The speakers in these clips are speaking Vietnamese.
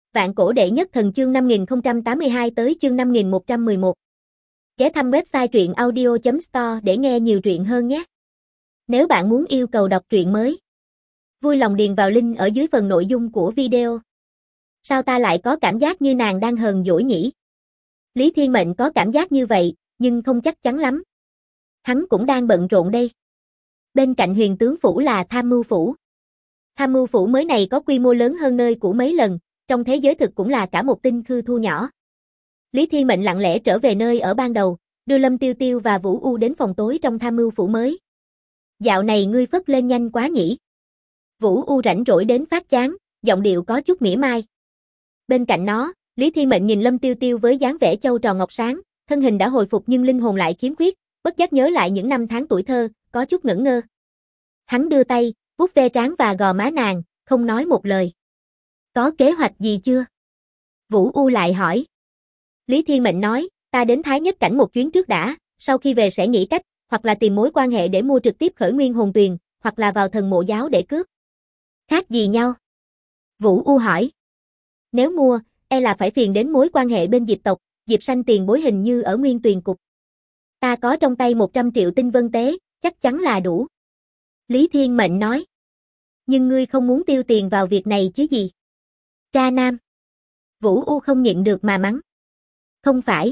Vạn cổ đệ nhất thần chương 5082 tới chương 5111. Ghé thăm website truyện audio.store để nghe nhiều truyện hơn nhé. Nếu bạn muốn yêu cầu đọc truyện mới, vui lòng điền vào link ở dưới phần nội dung của video. Sao ta lại có cảm giác như nàng đang hờn dỗi nhỉ? Lý Thiên Mệnh có cảm giác như vậy, nhưng không chắc chắn lắm. Hắn cũng đang bận rộn đây. Bên cạnh Huyền tướng phủ là Tham mưu phủ. Tham mưu phủ mới này có quy mô lớn hơn nơi cũ mấy lần, trong thế giới thực cũng là cả một tinh khư thu nhỏ. Lý Thiên Mệnh lặng lẽ trở về nơi ở ban đầu, đưa Lâm Tiêu Tiêu và Vũ U đến phòng tối trong tham mưu phủ mới. Dạo này ngươi phất lên nhanh quá nhỉ? Vũ U rảnh rỗi đến phát chán, giọng điệu có chút mỉa mai. Bên cạnh nó, Lý Thiên Mệnh nhìn Lâm Tiêu Tiêu với dáng vẻ châu tròn ngọc sáng, thân hình đã hồi phục nhưng linh hồn lại khiếm khuyết, bất giác nhớ lại những năm tháng tuổi thơ, có chút ngẩn ngơ. Hắn đưa tay, vuốt ve trán và gò má nàng, không nói một lời. Có kế hoạch gì chưa? Vũ U lại hỏi. Lý Thiên Mệnh nói, ta đến Thái Nhất Cảnh một chuyến trước đã, sau khi về sẽ nghĩ cách, hoặc là tìm mối quan hệ để mua trực tiếp Khởi Nguyên Hồn Tuyền, hoặc là vào Thần Mộ Giáo để cướp. Khác gì nhau? Vũ U hỏi. Nếu mua, e là phải phiền đến mối quan hệ bên Diệp tộc, Diệp Sanh tiền bối hình như ở Nguyên Tuyền Cục. Ta có trong tay 100 triệu tinh vân tế, chắc chắn là đủ. Lý Thiên Mệnh nói. Nhưng ngươi không muốn tiêu tiền vào việc này chứ gì? Tra nam. Vũ U không nhịn được mà mắng. Không phải.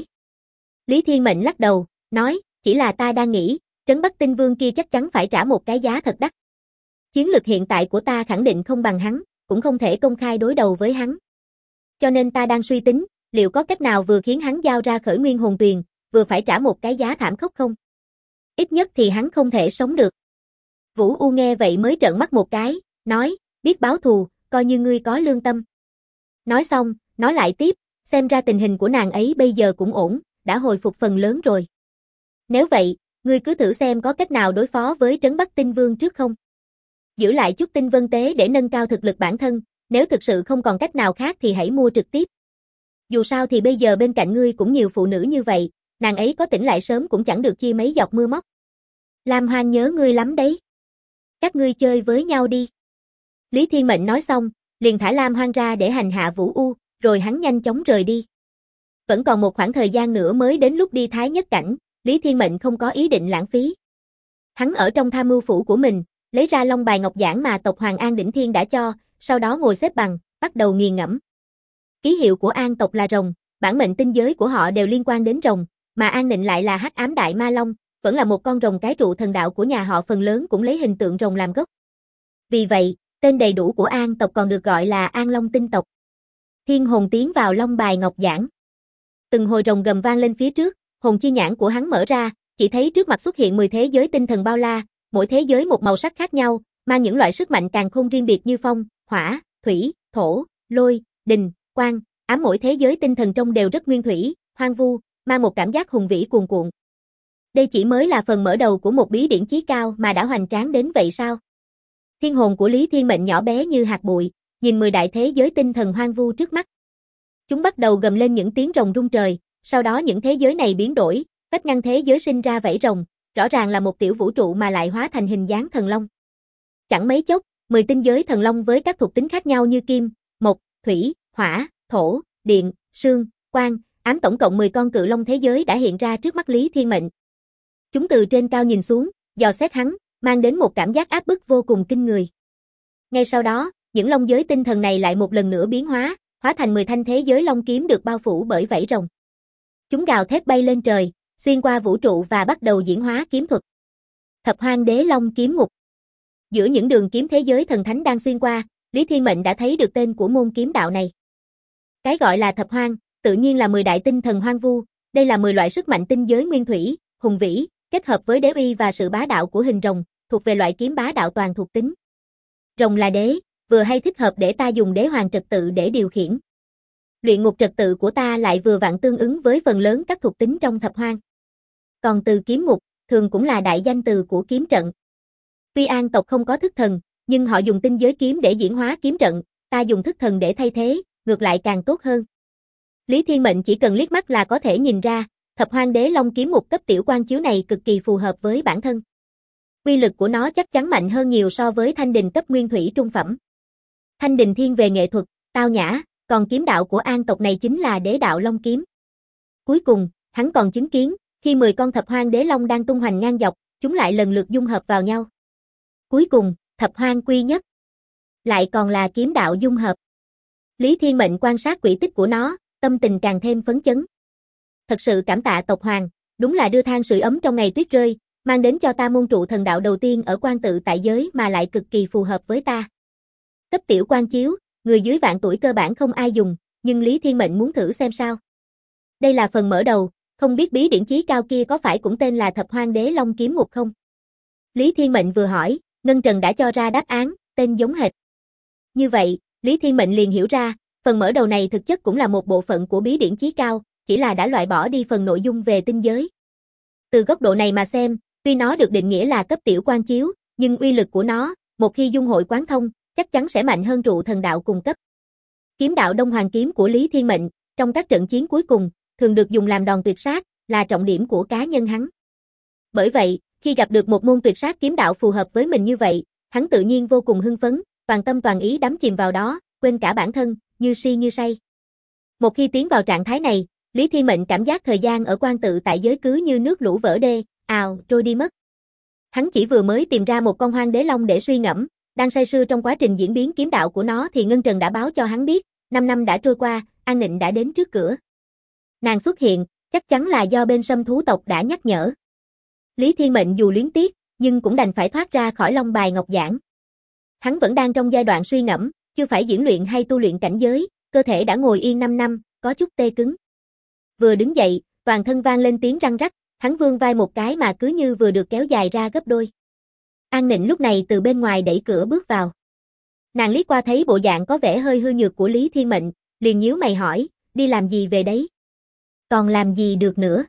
Lý Thiên Mệnh lắc đầu, nói, chỉ là ta đang nghĩ, Trấn Bắc Tinh Vương kia chắc chắn phải trả một cái giá thật đắt. Chiến lực hiện tại của ta khẳng định không bằng hắn, cũng không thể công khai đối đầu với hắn. Cho nên ta đang suy tính, liệu có cách nào vừa khiến hắn giao ra Khởi Nguyên Hồn Tuyền, vừa phải trả một cái giá thảm khốc không? Ít nhất thì hắn không thể sống được. Vũ U nghe vậy mới trợn mắt một cái, nói, biết báo thù, coi như ngươi có lương tâm. Nói xong, nó lại tiếp, xem ra tình hình của nàng ấy bây giờ cũng ổn, đã hồi phục phần lớn rồi. Nếu vậy, ngươi cứ thử xem có cách nào đối phó với Trấn Bắc Tinh Vương trước không? Giữ lại chút tinh vân tế để nâng cao thực lực bản thân, nếu thực sự không còn cách nào khác thì hãy mua trực tiếp. Dù sao thì bây giờ bên cạnh ngươi cũng nhiều phụ nữ như vậy, nàng ấy có tỉnh lại sớm cũng chẳng được chia mấy giọt mưa móc. Lam Hoang nhớ ngươi lắm đấy. Các ngươi chơi với nhau đi. Lý Thiên Mệnh nói xong, liền thả Lam Hoang ra để hành hạ Vũ U, rồi hắn nhanh chóng rời đi. Vẫn còn một khoảng thời gian nữa mới đến lúc đi Thái Nhất Cảnh, Lý Thiên Mệnh không có ý định lãng phí. Hắn ở trong tham mưu phủ của mình, lấy ra long bài ngọc giản mà tộc Hoàng An Đỉnh Thiên đã cho, sau đó ngồi xếp bằng, bắt đầu nghiền ngẫm. Ký hiệu của An tộc là rồng, bản mệnh tinh giới của họ đều liên quan đến rồng, mà An Nịnh lại là Hắc Ám Đại Ma Long, vẫn là một con rồng cái trụ thần đạo của nhà họ phần lớn cũng lấy hình tượng rồng làm gốc. Vì vậy, tên đầy đủ của An tộc còn được gọi là An Long tinh tộc. Thiên hồn tiến vào long bài ngọc giản. Từng hồi rồng gầm vang lên phía trước, hồn chi nhãn của hắn mở ra, chỉ thấy trước mặt xuất hiện 10 thế giới tinh thần bao la, mỗi thế giới một màu sắc khác nhau, mang những loại sức mạnh càn khôn riêng biệt như phong, hỏa, thủy, thổ, lôi, đình, quang, ám mỗi thế giới tinh thần trong đều rất nguyên thủy, hoang vu, mang một cảm giác hùng vĩ cuồn cuộn. Đây chỉ mới là phần mở đầu của một bí điển chí cao mà đã hoành tráng đến vậy sao? Thiên hồn của Lý Thiên Mệnh nhỏ bé như hạt bụi, nhìn 10 đại thế giới tinh thần hoang vu trước mắt. Chúng bắt đầu gầm lên những tiếng rồng rung trời, sau đó những thế giới này biến đổi, vách ngăn thế giới sinh ra vảy rồng, rõ ràng là một tiểu vũ trụ mà lại hóa thành hình dáng thần long. Chẳng mấy chốc, 10 tinh giới thần long với các thuộc tính khác nhau như kim, mộc, thủy, hỏa, thổ, điện, sương, quang, ám tổng cộng 10 con cự long thế giới đã hiện ra trước mắt Lý Thiên Mệnh. Chúng từ trên cao nhìn xuống, dò xét hắn, mang đến một cảm giác áp bức vô cùng kinh người. Ngay sau đó, những long giới tinh thần này lại một lần nữa biến hóa, hóa thành 10 thanh thế giới long kiếm được bao phủ bởi vảy rồng. Chúng gào thét bay lên trời, xuyên qua vũ trụ và bắt đầu diễn hóa kiếm thuật. Thập Hoang Đế Long Kiếm Ngục. Giữa những đường kiếm thế giới thần thánh đang xuyên qua, Lý Thiên Mệnh đã thấy được tên của môn kiếm đạo này. Cái gọi là Thập Hoang, tự nhiên là 10 đại tinh thần hoang vu, đây là 10 loại sức mạnh tinh giới nguyên thủy, hùng vĩ, kết hợp với đế uy và sự bá đạo của hình rồng, thuộc về loại kiếm bá đạo toàn thuộc tính. Rồng là đế, vừa hay thích hợp để ta dùng đế hoàng trật tự để điều khiển. Luyện ngục trật tự của ta lại vừa vặn tương ứng với phần lớn các thuộc tính trong thập hoang. Còn từ kiếm ngục, thường cũng là đại danh từ của kiếm trận. Tuy An tộc không có thức thần, nhưng họ dùng tinh giới kiếm để diễn hóa kiếm trận, ta dùng thức thần để thay thế, ngược lại càng tốt hơn. Lý Thiên Mệnh chỉ cần liếc mắt là có thể nhìn ra, Thập Hoang Đế Long Kiếm Ngục cấp tiểu quan chiếu này cực kỳ phù hợp với bản thân. Uy lực của nó chắc chắn mạnh hơn nhiều so với Thanh Đình cấp nguyên thủy trung phẩm. Thanh Đình thiên về nghệ thuật, tao nhã, còn kiếm đạo của An tộc này chính là Đế đạo Long kiếm. Cuối cùng, hắn còn chứng kiến, khi 10 con Thập Hoang Đế Long đang tung hoành ngang dọc, chúng lại lần lượt dung hợp vào nhau. Cuối cùng, Thập Hoang quy nhất, lại còn là kiếm đạo dung hợp. Lý Thiên Mệnh quan sát quỹ tích của nó, tâm tình càng thêm phấn chấn. Thật sự cảm tạ tộc hoàng, đúng là đưa than sưởi ấm trong ngày tuyết rơi, mang đến cho ta môn trụ thần đạo đầu tiên ở quan tự tại giới mà lại cực kỳ phù hợp với ta. Cấp tiểu quan chiếu, người dưới vạn tuổi cơ bản không ai dùng, nhưng Lý Thiên Mệnh muốn thử xem sao. Đây là phần mở đầu, không biết bí điển chí cao kia có phải cũng tên là Thập Hoang Đế Long kiếm một không? Lý Thiên Mệnh vừa hỏi, Ngân Trần đã cho ra đáp án, tên giống hệt. Như vậy, Lý Thiên Mệnh liền hiểu ra, phần mở đầu này thực chất cũng là một bộ phận của bí điển chí cao, chỉ là đã loại bỏ đi phần nội dung về tinh giới. Từ góc độ này mà xem, tuy nó được định nghĩa là cấp tiểu quan chiếu, nhưng uy lực của nó, một khi dung hội quán thông, chắc chắn sẽ mạnh hơn trụ thần đạo cùng cấp. Kiếm đạo Đông Hoàng kiếm của Lý Thiên Mệnh, trong các trận chiến cuối cùng, thường được dùng làm đòn tuyệt sát, là trọng điểm của cá nhân hắn. Bởi vậy, khi gặp được một môn tuyệt sát kiếm đạo phù hợp với mình như vậy, hắn tự nhiên vô cùng hưng phấn, toàn tâm toàn ý đắm chìm vào đó, quên cả bản thân, như si như say. Một khi tiến vào trạng thái này, Lý Thiên Mệnh cảm giác thời gian ở quan tự tại giới cứ như nước lũ vỡ đê, ào, trôi đi mất. Hắn chỉ vừa mới tìm ra một con hoang đế long để suy ngẫm, đang say sưa trong quá trình diễn biến kiếm đạo của nó thì Ngân Trần đã báo cho hắn biết, 5 năm đã trôi qua, An Nịnh đã đến trước cửa. Nàng xuất hiện, chắc chắn là do bên Sâm thú tộc đã nhắc nhở. Lý Thiên Mệnh dù luyến tiếc, nhưng cũng đành phải thoát ra khỏi Long Bài Ngọc Giảng. Hắn vẫn đang trong giai đoạn suy ngẫm, chưa phải diễn luyện hay tu luyện cảnh giới, cơ thể đã ngồi yên 5 năm, có chút tê cứng. Vừa đứng dậy, toàn thân vang lên tiếng răng rắc, hắn vươn vai một cái mà cứ như vừa được kéo dài ra gấp đôi. An Nịnh lúc này từ bên ngoài đẩy cửa bước vào. Nàng liếc qua thấy bộ dạng có vẻ hơi hư nhược của Lý Thiên Mệnh, liền nhíu mày hỏi, đi làm gì về đấy? Còn làm gì được nữa?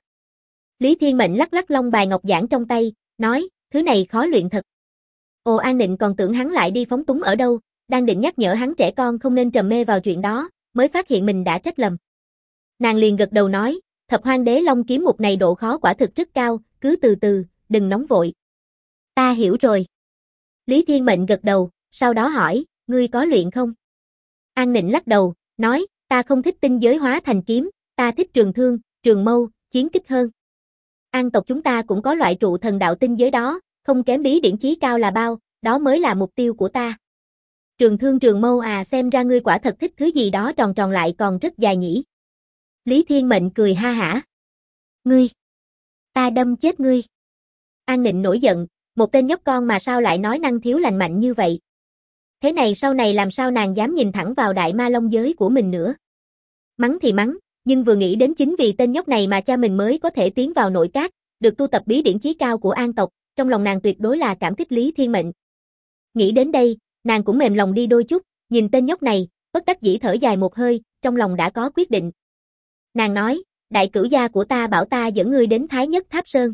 Lý Thiên Mệnh lắc lắc Long Bài Ngọc Giảng trong tay, nói, thứ này khó luyện thật. Ồ, An Nịnh còn tưởng hắn lại đi phóng túng ở đâu, đang định nhắc nhở hắn trẻ con không nên trầm mê vào chuyện đó, mới phát hiện mình đã trách lầm. Nàng liền gật đầu nói, Thập Hoang Đế Long kiếm mục này độ khó quả thực rất cao, cứ từ từ, đừng nóng vội. Ta hiểu rồi. Lý Thiên Mệnh gật đầu, sau đó hỏi, ngươi có luyện không? An Nịnh lắc đầu, nói, ta không thích tinh giới hóa thành kiếm, ta thích trường thương, trường mâu, chiến kích hơn. An tộc chúng ta cũng có loại trụ thần đạo tinh giới đó, không kém bí điển chí cao là bao, đó mới là mục tiêu của ta. Trường thương trường mâu à, xem ra ngươi quả thật thích thứ gì đó tròn tròn lại còn rất dài nhỉ. Lý Thiên Mệnh cười ha hả. Ngươi! Ta đâm chết ngươi! An Nịnh nổi giận, một tên nhóc con mà sao lại nói năng thiếu lành mạnh như vậy. Thế này sau này làm sao nàng dám nhìn thẳng vào đại ma long giới của mình nữa. Mắng thì mắng, nhưng vừa nghĩ đến chính vì tên nhóc này mà cha mình mới có thể tiến vào nội các, được tu tập bí điển chí cao của An tộc, trong lòng nàng tuyệt đối là cảm kích Lý Thiên Mệnh. Nghĩ đến đây, nàng cũng mềm lòng đi đôi chút, nhìn tên nhóc này, bất đắc dĩ thở dài một hơi, trong lòng đã có quyết định. Nàng nói, đại cửu gia của ta bảo ta dẫn ngươi đến Thái Nhất Tháp Sơn.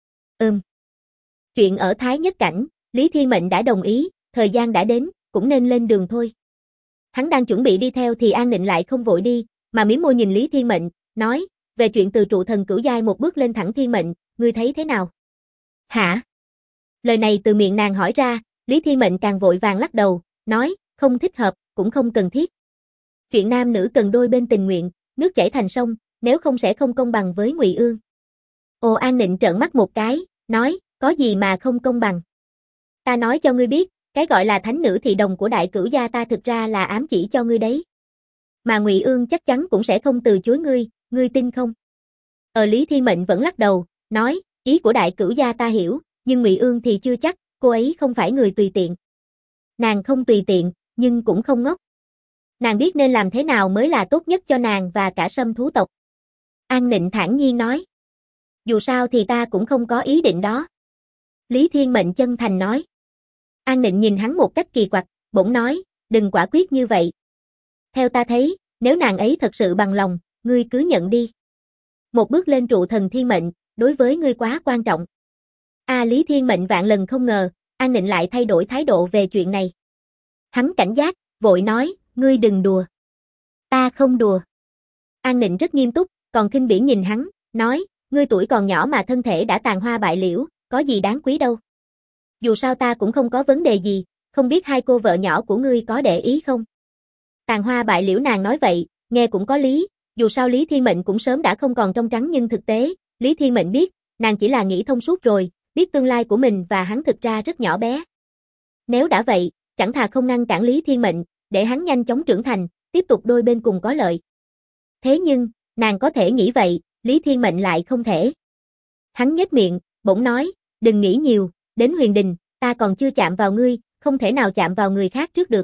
Chuyện ở Thái Nhất Cảnh, Lý Thiên Mệnh đã đồng ý, thời gian đã đến, cũng nên lên đường thôi. Hắn đang chuẩn bị đi theo thì An Nịnh lại không vội đi, mà mím môi nhìn Lý Thiên Mệnh, nói, về chuyện từ trụ thần cửu giai một bước lên thẳng thiên mệnh, ngươi thấy thế nào? Hả? Lời này từ miệng nàng hỏi ra, Lý Thiên Mệnh càng vội vàng lắc đầu, nói, không thích hợp, cũng không cần thiết. Chuyện nam nữ cần đôi bên tình nguyện, nước chảy thành sông, nếu không sẽ không công bằng với Ngụy Ương. Ồ, An Nịnh trợn mắt một cái, nói, có gì mà không công bằng? Ta nói cho ngươi biết, cái gọi là thánh nữ thị đồng của đại cửu gia ta thực ra là ám chỉ cho ngươi đấy. Mà Ngụy Ương chắc chắn cũng sẽ không từ chối ngươi tin không? Lý Thiên Mệnh vẫn lắc đầu, nói, ý của đại cửu gia ta hiểu, nhưng Ngụy Ương thì chưa chắc, cô ấy không phải người tùy tiện. Nàng không tùy tiện, nhưng cũng không ngốc. Nàng biết nên làm thế nào mới là tốt nhất cho nàng và cả Sâm thú tộc. An Nịnh thản nhiên nói. Dù sao thì ta cũng không có ý định đó. Lý Thiên Mệnh chân thành nói. An Nịnh nhìn hắn một cách kỳ quặc, bỗng nói, đừng quả quyết như vậy. Theo ta thấy, nếu nàng ấy thật sự bằng lòng, ngươi cứ nhận đi. Một bước lên trụ thần thiên mệnh, đối với ngươi quá quan trọng. Lý Thiên Mệnh vạn lần không ngờ, An Nịnh lại thay đổi thái độ về chuyện này. Hắn cảnh giác, vội nói, ngươi đừng đùa. Ta không đùa. An Nịnh rất nghiêm túc, còn khinh bỉ nhìn hắn, nói, ngươi tuổi còn nhỏ mà thân thể đã tàn hoa bại liễu, có gì đáng quý đâu. Dù sao ta cũng không có vấn đề gì, không biết hai cô vợ nhỏ của ngươi có để ý không? Tàn Hoa bại liễu nàng nói vậy, nghe cũng có lý, dù sao Lý Thiên Mệnh cũng sớm đã không còn trong trắng nhưng thực tế, Lý Thiên Mệnh biết, nàng chỉ là nghĩ thông suốt rồi, biết tương lai của mình và hắn thực ra rất nhỏ bé. Nếu đã vậy, chẳng thà không ngăn cản Lý Thiên Mệnh, để hắn nhanh chóng trưởng thành, tiếp tục đôi bên cùng có lợi. Thế nhưng, nàng có thể nghĩ vậy, Lý Thiên Mệnh lại không thể. Hắn nhếch miệng, bỗng nói, đừng nghĩ nhiều, đến Huyền Đình, ta còn chưa chạm vào ngươi, không thể nào chạm vào người khác trước được.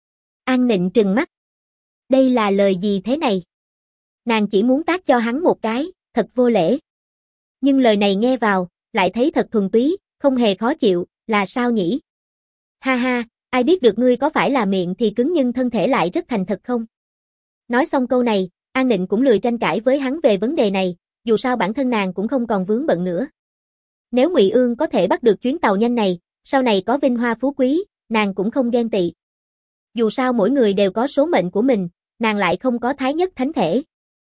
An Nịnh trừng mắt. Đây là lời gì thế này? Nàng chỉ muốn tát cho hắn một cái, thật vô lễ. Nhưng lời này nghe vào, lại thấy thật thuần túy, không hề khó chịu, là sao nhỉ? Ha ha, ai biết được ngươi có phải là miệng thì cứng nhưng thân thể lại rất thành thật không? Nói xong câu này, An Nịnh cũng lười tranh cãi với hắn về vấn đề này, dù sao bản thân nàng cũng không còn vướng bận nữa. Nếu Ngụy Ương có thể bắt được chuyến tàu nhanh này, sau này có vinh hoa phú quý, nàng cũng không ghen tị. Dù sao mỗi người đều có số mệnh của mình, nàng lại không có thái nhất thánh thể.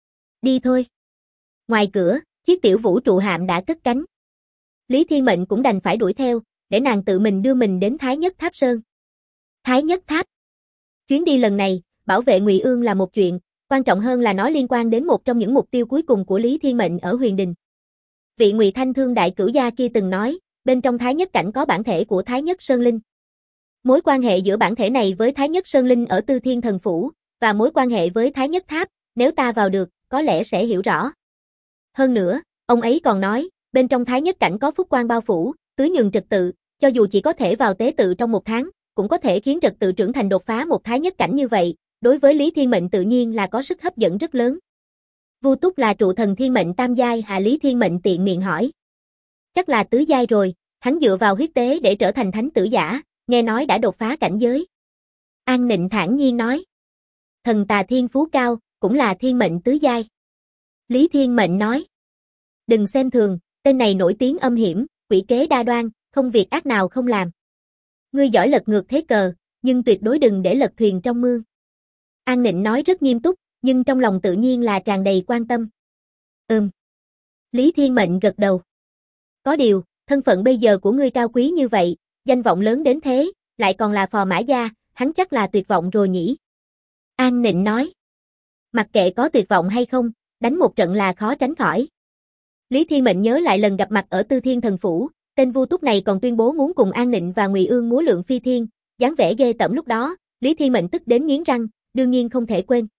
Đi thôi. Ngoài cửa, chiếc tiểu vũ trụ hạm đã cất cánh. Lý Thiên Mệnh cũng đành phải đuổi theo, để nàng tự mình đưa mình đến Thái Nhất Tháp Sơn. Thái Nhất Tháp. Chuyến đi lần này, bảo vệ Ngụy Ương là một chuyện, quan trọng hơn là nó liên quan đến một trong những mục tiêu cuối cùng của Lý Thiên Mệnh ở Huyền Đình. Vị Ngụy Thanh Thương đại cửu gia kia từng nói, bên trong Thái Nhất cảnh có bản thể của Thái Nhất Sơn Linh. Mối quan hệ giữa bản thể này với Thái Nhất Sơn Linh ở Tư Thiên Thần Phủ, và mối quan hệ với Thái Nhất Tháp, nếu ta vào được, có lẽ sẽ hiểu rõ. Hơn nữa, ông ấy còn nói, bên trong Thái Nhất cảnh có phúc quan bao phủ, tưới nhường trật tự, cho dù chỉ có thể vào tế tự trong một tháng, cũng có thể khiến trật tự trưởng thành đột phá một Thái Nhất cảnh như vậy, đối với Lý Thiên Mệnh tự nhiên là có sức hấp dẫn rất lớn. Vu Túc là trụ thần thiên mệnh tam giai hà? Lý Thiên Mệnh tiện miệng hỏi. Chắc là tứ giai rồi, hắn dựa vào huyết tế để trở thành thánh tử giả, nghe nói đã đột phá cảnh giới. An Nịnh thản nhiên nói. Thần tà thiên phú cao, cũng là thiên mệnh tứ giai. Lý Thiên Mệnh nói. Đừng xem thường, tên này nổi tiếng âm hiểm, quỷ kế đa đoan, không việc ác nào không làm. Ngươi giỏi lật ngược thế cờ, nhưng tuyệt đối đừng để lật thuyền trong mương. An Nịnh nói rất nghiêm túc, nhưng trong lòng tự nhiên là tràn đầy quan tâm. Lý Thiên Mệnh gật đầu. Có điều, thân phận bây giờ của ngươi cao quý như vậy, danh vọng lớn đến thế, lại còn là phò mã gia, hắn chắc là tuyệt vọng rồi nhỉ? An Nịnh nói. Mặc kệ có tuyệt vọng hay không, đánh một trận là khó tránh khỏi. Lý Thiên Mệnh nhớ lại lần gặp mặt ở Tư Thiên Thần Phủ, tên Vu Túc này còn tuyên bố muốn cùng An Nịnh và Ngụy Ương múa lượng phi thiên, dáng vẻ ghê tởm lúc đó, Lý Thiên Mệnh tức đến nghiến răng, đương nhiên không thể quên.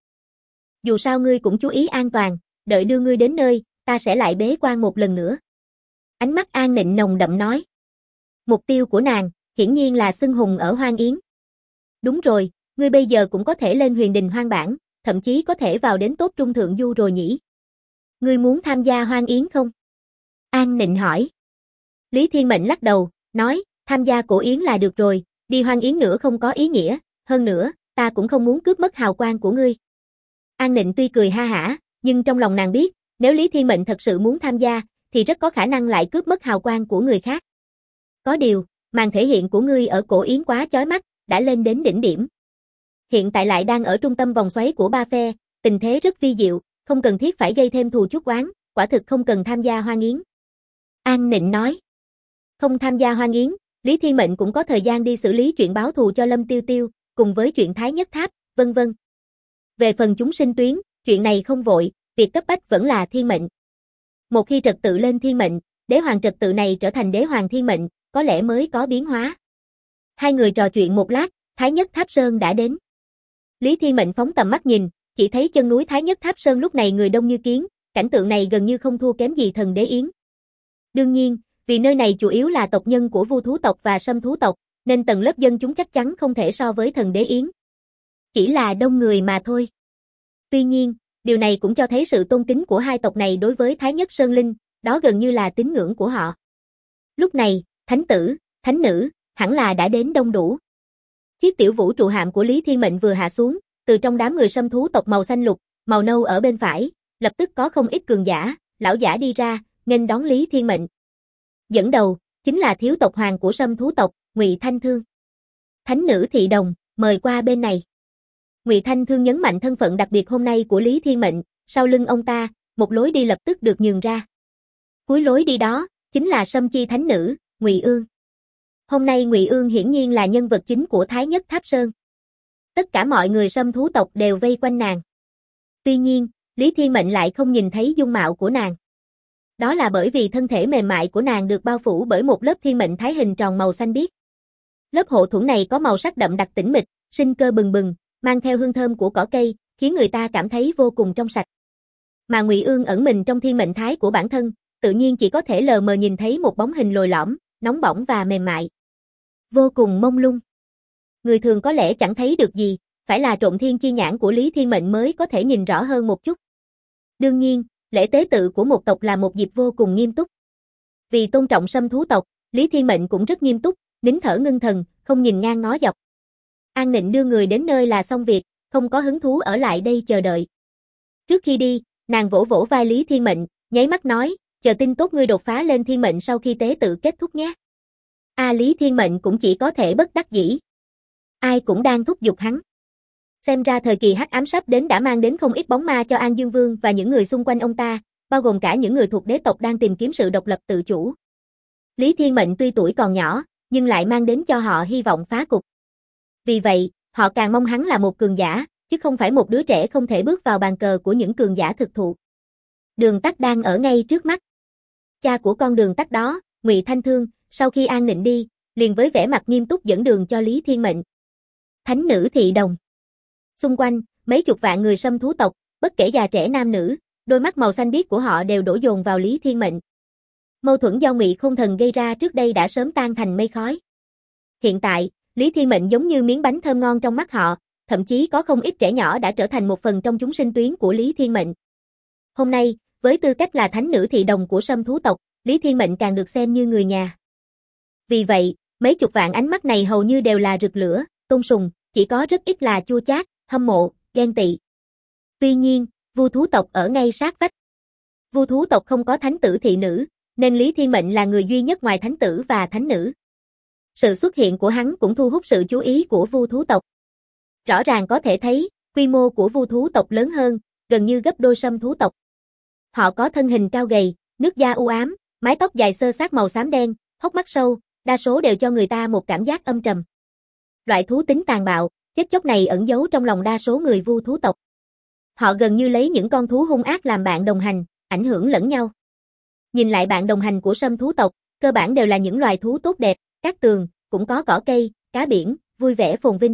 Dù sao ngươi cũng chú ý an toàn, đợi đưa ngươi đến nơi, ta sẽ lại bế quan một lần nữa. Ánh mắt An Nịnh nồng đậm nói. Mục tiêu của nàng, hiển nhiên là xưng hùng ở Hoang Yến. Đúng rồi, ngươi bây giờ cũng có thể lên Huyền Đình Hoang bản, thậm chí có thể vào đến tốt trung thượng du rồi nhỉ? Ngươi muốn tham gia Hoang Yến không? An Nịnh hỏi. Lý Thiên Mệnh lắc đầu, nói, tham gia cổ yến là được rồi, đi Hoang Yến nữa không có ý nghĩa, hơn nữa, ta cũng không muốn cướp mất hào quang của ngươi. An Nịnh tuy cười ha hả, nhưng trong lòng nàng biết, nếu Lý Thiên Mệnh thật sự muốn tham gia, thì rất có khả năng lại cướp mất hào quang của người khác. Có điều, màn thể hiện của ngươi ở cổ yến quá chói mắt, đã lên đến đỉnh điểm. Hiện tại lại đang ở trung tâm vòng xoáy của ba phe, tình thế rất vi diệu, không cần thiết phải gây thêm thù chuốc oán, quả thực không cần tham gia Hoang Yến. An Nịnh nói. Không tham gia Hoang Yến, Lý Thiên Mệnh cũng có thời gian đi xử lý chuyện báo thù cho Lâm Tiêu Tiêu, cùng với chuyện Thái Nhất Tháp, vân vân. Về phần chúng sinh tuyến, chuyện này không vội, việc cấp bách vẫn là thiên mệnh. Một khi trật tự lên thiên mệnh, đế hoàng trật tự này trở thành đế hoàng thiên mệnh, có lẽ mới có biến hóa. Hai người trò chuyện một lát, Thái Nhất Tháp Sơn đã đến. Lý Thiên Mệnh phóng tầm mắt nhìn, chỉ thấy chân núi Thái Nhất Tháp Sơn lúc này người đông như kiến, cảnh tượng này gần như không thua kém gì thần đế yến. Đương nhiên, vì nơi này chủ yếu là tộc nhân của Vu thú tộc và Sâm thú tộc, nên tầng lớp dân chúng chắc chắn không thể so với thần đế yến. Chỉ là đông người mà thôi. Tuy nhiên, điều này cũng cho thấy sự tôn kính của hai tộc này đối với Thái Nhất Sơn Linh, đó gần như là tín ngưỡng của họ. Lúc này, thánh tử, thánh nữ, hẳn là đã đến đông đủ. Chiếc tiểu vũ trụ hạm của Lý Thiên Mệnh vừa hạ xuống, từ trong đám người Sâm thú tộc màu xanh lục, màu nâu ở bên phải, lập tức có không ít cường giả, lão giả đi ra, nghênh đón Lý Thiên Mệnh. Dẫn đầu, chính là thiếu tộc hoàng của Sâm thú tộc, Ngụy Thanh Thương. Thánh nữ thị đồng, mời qua bên này. Ngụy Thanh Thương nhấn mạnh thân phận đặc biệt hôm nay của Lý Thiên Mệnh, sau lưng ông ta, một lối đi lập tức được nhường ra. Cuối lối đi đó, chính là Sâm chi thánh nữ, Ngụy Ương. Hôm nay Ngụy Ương hiển nhiên là nhân vật chính của Thái Nhất Tháp Sơn. Tất cả mọi người Sâm thú tộc đều vây quanh nàng. Tuy nhiên, Lý Thiên Mệnh lại không nhìn thấy dung mạo của nàng. Đó là bởi vì thân thể mềm mại của nàng được bao phủ bởi một lớp thiên mệnh thái hình tròn màu xanh biếc. Lớp hộ thuẫn này có màu sắc đậm đặc tĩnh mịch, sinh cơ bừng bừng, mang theo hương thơm của cỏ cây, khiến người ta cảm thấy vô cùng trong sạch. Mà Ngụy Ương ẩn mình trong thiên mệnh thái của bản thân, tự nhiên chỉ có thể lờ mờ nhìn thấy một bóng hình lồi lõm, nóng bỏng và mềm mại. Vô cùng mông lung. Người thường có lẽ chẳng thấy được gì, phải là trộm thiên chi nhãn của Lý Thiên Mệnh mới có thể nhìn rõ hơn một chút. Đương nhiên, lễ tế tự của một tộc là một dịp vô cùng nghiêm túc. Vì tôn trọng Sâm thú tộc, Lý Thiên Mệnh cũng rất nghiêm túc, nín thở ngưng thần, không nhìn ngang ngó dọc. An Nịnh đưa người đến nơi là xong việc, không có hứng thú ở lại đây chờ đợi. Trước khi đi, nàng vỗ vỗ vai Lý Thiên Mệnh, nháy mắt nói, chờ tin tốt ngươi đột phá lên thiên mệnh sau khi tế tự kết thúc nhé. Lý Thiên Mệnh cũng chỉ có thể bất đắc dĩ. Ai cũng đang thúc giục hắn. Xem ra thời kỳ hắc ám sắp đến đã mang đến không ít bóng ma cho An Dương Vương và những người xung quanh ông ta, bao gồm cả những người thuộc đế tộc đang tìm kiếm sự độc lập tự chủ. Lý Thiên Mệnh tuy tuổi còn nhỏ, nhưng lại mang đến cho họ hy vọng phá cục. Vì vậy, họ càng mong hắn là một cường giả, chứ không phải một đứa trẻ không thể bước vào bàn cờ của những cường giả thực thụ. Đường tắt đang ở ngay trước mắt. Cha của con đường tắt đó, Ngụy Thanh Thương, sau khi An Nịnh đi, liền với vẻ mặt nghiêm túc dẫn đường cho Lý Thiên Mệnh. Thánh nữ thị đồng. Xung quanh, mấy chục vạn người Sâm thú tộc, bất kể già trẻ nam nữ, đôi mắt màu xanh biếc của họ đều đổ dồn vào Lý Thiên Mệnh. Mâu thuẫn do Ngụy Không Thần gây ra trước đây đã sớm tan thành mây khói. Hiện tại, Lý Thiên Mệnh giống như miếng bánh thơm ngon trong mắt họ, thậm chí có không ít trẻ nhỏ đã trở thành một phần trong chúng sinh tuyến của Lý Thiên Mệnh. Hôm nay, với tư cách là thánh nữ thị đồng của Sâm thú tộc, Lý Thiên Mệnh càng được xem như người nhà. Vì vậy, mấy chục vạn ánh mắt này hầu như đều là rực lửa, tôn sùng, chỉ có rất ít là chua chát, hâm mộ, ghen tị. Tuy nhiên, Vu thú tộc ở ngay sát vách. Vu thú tộc không có thánh tử thị nữ, nên Lý Thiên Mệnh là người duy nhất ngoài thánh tử và thánh nữ. Sự xuất hiện của hắn cũng thu hút sự chú ý của Vu thú tộc. Rõ ràng có thể thấy, quy mô của Vu thú tộc lớn hơn, gần như gấp đôi Sâm thú tộc. Họ có thân hình cao gầy, nước da u ám, mái tóc dài xơ xác màu xám đen, hốc mắt sâu, đa số đều cho người ta một cảm giác âm trầm. Loại thú tính tàn bạo, chết chóc này ẩn giấu trong lòng đa số người Vu thú tộc. Họ gần như lấy những con thú hung ác làm bạn đồng hành, ảnh hưởng lẫn nhau. Nhìn lại bạn đồng hành của Sâm thú tộc, cơ bản đều là những loài thú tốt đẹp, cát tường, cũng có cỏ cây, cá biển, vui vẻ phồn vinh.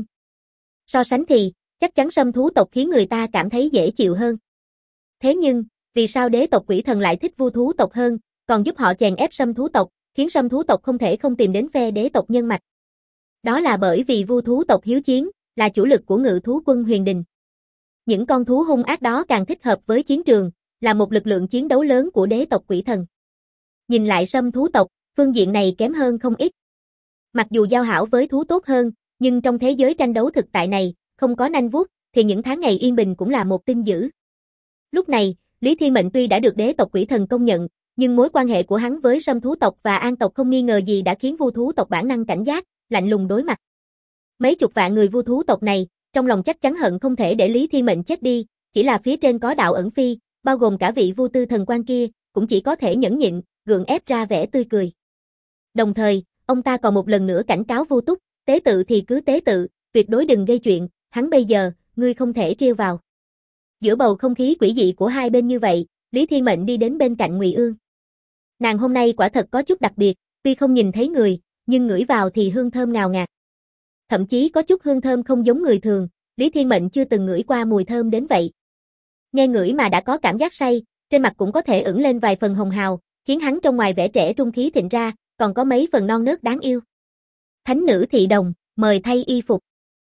So sánh thì, chắc chắn Sâm thú tộc khiến người ta cảm thấy dễ chịu hơn. Thế nhưng, vì sao đế tộc quỷ thần lại thích Vu thú tộc hơn, còn giúp họ chèn ép Sâm thú tộc, khiến Sâm thú tộc không thể không tìm đến phe đế tộc nhân mạch? Đó là bởi vì Vu thú tộc hiếu chiến, là chủ lực của Ngự thú quân Huyền Đình. Những con thú hung ác đó càng thích hợp với chiến trường, là một lực lượng chiến đấu lớn của đế tộc quỷ thần. Nhìn lại Sâm thú tộc, phương diện này kém hơn không ít. Mặc dù giao hảo với thú tốt hơn, nhưng trong thế giới tranh đấu thực tại này, không có nanh vuốt, thì những tháng ngày yên bình cũng là một tin dữ. Lúc này, Lý Thiên Mệnh tuy đã được đế tộc quỷ thần công nhận, nhưng mối quan hệ của hắn với Sâm thú tộc và An tộc không nghi ngờ gì đã khiến Vu thú tộc bản năng cảnh giác, lạnh lùng đối mặt. Mấy chục vạn người Vu thú tộc này, trong lòng chắc chắn hận không thể để Lý Thiên Mệnh chết đi, chỉ là phía trên có đạo ẩn phi, bao gồm cả vị Vu tư thần quan kia, cũng chỉ có thể nhẫn nhịn, gượng ép ra vẻ tươi cười. Đồng thời, ông ta còn một lần nữa cảnh cáo Vu Túc, tế tự thì cứ tế tự, tuyệt đối đừng gây chuyện, hắn bây giờ, ngươi không thể trêu vào. Giữa bầu không khí quỷ dị của hai bên như vậy, Lý Thiên Mệnh đi đến bên cạnh Ngụy Ương. Nàng hôm nay quả thật có chút đặc biệt, tuy không nhìn thấy người, nhưng ngửi vào thì hương thơm ngào ngạt. Thậm chí có chút hương thơm không giống người thường, Lý Thiên Mệnh chưa từng ngửi qua mùi thơm đến vậy. Nghe ngửi mà đã có cảm giác say, trên mặt cũng có thể ửng lên vài phần hồng hào, khiến hắn trong ngoài vẻ trẻ trung khí thịnh ra, còn có mấy phần non nớt đáng yêu. Thánh nữ thị đồng, mời thay y phục.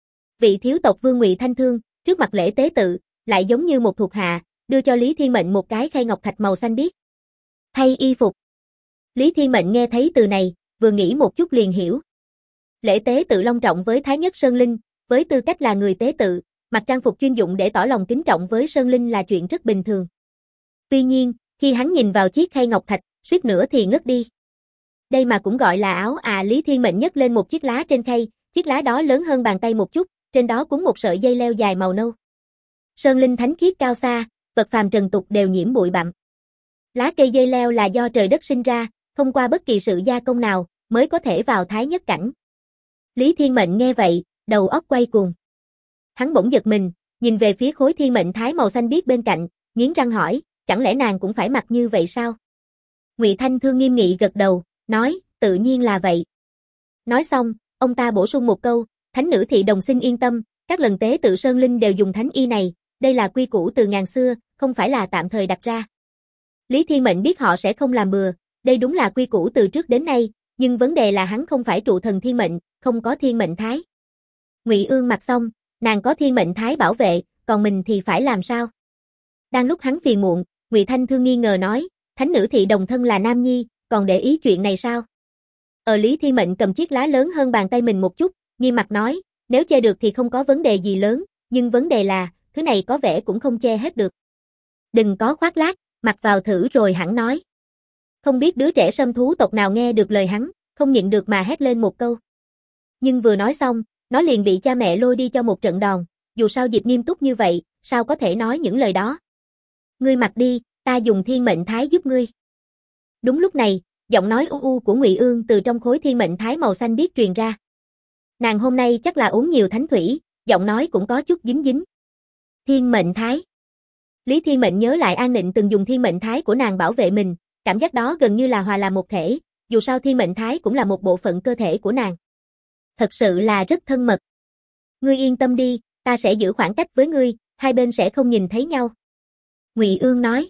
Vị thiếu tộc vương Ngụy Thanh Thương, trước mặt lễ tế tự, lại giống như một thuộc hạ, đưa cho Lý Thiên Mệnh một cái khay ngọc thạch màu xanh biếc. Thay y phục. Lý Thiên Mệnh nghe thấy từ này, vừa nghĩ một chút liền hiểu. Lễ tế tự long trọng với Thái Nhất Sơn Linh, với tư cách là người tế tự, mặc trang phục chuyên dụng để tỏ lòng kính trọng với Sơn Linh là chuyện rất bình thường. Tuy nhiên, khi hắn nhìn vào chiếc khay ngọc thạch, suýt nữa thì ngất đi. Đây mà cũng gọi là áo à? Lý Thiên Mệnh nhấc lên một chiếc lá trên khay, chiếc lá đó lớn hơn bàn tay một chút, trên đó cuốn một sợi dây leo dài màu nâu. Sơn Linh thánh khiết cao xa, vật phàm trần tục đều nhiễm bụi bặm. Lá cây dây leo là do trời đất sinh ra, không qua bất kỳ sự gia công nào, mới có thể vào thái nhất cảnh. Lý Thiên Mệnh nghe vậy, đầu óc quay cuồng. Hắn bỗng giật mình, nhìn về phía khối thiên mệnh thái màu xanh biếc bên cạnh, nghiến răng hỏi, chẳng lẽ nàng cũng phải mặc như vậy sao? Ngụy Thanh Thương nghiêm nghị gật đầu, nói, tự nhiên là vậy. Nói xong, ông ta bổ sung một câu, thánh nữ thị đồng xin yên tâm, các lần tế tự Sơn Linh đều dùng thánh y này, đây là quy củ từ ngàn xưa, không phải là tạm thời đặt ra. Lý Thiên Mệnh biết họ sẽ không làm bừa, đây đúng là quy củ từ trước đến nay, nhưng vấn đề là hắn không phải trụ thần thiên mệnh, không có thiên mệnh thái. Ngụy Ương mặc xong, nàng có thiên mệnh thái bảo vệ, còn mình thì phải làm sao? Đang lúc hắn phiền muộn, Ngụy Thanh Thương nghi ngờ nói, thánh nữ thị đồng thân là nam nhi, còn để ý chuyện này sao? Lý Thiên Mệnh cầm chiếc lá lớn hơn bàn tay mình một chút, nghiêm mặt nói, nếu che được thì không có vấn đề gì lớn, nhưng vấn đề là, thứ này có vẻ cũng không che hết được. Đừng có khoác lác, mặc vào thử rồi hẳn nói. Không biết đứa trẻ sâm thú tộc nào nghe được lời hắn, không nhịn được mà hét lên một câu. Nhưng vừa nói xong, nó liền bị cha mẹ lôi đi cho một trận đòn, dù sao dịp nghiêm túc như vậy, sao có thể nói những lời đó. Ngươi mặc đi, ta dùng thiên mệnh thái giúp ngươi. Đúng lúc này, giọng nói u u của Ngụy Ương từ trong khối thiên mệnh thái màu xanh biếc truyền ra. Nàng hôm nay chắc là uống nhiều thánh thủy, giọng nói cũng có chút dính dính. Thiên mệnh thái. Lý Thiên Mệnh nhớ lại An Nịnh từng dùng thiên mệnh thái của nàng bảo vệ mình, cảm giác đó gần như là hòa làm một thể, dù sao thiên mệnh thái cũng là một bộ phận cơ thể của nàng. Thật sự là rất thân mật. Ngươi yên tâm đi, ta sẽ giữ khoảng cách với ngươi, hai bên sẽ không nhìn thấy nhau. Ngụy Ương nói.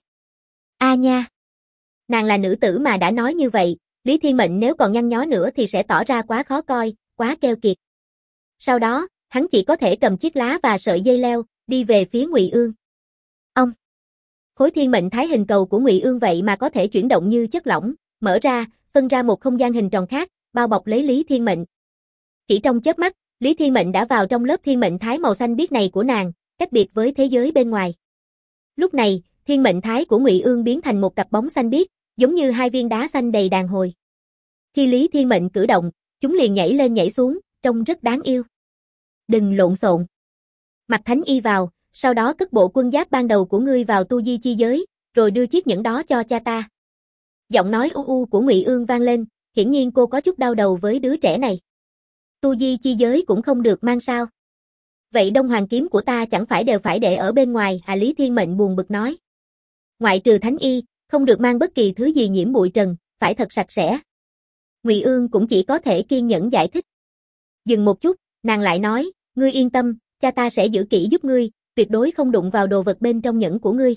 A nha. Nàng là nữ tử mà đã nói như vậy, Lý Thiên Mệnh nếu còn nhăn nhó nữa thì sẽ tỏ ra quá khó coi, quá keo kiệt. Sau đó, hắn chỉ có thể cầm chiếc lá và sợi dây leo, đi về phía Ngụy Ương. Ông. Khối thiên mệnh thái hình cầu của Ngụy Ương vậy mà có thể chuyển động như chất lỏng, mở ra, phân ra một không gian hình tròn khác, bao bọc lấy Lý Thiên Mệnh. Chỉ trong chớp mắt, Lý Thiên Mệnh đã vào trong lớp thiên mệnh thái màu xanh biếc này của nàng, cách biệt với thế giới bên ngoài. Lúc này, thiên mệnh thái của Ngụy Ương biến thành một cặp bóng xanh biếc, giống như hai viên đá xanh đầy đàn hồi. Khi Lý Thiên Mệnh cử động, chúng liền nhảy lên nhảy xuống, trông rất đáng yêu. Đừng lộn xộn. Mặc thánh y vào, sau đó cất bộ quân giáp ban đầu của ngươi vào tu di chi giới, rồi đưa chiếc nhẫn đó cho cha ta. Giọng nói u u của Ngụy Ương vang lên, hiển nhiên cô có chút đau đầu với đứa trẻ này. Tu di chi giới cũng không được mang sao? Vậy Đông Hoàng kiếm của ta chẳng phải đều phải để ở bên ngoài à? Lý Thiên Mệnh buồn bực nói. Ngoại trừ thánh y, không được mang bất kỳ thứ gì nhiễm bụi trần, phải thật sạch sẽ. Ngụy Ương cũng chỉ có thể kiên nhẫn giải thích. Dừng một chút, nàng lại nói, ngươi yên tâm, cha ta sẽ giữ kỹ giúp ngươi, tuyệt đối không đụng vào đồ vật bên trong nhẫn của ngươi.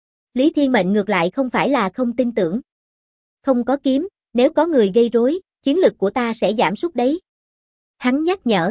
Lý Thiên Mệnh ngược lại không phải là không tin tưởng. Không có kiếm, nếu có người gây rối, chiến lực của ta sẽ giảm sút đấy. Hắn nhắc nhở.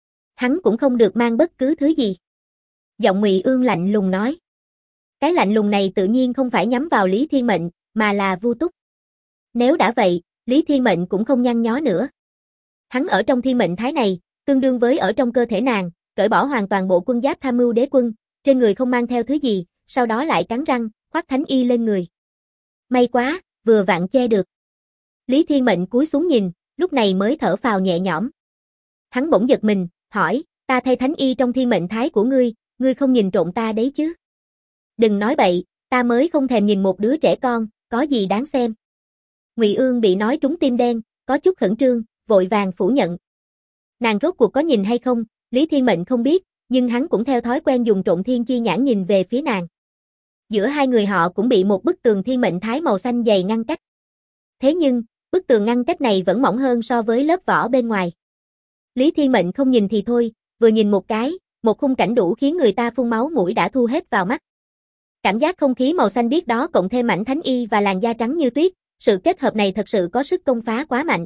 Hắn cũng không được mang bất cứ thứ gì. Giọng Ngụy Ương lạnh lùng nói. Cái lạnh lùng này tự nhiên không phải nhắm vào Lý Thiên Mệnh, mà là Vu Túc. Nếu đã vậy, Lý Thiên Mệnh cũng không nhăn nhó nữa. Hắn ở trong thiên mệnh thái này, tương đương với ở trong cơ thể nàng, cởi bỏ hoàn toàn bộ quân giáp tham mưu đế quân, trên người không mang theo thứ gì, sau đó lại cắn răng, khoác thánh y lên người. May quá, vừa vặn che được. Lý Thiên Mệnh cúi xuống nhìn, lúc này mới thở phào nhẹ nhõm. Hắn bỗng giật mình, hỏi, ta thay thánh y trong thiên mệnh thái của ngươi không nhìn trộm ta đấy chứ? Đừng nói bậy, ta mới không thèm nhìn một đứa trẻ con, có gì đáng xem. Ngụy Ương bị nói trúng tim đen, có chút khẩn trương, vội vàng phủ nhận. Nàng rốt cuộc có nhìn hay không, Lý Thiên Mệnh không biết, nhưng hắn cũng theo thói quen dùng trộm thiên chi nhãn nhìn về phía nàng. Giữa hai người họ cũng bị một bức tường thiên mệnh thái màu xanh dày ngăn cách. Thế nhưng, bức tường ngăn cách này vẫn mỏng hơn so với lớp vỏ bên ngoài. Lý Thiên Mệnh không nhìn thì thôi, vừa nhìn một cái, một khung cảnh đủ khiến người ta phun máu mũi đã thu hết vào mắt. Cảm giác không khí màu xanh biếc đó cộng thêm mảnh thánh y và làn da trắng như tuyết, sự kết hợp này thật sự có sức công phá quá mạnh.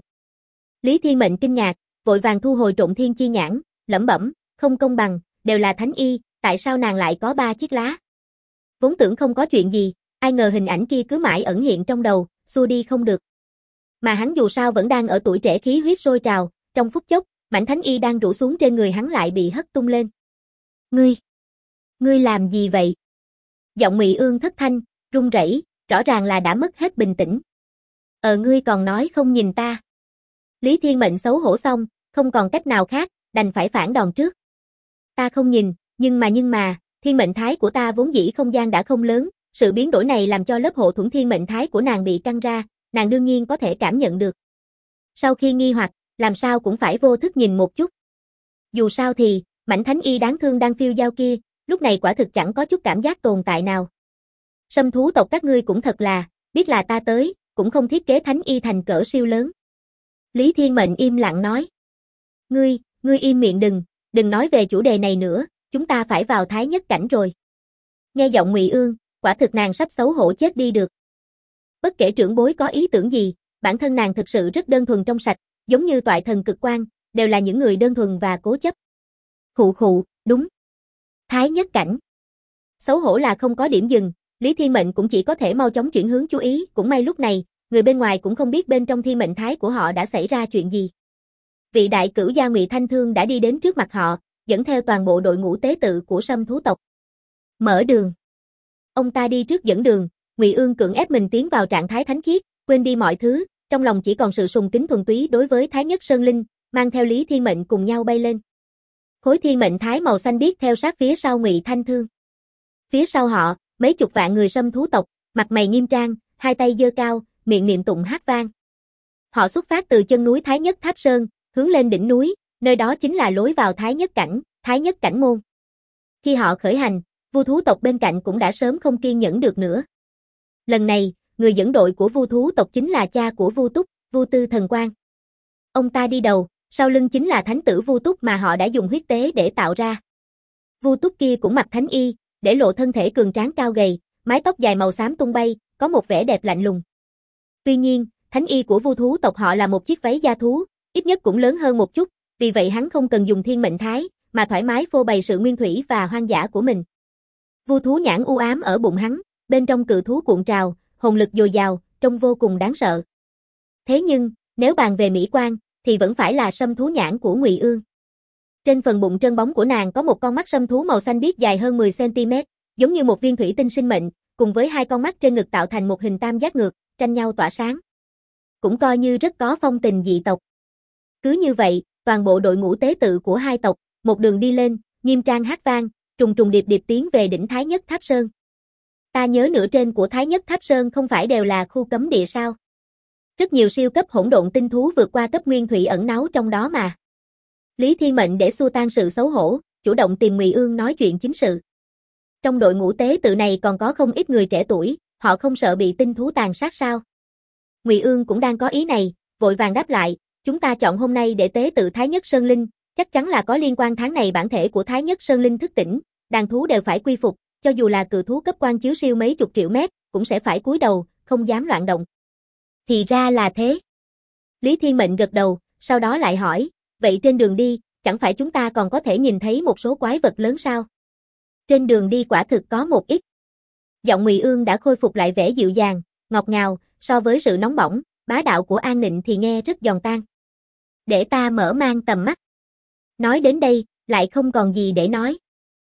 Lý Thiên Mệnh kinh ngạc, vội vàng thu hồi trộm thiên chi nhãn, lẩm bẩm, không công bằng, đều là thánh y, tại sao nàng lại có 3 chiếc lá? Vốn tưởng không có chuyện gì, ai ngờ hình ảnh kia cứ mãi ẩn hiện trong đầu, xua đi không được. Mà hắn dù sao vẫn đang ở tuổi trẻ khí huyết sôi trào, trong phút chốc, mảnh thánh y đang rủ xuống trên người hắn lại bị hất tung lên. Ngươi làm gì vậy? Giọng Ngụy Ương thất thanh, run rẩy, rõ ràng là đã mất hết bình tĩnh. Ngươi còn nói không nhìn ta. Lý Thiên Mệnh xấu hổ xong, không còn cách nào khác, đành phải phản đòn trước. Ta không nhìn, nhưng mà, thiên mệnh thái của ta vốn dĩ không gian đã không lớn, sự biến đổi này làm cho lớp hộ thuẫn thiên mệnh thái của nàng bị căng ra, nàng đương nhiên có thể cảm nhận được. Sau khi nghi hoặc, làm sao cũng phải vô thức nhìn một chút. Dù sao thì, Mảnh thánh y đáng thương đang phiêu dao kia, lúc này quả thực chẳng có chút cảm giác tồn tại nào. Sâm thú tộc các ngươi cũng thật là, biết là ta tới, cũng không thiết kế thánh y thành cỡ siêu lớn. Lý Thiên Mệnh im lặng nói. Ngươi im miệng đừng nói về chủ đề này nữa, chúng ta phải vào thái nhất cảnh rồi. Nghe giọng Ngụy Ương, quả thực nàng sắp xấu hổ chết đi được. Bất kể trưởng bối có ý tưởng gì, bản thân nàng thực sự rất đơn thuần trong sạch, giống như toại thần cực quan, đều là những người đơn thuần và cố chấp. Khụ, đúng. Thái nhất cảnh. Xấu hổ là không có điểm dừng, Lý Thiên Mệnh cũng chỉ có thể mau chóng chuyển hướng chú ý, cũng may lúc này, người bên ngoài cũng không biết bên trong thiên mệnh thái của họ đã xảy ra chuyện gì. Vị đại cửu gia Ngụy Thanh Thương đã đi đến trước mặt họ, dẫn theo toàn bộ đội ngũ tế tự của Sâm thú tộc. Mở đường. Ông ta đi trước dẫn đường, Ngụy Ương cưỡng ép mình tiến vào trạng thái thánh khiết, quên đi mọi thứ, trong lòng chỉ còn sự sùng kính thuần túy đối với Thái Nhất Sơn Linh, mang theo Lý Thiên Mệnh cùng nhau bay lên. Khối thiên mệnh thái màu xanh biếc theo sát phía sau Ngụy Thanh Thương. Phía sau họ, mấy chục vạn người Sâm thú tộc, mặt mày nghiêm trang, hai tay giơ cao, miệng niệm tụng hát vang. Họ xuất phát từ chân núi Thái Nhất Tháp Sơn, hướng lên đỉnh núi, nơi đó chính là lối vào Thái Nhất Cảnh, Thái Nhất Cảnh môn. Khi họ khởi hành, Vu thú tộc bên cạnh cũng đã sớm không kiên nhẫn được nữa. Lần này, người dẫn đội của Vu thú tộc chính là cha của Vu Túc, Vu Tư Thần Quang. Ông ta đi đầu, sau lưng chính là thánh tử Vu Túc mà họ đã dùng huyết tế để tạo ra. Vu Túc kia cũng mặc thánh y, để lộ thân thể cường tráng cao gầy, mái tóc dài màu xám tung bay, có một vẻ đẹp lạnh lùng. Tuy nhiên, thánh y của Vu thú tộc họ là một chiếc váy da thú, ít nhất cũng lớn hơn một chút, vì vậy hắn không cần dùng thiên mệnh thái, mà thoải mái phô bày sự nguyên thủy và hoang dã của mình. Vu thú nhãn u ám ở bụng hắn, bên trong cự thú cuộn trào, hồn lực dồi dào, trông vô cùng đáng sợ. Thế nhưng, nếu bàn về mỹ quan, thì vẫn phải là sâm thú nhãn của Ngụy Ương. Trên phần bụng trơn bóng của nàng có một con mắt sâm thú màu xanh biếc dài hơn 10 cm, giống như một viên thủy tinh sinh mệnh, cùng với hai con mắt trên ngực tạo thành một hình tam giác ngược, tranh nhau tỏa sáng. Cũng coi như rất có phong tình dị tộc. Cứ như vậy, toàn bộ đội ngũ tế tự của hai tộc, một đường đi lên, nghiêm trang hát vang, trùng trùng điệp điệp tiến về đỉnh Thái Nhất Tháp Sơn. Ta nhớ nửa trên của Thái Nhất Tháp Sơn không phải đều là khu cấm địa sao? Rất nhiều siêu cấp hỗn độn tinh thú vượt qua cấp nguyên thủy ẩn náu trong đó mà. Lý Thiên Mệnh để xua tan sự xấu hổ, chủ động tìm Ngụy Ương nói chuyện chính sự. Trong đội ngũ tế tự này còn có không ít người trẻ tuổi, họ không sợ bị tinh thú tàn sát sao? Ngụy Ương cũng đang có ý này, vội vàng đáp lại, chúng ta chọn hôm nay để tế tự Thái Nhất Sơn Linh, chắc chắn là có liên quan tháng này bản thể của Thái Nhất Sơn Linh thức tỉnh, đàn thú đều phải quy phục, cho dù là cự thú cấp quan chiếu siêu mấy chục triệu mét, cũng sẽ phải cúi đầu, không dám loạn động. Thì ra là thế. Lý Thiên Mệnh gật đầu, sau đó lại hỏi, vậy trên đường đi, chẳng phải chúng ta còn có thể nhìn thấy một số quái vật lớn sao? Trên đường đi quả thực có một ít. Giọng Ngụy Ương đã khôi phục lại vẻ dịu dàng, ngọt ngào, so với sự nóng bỏng, bá đạo của An Nịnh thì nghe rất giòn tan. Để ta mở mang tầm mắt. Nói đến đây, lại không còn gì để nói.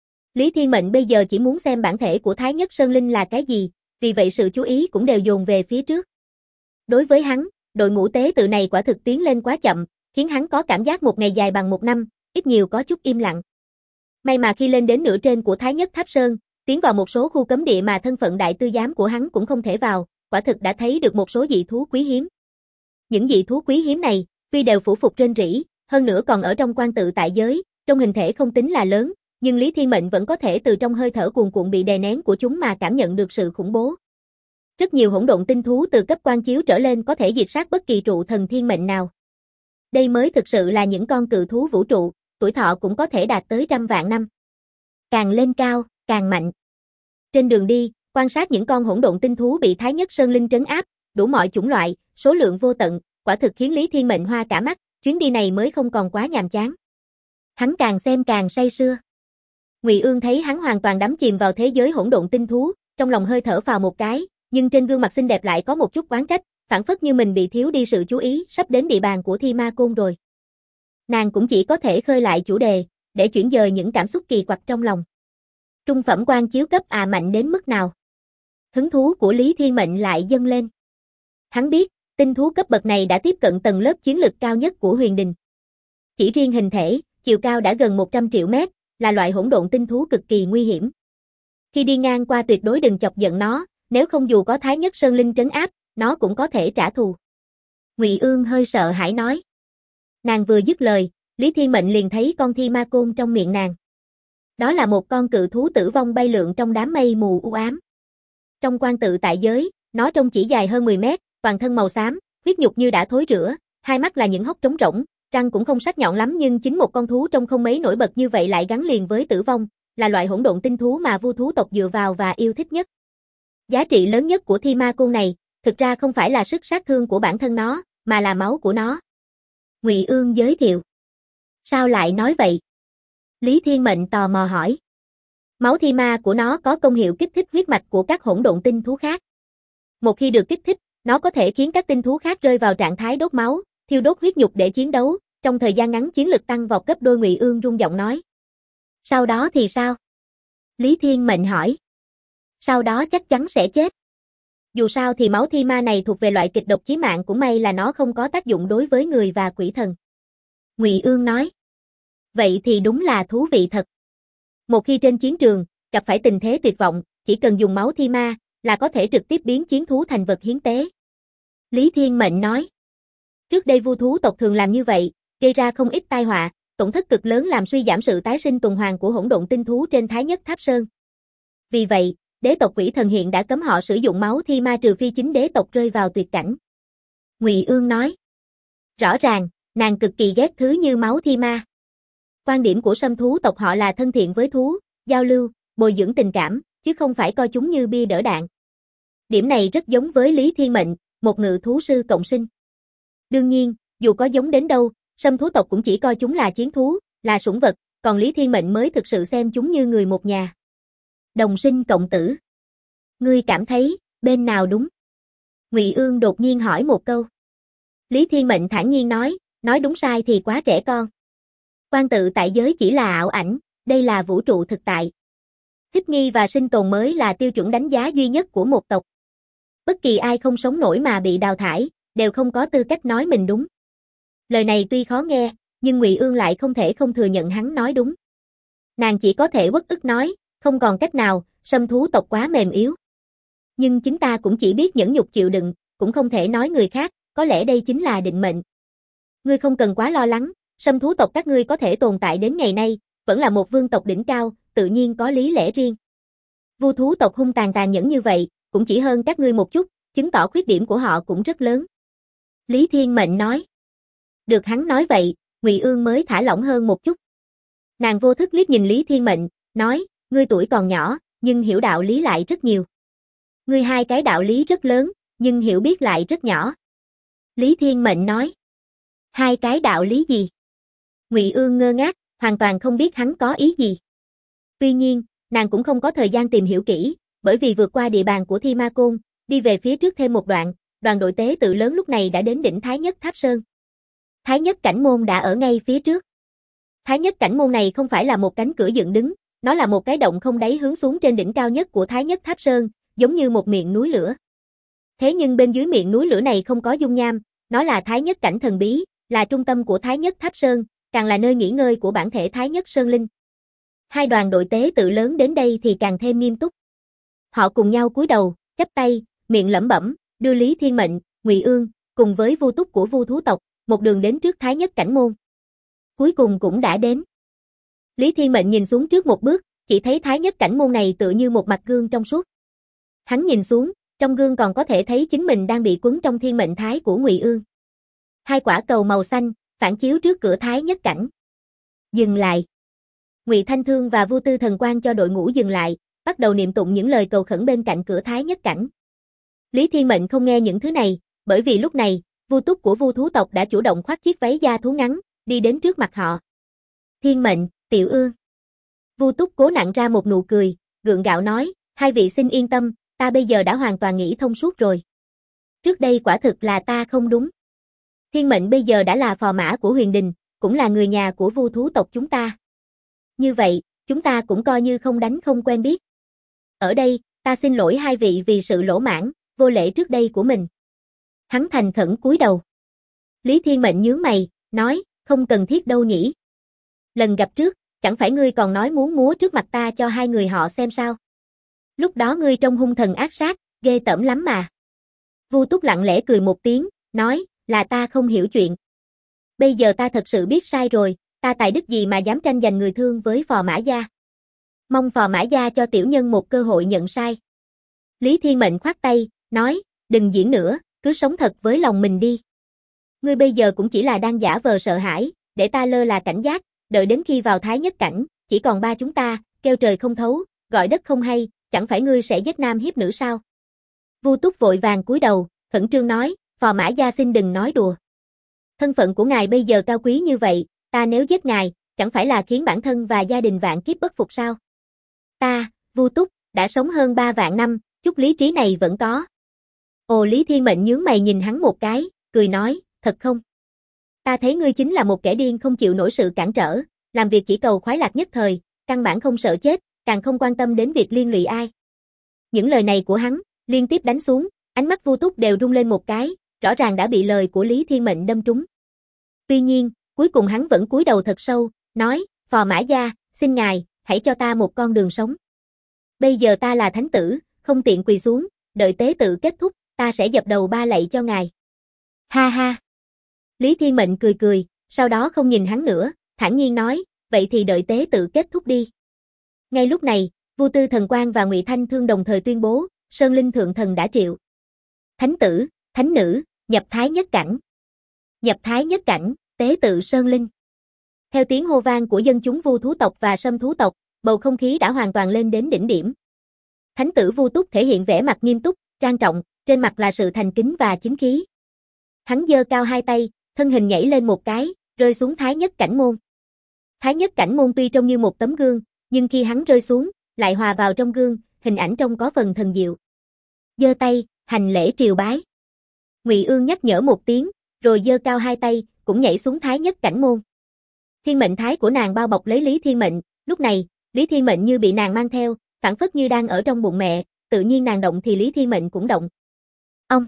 Lý Thiên Mệnh bây giờ chỉ muốn xem bản thể của Thái Nhất Sơn Linh là cái gì, vì vậy sự chú ý cũng đều dồn về phía trước. Đối với hắn, đội ngũ tế tự này quả thực tiến lên quá chậm, khiến hắn có cảm giác một ngày dài bằng một năm, ít nhiều có chút im lặng. May mà khi lên đến nửa trên của Thái Nhất Tháp Sơn, tiến vào một số khu cấm địa mà thân phận đại tư giám của hắn cũng không thể vào, quả thực đã thấy được một số dị thú quý hiếm. Những dị thú quý hiếm này, tuy đều phủ phục trên rỉ, hơn nữa còn ở trong quan tự tại giới, trong hình thể không tính là lớn, nhưng Lý Thiên Mệnh vẫn có thể từ trong hơi thở cuồn cuộn bị đè nén của chúng mà cảm nhận được sự khủng bố. Rất nhiều hỗn độn tinh thú từ cấp quan chiếu trở lên có thể diệt sát bất kỳ trụ thần thiên mệnh nào. Đây mới thực sự là những con cự thú vũ trụ, tuổi thọ cũng có thể đạt tới trăm vạn năm. Càng lên cao, càng mạnh. Trên đường đi, quan sát những con hỗn độn tinh thú bị Thái Nhất Sơn Linh trấn áp, đủ mọi chủng loại, số lượng vô tận, quả thực khiến Lý Thiên Mệnh hoa cả mắt, chuyến đi này mới không còn quá nhàm chán. Hắn càng xem càng say sưa. Ngụy Ương thấy hắn hoàn toàn đắm chìm vào thế giới hỗn độn tinh thú, trong lòng hơi thở phào một cái, nhưng trên gương mặt xinh đẹp lại có một chút oán trách, phảng phất như mình bị thiếu đi sự chú ý, sắp đến địa bàn của Thi Ma Côn rồi. Nàng cũng chỉ có thể khơi lại chủ đề, để chuyển dời những cảm xúc kỳ quặc trong lòng. Trung phẩm quan chiếu cấp mạnh đến mức nào? Hứng thú của Lý Thiên Mệnh lại dâng lên. Hắn biết, tinh thú cấp bậc này đã tiếp cận tầng lớp chiến lực cao nhất của huyền đình. Chỉ riêng hình thể, chiều cao đã gần 100 triệu mét, là loại hỗn độn tinh thú cực kỳ nguy hiểm. Khi đi ngang qua tuyệt đối đừng chọc giận nó, nếu không dù có Thái Nhất Sơn Linh trấn áp, nó cũng có thể trả thù. Ngụy Ương hơi sợ hãi nói. Nàng vừa dứt lời, Lý Thiên Mệnh liền thấy con thi ma côn trong miệng nàng. Đó là một con cự thú tử vong bay lượn trong đám mây mù u ám. Trong quan tự tại giới, nó trông chỉ dài hơn 10 mét, toàn thân màu xám, huyết nhục như đã thối rữa, hai mắt là những hốc trống rỗng, răng cũng không sắc nhọn lắm nhưng chính một con thú trông không mấy nổi bật như vậy lại gắn liền với tử vong, là loại hỗn độn tinh thú mà vu thú tộc dựa vào và yêu thích nhất. Giá trị lớn nhất của thi ma côn này, thực ra không phải là sức sát thương của bản thân nó, mà là máu của nó. Ngụy Ương giới thiệu. Sao lại nói vậy? Lý Thiên Mệnh tò mò hỏi. Máu thi ma của nó có công hiệu kích thích huyết mạch của các hỗn độn tinh thú khác. Một khi được kích thích, nó có thể khiến các tinh thú khác rơi vào trạng thái đốt máu, thiêu đốt huyết nhục để chiến đấu, trong thời gian ngắn chiến lực tăng vọt gấp đôi. Ngụy Ương rung giọng nói. Sau đó thì sao? Lý Thiên Mệnh hỏi. Sau đó chắc chắn sẽ chết. Dù sao thì máu thi ma này thuộc về loại kịch độc chí mạng, cũng may là nó không có tác dụng đối với người và quỷ thần. Ngụy Ương nói. Vậy thì đúng là thú vị thật. Một khi trên chiến trường, gặp phải tình thế tuyệt vọng, chỉ cần dùng máu thi ma, là có thể trực tiếp biến chiến thú thành vật hiến tế. Lý Thiên Mệnh nói. Trước đây vu thú tộc thường làm như vậy, gây ra không ít tai họa, tổn thất cực lớn làm suy giảm sự tái sinh tuần hoàn của hỗn độn tinh thú trên Thái Nhất Tháp Sơn. Vì vậy, đế tộc quỷ thần hiện đã cấm họ sử dụng máu thi ma trừ phi chính đế tộc rơi vào tuyệt cảnh. Ngụy Ương nói. Rõ ràng, nàng cực kỳ ghét thứ như máu thi ma. Quan điểm của sâm thú tộc họ là thân thiện với thú, giao lưu, bồi dưỡng tình cảm, chứ không phải coi chúng như bia đỡ đạn. Điểm này rất giống với Lý Thiên Mệnh, một ngự thú sư cộng sinh. Đương nhiên, dù có giống đến đâu, sâm thú tộc cũng chỉ coi chúng là chiến thú, là sủng vật, còn Lý Thiên Mệnh mới thực sự xem chúng như người một nhà. Đồng sinh cộng tử. Ngươi cảm thấy, bên nào đúng? Ngụy Ương đột nhiên hỏi một câu. Lý Thiên Mệnh thản nhiên nói đúng sai thì quá trẻ con. Quan tự tại giới chỉ là ảo ảnh, đây là vũ trụ thực tại. Thích nghi và sinh tồn mới là tiêu chuẩn đánh giá duy nhất của một tộc. Bất kỳ ai không sống nổi mà bị đào thải, đều không có tư cách nói mình đúng. Lời này tuy khó nghe, nhưng Ngụy Ương lại không thể không thừa nhận hắn nói đúng. Nàng chỉ có thể uất ức nói, không còn cách nào, sâm thú tộc quá mềm yếu. Nhưng chính ta cũng chỉ biết nhẫn nhục chịu đựng, cũng không thể nói người khác, có lẽ đây chính là định mệnh. Ngươi không cần quá lo lắng, sâm thú tộc các ngươi có thể tồn tại đến ngày nay, vẫn là một vương tộc đỉnh cao, tự nhiên có lý lẽ riêng. Vu thú tộc hung tàn tàn nhẫn như vậy, cũng chỉ hơn các ngươi một chút, chứng tỏ khuyết điểm của họ cũng rất lớn. Lý Thiên Mệnh nói. Được hắn nói vậy, Ngụy Ương mới thả lỏng hơn một chút. Nàng vô thức liếc nhìn Lý Thiên Mệnh, nói, ngươi tuổi còn nhỏ, nhưng hiểu đạo lý lại rất nhiều. Ngươi hai cái đạo lý rất lớn, nhưng hiểu biết lại rất nhỏ. Lý Thiên Mệnh nói. Hai cái đạo lý gì? Ngụy Ương ngơ ngác, hoàn toàn không biết hắn có ý gì. Tuy nhiên, nàng cũng không có thời gian tìm hiểu kỹ, bởi vì vượt qua địa bàn của Thi Ma Côn, đi về phía trước thêm một đoạn, đoàn đội tế tự lớn lúc này đã đến đỉnh Thái Nhất Tháp Sơn. Thái Nhất Cảnh Môn đã ở ngay phía trước. Thái Nhất Cảnh Môn này không phải là một cánh cửa dựng đứng, nó là một cái động không đáy hướng xuống trên đỉnh cao nhất của Thái Nhất Tháp Sơn, giống như một miệng núi lửa. Thế nhưng bên dưới miệng núi lửa này không có dung nham, nó là Thái Nhất Cảnh thần bí, là trung tâm của Thái Nhất Tháp Sơn, càng là nơi nghỉ ngơi của bản thể Thái Nhất Sơn Linh. Hai đoàn đội tế tự lớn đến đây thì càng thêm nghiêm túc. Họ cùng nhau cúi đầu, chắp tay, miệng lẩm bẩm, đưa Lý Thiên Mệnh, Ngụy Ương, cùng với vu túc của vu thú tộc, một đường đến trước Thái Nhất Cảnh Môn. Cuối cùng cũng đã đến. Lý Thiên Mệnh nhìn xuống trước một bước, chỉ thấy Thái Nhất Cảnh Môn này tựa như một mặt gương trong suốt. Hắn nhìn xuống, trong gương còn có thể thấy chính mình đang bị quấn trong thiên mệnh thái của Ngụy Ương. Hai quả cầu màu xanh, phản chiếu trước cửa Thái Nhất Cảnh. Dừng lại. Ngụy Thanh Thương và Vu Tư Thần Quang cho đội ngũ dừng lại, bắt đầu niệm tụng những lời cầu khẩn bên cạnh cửa Thái Nhất Cảnh. Lý Thiên Mệnh không nghe những thứ này, bởi vì lúc này, Vu Túc của Vu thú tộc đã chủ động khoác chiếc váy da thú ngắn, đi đến trước mặt họ. Thiên Mệnh, Tiểu Ương. Vu Túc cố nặn ra một nụ cười, gượng gạo nói, hai vị xin yên tâm, ta bây giờ đã hoàn toàn nghĩ thông suốt rồi. Trước đây quả thực là ta không đúng. Thiên Mệnh bây giờ đã là phò mã của Huyền Đình, cũng là người nhà của Vu thú tộc chúng ta. Như vậy, chúng ta cũng coi như không đánh không quen biết. Ở đây, ta xin lỗi hai vị vì sự lỗ mãng, vô lễ trước đây của mình. Hắn thành khẩn cúi đầu. Lý Thiên Mệnh nhướng mày, nói, không cần thiết đâu nhỉ. Lần gặp trước, chẳng phải ngươi còn nói muốn múa trước mặt ta cho hai người họ xem sao. Lúc đó ngươi trông hung thần ác sát, ghê tởm lắm mà. Vu Túc lặng lẽ cười một tiếng, nói, là ta không hiểu chuyện. Bây giờ ta thật sự biết sai rồi, Ta tài đức gì mà dám tranh giành người thương với Phò Mã Gia. Mong Phò Mã Gia cho tiểu nhân một cơ hội nhận sai. Lý Thiên Mệnh khoát tay, nói, đừng diễn nữa, cứ sống thật với lòng mình đi. Ngươi bây giờ cũng chỉ là đang giả vờ sợ hãi, để ta lơ là cảnh giác, đợi đến khi vào Thái Nhất Cảnh, chỉ còn ba chúng ta, kêu trời không thấu, gọi đất không hay, chẳng phải ngươi sẽ giết nam hiếp nữ sao? Vu Túc vội vàng cúi đầu, khẩn trương nói, Phò Mã Gia xin đừng nói đùa. Thân phận của ngài bây giờ cao quý như vậy, ta nếu giết ngài, chẳng phải là khiến bản thân và gia đình vạn kiếp bất phục sao? Ta, Vu Túc, đã sống hơn 3 vạn năm, chút lý trí này vẫn có. Ồ, Lý Thiên Mệnh nhướng mày nhìn hắn một cái, cười nói, thật không? Ta thấy ngươi chính là một kẻ điên không chịu nổi sự cản trở, làm việc chỉ cầu khoái lạc nhất thời, căn bản không sợ chết, càng không quan tâm đến việc liên lụy ai. Những lời này của hắn, liên tiếp đánh xuống, ánh mắt Vu Túc đều rung lên một cái, rõ ràng đã bị lời của Lý Thiên Mệnh đâm trúng. Tuy nhiên, cuối cùng hắn vẫn cúi đầu thật sâu, nói, Phò Mã Gia, xin ngài, hãy cho ta một con đường sống. Bây giờ ta là thánh tử, không tiện quỳ xuống, đợi tế tự kết thúc, ta sẽ dập đầu ba lạy cho ngài. Ha ha. Lý Thiên Mệnh cười cười, sau đó không nhìn hắn nữa, thản nhiên nói, vậy thì đợi tế tự kết thúc đi. Ngay lúc này, Vu Tư Thần Quang và Ngụy Thanh Thương đồng thời tuyên bố, Sơn Linh Thượng Thần đã triệu. Thánh tử, thánh nữ, nhập Thái Nhất Cảnh. Nhập Thái Nhất Cảnh, tế tự Sơn Linh. Theo tiếng hô vang của dân chúng Vu thú tộc và Sâm thú tộc, bầu không khí đã hoàn toàn lên đến đỉnh điểm. Thánh tử Vu Túc thể hiện vẻ mặt nghiêm túc, trang trọng, trên mặt là sự thành kính và chính khí. Hắn giơ cao hai tay, thân hình nhảy lên một cái, rơi xuống Thái Nhất Cảnh môn. Thái Nhất Cảnh môn tuy trông như một tấm gương, nhưng khi hắn rơi xuống, lại hòa vào trong gương, hình ảnh trông có phần thần diệu. Giơ tay, hành lễ triều bái. Ngụy Ương nhắc nhở một tiếng, rồi giơ cao hai tay, cũng nhảy xuống Thái Nhất Cảnh môn. Thiên mệnh thái của nàng bao bọc lấy Lý Thiên Mệnh, lúc này, Lý Thiên Mệnh như bị nàng mang theo, phảng phất như đang ở trong bụng mẹ, tự nhiên nàng động thì Lý Thiên Mệnh cũng động. Ông.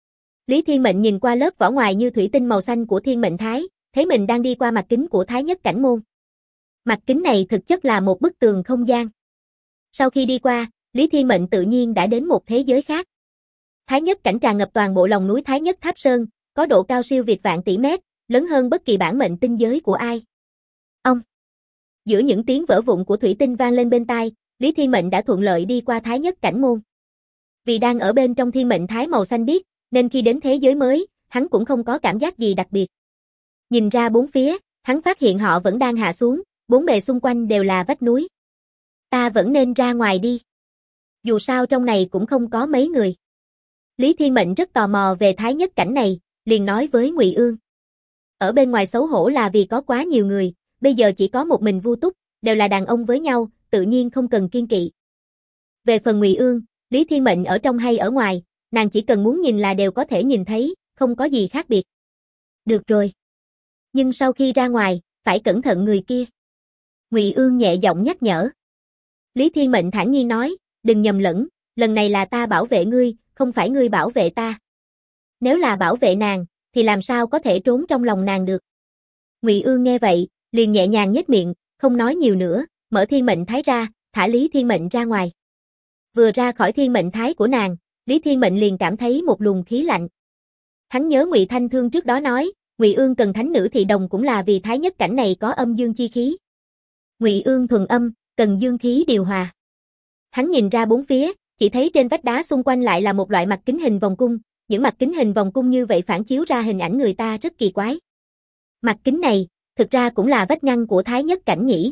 Lý Thiên Mệnh nhìn qua lớp vỏ ngoài như thủy tinh màu xanh của Thiên mệnh thái, thấy mình đang đi qua mặt kính của Thái Nhất Cảnh môn. Mặt kính này thực chất là một bức tường không gian. Sau khi đi qua, Lý Thiên Mệnh tự nhiên đã đến một thế giới khác. Thái Nhất Cảnh tràn ngập toàn bộ lòng núi Thái Nhất Tháp Sơn, có độ cao siêu việt vạn tỷ mét, lớn hơn bất kỳ bản mệnh tinh giới của ai. Ông. Giữa những tiếng vỡ vụn của thủy tinh vang lên bên tai, Lý Thiên Mệnh đã thuận lợi đi qua Thái Nhất Cảnh môn. Vì đang ở bên trong thiên mệnh thái màu xanh biếc, nên khi đến thế giới mới, hắn cũng không có cảm giác gì đặc biệt. Nhìn ra bốn phía, hắn phát hiện họ vẫn đang hạ xuống, bốn bề xung quanh đều là vách núi. Ta vẫn nên ra ngoài đi. Dù sao trong này cũng không có mấy người. Lý Thiên Mệnh rất tò mò về Thái Nhất Cảnh này, liền nói với Ngụy Ương. Ở bên ngoài xấu hổ là vì có quá nhiều người, bây giờ chỉ có một mình Vu Túc, đều là đàn ông với nhau, tự nhiên không cần kiêng kỵ. Về phần Ngụy Ương, Lý Thiên Mệnh ở trong hay ở ngoài, nàng chỉ cần muốn nhìn là đều có thể nhìn thấy, không có gì khác biệt. Được rồi. Nhưng sau khi ra ngoài, phải cẩn thận người kia. Ngụy Ương nhẹ giọng nhắc nhở. Lý Thiên Mệnh thản nhiên nói, đừng nhầm lẫn, lần này là ta bảo vệ ngươi, không phải ngươi bảo vệ ta. Nếu là bảo vệ nàng, thì làm sao có thể trốn trong lòng nàng được. Ngụy Ương nghe vậy, liền nhẹ nhàng nhếch miệng, không nói nhiều nữa, mở thiên mệnh thái ra, thả Lý Thiên Mệnh ra ngoài. Vừa ra khỏi thiên mệnh thái của nàng, Lý Thiên Mệnh liền cảm thấy một luồng khí lạnh. Hắn nhớ Ngụy Thanh Thương trước đó nói, Ngụy Ương cần thánh nữ thị đồng cũng là vì Thái Nhất Cảnh này có âm dương chi khí. Ngụy Ương thuần âm, cần dương khí điều hòa. Hắn nhìn ra bốn phía, chỉ thấy trên vách đá xung quanh lại là một loại mặt kính hình vòng cung, những mặt kính hình vòng cung như vậy phản chiếu ra hình ảnh người ta rất kỳ quái. Mặt kính này, thực ra cũng là vách ngăn của Thái Nhất Cảnh nhỉ.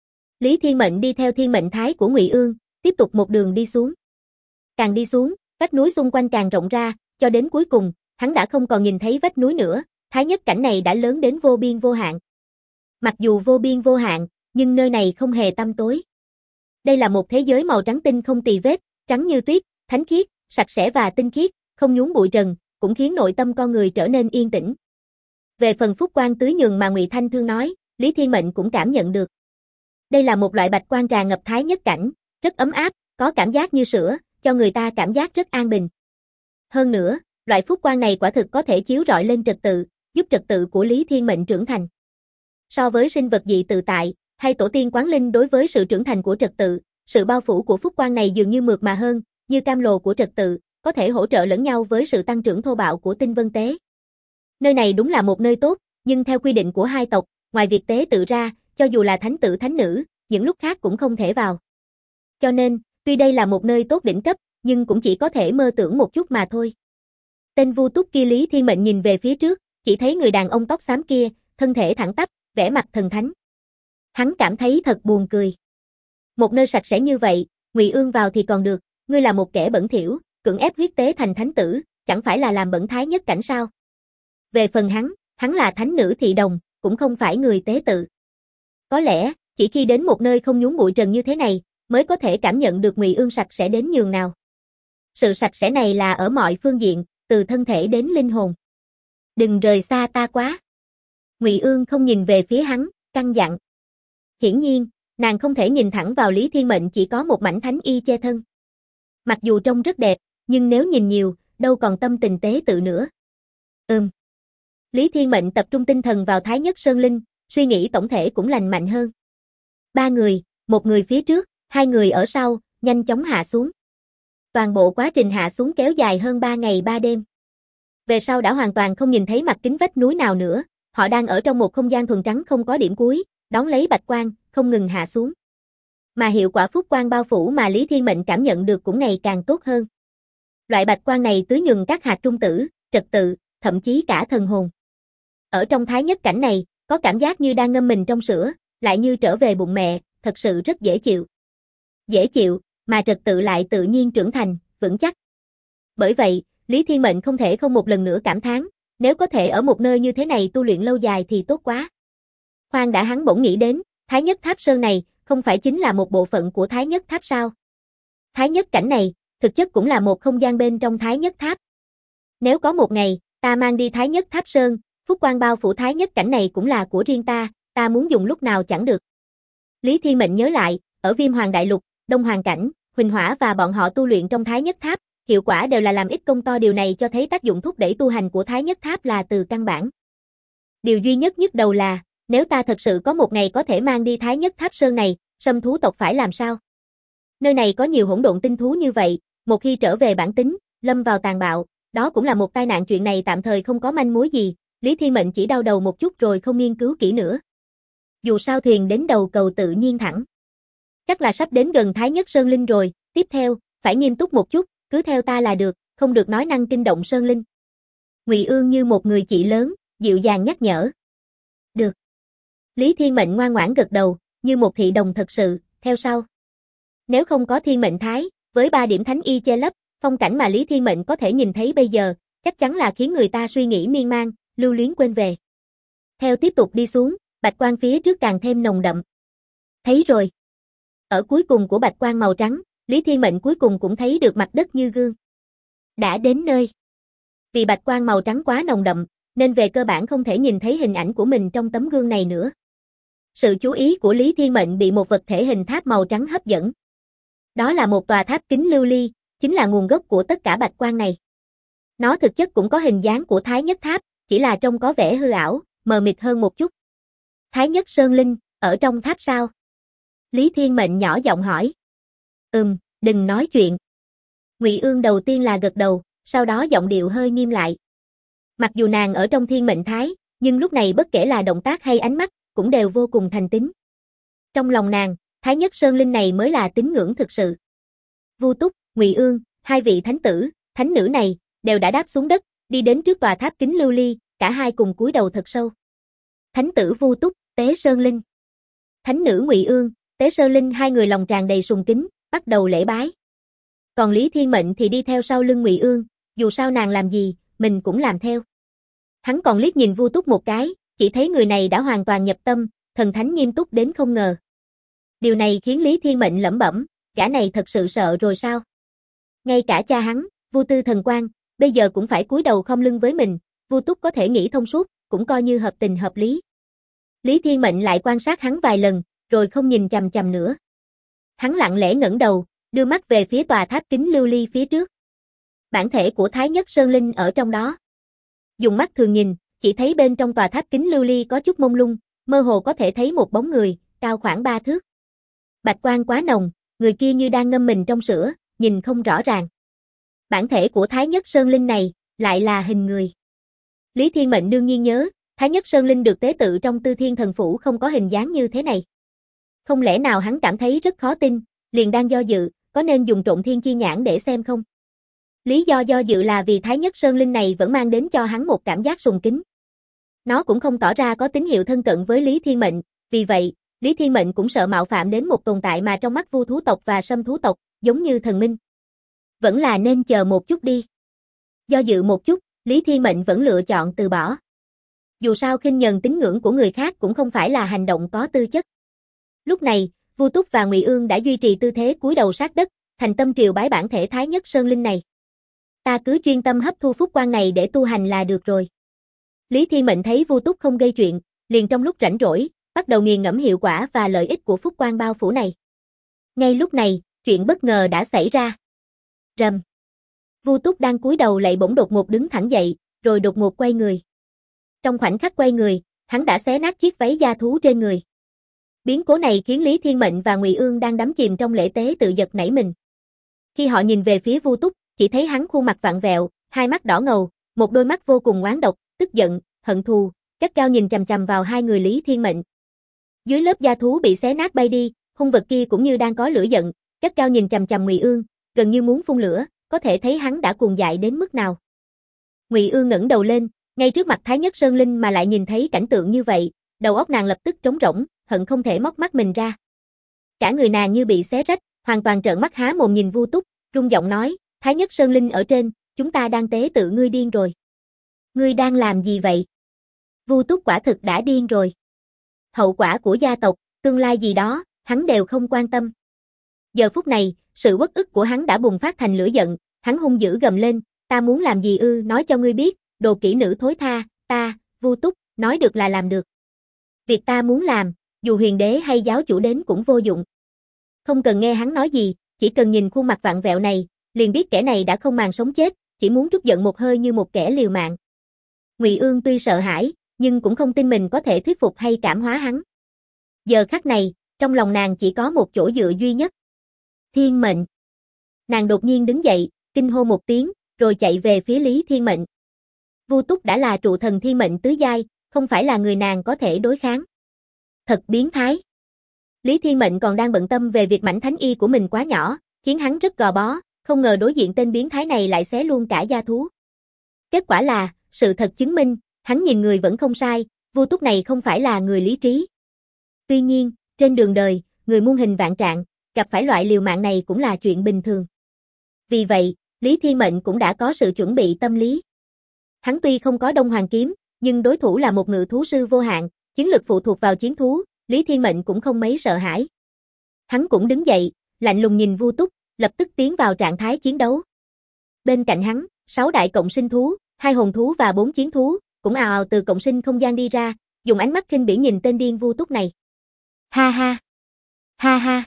Lý Thiên Mệnh đi theo thiên mệnh thái của Ngụy Ương, tiếp tục một đường đi xuống. Càng đi xuống, vách núi xung quanh càng rộng ra, cho đến cuối cùng, hắn đã không còn nhìn thấy vách núi nữa, Thái Nhất Cảnh này đã lớn đến vô biên vô hạn. Mặc dù vô biên vô hạn, nhưng nơi này không hề tăm tối. Đây là một thế giới màu trắng tinh không tì vết, trắng như tuyết, thánh khiết, sạch sẽ và tinh khiết, không nhúm bụi trần, cũng khiến nội tâm con người trở nên yên tĩnh. Về phần phúc quang tưới nhường mà Ngụy Thanh Thương nói, Lý Thiên Mệnh cũng cảm nhận được. Đây là một loại bạch quang tràn ngập Thái Nhất Cảnh, rất ấm áp, có cảm giác như sữa, cho người ta cảm giác rất an bình. Hơn nữa, loại phúc quang này quả thực có thể chiếu rọi lên trật tự, giúp trật tự của Lý Thiên Mệnh trưởng thành. So với sinh vật dị tự tại, hay tổ tiên quán linh đối với sự trưởng thành của trật tự, sự bao phủ của phúc quang này dường như mượt mà hơn, như cam lồ của trật tự, có thể hỗ trợ lẫn nhau với sự tăng trưởng thô bạo của tinh vân tế. Nơi này đúng là một nơi tốt, nhưng theo quy định của hai tộc, ngoài việc tế tự ra, cho dù là thánh tử thánh nữ, những lúc khác cũng không thể vào. Cho nên, tuy đây là một nơi tốt đỉnh cấp, nhưng cũng chỉ có thể mơ tưởng một chút mà thôi. Tên Vu Túc kia Lý Thiên Mệnh nhìn về phía trước, chỉ thấy người đàn ông tóc xám kia, thân thể thẳng tắp, vẻ mặt thần thánh. Hắn cảm thấy thật buồn cười. Một nơi sạch sẽ như vậy, Ngụy Ương vào thì còn được, ngươi là một kẻ bẩn thỉu, cưỡng ép huyết tế thành thánh tử, chẳng phải là làm bẩn Thái Nhất Cảnh sao? Về phần hắn là thánh nữ thị đồng, cũng không phải người tế tự. Có lẽ, chỉ khi đến một nơi không nhúng bụi trần như thế này, mới có thể cảm nhận được Ngụy Ương sạch sẽ đến nhường nào. Sự sạch sẽ này là ở mọi phương diện, từ thân thể đến linh hồn. Đừng rời xa ta quá. Ngụy Ương không nhìn về phía hắn, căn dặn. Hiển nhiên, nàng không thể nhìn thẳng vào Lý Thiên Mệnh chỉ có một mảnh thánh y che thân. Mặc dù trông rất đẹp, nhưng nếu nhìn nhiều, đâu còn tâm tình tế tự nữa. Lý Thiên Mệnh tập trung tinh thần vào Thái Nhất Sơn Linh, suy nghĩ tổng thể cũng lành mạnh hơn. 3 người, một người phía trước, 2 người ở sau, nhanh chóng hạ xuống. Toàn bộ quá trình hạ xuống kéo dài hơn 3 ngày 3 đêm. Về sau đã hoàn toàn không nhìn thấy mặt kính vách núi nào nữa, họ đang ở trong một không gian thuần trắng không có điểm cuối, đón lấy bạch quang, không ngừng hạ xuống. Mà hiệu quả phúc quang bao phủ mà Lý Thiên Mệnh cảm nhận được cũng ngày càng tốt hơn. Loại bạch quang này tưới nhuần các hạt trung tử, trật tự, thậm chí cả thần hồn. Ở trong Thái Nhất Cảnh này, có cảm giác như đang ngâm mình trong sữa, lại như trở về bụng mẹ, thật sự rất dễ chịu. Dễ chịu, mà trật tự lại tự nhiên trưởng thành, vững chắc. Bởi vậy, Lý Thiên Mệnh không thể không một lần nữa cảm thán, nếu có thể ở một nơi như thế này tu luyện lâu dài thì tốt quá. Khoan đã, hắn bỗng nghĩ đến, Thái Nhất Tháp Sơn này, không phải chính là một bộ phận của Thái Nhất Tháp sao? Thái Nhất Cảnh này, thực chất cũng là một không gian bên trong Thái Nhất Tháp. Nếu có một ngày, ta mang đi Thái Nhất Tháp Sơn, phúc quang bao phủ Thái Nhất Cảnh này cũng là của riêng ta muốn dùng lúc nào chẳng được. Lý Thiên Mệnh nhớ lại, ở Viêm Hoàng Đại Lục, Đông Hoàng Cảnh, Huỳnh Hỏa và bọn họ tu luyện trong Thái Nhất Tháp, hiệu quả đều là làm ít công to, điều này cho thấy tác dụng thúc đẩy tu hành của Thái Nhất Tháp là từ căn bản. Điều duy nhất nhức đầu là, nếu ta thật sự có một ngày có thể mang đi Thái Nhất Tháp Sơn này, Sâm thú tộc phải làm sao? Nơi này có nhiều hỗn độn tinh thú như vậy, một khi trở về bản tính, lâm vào tàn bạo, đó cũng là một tai nạn. Chuyện này tạm thời không có manh mối gì, Lý Thiên Mệnh chỉ đau đầu một chút rồi không nghiên cứu kỹ nữa. Dù sao thuyền đến đầu cầu tự nhiên thẳng. Chắc là sắp đến gần Thái Nhất Sơn Linh rồi, tiếp theo, phải nghiêm túc một chút, cứ theo ta là được, không được nói năng kinh động Sơn Linh. Ngụy Ương như một người chị lớn, dịu dàng nhắc nhở. Được. Lý Thiên Mệnh ngoan ngoãn gật đầu, như một thị đồng thật sự, theo sau. Nếu không có Thiên Mệnh Thái, với 3 điểm thánh y che lấp, phong cảnh mà Lý Thiên Mệnh có thể nhìn thấy bây giờ, chắc chắn là khiến người ta suy nghĩ miên man, lưu luyến quên về. Theo tiếp tục đi xuống, bạch quang phía trước càng thêm nồng đậm. Thấy rồi. Ở cuối cùng của bạch quang màu trắng, Lý Thiên Mệnh cuối cùng cũng thấy được mặt đất như gương. Đã đến nơi. Vì bạch quang màu trắng quá nồng đậm, nên về cơ bản không thể nhìn thấy hình ảnh của mình trong tấm gương này nữa. Sự chú ý của Lý Thiên Mệnh bị một vật thể hình tháp màu trắng hấp dẫn. Đó là một tòa tháp kính lưu ly, chính là nguồn gốc của tất cả bạch quang này. Nó thực chất cũng có hình dáng của Thái Nhất Tháp, chỉ là trông có vẻ hư ảo, mờ mịt hơn một chút. Thái Nhất Sơn Linh, ở trong tháp sao? Lý Thiên Mệnh nhỏ giọng hỏi. Đừng nói chuyện. Ngụy Ương đầu tiên là gật đầu, sau đó giọng điệu hơi nghiêm lại. Mặc dù nàng ở trong Thiên Mệnh Thái, nhưng lúc này bất kể là động tác hay ánh mắt, cũng đều vô cùng thành tín. Trong lòng nàng, Thái Nhất Sơn Linh này mới là tín ngưỡng thực sự. Vu Túc, Ngụy Ương, 2 vị thánh tử, thánh nữ này, đều đã đáp xuống đất, đi đến trước tòa tháp kính lưu ly, cả hai cùng cúi đầu thật sâu. Thánh tử Vu Túc, Tế Sơn Linh. Thánh nữ Ngụy Ương, Tế Sơn Linh, 2 người lòng tràn đầy sùng kính, bắt đầu lễ bái. Còn Lý Thiên Mệnh thì đi theo sau lưng Ngụy Ương, dù sao nàng làm gì, mình cũng làm theo. Hắn còn liếc nhìn Vu Túc một cái, chỉ thấy người này đã hoàn toàn nhập tâm, thần thánh nghiêm túc đến không ngờ. Điều này khiến Lý Thiên Mệnh lẩm bẩm, gã này thật sự sợ rồi sao? Ngay cả cha hắn, Vu Tư Thần Quang, bây giờ cũng phải cúi đầu khom lưng với mình, Vu Túc có thể nghĩ thông suốt, cũng coi như hợp tình hợp lý. Lý Thiên Mệnh lại quan sát hắn vài lần, rồi không nhìn chằm chằm nữa. Hắn lặng lẽ ngẩng đầu, đưa mắt về phía tòa tháp kính lưu ly phía trước. Bản thể của Thái Nhất Sơn Linh ở trong đó. Dùng mắt thường nhìn, chỉ thấy bên trong tòa tháp kính lưu ly có chút mông lung, mơ hồ có thể thấy một bóng người, cao khoảng 3 thước. Bạch quang quá nồng, người kia như đang ngâm mình trong sữa, nhìn không rõ ràng. Bản thể của Thái Nhất Sơn Linh này, lại là hình người. Lý Thiên Mệnh đương nhiên nhớ, Thái Nhất Sơn Linh được tế tự trong Tư Thiên Thần Phủ không có hình dáng như thế này. Không lẽ nào hắn cảm thấy rất khó tin, liền đang do dự, có nên dùng Trộn Thiên Chi Nhãn để xem không? Lý do do dự là vì Thái Nhất Sơn Linh này vẫn mang đến cho hắn một cảm giác sùng kính. Nó cũng không tỏ ra có tín hiệu thân cận với Lý Thiên Mệnh, vì vậy, Lý Thiên Mệnh cũng sợ mạo phạm đến một tồn tại mà trong mắt Vu thú tộc và Sâm thú tộc, giống như thần minh. Vẫn là nên chờ một chút đi. Do dự một chút, Lý Thiên Mệnh vẫn lựa chọn từ bỏ. Dù sao khinh nhờn tín ngưỡng của người khác cũng không phải là hành động có tư chất. Lúc này, Vu Túc và Ngụy Ương đã duy trì tư thế cúi đầu sát đất, thành tâm triều bái bản thể Thái Nhất Sơn Linh này. Ta cứ chuyên tâm hấp thu phúc quan này để tu hành là được rồi. Lý Thiên Mệnh thấy Vu Túc không gây chuyện, liền trong lúc rảnh rỗi, bắt đầu nghiền ngẫm hiệu quả và lợi ích của phúc quan bao phủ này. Ngay lúc này, chuyện bất ngờ đã xảy ra. Rầm. Vu Túc đang cúi đầu lại bỗng đột ngột đứng thẳng dậy, rồi đột ngột quay người. Trong khoảnh khắc quay người, hắn đã xé nát chiếc váy da thú trên người. Biến cố này khiến Lý Thiên Mệnh và Ngụy Ương đang đắm chìm trong lễ tế tự giật nảy mình. Khi họ nhìn về phía Vu Túc, chỉ thấy hắn khuôn mặt vặn vẹo, hai mắt đỏ ngầu, một đôi mắt vô cùng oán độc, tức giận, hận thù, gắt gao nhìn chằm chằm vào hai người Lý Thiên Mệnh. Dưới lớp da thú bị xé nát bay đi, hung vật kia cũng như đang có lửa giận, gắt gao nhìn chằm chằm Ngụy Ương, gần như muốn phun lửa, có thể thấy hắn đã cuồng dại đến mức nào. Ngụy Ương ngẩng đầu lên, ngay trước mặt Thái Nhất Sơn Linh mà lại nhìn thấy cảnh tượng như vậy, đầu óc nàng lập tức trống rỗng, hận không thể móc mắt mình ra. Cả người nàng như bị xé rách, hoàn toàn trợn mắt há mồm nhìn Vu Túc, run giọng nói, Thái Nhất Sơn Linh ở trên, chúng ta đang tế tự ngươi điên rồi. Ngươi đang làm gì vậy? Vu Túc quả thực đã điên rồi. Hậu quả của gia tộc, tương lai gì đó, hắn đều không quan tâm. Giờ phút này, sự uất ức của hắn đã bùng phát thành lửa giận, hắn hung dữ gầm lên, ta muốn làm gì ư, nói cho ngươi biết, đồ kỹ nữ thối tha, ta, Vu Túc, nói được là làm được. Việc ta muốn làm, dù huyền đế hay giáo chủ đến cũng vô dụng. Không cần nghe hắn nói gì, chỉ cần nhìn khuôn mặt vặn vẹo này, liền biết kẻ này đã không màng sống chết, chỉ muốn trút giận một hơi như một kẻ liều mạng. Ngụy Ương tuy sợ hãi, nhưng cũng không tin mình có thể thuyết phục hay cảm hóa hắn. Giờ khắc này, trong lòng nàng chỉ có một chỗ dựa duy nhất. Thiên Mệnh. Nàng đột nhiên đứng dậy, kinh hô một tiếng, rồi chạy về phía Lý Thiên Mệnh. Vu Túc đã là trụ thần thiên mệnh tứ giai, không phải là người nàng có thể đối kháng. Thật biến thái. Lý Thiên Mệnh còn đang bận tâm về việc mảnh thánh y của mình quá nhỏ, khiến hắn rất gò bó, không ngờ đối diện tên biến thái này lại xé luôn cả da thú. Kết quả là, sự thật chứng minh, hắn nhìn người vẫn không sai, Vu Túc này không phải là người lý trí. Tuy nhiên, trên đường đời, người muôn hình vạn trạng, gặp phải loại liều mạng này cũng là chuyện bình thường. Vì vậy, Lý Thiên Mệnh cũng đã có sự chuẩn bị tâm lý. Hắn tuy không có Đông Hoàng kiếm, nhưng đối thủ là một ngự thú sư vô hạn, chiến lực phụ thuộc vào chiến thú, Lý Thiên Mệnh cũng không mấy sợ hãi. Hắn cũng đứng dậy, lạnh lùng nhìn Vu Túc, lập tức tiến vào trạng thái chiến đấu. Bên cạnh hắn, 6 đại cộng sinh thú, 2 hồn thú và 4 chiến thú, cũng ào ào từ cộng sinh không gian đi ra, dùng ánh mắt khinh bỉ nhìn tên điên Vu Túc này. Ha ha! Ha ha!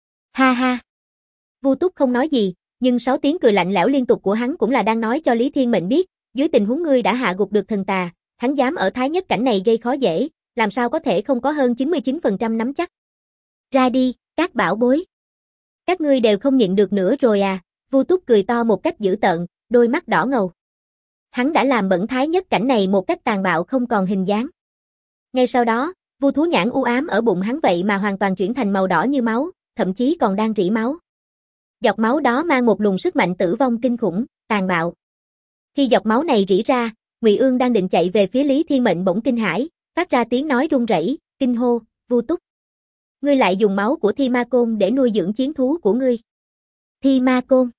Ha ha! Vu Túc không nói gì, nhưng 6 tiếng cười lạnh lẽo liên tục của hắn cũng là đang nói cho Lý Thiên Mệnh biết, dưới tình huống ngươi đã hạ gục được thần tà, hắn dám ở Thái Nhất cảnh này gây khó dễ, làm sao có thể không có hơn 99% nắm chắc. Ra đi, các bảo bối. Các ngươi đều không nhịn được nữa rồi à, Vu Túc cười to một cách dữ tợn, đôi mắt đỏ ngầu. Hắn đã làm bẩn Thái Nhất cảnh này một cách tàn bạo không còn hình dáng. Ngay sau đó, Vu thú nhãn u ám ở bụng hắn vậy mà hoàn toàn chuyển thành màu đỏ như máu, thậm chí còn đang rỉ máu. Giọt máu đó mang một luồng sức mạnh tử vong kinh khủng, tàn bạo. Khi giọt máu này rỉ ra, Ngụy Ương đang định chạy về phía Lý Thiên Mệnh bỗng kinh hãi, phát ra tiếng nói run rẩy, kinh hô, Vu Túc. Ngươi lại dùng máu của Thi Ma Côn để nuôi dưỡng chiến thú của ngươi. Thi Ma Côn.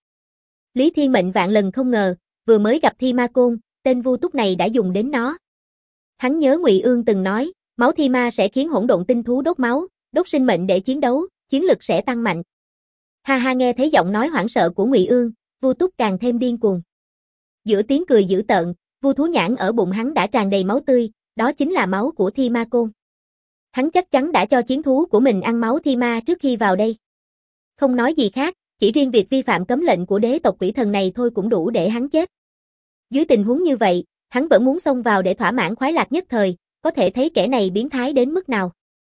Lý Thiên Mệnh vạn lần không ngờ, vừa mới gặp Thi Ma Côn, tên Vu Túc này đã dùng đến nó. Hắn nhớ Ngụy Ương từng nói, máu Thi Ma sẽ khiến hỗn độn tinh thú đốt máu, đốt sinh mệnh để chiến đấu, chiến lực sẽ tăng mạnh. Ha ha, nghe thấy giọng nói hoảng sợ của Ngụy Ương, Vu Túc càng thêm điên cuồng. Giữa tiếng cười dữ tợn, Vu thú nhãn ở bụng hắn đã tràn đầy máu tươi, đó chính là máu của Thi Ma Côn. Hắn chắc chắn đã cho chiến thú của mình ăn máu Thi Ma trước khi vào đây. Không nói gì khác, chỉ riêng việc vi phạm cấm lệnh của đế tộc quỷ thần này thôi cũng đủ để hắn chết. Dưới tình huống như vậy, hắn vẫn muốn xông vào để thỏa mãn khoái lạc nhất thời, có thể thấy kẻ này biến thái đến mức nào.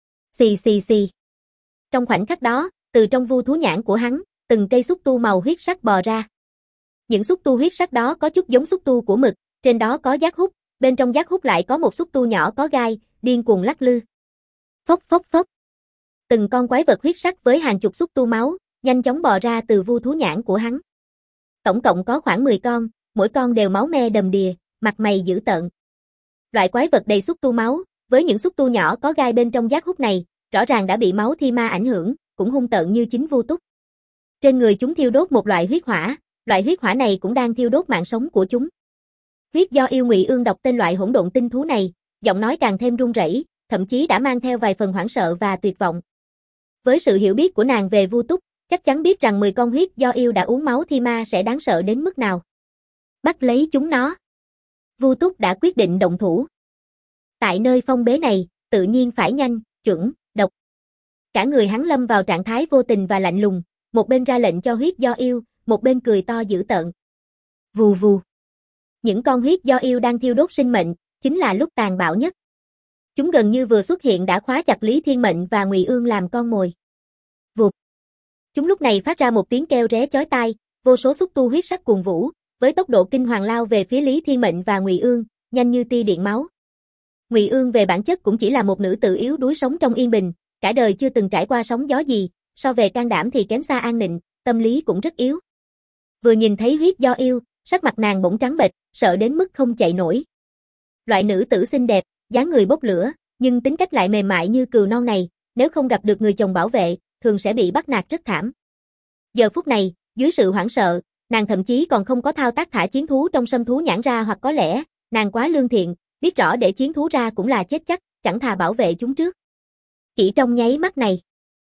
Xì xì xì. Trong khoảnh khắc đó, từ trong vu thú nhãn của hắn, từng cây xúc tu màu huyết sắc bò ra. Những xúc tu huyết sắc đó có chút giống xúc tu của mực, trên đó có giác hút, Bên trong giác hút lại có một xúc tu nhỏ có gai, điên cuồng lắc lư. Phốc phốc phốc. Từng con quái vật huyết sắc với hàng chục xúc tu máu, nhanh chóng bò ra từ vu thú nhãn của hắn. Tổng cộng có khoảng 10 con, mỗi con đều máu me đầm đìa, mặt mày dữ tợn. Loại quái vật đầy xúc tu máu, với những xúc tu nhỏ có gai bên trong giác hút này, rõ ràng đã bị máu thi ma ảnh hưởng, cũng hung tợn như chính Vu Túc. Trên người chúng thiêu đốt một loại huyết hỏa này cũng đang thiêu đốt mạng sống của chúng. Huyết do yêu Ngụy Ương đọc tên loại hỗn độn tinh thú này, giọng nói càng thêm run rẩy, thậm chí đã mang theo vài phần hoảng sợ và tuyệt vọng. Với sự hiểu biết của nàng về Vu Túc, chắc chắn biết rằng 10 con huyết do yêu đã uống máu thi ma sẽ đáng sợ đến mức nào. Bắt lấy chúng nó. Vu Túc đã quyết định động thủ. Tại nơi phong bế này, tự nhiên phải nhanh, chuẩn, độc. Cả người hắn lâm vào trạng thái vô tình và lạnh lùng, một bên ra lệnh cho huyết do yêu, một bên cười to dữ tợn. Vù vù. Những con huyết do yêu đang thiêu đốt sinh mệnh, chính là lúc tàn bạo nhất. Chúng gần như vừa xuất hiện đã khóa chặt Lý Thiên Mệnh và Ngụy Ương làm con mồi. Vụt. Chúng lúc này phát ra một tiếng kêu ré chói tai, vô số xúc tu huyết sắc cuồn vũ, với tốc độ kinh hoàng lao về phía Lý Thiên Mệnh và Ngụy Ương, nhanh như tia điện máu. Ngụy Ương về bản chất cũng chỉ là một nữ tử yếu đuối sống trong yên bình, cả đời chưa từng trải qua sóng gió gì, so về can đảm thì kém xa An Nịnh, tâm lý cũng rất yếu. Vừa nhìn thấy huyết do yêu, sắc mặt nàng bỗng trắng bệch, sợ đến mức không chạy nổi. Loại nữ tử xinh đẹp, dáng người bốc lửa, nhưng tính cách lại mềm mại như cừu non này, nếu không gặp được người chồng bảo vệ, thường sẽ bị bắt nạt rất thảm. Giờ phút này, dưới sự hoảng sợ, nàng thậm chí còn không có thao tác thả chiến thú trong sâm thú nhãn ra, hoặc có lẽ, nàng quá lương thiện, biết rõ để chiến thú ra cũng là chết chắc, chẳng thà bảo vệ chúng trước. Chỉ trong nháy mắt này,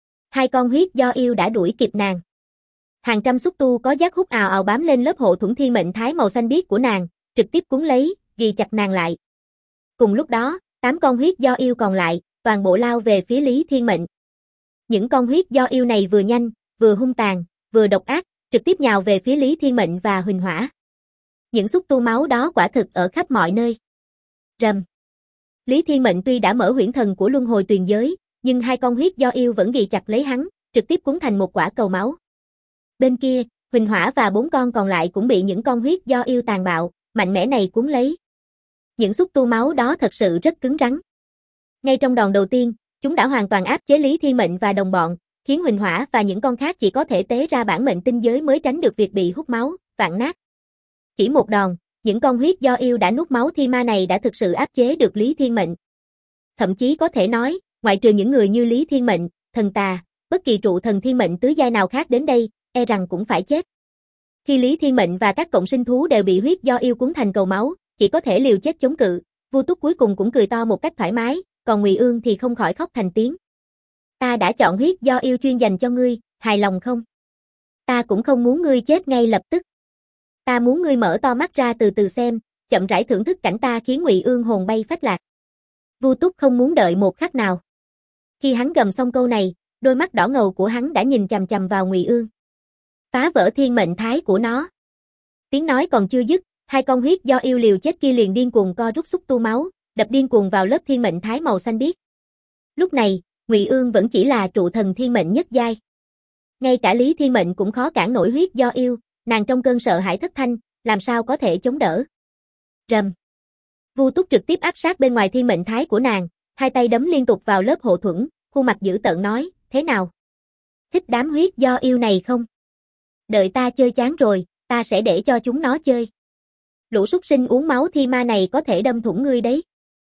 2 con huyết do yêu đã đuổi kịp nàng. Hàng trăm xúc tu có giác hút ào ào bám lên lớp hộ thuẫn thiên mệnh thái màu xanh biếc của nàng, trực tiếp cuốn lấy, ghi chặt nàng lại. Cùng lúc đó, 8 con huyết do yêu còn lại, toàn bộ lao về phía Lý Thiên Mệnh. Những con huyết do yêu này vừa nhanh, vừa hung tàn, vừa độc ác, trực tiếp nhào về phía Lý Thiên Mệnh và Huỳnh Hỏa. Những xúc tu máu đó quả thực ở khắp mọi nơi. Rầm. Lý Thiên Mệnh tuy đã mở huyễn thần của luân hồi tuyền giới, nhưng 2 con huyết do yêu vẫn ghi chặt lấy hắn, trực tiếp cuốn thành một quả cầu máu. Bên kia, Huỳnh Hỏa và 4 con còn lại cũng bị những con huyết do yêu tàn bạo, mạnh mẽ này cuốn lấy. Những xúc tu máu đó thật sự rất cứng rắn. Ngay trong đòn đầu tiên, chúng đã hoàn toàn áp chế Lý Thiên Mệnh và đồng bọn, khiến Huỳnh Hỏa và những con khác chỉ có thể tế ra bản mệnh tinh giới mới tránh được việc bị hút máu, vạn nát. Chỉ một đòn, những con huyết do yêu đã nuốt máu thi ma này đã thực sự áp chế được Lý Thiên Mệnh. Thậm chí có thể nói, ngoại trừ những người như Lý Thiên Mệnh, thần tà, bất kỳ trụ thần thiên mệnh tứ giai nào khác đến đây, e rằng cũng phải chết. Khi Lý Thiên Mệnh và các cộng sinh thú đều bị huyết do yêu cuốn thành cầu máu, chỉ có thể liều chết chống cự, Vu Túc cuối cùng cũng cười to một cách thoải mái, còn Ngụy Ương thì không khỏi khóc thành tiếng. Ta đã chọn huyết do yêu chuyên dành cho ngươi, hài lòng không? Ta cũng không muốn ngươi chết ngay lập tức. Ta muốn ngươi mở to mắt ra từ từ xem, chậm rãi thưởng thức cảnh ta khiến Ngụy Ương hồn bay phách lạc. Vu Túc không muốn đợi một khắc nào. Khi hắn gầm xong câu này, đôi mắt đỏ ngầu của hắn đã nhìn chằm chằm vào Ngụy Ương. Phá vỡ thiên mệnh thái của nó. Tiếng nói còn chưa dứt, 2 con huyết do yêu liều chết kia liền điên cuồng co rút xúc tu máu, đập điên cuồng vào lớp thiên mệnh thái màu xanh biếc. Lúc này, Ngụy Ương vẫn chỉ là trụ thần thiên mệnh nhất giai. Ngay cả Lý Thiên Mệnh cũng khó cản nổi huyết do yêu, nàng trong cơn sợ hãi thất thanh, làm sao có thể chống đỡ. Rầm. Vu Túc trực tiếp áp sát bên ngoài thiên mệnh thái của nàng, 2 tay đấm liên tục vào lớp hộ thuẫn, khuôn mặt dữ tợn nói, thế nào? Thích đám huyết do yêu này không? Đợi ta chơi chán rồi, ta sẽ để cho chúng nó chơi. Lũ súc sinh uống máu thi ma này có thể đâm thủng ngươi đấy.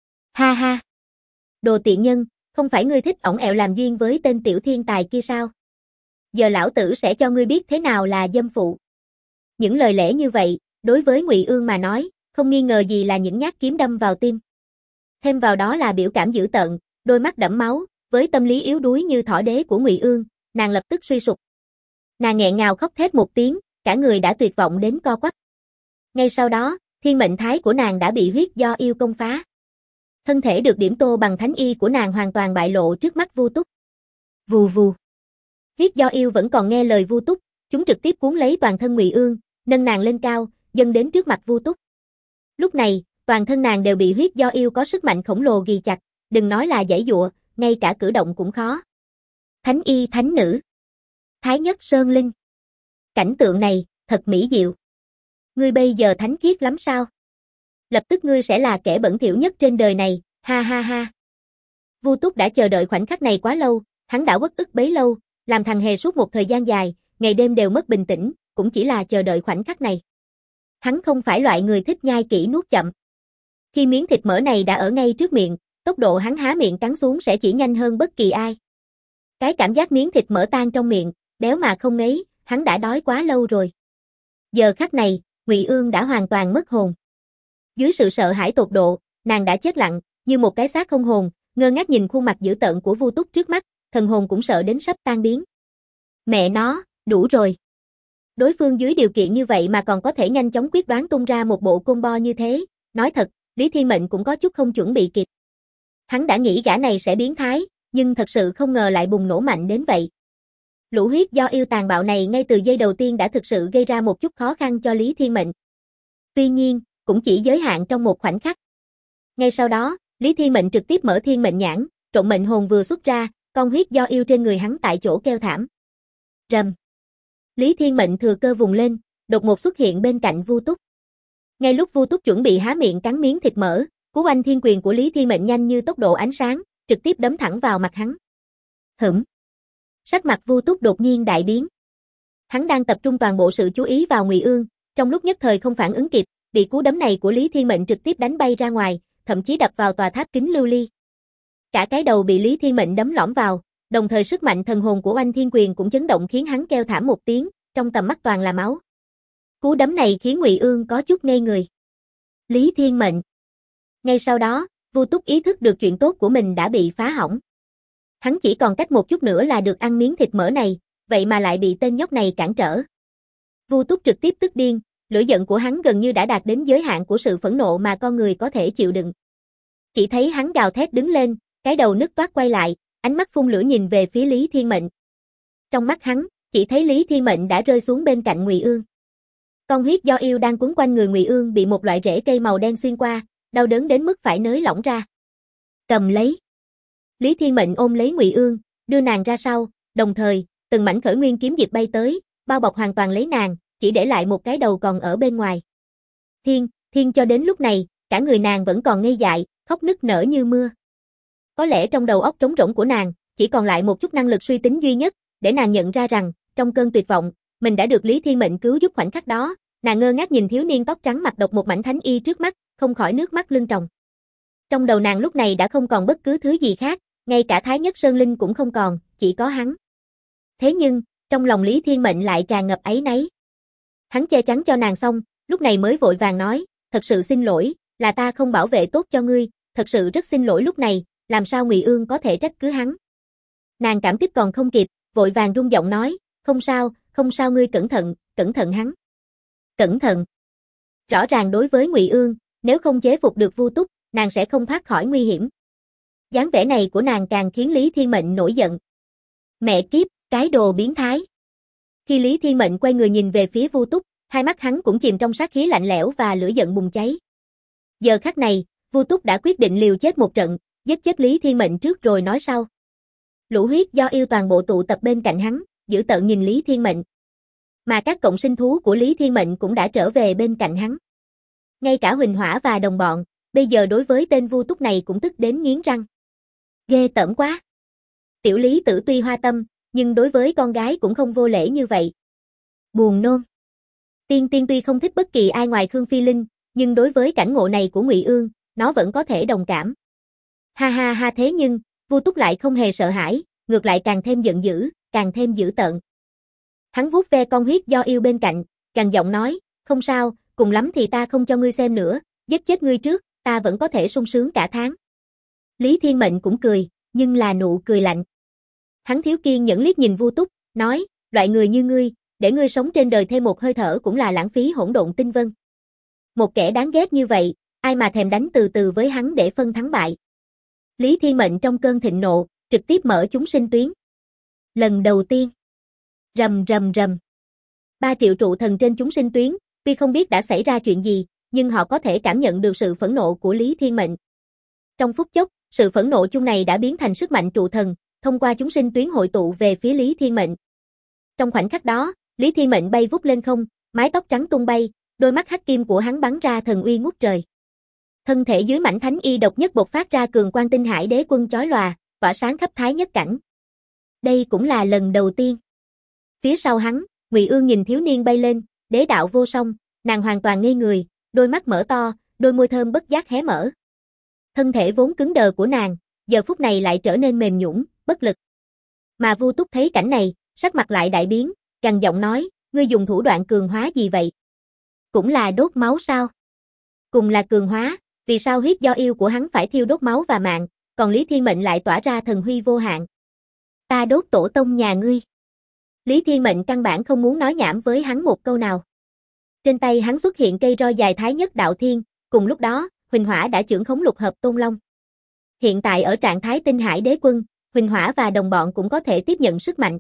Ha ha. Đồ tiện nhân, không phải ngươi thích ổng ẹo làm duyên với tên tiểu thiên tài kia sao? Giờ lão tử sẽ cho ngươi biết thế nào là dâm phụ. Những lời lẽ như vậy, đối với Ngụy Ương mà nói, không nghi ngờ gì là những nhát kiếm đâm vào tim. Thêm vào đó là biểu cảm dữ tợn, đôi mắt đẫm máu, với tâm lý yếu đuối như thỏ đế của Ngụy Ương, nàng lập tức suy sụp. Nàng nghẹn ngào khóc thét một tiếng, cả người đã tuyệt vọng đến co quắp. Ngay sau đó, thiên mệnh thái của nàng đã bị huyết do yêu công phá. Thân thể được điểm tô bằng thánh y của nàng hoàn toàn bại lộ trước mắt Vu Túc. Vù vù. Huyết do yêu vẫn còn nghe lời Vu Túc, chúng trực tiếp cuốn lấy toàn thân Ngụy Ương, nâng nàng lên cao, dâng đến trước mặt Vu Túc. Lúc này, toàn thân nàng đều bị huyết do yêu có sức mạnh khổng lồ ghì chặt, đừng nói là giãy giụa, ngay cả cử động cũng khó. Thánh y thánh nữ. Thái nhất sơn linh. Cảnh tượng này, thật mỹ diệu. Ngươi bây giờ thánh khiết lắm sao? Lập tức ngươi sẽ là kẻ bẩn thỉu nhất trên đời này, ha ha ha. Vu Túc đã chờ đợi khoảnh khắc này quá lâu, hắn đã uất ức bấy lâu, làm thằng hề suốt một thời gian dài, ngày đêm đều mất bình tĩnh, cũng chỉ là chờ đợi khoảnh khắc này. Hắn không phải loại người thích nhai kỹ nuốt chậm. Khi miếng thịt mỡ này đã ở ngay trước miệng, tốc độ hắn há miệng cắn xuống sẽ chỉ nhanh hơn bất kỳ ai. Cái cảm giác miếng thịt mỡ tan trong miệng, béo mà không ngấy, hắn đã đói quá lâu rồi. Giờ khắc này, Ngụy Ương đã hoàn toàn mất hồn. Dưới sự sợ hãi tột độ, nàng đã chết lặng, như một cái xác không hồn, ngơ ngác nhìn khuôn mặt dữ tợn của Vu Túc trước mắt, thần hồn cũng sợ đến sắp tan biến. Mẹ nó, đủ rồi. Đối phương dưới điều kiện như vậy mà còn có thể nhanh chóng quyết đoán tung ra một bộ combo như thế, nói thật, Lý Thiên Mệnh cũng có chút không chuẩn bị kịp. Hắn đã nghĩ gã này sẽ biến thái, nhưng thật sự không ngờ lại bùng nổ mạnh đến vậy. Lũ huyết do yêu tàn bạo này ngay từ giây đầu tiên đã thực sự gây ra một chút khó khăn cho Lý Thiên Mệnh. Tuy nhiên, cũng chỉ giới hạn trong một khoảnh khắc. Ngay sau đó, Lý Thiên Mệnh trực tiếp mở thiên mệnh nhãn, trộn mệnh hồn vừa xuất ra, con huyết do yêu trên người hắn tại chỗ kêu thảm. Rầm. Lý Thiên Mệnh thừa cơ vùng lên, đột ngột xuất hiện bên cạnh Vu Túc. Ngay lúc Vu Túc chuẩn bị há miệng cắn miếng thịt mỡ, cú oanh thiên quyền của Lý Thiên Mệnh nhanh như tốc độ ánh sáng, trực tiếp đấm thẳng vào mặt hắn. Hửm. Sắc mặt Vu Túc đột nhiên đại biến. Hắn đang tập trung toàn bộ sự chú ý vào Ngụy Ương, trong lúc nhất thời không phản ứng kịp, bị cú đấm này của Lý Thiên Mệnh trực tiếp đánh bay ra ngoài, thậm chí đập vào tòa tháp kính lưu ly. Cả cái đầu bị Lý Thiên Mệnh đấm lõm vào, đồng thời sức mạnh thần hồn của oanh thiên quyền cũng chấn động khiến hắn kêu thảm một tiếng, trong tầm mắt toàn là máu. Cú đấm này khiến Ngụy Ương có chút ngây người. Lý Thiên Mệnh. Ngay sau đó, Vu Túc ý thức được chuyện tốt của mình đã bị phá hỏng. Hắn chỉ còn cách một chút nữa là được ăn miếng thịt mỡ này, vậy mà lại bị tên nhóc này cản trở. Vu Túc trực tiếp tức điên, lửa giận của hắn gần như đã đạt đến giới hạn của sự phẫn nộ mà con người có thể chịu đựng. Chỉ thấy hắn gào thét đứng lên, cái đầu nứt toát quay lại, ánh mắt phun lửa nhìn về phía Lý Thiên Mệnh. Trong mắt hắn, chỉ thấy Lý Thiên Mệnh đã rơi xuống bên cạnh Ngụy Ương. Con huyết do yêu đang quấn quanh người Ngụy Ương bị một loại rễ cây màu đen xuyên qua, đau đớn đến mức phải nới lỏng ra. Cầm lấy. Lý Thiên Mệnh ôm lấy Ngụy Ương, đưa nàng ra sau, đồng thời, từng mảnh khởi nguyên kiếm diệp bay tới, bao bọc hoàn toàn lấy nàng, chỉ để lại một cái đầu còn ở bên ngoài. Thiên cho đến lúc này, cả người nàng vẫn còn ngây dại, khóc nức nở như mưa. Có lẽ trong đầu óc trống rỗng của nàng, chỉ còn lại một chút năng lực suy tính duy nhất, để nàng nhận ra rằng, trong cơn tuyệt vọng, mình đã được Lý Thiên Mệnh cứu giúp khoảnh khắc đó, nàng ngơ ngác nhìn thiếu niên tóc trắng mặc độc một mảnh thánh y trước mắt, không khỏi nước mắt lưng tròng. Trong đầu nàng lúc này đã không còn bất cứ thứ gì khác, ngay cả Thái Nhất Sơn Linh cũng không còn, chỉ có hắn. Thế nhưng, trong lòng Lý Thiên Mệnh lại tràn ngập áy náy. Hắn che chắn cho nàng xong, lúc này mới vội vàng nói, thật sự xin lỗi, là ta không bảo vệ tốt cho ngươi, thật sự rất xin lỗi lúc này, làm sao Ngụy Ương có thể trách cứ hắn. Nàng cảm kích còn không kịp, vội vàng rung giọng nói, không sao ngươi cẩn thận hắn. Cẩn thận. Rõ ràng đối với Ngụy Ương, nếu không chế phục được Vu Túc, nàng sẽ không thoát khỏi nguy hiểm. Dáng vẻ này của nàng càng khiến Lý Thiên Mệnh nổi giận. Mẹ kiếp, cái đồ biến thái. Khi Lý Thiên Mệnh quay người nhìn về phía Vu Túc, hai mắt hắn cũng chìm trong sát khí lạnh lẽo và lửa giận bùng cháy. Giờ khắc này, Vu Túc đã quyết định liều chết một trận, giết chết Lý Thiên Mệnh trước rồi nói sau. Lũ huyết do yêu toàn bộ tụ tập bên cạnh hắn, dữ tợn nhìn Lý Thiên Mệnh. Mà các cộng sinh thú của Lý Thiên Mệnh cũng đã trở về bên cạnh hắn. Ngay cả Huỳnh Hỏa và đồng bọn, bây giờ đối với tên Vu Túc này cũng tức đến nghiến răng. Ghê tởm quá. Tiểu Lý Tử tuy hoa tâm, nhưng đối với con gái cũng không vô lễ như vậy. Buồn nôn. Tiên tuy không thích bất kỳ ai ngoài Khương Phi Linh, nhưng đối với cảnh ngộ này của Ngụy Ương, nó vẫn có thể đồng cảm. Ha ha ha, thế nhưng, Vu Túc lại không hề sợ hãi, ngược lại càng thêm giận dữ, càng thêm dữ tợn. Hắn vuốt ve con huyết do yêu bên cạnh, gằn giọng nói, không sao, cùng lắm thì ta không cho ngươi xem nữa, giết chết ngươi trước, ta vẫn có thể sung sướng cả tháng. Lý Thiên Mệnh cũng cười, nhưng là nụ cười lạnh. Hắn thiếu kiên nhẫn liếc nhìn Vu Túc, nói, loại người như ngươi, để ngươi sống trên đời thêm một hơi thở cũng là lãng phí hỗn độn tinh vân. Một kẻ đáng ghét như vậy, ai mà thèm đánh từ từ với hắn để phân thắng bại. Lý Thiên Mệnh trong cơn thịnh nộ, trực tiếp mở chúng sinh tuyến. Lần đầu tiên. Rầm rầm rầm. 3 triệu trụ thần trên chúng sinh tuyến, tuy không biết đã xảy ra chuyện gì, nhưng họ có thể cảm nhận được sự phẫn nộ của Lý Thiên Mệnh. Trong phút chốc, sự phẫn nộ chung này đã biến thành sức mạnh trụ thần, thông qua chúng sinh tuyến hội tụ về phía Lý Thiên Mệnh. Trong khoảnh khắc đó, Lý Thiên Mệnh bay vút lên không, mái tóc trắng tung bay, đôi mắt hắc kim của hắn bắn ra thần uy ngút trời. Thân thể dưới mảnh thánh y độc nhất bộc phát ra cường quang tinh hải đế quân chói lòa, tỏa sáng khắp thái nhất cảnh. Đây cũng là lần đầu tiên. Phía sau hắn, Ngụy Ương nhìn thiếu niên bay lên, đế đạo vô song, nàng hoàn toàn ngây người, đôi mắt mở to, đôi môi thơm bất giác hé mở. Thân thể vốn cứng đờ của nàng, giờ phút này lại trở nên mềm nhũn, bất lực. Mà Vu Túc thấy cảnh này, sắc mặt lại đại biến, gằn giọng nói, ngươi dùng thủ đoạn cường hóa gì vậy? Cũng là đốt máu sao? Cùng là cường hóa, vì sao huyết do yêu của hắn phải thiêu đốt máu và mạng, còn Lý Thiên Mệnh lại tỏa ra thần huy vô hạn? Ta đốt tổ tông nhà ngươi. Lý Thiên Mệnh căn bản không muốn nói nhảm với hắn một câu nào. Trên tay hắn xuất hiện cây roi dài thái nhất đạo thiên, cùng lúc đó, Huỳnh Hỏa đã chưởng khống lục hợp tôn long. Hiện tại ở trạng thái tinh hải đế quân, Huỳnh Hỏa và đồng bọn cũng có thể tiếp nhận sức mạnh.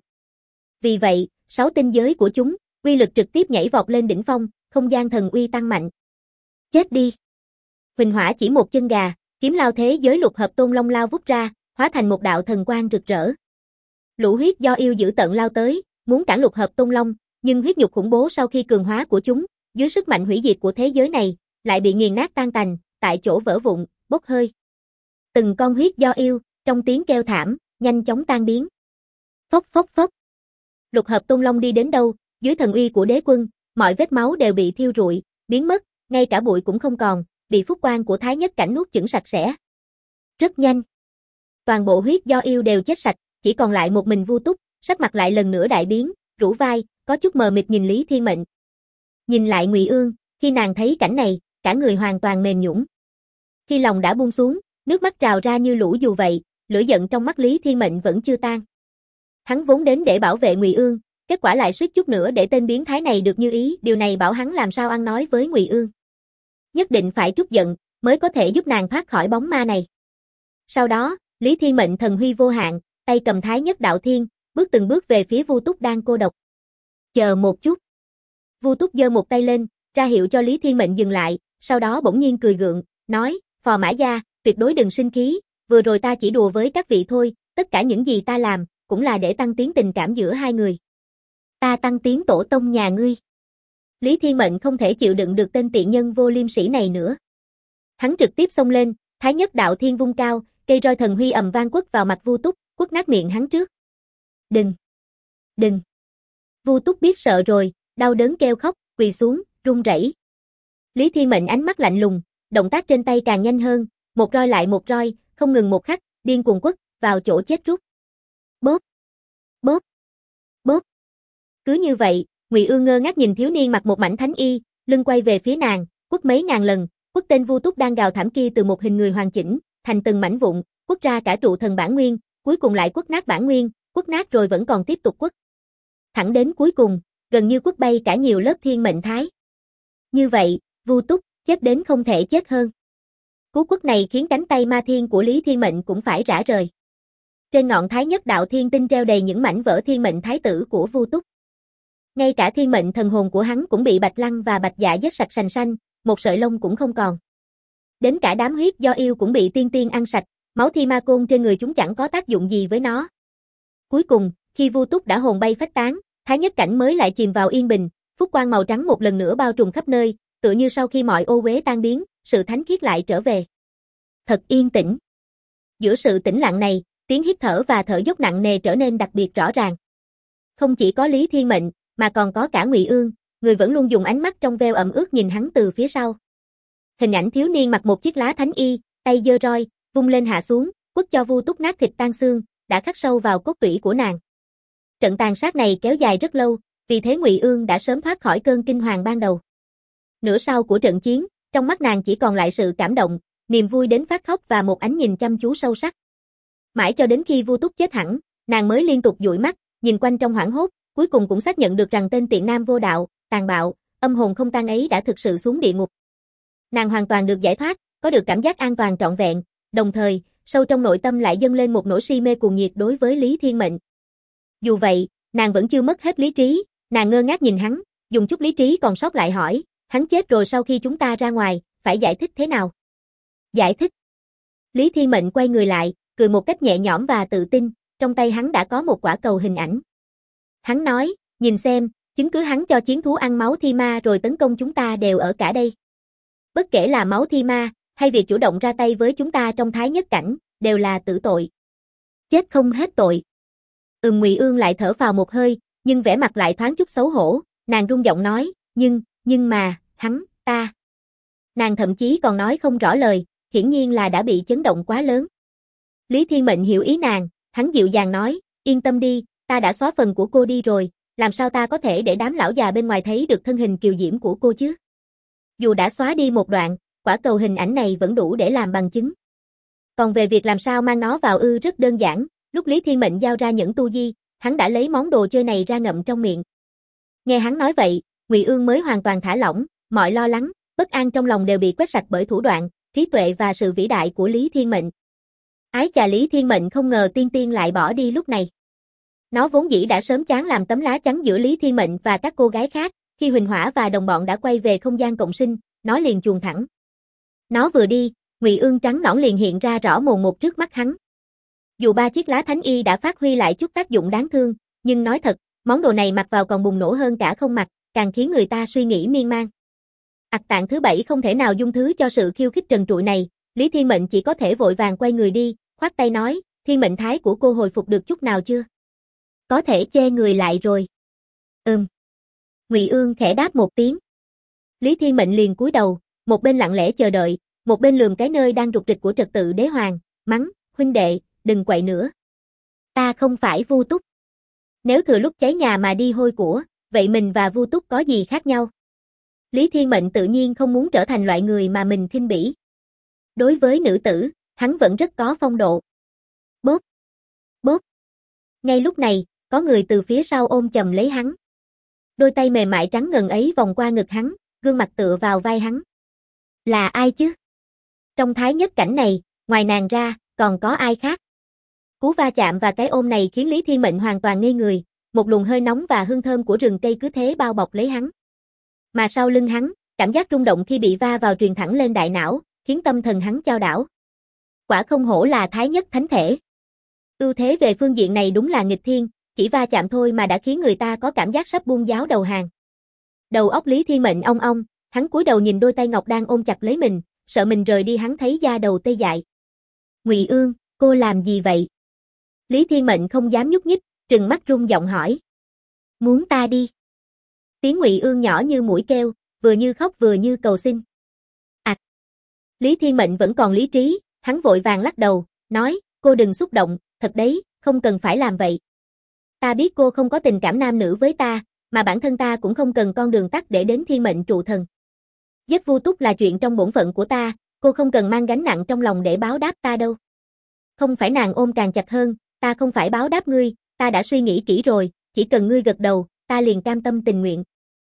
Vì vậy, 6 tinh giới của chúng, uy lực trực tiếp nhảy vọt lên đỉnh phong, không gian thần uy tăng mạnh. Chết đi. Huỳnh Hỏa chỉ một chân gà, kiếm lao thế giới lục hợp tôn long lao vút ra, hóa thành một đạo thần quang rực rỡ. Lũ huyết do yêu dữ tợn lao tới, muốn cản lục hợp tôn long, nhưng huyết nhục khủng bố sau khi cường hóa của chúng, dưới sức mạnh hủy diệt của thế giới này, lại bị nghiền nát tan tành, tại chỗ vỡ vụn, bốc hơi. Từng con huyết do yêu, trong tiếng kêu thảm, nhanh chóng tan biến. Phốc phốc phốc. Lục hợp tôn long đi đến đâu, dưới thần uy của đế quân, mọi vết máu đều bị thiêu rụi, biến mất, ngay cả bụi cũng không còn, bị phúc quang của thái nhất cảnh nuốt chửng sạch sẽ. Rất nhanh. Toàn bộ huyết do yêu đều chết sạch, chỉ còn lại một mình Vu Túc, sắc mặt lại lần nữa đại biến, rũ vai, có chút mờ mịt nhìn Lý Thiên Mệnh. Nhìn lại Ngụy Ương, khi nàng thấy cảnh này, cả người hoàn toàn mềm nhũn. Khi lòng đã buông xuống, nước mắt trào ra như lũ dù vậy, lửa giận trong mắt Lý Thiên Mệnh vẫn chưa tan. Hắn vốn đến để bảo vệ Ngụy Ương, kết quả lại suýt chút nữa để tên biến thái này được như ý, điều này bảo hắn làm sao ăn nói với Ngụy Ương. Nhất định phải trút giận, mới có thể giúp nàng thoát khỏi bóng ma này. Sau đó, Lý Thiên Mệnh thần huy vô hạn, tay cầm thái nhất đạo thiên, bước từng bước về phía Vu Túc đang cô độc. Chờ một chút. Vu Túc giơ một tay lên, ra hiệu cho Lý Thiên Mệnh dừng lại, sau đó bỗng nhiên cười gượng, nói, Phò Mã Gia, tuyệt đối đừng sinh khí, vừa rồi ta chỉ đùa với các vị thôi, tất cả những gì ta làm, cũng là để tăng tiến tình cảm giữa hai người. Ta tăng tiến tổ tông nhà ngươi. Lý Thiên Mệnh không thể chịu đựng được tên tiện nhân vô liêm sỉ này nữa. Hắn trực tiếp xông lên, thái nhất đạo thiên vung cao, cây roi thần huy ầm vang quất vào mặt Vu Túc, quất nát miệng hắn trước. Đừng! Đừng! Vu Túc biết sợ rồi, đau đớn kêu khóc, quỳ xuống, run rẩy. Lý Thiên Mệnh ánh mắt lạnh lùng, động tác trên tay càng nhanh hơn, một roi lại một roi, không ngừng một khắc, điên cuồng quất, vào chỗ chết rút. Bóp! Bóp! Bóp! Cứ như vậy, Ngụy Ương ngơ ngác nhìn thiếu niên mặc một mảnh thánh y, lưng quay về phía nàng, quất mấy ngàn lần, quất tên Vu Túc đang gào thảm kia từ một hình người hoàn chỉnh, thành từng mảnh vụn, quất ra cả trụ thần bản nguyên, cuối cùng lại quất nát bản nguyên, quất nát rồi vẫn còn tiếp tục quất. Thẳng đến cuối cùng, gần như quất bay cả nhiều lớp thiên mệnh thái. Như vậy, Vu Túc chết đến không thể chết hơn. Cú quất này khiến cánh tay ma thiên của Lý Thiên Mệnh cũng phải rã rời. Trên ngọn thái nhất đạo thiên tinh treo đầy những mảnh vỡ thiên mệnh thái tử của Vu Túc. Ngay cả thiên mệnh thần hồn của hắn cũng bị Bạch Lăng và Bạch Dạ giết sạch sành xanh, một sợi lông cũng không còn. Đến cả đám huyết do yêu cũng bị tiên tiên ăn sạch, máu thi ma côn trên người chúng chẳng có tác dụng gì với nó. Cuối cùng, khi Vu Túc đã hồn bay phách tán, thái nhất cảnh mới lại chìm vào yên bình, phúc quang màu trắng một lần nữa bao trùm khắp nơi, tựa như sau khi mọi ô uế tan biến, sự thánh khiết lại trở về. Thật yên tĩnh. Giữa sự tĩnh lặng này, tiếng hít thở và thở dốc nặng nề trở nên đặc biệt rõ ràng. Không chỉ có Lý Thiên Mệnh, mà còn có cả Ngụy Ương, người vẫn luôn dùng ánh mắt trong veo ẩm ướt nhìn hắn từ phía sau. Hình ảnh thiếu niên mặc một chiếc lá thánh y, tay giơ roi, vung lên hạ xuống, quất cho Vu Túc nát thịt tan xương, đã khắc sâu vào cốt tủy của nàng. Trận tàn sát này kéo dài rất lâu, vì thế Ngụy Ương đã sớm thoát khỏi cơn kinh hoàng ban đầu. Nửa sau của trận chiến, trong mắt nàng chỉ còn lại sự cảm động, niềm vui đến phát khóc và một ánh nhìn chăm chú sâu sắc. Mãi cho đến khi Vu Túc chết hẳn, nàng mới liên tục dụi mắt, nhìn quanh trong hoảng hốt, cuối cùng cũng xác nhận được rằng tên tiện nam vô đạo, tàn bạo, âm hồn không tan ấy đã thực sự xuống địa ngục. Nàng hoàn toàn được giải thoát, có được cảm giác an toàn trọn vẹn, đồng thời, sâu trong nội tâm lại dâng lên một nỗi si mê cuồng nhiệt đối với Lý Thiên Mệnh. Dù vậy, nàng vẫn chưa mất hết lý trí, nàng ngơ ngác nhìn hắn, dùng chút lý trí còn sót lại hỏi, hắn chết rồi sau khi chúng ta ra ngoài, phải giải thích thế nào? Giải thích. Lý Thiên Mệnh quay người lại, cười một cách nhẹ nhõm và tự tin, trong tay hắn đã có một quả cầu hình ảnh. Hắn nói, nhìn xem, chứng cứ hắn cho chiến thú ăn máu thi ma rồi tấn công chúng ta đều ở cả đây. Bất kể là máu thi ma, hay việc chủ động ra tay với chúng ta trong thái nhất cảnh, đều là tử tội. Chết không hết tội. Ngụy Ương lại thở phào một hơi, nhưng vẻ mặt lại thoáng chút xấu hổ, nàng run giọng nói, nhưng mà, ta. Nàng thậm chí còn nói không rõ lời, hiển nhiên là đã bị chấn động quá lớn. Lý Thiên Mệnh hiểu ý nàng, hắn dịu dàng nói, yên tâm đi, ta đã xóa phần của cô đi rồi, làm sao ta có thể để đám lão già bên ngoài thấy được thân hình kiều diễm của cô chứ? Dù đã xóa đi một đoạn, quả cầu hình ảnh này vẫn đủ để làm bằng chứng. Còn về việc làm sao mang nó vào rất đơn giản, lúc Lý Thiên Mệnh giao ra nhẫn tu di, hắn đã lấy món đồ chơi này ra ngậm trong miệng. Nghe hắn nói vậy, Ngụy Ương mới hoàn toàn thả lỏng, mọi lo lắng, bất an trong lòng đều bị quét sạch bởi thủ đoạn, trí tuệ và sự vĩ đại của Lý Thiên Mệnh. Ái chà, Lý Thiên Mệnh không ngờ Tiên Tiên lại bỏ đi lúc này. Nó vốn dĩ đã sớm chán làm tấm lá chắn giữa Lý Thiên Mệnh và các cô gái khác, khi Huỳnh Hỏa và đồng bọn đã quay về không gian cộng sinh, nó liền chuồn thẳng. Nó vừa đi, Ngụy Ương trắng nõn liền hiện ra rõ mồn một trước mắt hắn. Dù 3 chiếc lá thánh y đã phát huy lại chút tác dụng đáng thương, nhưng nói thật, món đồ này mặc vào còn bùng nổ hơn cả không mặc, càng khiến người ta suy nghĩ miên man. Tạng thứ 7 không thể nào dung thứ cho sự khiêu khích trần trụi này, Lý Thiên Mệnh chỉ có thể vội vàng quay người đi, khoát tay nói, Thiên Mệnh Thái của cô hồi phục được chút nào chưa? Có thể che người lại rồi. Ngụy Ương khẽ đáp một tiếng. Lý Thiên Mệnh liền cúi đầu, một bên lặng lẽ chờ đợi, một bên lườm cái nơi đang rục rịch của trật tự đế hoàng, mắng, huynh đệ, đừng quậy nữa. Ta không phải Vu Túc. Nếu thừa lúc cháy nhà mà đi hôi của, vậy mình và Vu Túc có gì khác nhau? Lý Thiên Mệnh tự nhiên không muốn trở thành loại người mà mình khinh bỉ. Đối với nữ tử, hắn vẫn rất có phong độ. Bóp, bóp. Ngay lúc này, có người từ phía sau ôm chầm lấy hắn. Đôi tay mềm mại trắng ngần ấy vòng qua ngực hắn, gương mặt tựa vào vai hắn. Là ai chứ? Trong thái nhất cảnh này, ngoài nàng ra, còn có ai khác? Cú va chạm và cái ôm này khiến Lý Thiên Mệnh hoàn toàn ngây người, một luồng hơi nóng và hương thơm của rừng cây cứ thế bao bọc lấy hắn. Mà sau lưng hắn, cảm giác rung động khi bị va vào truyền thẳng lên đại não, khiến tâm thần hắn chao đảo. Quả không hổ là thái nhất thánh thể. Ưu thế về phương diện này đúng là nghịch thiên, chỉ va chạm thôi mà đã khiến người ta có cảm giác sắp buông giáo đầu hàng. Đầu óc Lý Thiên Mệnh ong ong, hắn cúi đầu nhìn đôi tay ngọc đang ôm chặt lấy mình, sợ mình rời đi hắn thấy da đầu tê dại. Ngụy Ương, cô làm gì vậy? Lý Thiên Mệnh không dám nhúc nhích, trừng mắt run giọng hỏi. Muốn ta đi? Tiếng Ngụy Ương nhỏ như mũi kêu, vừa như khóc vừa như cầu xin. Lý Thiên Mệnh vẫn còn lý trí, hắn vội vàng lắc đầu, nói, cô đừng xúc động, thật đấy, không cần phải làm vậy. Ta biết cô không có tình cảm nam nữ với ta, mà bản thân ta cũng không cần con đường tắt để đến Thiên Mệnh trụ thần. Giết Vu Túc là chuyện trong bổn phận của ta, cô không cần mang gánh nặng trong lòng để báo đáp ta đâu. Không phải, nàng ôm càng chặt hơn, ta không phải báo đáp ngươi, ta đã suy nghĩ kỹ rồi, chỉ cần ngươi gật đầu, ta liền cam tâm tình nguyện.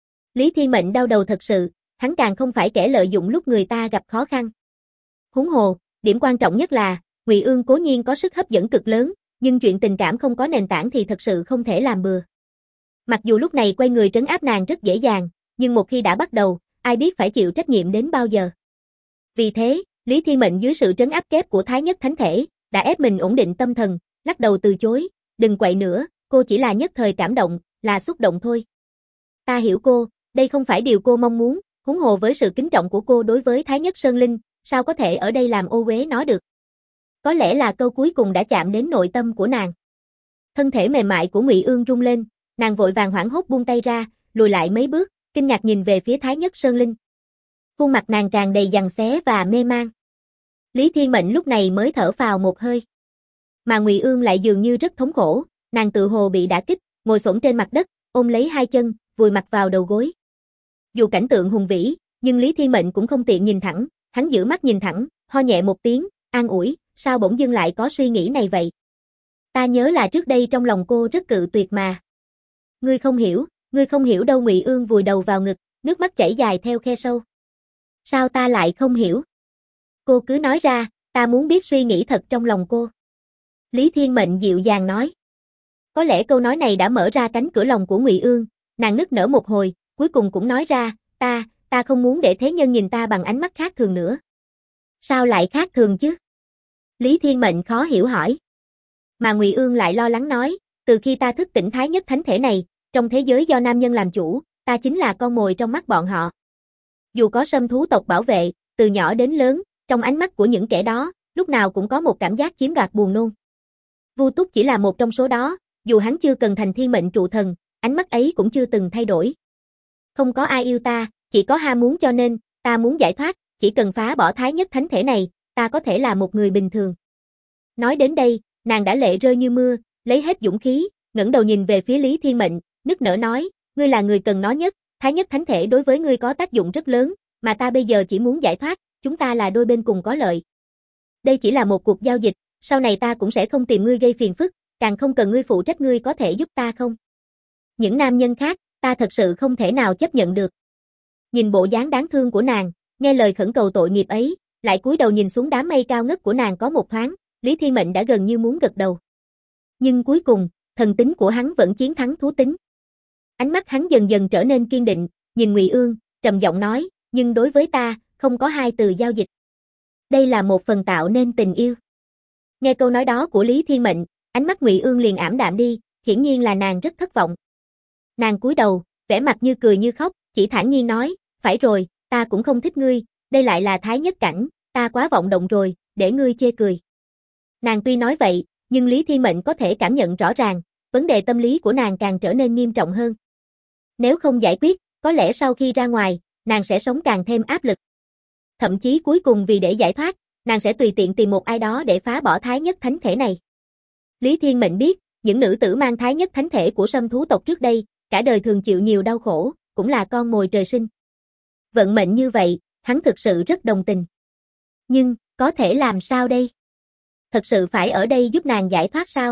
Lý Thiên Mệnh đau đầu thật sự, hắn càng không phải kẻ lợi dụng lúc người ta gặp khó khăn. Huống hồ, điểm quan trọng nhất là, Ngụy Ương cố nhiên có sức hấp dẫn cực lớn, nhưng chuyện tình cảm không có nền tảng thì thật sự không thể làm bừa. Mặc dù lúc này quay người trấn áp nàng rất dễ dàng, nhưng một khi đã bắt đầu, ai biết phải chịu trách nhiệm đến bao giờ. Vì thế, Lý Thiên Mệnh dưới sự trấn áp kép của Thái Nhất Thánh Thể, đã ép mình ổn định tâm thần, lắc đầu từ chối, đừng quậy nữa, cô chỉ là nhất thời cảm động, là xúc động thôi. Ta hiểu cô, đây không phải điều cô mong muốn, huống hồ với sự kính trọng của cô đối với Thái Nhất Sơn Linh, sao có thể ở đây làm ô uế nó được. Có lẽ là câu cuối cùng đã chạm đến nội tâm của nàng. Thân thể mềm mại của Ngụy Ương rung lên, nàng vội vàng hoảng hốt buông tay ra, lùi lại mấy bước, kinh ngạc nhìn về phía Thái Nhất Sơn Linh. Khuôn mặt nàng tràn đầy giằng xé và mê man. Lý Thiên Mệnh lúc này mới thở phào một hơi. Mà Ngụy Ương lại dường như rất thống khổ, nàng tự hồ bị đả kích, ngồi xổm trên mặt đất, ôm lấy hai chân, vùi mặt vào đầu gối. Dù cảnh tượng hùng vĩ, nhưng Lý Thiên Mệnh cũng không tiện nhìn thẳng, hắn giữ mắt nhìn thẳng, ho nhẹ một tiếng, an ủi, sao bỗng dưng lại có suy nghĩ này vậy? Ta nhớ là trước đây trong lòng cô rất cự tuyệt mà. Ngươi không hiểu đâu. Ngụy Ương vùi đầu vào ngực, nước mắt chảy dài theo khe sâu. Sao ta lại không hiểu? Cô cứ nói ra, ta muốn biết suy nghĩ thật trong lòng cô. Lý Thiên Mệnh dịu dàng nói. Có lẽ câu nói này đã mở ra cánh cửa lòng của Ngụy Ương, nàng nức nở một hồi, cuối cùng cũng nói ra, ta không muốn để thế nhân nhìn ta bằng ánh mắt khác thường nữa. Sao lại khác thường chứ? Lý Thiên Mệnh khó hiểu hỏi. Mà Ngụy Ương lại lo lắng nói, từ khi ta thức tỉnh Thái Nhất Thánh Thể này, trong thế giới do nam nhân làm chủ, ta chính là con mồi trong mắt bọn họ. Dù có Sâm thú tộc bảo vệ, từ nhỏ đến lớn, Trong ánh mắt của những kẻ đó, lúc nào cũng có một cảm giác chiếm đoạt buồn nôn. Vu Túc chỉ là một trong số đó, dù hắn chưa cần thành thiên mệnh trụ thần, ánh mắt ấy cũng chưa từng thay đổi. Không có ai yêu ta, chỉ có ham muốn, cho nên, ta muốn giải thoát, chỉ cần phá bỏ thái nhất thánh thể này, ta có thể là một người bình thường. Nói đến đây, nàng đã lệ rơi như mưa, lấy hết dũng khí, ngẩng đầu nhìn về phía Lý Thiên Mệnh, nức nở nói, ngươi là người cần nó nhất, thái nhất thánh thể đối với ngươi có tác dụng rất lớn, mà ta bây giờ chỉ muốn giải thoát, chúng ta là đôi bên cùng có lợi. Đây chỉ là một cuộc giao dịch, sau này ta cũng sẽ không tìm ngươi gây phiền phức, càng không cần ngươi phụ trách, ngươi có thể giúp ta không? Những nam nhân khác, ta thật sự không thể nào chấp nhận được. Nhìn bộ dáng đáng thương của nàng, nghe lời khẩn cầu tội nghiệp ấy, lại cúi đầu nhìn xuống đám mây cao ngất của nàng có một thoáng, Lý Thiên Mệnh đã gần như muốn gật đầu. Nhưng cuối cùng, thần tính của hắn vẫn chiến thắng thú tính. Ánh mắt hắn dần dần trở nên kiên định, nhìn Ngụy Ương, trầm giọng nói, nhưng đối với ta, không có hai từ giao dịch. Đây là một phần tạo nên tình yêu. Nghe câu nói đó của Lý Thiên Mệnh, ánh mắt Ngụy Ương liền ảm đạm đi, hiển nhiên là nàng rất thất vọng. Nàng cúi đầu, vẻ mặt như cười như khóc, chỉ thản nhiên nói, phải rồi, ta cũng không thích ngươi, đây lại là thái nhất cảnh, ta quá vọng động rồi, để ngươi chê cười. Nàng tuy nói vậy, nhưng Lý Thiên Mệnh có thể cảm nhận rõ ràng, vấn đề tâm lý của nàng càng trở nên nghiêm trọng hơn. Nếu không giải quyết, có lẽ sau khi ra ngoài, nàng sẽ sống càng thêm áp lực. Thậm chí cuối cùng vì để giải thoát, nàng sẽ tùy tiện tìm một ai đó để phá bỏ thái nhất thánh thể này. Lý Thiên Mệnh biết, những nữ tử mang thái nhất thánh thể của Sâm thú tộc trước đây, cả đời thường chịu nhiều đau khổ, cũng là con mồi trời sinh. Vận mệnh như vậy, hắn thực sự rất đồng tình. Nhưng, có thể làm sao đây? Thật sự phải ở đây giúp nàng giải thoát sao?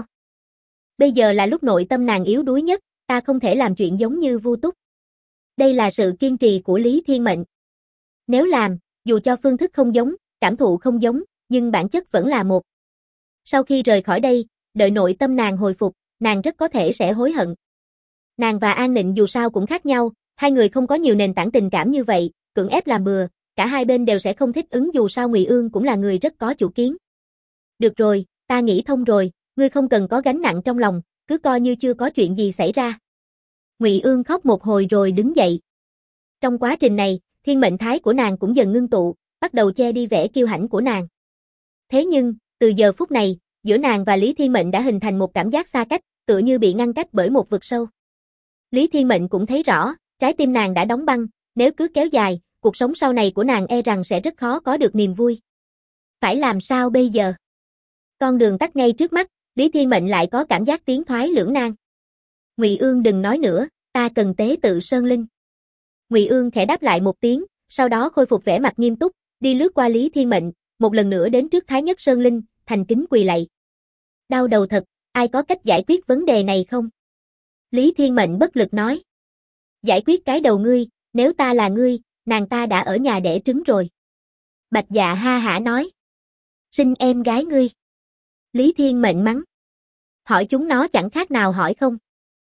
Bây giờ là lúc nội tâm nàng yếu đuối nhất, ta không thể làm chuyện giống như Vu Túc. Đây là sự kiên trì của Lý Thiên Mệnh. Nếu làm, dù cho phương thức không giống, cảm thụ không giống, nhưng bản chất vẫn là một. Sau khi rời khỏi đây, đợi nội tâm nàng hồi phục, nàng rất có thể sẽ hối hận. Nàng và An Nịnh dù sao cũng khác nhau, hai người không có nhiều nền tảng tình cảm như vậy, cưỡng ép làm bừa, cả hai bên đều sẽ không thích ứng, dù sao Ngụy Ương cũng là người rất có chủ kiến. Được rồi, ta nghĩ thông rồi, ngươi không cần có gánh nặng trong lòng, cứ coi như chưa có chuyện gì xảy ra. Ngụy Ương khóc một hồi rồi đứng dậy. Trong quá trình này, thiên mệnh thái của nàng cũng dần ngưng tụ, bắt đầu che đi vẻ kiêu hãnh của nàng. Thế nhưng, từ giờ phút này, giữa nàng và Lý Thiên Mệnh đã hình thành một cảm giác xa cách, tựa như bị ngăn cách bởi một vực sâu. Lý Thiên Mệnh cũng thấy rõ, trái tim nàng đã đóng băng, nếu cứ kéo dài, cuộc sống sau này của nàng e rằng sẽ rất khó có được niềm vui. Phải làm sao bây giờ? Con đường tắt ngay trước mắt, Lý Thiên Mệnh lại có cảm giác tiến thoái lưỡng nan. Ngụy Ương đừng nói nữa, ta cần tế tự Sơn Linh. Ngụy Ương khẽ đáp lại một tiếng, sau đó khôi phục vẻ mặt nghiêm túc, đi lướt qua Lý Thiên Mệnh, một lần nữa đến trước Thái Nhất Sơn Linh, thành kính quỳ lạy. Đau đầu thật, ai có cách giải quyết vấn đề này không? Lý Thiên Mệnh bất lực nói. Giải quyết cái đầu ngươi, nếu ta là ngươi, nàng ta đã ở nhà đẻ trứng rồi. Bạch Dạ ha hả nói. Sinh em gái ngươi. Lý Thiên Mệnh mắng. Hỏi chúng nó chẳng khác nào hỏi không.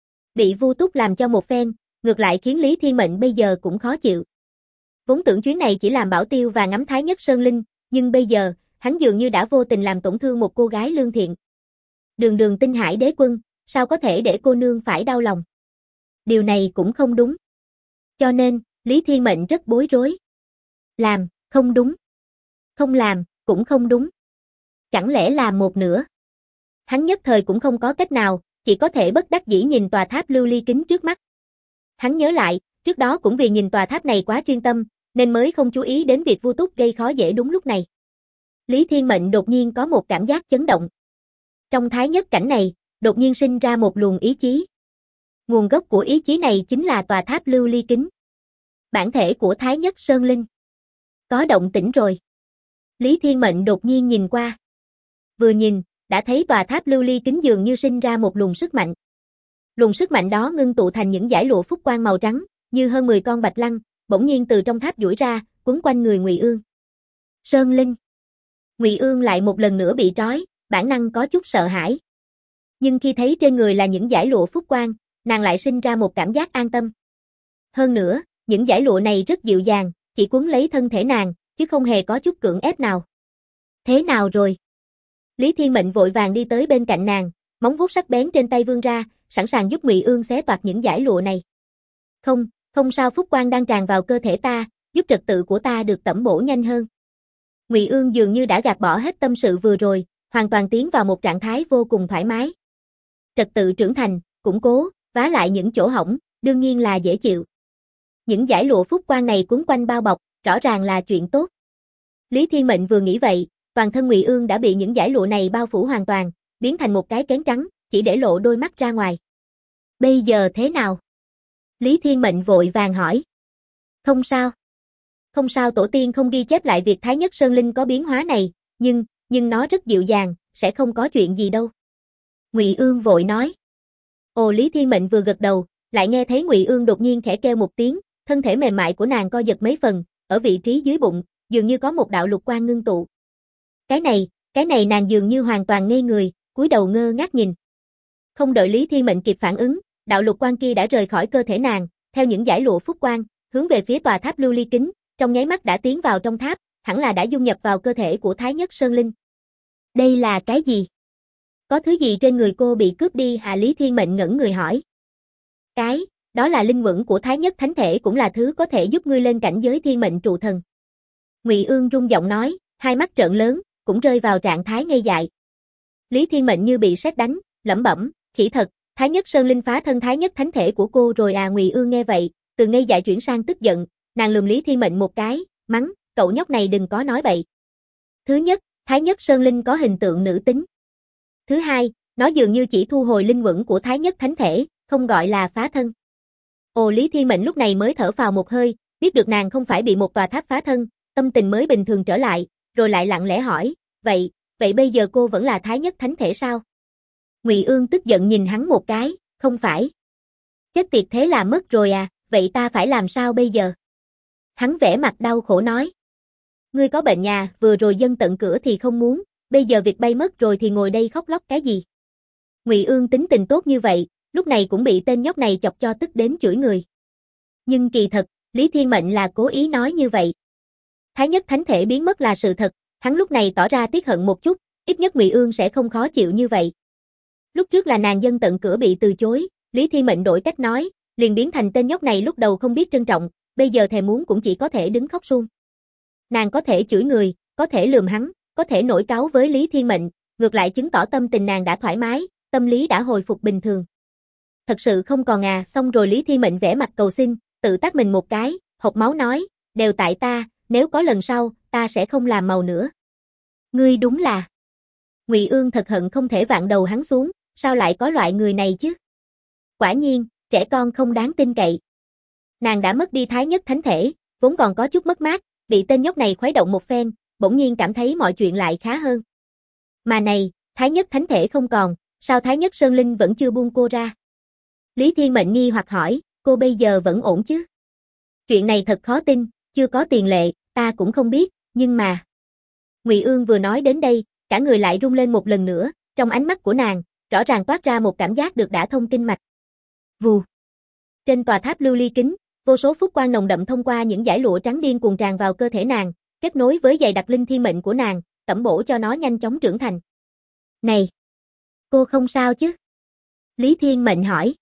Bị Vu Túc làm cho một phen, ngược lại khiến Lý Thiên Mệnh bây giờ cũng khó chịu. Vốn tưởng chuyến này chỉ làm bảo tiêu và ngắm Thái Nhất Sơn Linh, nhưng bây giờ, hắn dường như đã vô tình làm tổn thương một cô gái lương thiện. Đường Đường Tinh Hải đế quân, sao có thể để cô nương phải đau lòng? Điều này cũng không đúng. Cho nên, Lý Thiên Mệnh rất bối rối. Làm, không đúng. Không làm, cũng không đúng. Chẳng lẽ làm một nửa? Hắn nhất thời cũng không có cách nào, chỉ có thể bất đắc dĩ nhìn tòa tháp lưu ly kính trước mắt. Hắn nhớ lại, trước đó cũng vì nhìn tòa tháp này quá chuyên tâm, nên mới không chú ý đến việc Vu Túc gây khó dễ đúng lúc này. Lý Thiên Mệnh đột nhiên có một cảm giác chấn động. Trong thái nhất cảnh này, đột nhiên sinh ra một luồng ý chí. Nguồn gốc của ý chí này chính là tòa tháp lưu ly kính. Bản thể của Thái Nhất Sơn Linh. Có động tĩnh rồi. Lý Thiên Mệnh đột nhiên nhìn qua. Vừa nhìn, đã thấy tòa tháp lưu ly kính dường như sinh ra một luồng sức mạnh. Luồng sức mạnh đó ngưng tụ thành những dải lụa phúc quang màu trắng, như hơn 10 con bạch lăng, bỗng nhiên từ trong tháp duỗi ra, quấn quanh người Ngụy Ương. Sơn Linh. Ngụy Ương lại một lần nữa bị trói, bản năng có chút sợ hãi. Nhưng khi thấy trên người là những dải lụa phúc quang, nàng lại sinh ra một cảm giác an tâm. Hơn nữa, những dải lụa này rất dịu dàng, chỉ quấn lấy thân thể nàng, chứ không hề có chút cưỡng ép nào. Thế nào rồi? Lý Thiên Mệnh vội vàng đi tới bên cạnh nàng, móng vuốt sắc bén trên tay vươn ra, sẵn sàng giúp Ngụy Ương xé toạc những dải lụa này. Không sao, phúc quang đang tràn vào cơ thể ta, giúp trật tự của ta được tẩm bổ nhanh hơn. Ngụy Ương dường như đã gạt bỏ hết tâm sự vừa rồi, hoàn toàn tiến vào một trạng thái vô cùng thoải mái. Trật tự trưởng thành, củng cố, vá lại những chỗ hỏng, đương nhiên là dễ chịu. Những dải lụa phúc quang này quấn quanh bao bọc, rõ ràng là chuyện tốt. Lý Thiên Mệnh vừa nghĩ vậy, toàn thân Ngụy Ương đã bị những dải lụa này bao phủ hoàn toàn, biến thành một cái kén trắng, chỉ để lộ đôi mắt ra ngoài. Bây giờ thế nào? Lý Thiên Mệnh vội vàng hỏi. Không sao. Không sao, tổ tiên không ghi chép lại việc Thái Nhất Sơn Linh có biến hóa này, nhưng nó rất dịu dàng, sẽ không có chuyện gì đâu. Ngụy Ương vội nói. Ồ, Lý Thiên Mệnh vừa gật đầu, lại nghe thấy Ngụy Ương đột nhiên khẽ kêu một tiếng, thân thể mềm mại của nàng co giật mấy phần, ở vị trí dưới bụng, dường như có một đạo lục quang ngưng tụ. Cái này nàng dường như hoàn toàn ngây người, cúi đầu ngơ ngác nhìn. Không đợi Lý Thiên Mệnh kịp phản ứng, đạo lục quang kia đã rời khỏi cơ thể nàng, theo những dải lụa phúc quang, hướng về phía tòa tháp lưu ly kính, trong nháy mắt đã tiến vào trong tháp, hẳn là đã dung nhập vào cơ thể của Thái Nhất Sơn Linh. Đây là cái gì? Có thứ gì trên người cô bị cướp đi hả? Lý Thiên Mệnh ngẩn người hỏi. Đó là linh quẩn của Thái Nhất Thánh Thể, cũng là thứ có thể giúp ngươi lên cảnh giới thiên mệnh trụ thần. Ngụy Ương rung giọng nói, hai mắt trợn lớn, cũng rơi vào trạng thái ngây dại. Lý Thiên Mệnh như bị sét đánh, lẩm bẩm, khỉ thật, Thái Nhất Sơn Linh phá thân Thái Nhất Thánh Thể của cô rồi à? Ngụy Ương nghe vậy, từ ngây dại chuyển sang tức giận, nàng lườm Lý Thiên Mệnh một cái, mắng, cậu nhóc này đừng có nói bậy. Thứ nhất, Thái Nhất Sơn Linh có hình tượng nữ tính. Thứ hai, nó dường như chỉ thu hồi linh quẩn của Thái Nhất Thánh Thể, không gọi là phá thân. Ồ, Lý Thiên Mệnh lúc này mới thở phào một hơi, biết được nàng không phải bị một tòa tháp phá thân, tâm tình mới bình thường trở lại, rồi lại lặng lẽ hỏi, vậy bây giờ cô vẫn là Thái Nhất Thánh Thể sao? Ngụy Ương tức giận nhìn hắn một cái, không phải. Chết tiệt, thế là mất rồi à, vậy ta phải làm sao bây giờ? Hắn vẻ mặt đau khổ nói. Ngươi có bệnh nhà, vừa rồi dân tận cửa thì không muốn, bây giờ việc bay mất rồi thì ngồi đây khóc lóc cái gì? Ngụy Ương tính tình tốt như vậy, lúc này cũng bị tên nhóc này chọc cho tức đến chửi người. Nhưng kỳ thật, Lý Thiên Mệnh là cố ý nói như vậy. Thái Nhất Thánh Thể biến mất là sự thật, hắn lúc này tỏ ra tiếc hận một chút, ít nhất Ngụy Ương sẽ không khó chịu như vậy. Lúc trước là nàng dân tận cửa bị từ chối, Lý Thiên Mệnh đổi cách nói, liền biến thành tên nhóc này lúc đầu không biết trân trọng, bây giờ thèm muốn cũng chỉ có thể đứng khóc suông. Nàng có thể chửi người, có thể lườm hắn, có thể nổi cáu với Lý Thiên Mệnh, ngược lại chứng tỏ tâm tình nàng đã thoải mái, tâm lý đã hồi phục bình thường. Thật sự không còn à? Xong rồi. Lý Thiên Mệnh vẻ mặt cầu xin, tự tát mình một cái, hộc máu nói, đều tại ta, nếu có lần sau, ta sẽ không làm màu nữa. Ngươi đúng là... Ngụy Ương thật hận không thể vạn đầu hắn xuống, sao lại có loại người này chứ? Quả nhiên, trẻ con không đáng tin cậy. Nàng đã mất đi Thái Nhất Thánh Thể, vốn còn có chút mất mát, bị tên nhóc này khuấy động một phen, bỗng nhiên cảm thấy mọi chuyện lại khá hơn. Mà này, Thái Nhất Thánh Thể không còn, sao Thái Nhất Sơn Linh vẫn chưa buông cô ra? Lý Thiên Mệnh nghi hoặc hỏi, cô bây giờ vẫn ổn chứ? Chuyện này thật khó tin, chưa có tiền lệ, ta cũng không biết, nhưng mà... Ngụy Ương vừa nói đến đây, cả người lại rung lên một lần nữa, trong ánh mắt của nàng, rõ ràng toát ra một cảm giác được đả thông kinh mạch. Vù. Trên tòa tháp lưu ly kính, vô số phúc quang nồng đậm thông qua những dải lụa trắng điên cuồng tràn vào cơ thể nàng, kết nối với dày đặc linh thiên mệnh của nàng, tẩm bổ cho nó nhanh chóng trưởng thành. Này! Cô không sao chứ? Lý Thiên Mệnh hỏi.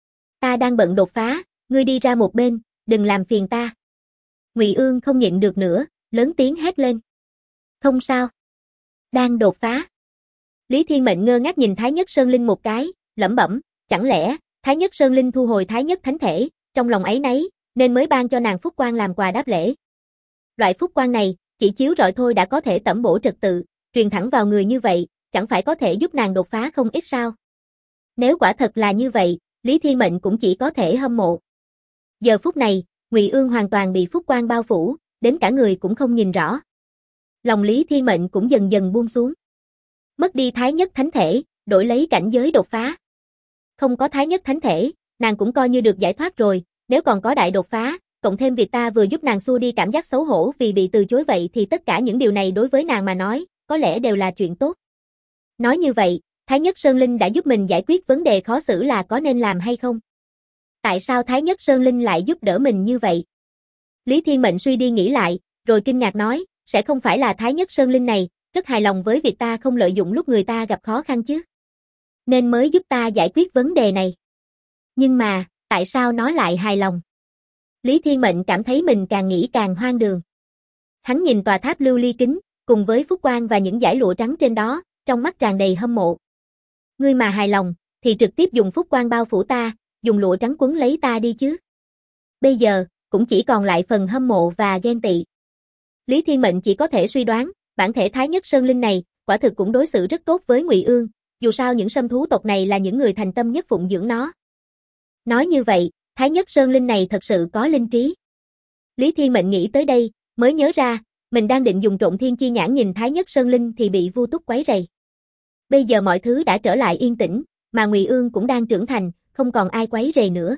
Ta đang bận đột phá, ngươi đi ra một bên, đừng làm phiền ta. Ngụy Ương không nhịn được nữa, lớn tiếng hét lên. Không sao. Đang đột phá. Lý Thiên Mệnh ngơ ngác nhìn Thái Nhất Sơn Linh một cái, lẩm bẩm, chẳng lẽ Thái Nhất Sơn Linh thu hồi Thái Nhất Thánh Thể, trong lòng áy náy, nên mới ban cho nàng phúc quang làm quà đáp lễ. Loại phúc quang này, chỉ chiếu rọi thôi đã có thể tẩm bổ trật tự, truyền thẳng vào người như vậy, chẳng phải có thể giúp nàng đột phá không ít sao? Nếu quả thật là như vậy, Lý Thiên Mệnh cũng chỉ có thể hâm mộ. Giờ phút này, Ngụy Ương hoàn toàn bị phúc quang bao phủ, đến cả người cũng không nhìn rõ. Lòng Lý Thiên Mệnh cũng dần dần buông xuống. Mất đi Thái Nhất Thánh Thể, đổi lấy cảnh giới đột phá. Không có Thái Nhất Thánh Thể, nàng cũng coi như được giải thoát rồi, nếu còn có đại đột phá, cộng thêm việc ta vừa giúp nàng xua đi cảm giác xấu hổ vì bị từ chối, vậy thì tất cả những điều này đối với nàng mà nói, có lẽ đều là chuyện tốt. Nói như vậy, Thái Nhất Sơn Linh đã giúp mình giải quyết vấn đề khó xử là có nên làm hay không? Tại sao Thái Nhất Sơn Linh lại giúp đỡ mình như vậy? Lý Thiên Mệnh suy đi nghĩ lại, rồi kinh ngạc nói, sẽ không phải là Thái Nhất Sơn Linh này, rất hài lòng với việc ta không lợi dụng lúc người ta gặp khó khăn chứ? Nên mới giúp ta giải quyết vấn đề này. Nhưng mà, tại sao nó lại hài lòng? Lý Thiên Mệnh cảm thấy mình càng nghĩ càng hoang đường. Hắn nhìn tòa tháp lưu ly kính, cùng với phúc quan và những dải lụa trắng trên đó, trong mắt tràn đầy hâm mộ. Ngươi mà hài lòng, thì trực tiếp dùng phúc quan bao phủ ta, dùng lụa trắng quấn lấy ta đi chứ. Bây giờ, cũng chỉ còn lại phần hâm mộ và ghen tị. Lý Thiên Mệnh chỉ có thể suy đoán, bản thể Thái Nhất Sơn Linh này, quả thực cũng đối xử rất tốt với Ngụy Ương, dù sao những sâm thú tộc này là những người thành tâm nhất phụng dưỡng nó. Nói như vậy, Thái Nhất Sơn Linh này thật sự có linh trí. Lý Thiên Mệnh nghĩ tới đây, mới nhớ ra, mình đang định dùng Trộn Thiên Chi Nhãn nhìn Thái Nhất Sơn Linh thì bị Vu Túc quấy rầy. Bây giờ mọi thứ đã trở lại yên tĩnh, mà Ngụy Ương cũng đang trưởng thành, không còn ai quấy rầy nữa.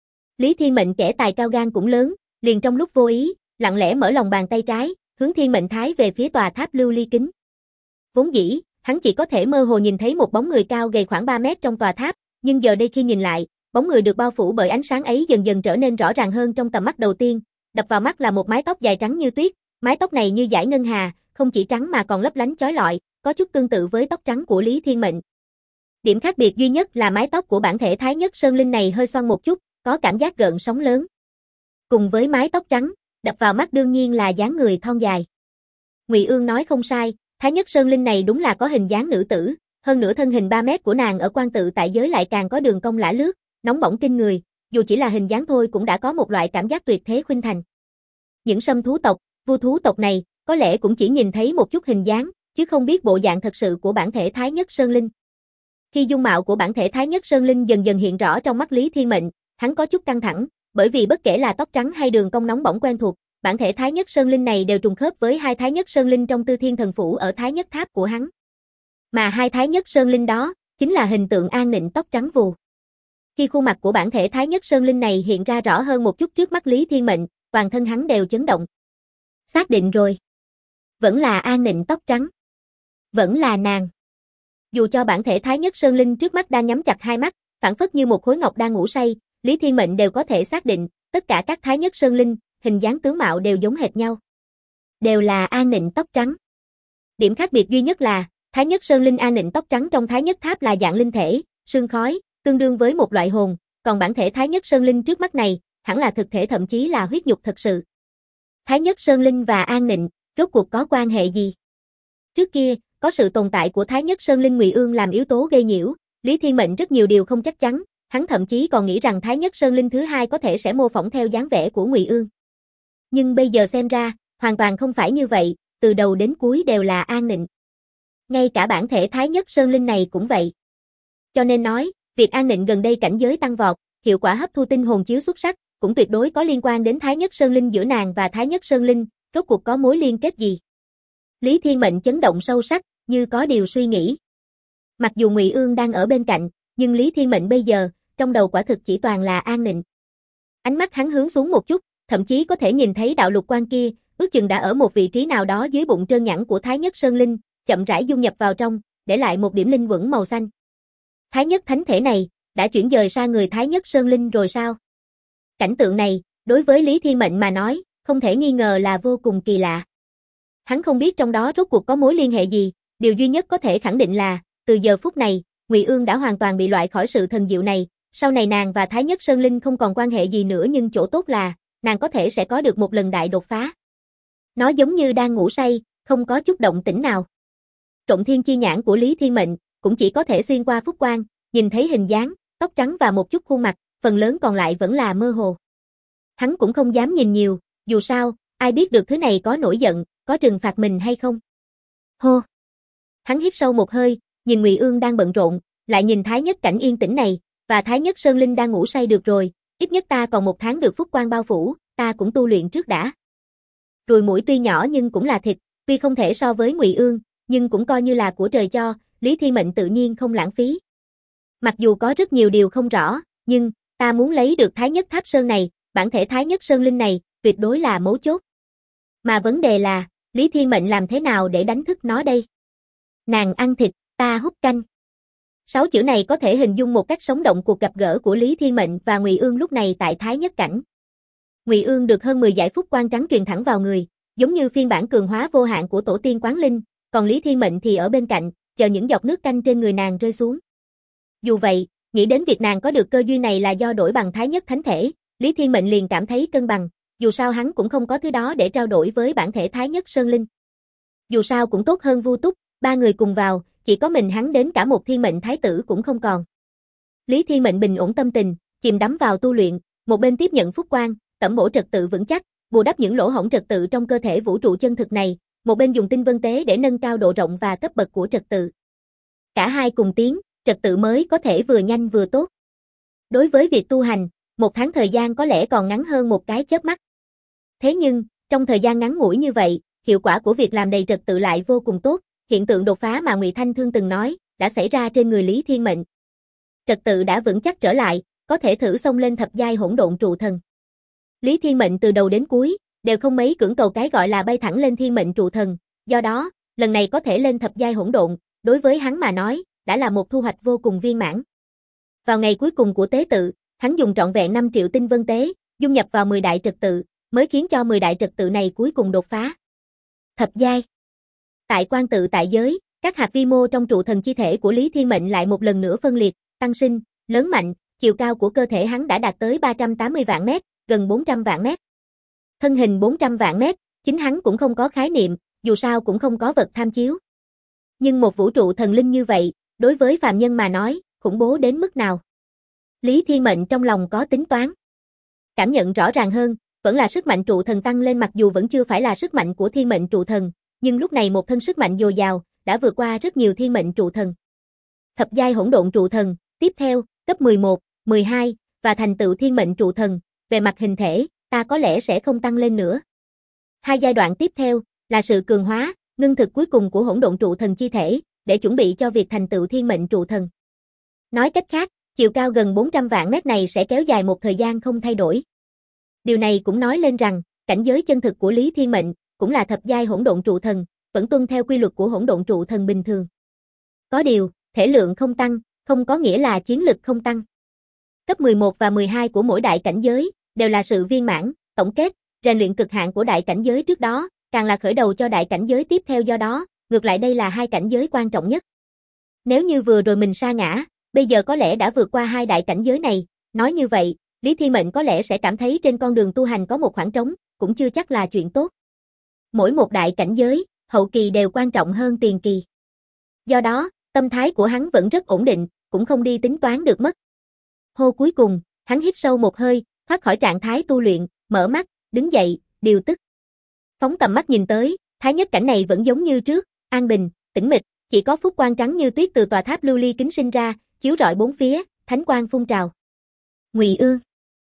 Lý Thiên Mệnh kẻ tài cao gan cũng lớn, liền trong lúc vô ý, lặng lẽ mở lòng bàn tay trái, hướng Thiên Mệnh Thái về phía tòa tháp lưu ly kính. Vốn dĩ, hắn chỉ có thể mơ hồ nhìn thấy một bóng người cao gầy khoảng 3 mét trong tòa tháp, nhưng giờ đây khi nhìn lại, bóng người được bao phủ bởi ánh sáng ấy dần dần trở nên rõ ràng hơn trong tầm mắt đầu tiên, đập vào mắt là một mái tóc dài trắng như tuyết, mái tóc này như dải ngân hà, không chỉ trắng mà còn lấp lánh chói lọi, có chút tương tự với tóc trắng của Lý Thiên Mệnh. Điểm khác biệt duy nhất là mái tóc của bản thể Thái Nhất Sơn Linh này hơi xoăn một chút, có cảm giác gợn sóng lớn. Cùng với mái tóc trắng, đập vào mắt đương nhiên là dáng người thon dài. Ngụy Ương nói không sai, Thái Nhất Sơn Linh này đúng là có hình dáng nữ tử, hơn nữa thân hình 3 mét của nàng ở quan tự tại giới lại càng có đường cong lả lướt, nóng bỏng kinh người, dù chỉ là hình dáng thôi cũng đã có một loại cảm giác tuyệt thế khuynh thành. Những sâm thú tộc, vu thú tộc này, có lẽ cũng chỉ nhìn thấy một chút hình dáng, chứ không biết bộ dạng thật sự của bản thể Thái Nhất Sơn Linh. Khi dung mạo của bản thể Thái Nhất Sơn Linh dần dần hiện rõ trong mắt Lý Thiên Mệnh, hắn có chút căng thẳng, bởi vì bất kể là tóc trắng hay đường cong nóng bỏng quen thuộc, bản thể Thái Nhất Sơn Linh này đều trùng khớp với hai Thái Nhất Sơn Linh trong Tư Thiên Thần Phủ ở Thái Nhất Tháp của hắn. Mà hai Thái Nhất Sơn Linh đó, chính là hình tượng An Nịnh tóc trắng vù. Khi khuôn mặt của bản thể Thái Nhất Sơn Linh này hiện ra rõ hơn một chút trước mắt Lý Thiên Mệnh, toàn thân hắn đều chấn động. Xác định rồi. Vẫn là An Nịnh tóc trắng. Vẫn là nàng. Dù cho bản thể Thái Nhất Sơn Linh trước mắt đang nhắm chặt hai mắt, phảng phất như một khối ngọc đang ngủ say, Lý Thiên Mệnh đều có thể xác định, tất cả các Thái Nhất Sơn Linh, hình dáng tướng mạo đều giống hệt nhau. Đều là An Nịnh tóc trắng. Điểm khác biệt duy nhất là, Thái Nhất Sơn Linh An Nịnh tóc trắng trong Thái Nhất Tháp là dạng linh thể, sương khói, tương đương với một loại hồn, còn bản thể Thái Nhất Sơn Linh trước mắt này, hẳn là thực thể thậm chí là huyết nhục thật sự. Thái Nhất Sơn Linh và An Nịnh, rốt cuộc có quan hệ gì? Trước kia, có sự tồn tại của Thái Nhất Sơn Linh Ngụy Ương làm yếu tố gây nhiễu, Lý Thiên Mệnh rất nhiều điều không chắc chắn, hắn thậm chí còn nghĩ rằng Thái Nhất Sơn Linh thứ hai có thể sẽ mô phỏng theo dáng vẻ của Ngụy Ương. Nhưng bây giờ xem ra, hoàn toàn không phải như vậy, từ đầu đến cuối đều là An Nịnh. Ngay cả bản thể Thái Nhất Sơn Linh này cũng vậy. Cho nên nói, việc An Nịnh gần đây cảnh giới tăng vọt, hiệu quả hấp thu tinh hồn chiếu xuất sắc, cũng tuyệt đối có liên quan đến Thái Nhất Sơn Linh giữa nàng và Thái Nhất Sơn Linh, rốt cuộc có mối liên kết gì? Lý Thiên Mệnh chấn động sâu sắc, như có điều suy nghĩ. Mặc dù Ngụy Ương đang ở bên cạnh, nhưng Lý Thiên Mệnh bây giờ, trong đầu quả thực chỉ toàn là An Nịnh. Ánh mắt hắn hướng xuống một chút, thậm chí có thể nhìn thấy đạo lục quan kia, ước chừng đã ở một vị trí nào đó dưới bụng trơn nhẵn của Thái Nhất Sơn Linh, chậm rãi dung nhập vào trong, để lại một điểm linh quẩn màu xanh. Thái Nhất thánh thể này, đã chuyển dời sang người Thái Nhất Sơn Linh rồi sao? Cảnh tượng này, đối với Lý Thiên Mệnh mà nói, không thể nghi ngờ là vô cùng kỳ lạ. Hắn không biết trong đó rốt cuộc có mối liên hệ gì, điều duy nhất có thể khẳng định là, từ giờ phút này, Ngụy Ương đã hoàn toàn bị loại khỏi sự thần diệu này, sau này nàng và Thái Nhất Sơn Linh không còn quan hệ gì nữa nhưng chỗ tốt là, nàng có thể sẽ có được một lần đại đột phá. Nó giống như đang ngủ say, không có chút động tĩnh nào. Trộn Thiên Chi Nhãn của Lý Thiên Mệnh, cũng chỉ có thể xuyên qua phúc quang, nhìn thấy hình dáng, tóc trắng và một chút khuôn mặt, phần lớn còn lại vẫn là mơ hồ. Hắn cũng không dám nhìn nhiều, dù sao, ai biết được thứ này có nổi giận, có trừng phạt mình hay không. Hô! Hắn hít sâu một hơi, nhìn Ngụy Ương đang bận rộn, lại nhìn Thái Nhất cảnh yên tĩnh này, và Thái Nhất Sơn Linh đang ngủ say được rồi, ít nhất ta còn 1 tháng được phúc quang bao phủ, ta cũng tu luyện trước đã. Ruồi mũi tuy nhỏ nhưng cũng là thịt, tuy không thể so với Ngụy Ương, nhưng cũng coi như là của trời cho, Lý Thiên Mệnh tự nhiên không lãng phí. Mặc dù có rất nhiều điều không rõ, nhưng ta muốn lấy được Thái Nhất Tháp Sơn này, bản thể Thái Nhất Sơn Linh này, tuyệt đối là mấu chốt. Mà vấn đề là, Lý Thiên Mệnh làm thế nào để đánh thức nó đây? Nàng ăn thịt, ta hút canh. 6 chữ này có thể hình dung một cách sống động cuộc gặp gỡ của Lý Thiên Mệnh và Ngụy Ương lúc này tại Thái Nhất cảnh. Ngụy Ương được hơn 10 giải phúc quang trắng truyền thẳng vào người, giống như phiên bản cường hóa vô hạn của tổ tiên quán linh, còn Lý Thiên Mệnh thì ở bên cạnh, chờ những giọt nước canh trên người nàng rơi xuống. Dù vậy, nghĩ đến việc nàng có được cơ duyên này là do đổi bằng Thái Nhất thánh thể, Lý Thiên Mệnh liền cảm thấy cân bằng, dù sao hắn cũng không có thứ đó để trao đổi với bản thể Thái Nhất Sơn Linh. Dù sao cũng tốt hơn Vu Túc, ba người cùng vào, chỉ có mình hắn đến cả một thiên mệnh thái tử cũng không còn. Lý Thiên Mệnh bình ổn tâm tình, chìm đắm vào tu luyện, một bên tiếp nhận phúc quang, tẩm bổ trật tự vững chắc, bù đắp những lỗ hổng trật tự trong cơ thể vũ trụ chân thực này, một bên dùng tinh vân tế để nâng cao độ rộng và cấp bậc của trật tự. Cả hai cùng tiến, trật tự mới có thể vừa nhanh vừa tốt. Đối với việc tu hành, 1 tháng thời gian có lẽ còn ngắn hơn một cái chớp mắt. Thế nhưng, trong thời gian ngắn ngủi như vậy, hiệu quả của việc làm đầy trật tự lại vô cùng tốt, hiện tượng đột phá mà Ngụy Thanh Thương từng nói, đã xảy ra trên người Lý Thiên Mệnh. Trật tự đã vững chắc trở lại, có thể thử xông lên thập giai hỗn độn trụ thần. Lý Thiên Mệnh từ đầu đến cuối, đều không mấy cưỡng cầu cái gọi là bay thẳng lên thiên mệnh trụ thần, do đó, lần này có thể lên thập giai hỗn độn, đối với hắn mà nói, đã là một thu hoạch vô cùng viên mãn. Vào ngày cuối cùng của tế tự, hắn dùng trọn vẹn 5 triệu tinh vân tế, dung nhập vào 10 đại trật tự, mới khiến cho 10 đại trật tự này cuối cùng đột phá. Thập giai. Tại quan tự tại giới, các hạt vi mô trong trụ thần chi thể của Lý Thiên Mệnh lại một lần nữa phân liệt, tăng sinh, lớn mạnh, chiều cao của cơ thể hắn đã đạt tới 380 vạn mét, gần 400 vạn mét. Thân hình 400 vạn mét, chính hắn cũng không có khái niệm, dù sao cũng không có vật tham chiếu. Nhưng một vũ trụ thần linh như vậy, đối với phàm nhân mà nói, khủng bố đến mức nào? Lý Thiên Mệnh trong lòng có tính toán. Cảm nhận rõ ràng hơn, vẫn là sức mạnh trụ thần tăng lên, mặc dù vẫn chưa phải là sức mạnh của thiên mệnh trụ thần, nhưng lúc này một thân sức mạnh dồi dào, đã vượt qua rất nhiều thiên mệnh trụ thần. Thập giai hỗn độn trụ thần, tiếp theo, cấp 11, 12, và thành tựu thiên mệnh trụ thần, về mặt hình thể, ta có lẽ sẽ không tăng lên nữa. 2 giai đoạn tiếp theo, là sự cường hóa, ngưng thực cuối cùng của hỗn độn trụ thần chi thể, để chuẩn bị cho việc thành tựu thiên mệnh trụ thần. Nói cách khác, chiều cao gần 400 vạn mét này sẽ kéo dài một thời gian không thay đổi. Điều này cũng nói lên rằng, cảnh giới chân thực của Lý Thiên Mệnh, cũng là thập giai hỗn độn trụ thần, vẫn tuân theo quy luật của hỗn độn trụ thần bình thường. Có điều, thể lượng không tăng, không có nghĩa là chiến lực không tăng. Cấp 11 và 12 của mỗi đại cảnh giới, đều là sự viên mãn, tổng kết, rèn luyện cực hạn của đại cảnh giới trước đó, càng là khởi đầu cho đại cảnh giới tiếp theo, do đó, ngược lại đây là 2 cảnh giới quan trọng nhất. Nếu như vừa rồi mình sa ngã, bây giờ có lẽ đã vượt qua 2 đại cảnh giới này, nói như vậy, Lý Thiên Mệnh có lẽ sẽ cảm thấy trên con đường tu hành có một khoảng trống, cũng chưa chắc là chuyện tốt. Mỗi một đại cảnh giới, hậu kỳ đều quan trọng hơn tiền kỳ. Do đó, tâm thái của hắn vẫn rất ổn định, cũng không đi tính toán được mất. Hô cuối cùng, hắn hít sâu một hơi, thoát khỏi trạng thái tu luyện, mở mắt, đứng dậy, điều tức. Phóng tầm mắt nhìn tới, thái nhất cảnh này vẫn giống như trước, an bình, tĩnh mịch, chỉ có phúc quang trắng như tuyết từ tòa tháp lưu ly kính sinh ra, chiếu rọi bốn phía, thánh quang phun trào. Ngụy Ương.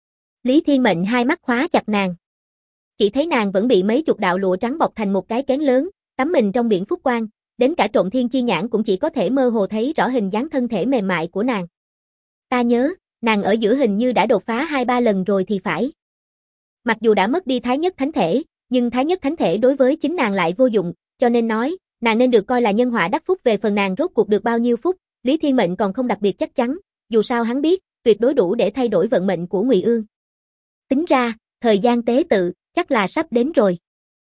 Lý Thiên Mệnh hai mắt khóa chặt nàng. Chỉ thấy nàng vẫn bị mấy chục đạo lụa trắng bọc thành một cái kén lớn, tắm mình trong biển phúc quang, đến cả Trộm Thiên Chi Nhãn cũng chỉ có thể mơ hồ thấy rõ hình dáng thân thể mềm mại của nàng. Ta nhớ, nàng ở giữa hình như đã đột phá 2-3 lần rồi thì phải. Mặc dù đã mất đi thái nhất thánh thể, nhưng thái nhất thánh thể đối với chính nàng lại vô dụng, cho nên nói, nàng nên được coi là nhân họa đắc phúc. Về phần nàng rốt cuộc được bao nhiêu phúc, Lý Thiên Mệnh còn không đặc biệt chắc chắn, dù sao hắn biết, tuyệt đối đủ để thay đổi vận mệnh của Ngụy Ương. Tính ra, thời gian tế tự, chắc là sắp đến rồi.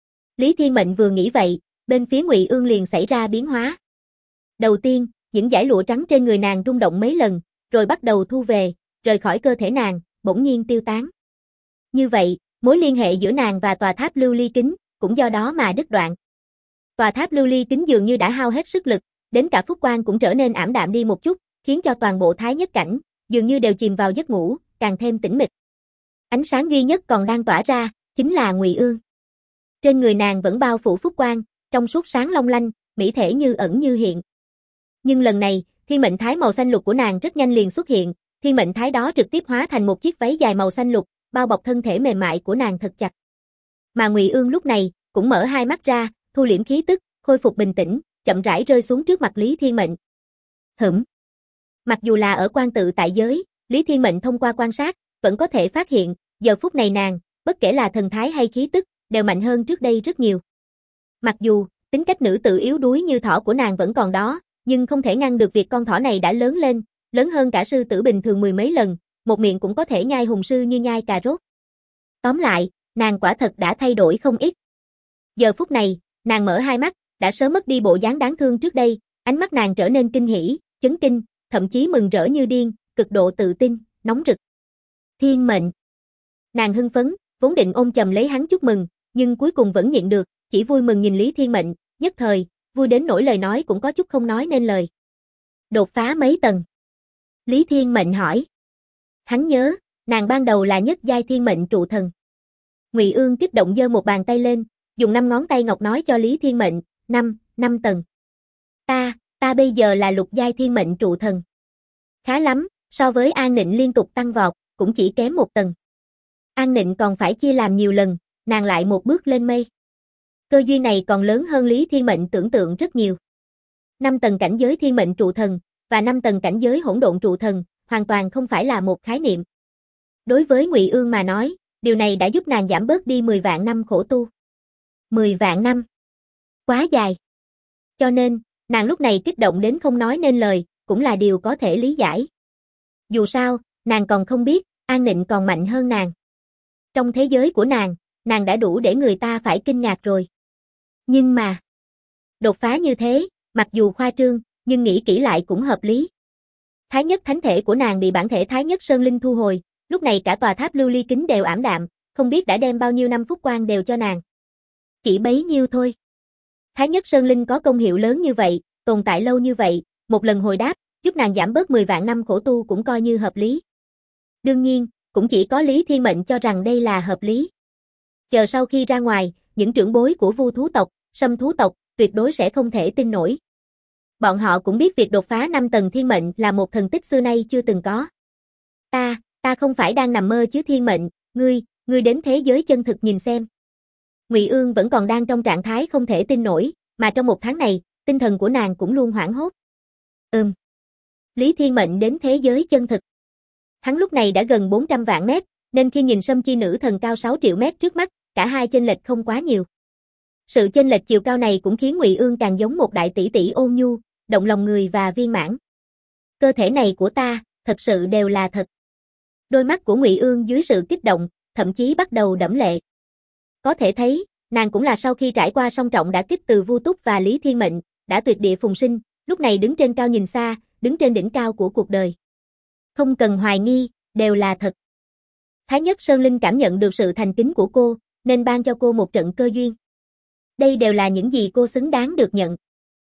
Lý Thiên Mệnh vừa nghĩ vậy, bên phía Ngụy Ương liền xảy ra biến hóa. Đầu tiên, những dải lụa trắng trên người nàng rung động mấy lần, rồi bắt đầu thu về, rời khỏi cơ thể nàng, bỗng nhiên tiêu tán. Như vậy, mối liên hệ giữa nàng và tòa tháp lưu ly kính, cũng do đó mà đứt đoạn. Tòa tháp lưu ly kính dường như đã hao hết sức lực, đến cả phúc quang cũng trở nên ảm đạm đi một chút, khiến cho toàn bộ thái nhất cảnh, dường như đều chìm vào giấc ngủ, càng thêm tĩnh mịch. Ánh sáng duy nhất còn đang tỏa ra, chính là Ngụy Ương. Trên người nàng vẫn bao phủ phúc quang, trong suốt sáng long lanh, mỹ thể như ẩn như hiện. Nhưng lần này, thiên mệnh thái màu xanh lục của nàng rất nhanh liền xuất hiện, thiên mệnh thái đó trực tiếp hóa thành một chiếc váy dài màu xanh lục, bao bọc thân thể mềm mại của nàng thật chặt. Mà Ngụy Ương lúc này, cũng mở hai mắt ra, thu liễm khí tức, khôi phục bình tĩnh, chậm rãi rơi xuống trước mặt Lý Thiên Mệnh. Mặc dù là ở quan tự tại giới, Lý Thiên Mệnh thông qua quan sát, vẫn có thể phát hiện, giờ phút này nàng, bất kể là thần thái hay khí tức, đều mạnh hơn trước đây rất nhiều. Mặc dù, tính cách nữ tự yếu đuối như thỏ của nàng vẫn còn đó, nhưng không thể ngăn được việc con thỏ này đã lớn lên, lớn hơn cả sư tử bình thường 10 mấy lần, một miệng cũng có thể nhai hùng sư như nhai cà rốt. Tóm lại, nàng quả thật đã thay đổi không ít. Giờ phút này, nàng mở hai mắt, đã sớm mất đi bộ dáng đáng thương trước đây, ánh mắt nàng trở nên kinh hỉ, chấn kinh, thậm chí mừng rỡ như điên, cực độ tự tin, nóng rực. Thiên mệnh. Nàng hưng phấn, vốn định ôm chầm lấy hắn chúc mừng, nhưng cuối cùng vẫn nhịn được, chỉ vui mừng nhìn Lý Thiên Mệnh, nhất thời, vui đến nỗi lời nói cũng có chút không nói nên lời. Đột phá mấy tầng? Lý Thiên Mệnh hỏi. Hắn nhớ, nàng ban đầu là nhất giai thiên mệnh trụ thần. Ngụy Ương kích động giơ một bàn tay lên, dùng 5 ngón tay ngọc nói cho Lý Thiên Mệnh, 5 tầng. Ta bây giờ là lục giai thiên mệnh trụ thần. Khá lắm, so với An Nịnh liên tục tăng vọt, cũng chỉ kém 1 tầng. An Nịnh còn phải chia làm nhiều lần, nàng lại một bước lên mây. Cơ duyên này còn lớn hơn Lý Thiên Mệnh tưởng tượng rất nhiều. 5 tầng cảnh giới thiên mệnh trụ thần, và 5 tầng cảnh giới hỗn độn trụ thần, hoàn toàn không phải là một khái niệm. Đối với Ngụy Ương mà nói, điều này đã giúp nàng giảm bớt đi 10 vạn năm khổ tu. 10 vạn năm. Quá dài. Cho nên, nàng lúc này kích động đến không nói nên lời, cũng là điều có thể lý giải. Dù sao, nàng còn không biết, An Nịnh còn mạnh hơn nàng. Trong thế giới của nàng đã đủ để người ta phải kinh ngạc rồi. Nhưng mà, đột phá như thế, mặc dù khoa trương, nhưng nghĩ kỹ lại cũng hợp lý. Thái nhất thánh thể của nàng bị bản thể Thái nhất Sơn Linh thu hồi, lúc này cả tòa tháp lưu ly kính đều ảm đạm, không biết đã đem bao nhiêu năm phúc quang đều cho nàng. Chỉ bấy nhiêu thôi. Thái nhất Sơn Linh có công hiệu lớn như vậy, tồn tại lâu như vậy, một lần hồi đáp, giúp nàng giảm bớt 10 vạn năm khổ tu cũng coi như hợp lý. Đương nhiên, cũng chỉ có Lý Thiên Mệnh cho rằng đây là hợp lý. Chờ sau khi ra ngoài, những trưởng bối của Vu thú tộc, Sâm thú tộc, tuyệt đối sẽ không thể tin nổi. Bọn họ cũng biết việc đột phá 5 tầng thiên mệnh là một thần tích xưa nay chưa từng có. Ta không phải đang nằm mơ chứ Thiên Mệnh, ngươi đến thế giới chân thực nhìn xem. Ngụy Ương vẫn còn đang trong trạng thái không thể tin nổi, mà trong 1 tháng này, tinh thần của nàng cũng luôn hoảng hốt. Lý Thiên Mệnh đến thế giới chân thực. Hắn lúc này đã gần 400 vạn mét, nên khi nhìn Sâm Chi Nữ Thần cao 6 triệu mét trước mắt, cả hai chênh lệch không quá nhiều. Sự chênh lệch chiều cao này cũng khiến Ngụy Ương càng giống một đại tỷ tỷ ôn nhu, động lòng người và viên mãn. Cơ thể này của ta, thật sự đều là thật. Đôi mắt của Ngụy Ương dưới sự kích động, thậm chí bắt đầu đẫm lệ. Có thể thấy, nàng cũng là sau khi trải qua song trọng đả kích từ Vu Túc và Lý Thiên Mệnh, đã tuyệt địa phùng sinh, lúc này đứng trên cao nhìn xa, đứng trên đỉnh cao của cuộc đời. Không cần hoài nghi, đều là thật. Thái nhất Sơn Linh cảm nhận được sự thành kính của cô, nên ban cho cô một trận cơ duyên. Đây đều là những gì cô xứng đáng được nhận.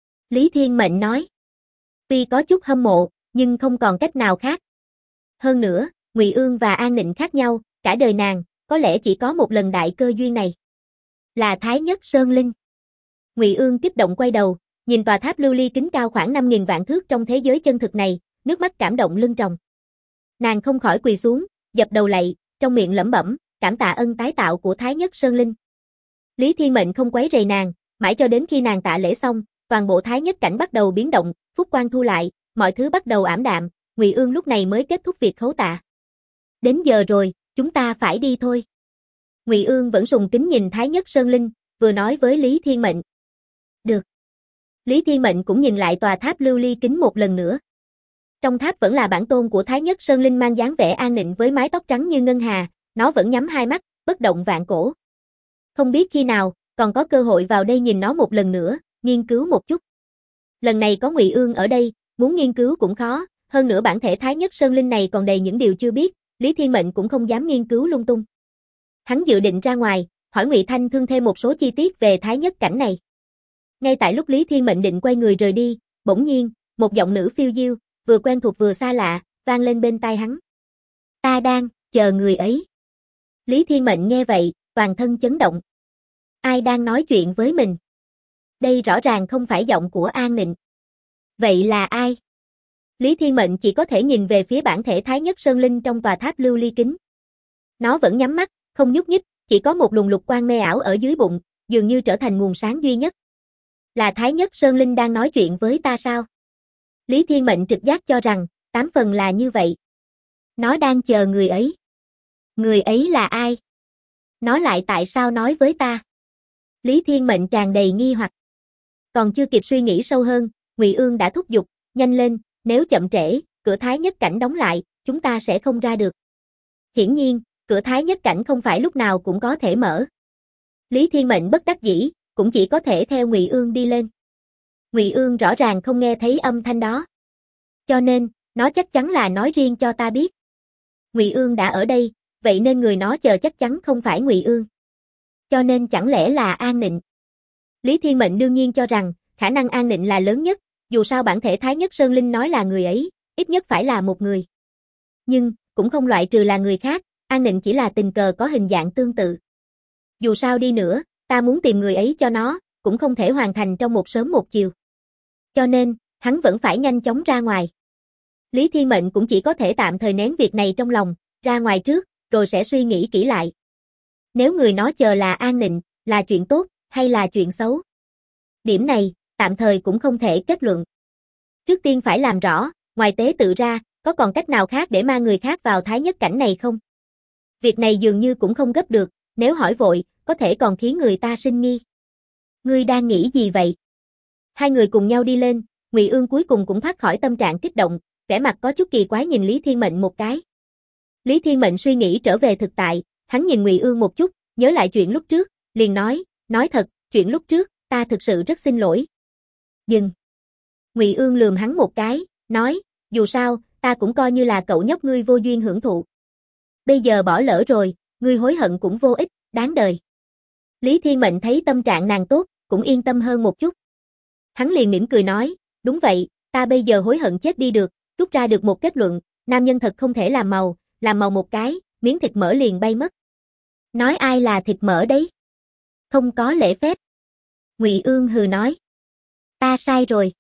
Lý Thiên Mệnh nói. Tuy có chút hâm mộ, nhưng không còn cách nào khác. Hơn nữa, Ngụy Ương và An Nịnh khác nhau, cả đời nàng, có lẽ chỉ có một lần đại cơ duyên này. Là Thái nhất Sơn Linh. Ngụy Ương kích động quay đầu, nhìn tòa tháp lưu ly kính cao khoảng 5.000 vạn thước trong thế giới chân thực này, nước mắt cảm động lưng tròng. Nàng không khỏi quỳ xuống, dập đầu lạy, trong miệng lẩm bẩm, cảm tạ ân tái tạo của Thái nhất Sơn Linh. Lý Thiên Mệnh không quấy rầy nàng, mãi cho đến khi nàng tạ lễ xong, toàn bộ Thái nhất cảnh bắt đầu biến động, phúc quang thu lại, mọi thứ bắt đầu ảm đạm, Ngụy Ương lúc này mới kết thúc việc khấu tạ. Đến giờ rồi, chúng ta phải đi thôi. Ngụy Ương vẫn sùng kính nhìn Thái nhất Sơn Linh, vừa nói với Lý Thiên Mệnh. Được. Lý Thiên Mệnh cũng nhìn lại tòa tháp lưu ly kính một lần nữa. Trong tháp vẫn là bản tôn của Thái nhất Sơn Linh mang dáng vẻ an nịnh với mái tóc trắng như ngân hà, nó vẫn nhắm hai mắt, bất động vạn cổ. Không biết khi nào, còn có cơ hội vào đây nhìn nó một lần nữa, nghiên cứu một chút. Lần này có Ngụy Ương ở đây, muốn nghiên cứu cũng khó, hơn nữa bản thể Thái nhất Sơn Linh này còn đầy những điều chưa biết, Lý Thiên Mệnh cũng không dám nghiên cứu lung tung. Hắn dự định ra ngoài, hỏi Ngụy Thanh Thương thêm một số chi tiết về Thái nhất cảnh này. Ngay tại lúc Lý Thiên Mệnh định quay người rời đi, bỗng nhiên, một giọng nữ phiêu diêu, vừa quen thuộc vừa xa lạ, vang lên bên tai hắn. Ta đang chờ người ấy. Lý Thiên Mệnh nghe vậy, toàn thân chấn động. Ai đang nói chuyện với mình? Đây rõ ràng không phải giọng của An Nịnh. Vậy là ai? Lý Thiên Mệnh chỉ có thể nhìn về phía bản thể Thái nhất Sơn Linh trong tòa tháp lưu ly kính. Nó vẫn nhắm mắt, không nhúc nhích, chỉ có một luồng lục quang mê ảo ở dưới bụng, dường như trở thành nguồn sáng duy nhất. Là Thái nhất Sơn Linh đang nói chuyện với ta sao? Lý Thiên Mệnh trực giác cho rằng, 8 phần là như vậy. Nó đang chờ người ấy. Người ấy là ai? Nó lại tại sao nói với ta? Lý Thiên Mệnh tràn đầy nghi hoặc. Còn chưa kịp suy nghĩ sâu hơn, Ngụy Ương đã thúc giục, nhanh lên, nếu chậm trễ, cửa Thái nhất cảnh đóng lại, chúng ta sẽ không ra được. Hiển nhiên, cửa Thái nhất cảnh không phải lúc nào cũng có thể mở. Lý Thiên Mệnh bất đắc dĩ, cũng chỉ có thể theo Ngụy Ương đi lên. Ngụy Ương rõ ràng không nghe thấy âm thanh đó. Cho nên, nó chắc chắn là nói riêng cho ta biết. Ngụy Ương đã ở đây, vậy nên người nó chờ chắc chắn không phải Ngụy Ương. Cho nên chẳng lẽ là An Nịnh? Lý Thiên Mệnh đương nhiên cho rằng, khả năng An Nịnh là lớn nhất, dù sao bản thể Thái Nhất Sơn Linh nói là người ấy, ít nhất phải là một người. Nhưng, cũng không loại trừ là người khác, An Nịnh chỉ là tình cờ có hình dạng tương tự. Dù sao đi nữa, ta muốn tìm người ấy cho nó, cũng không thể hoàn thành trong một sớm một chiều. Cho nên, hắn vẫn phải nhanh chóng ra ngoài. Lý Thiên Mệnh cũng chỉ có thể tạm thời nén việc này trong lòng, ra ngoài trước, rồi sẽ suy nghĩ kỹ lại. Nếu người nó chờ là An Nịnh, là chuyện tốt, hay là chuyện xấu? Điểm này, tạm thời cũng không thể kết luận. Trước tiên phải làm rõ, ngoài tế tự ra, có còn cách nào khác để mang người khác vào thái nhất cảnh này không? Việc này dường như cũng không gấp được, nếu hỏi vội, có thể còn khiến người ta sinh nghi. Ngươi đang nghĩ gì vậy? Hai người cùng nhau đi lên, Ngụy Ương cuối cùng cũng thoát khỏi tâm trạng kích động, vẻ mặt có chút kỳ quái nhìn Lý Thiên Mệnh một cái. Lý Thiên Mệnh suy nghĩ trở về thực tại, hắn nhìn Ngụy Ương một chút, nhớ lại chuyện lúc trước, liền nói thật, chuyện lúc trước, ta thực sự rất xin lỗi. Dừng. Ngụy Ương lườm hắn một cái, nói, dù sao, ta cũng coi như là cậu nhóc ngươi vô duyên hưởng thụ. Bây giờ bỏ lỡ rồi, ngươi hối hận cũng vô ích, đáng đời. Lý Thiên Mệnh thấy tâm trạng nàng tốt, cũng yên tâm hơn một chút. Hắn liền mỉm cười nói, đúng vậy, ta bây giờ hối hận chết đi được, rút ra được một kết luận, nam nhân thật không thể làm màu một cái, miếng thịt mỡ liền bay mất. Nói ai là thịt mỡ đấy? Không có lễ phép. Ngụy Ương hừ nói. Ta sai rồi.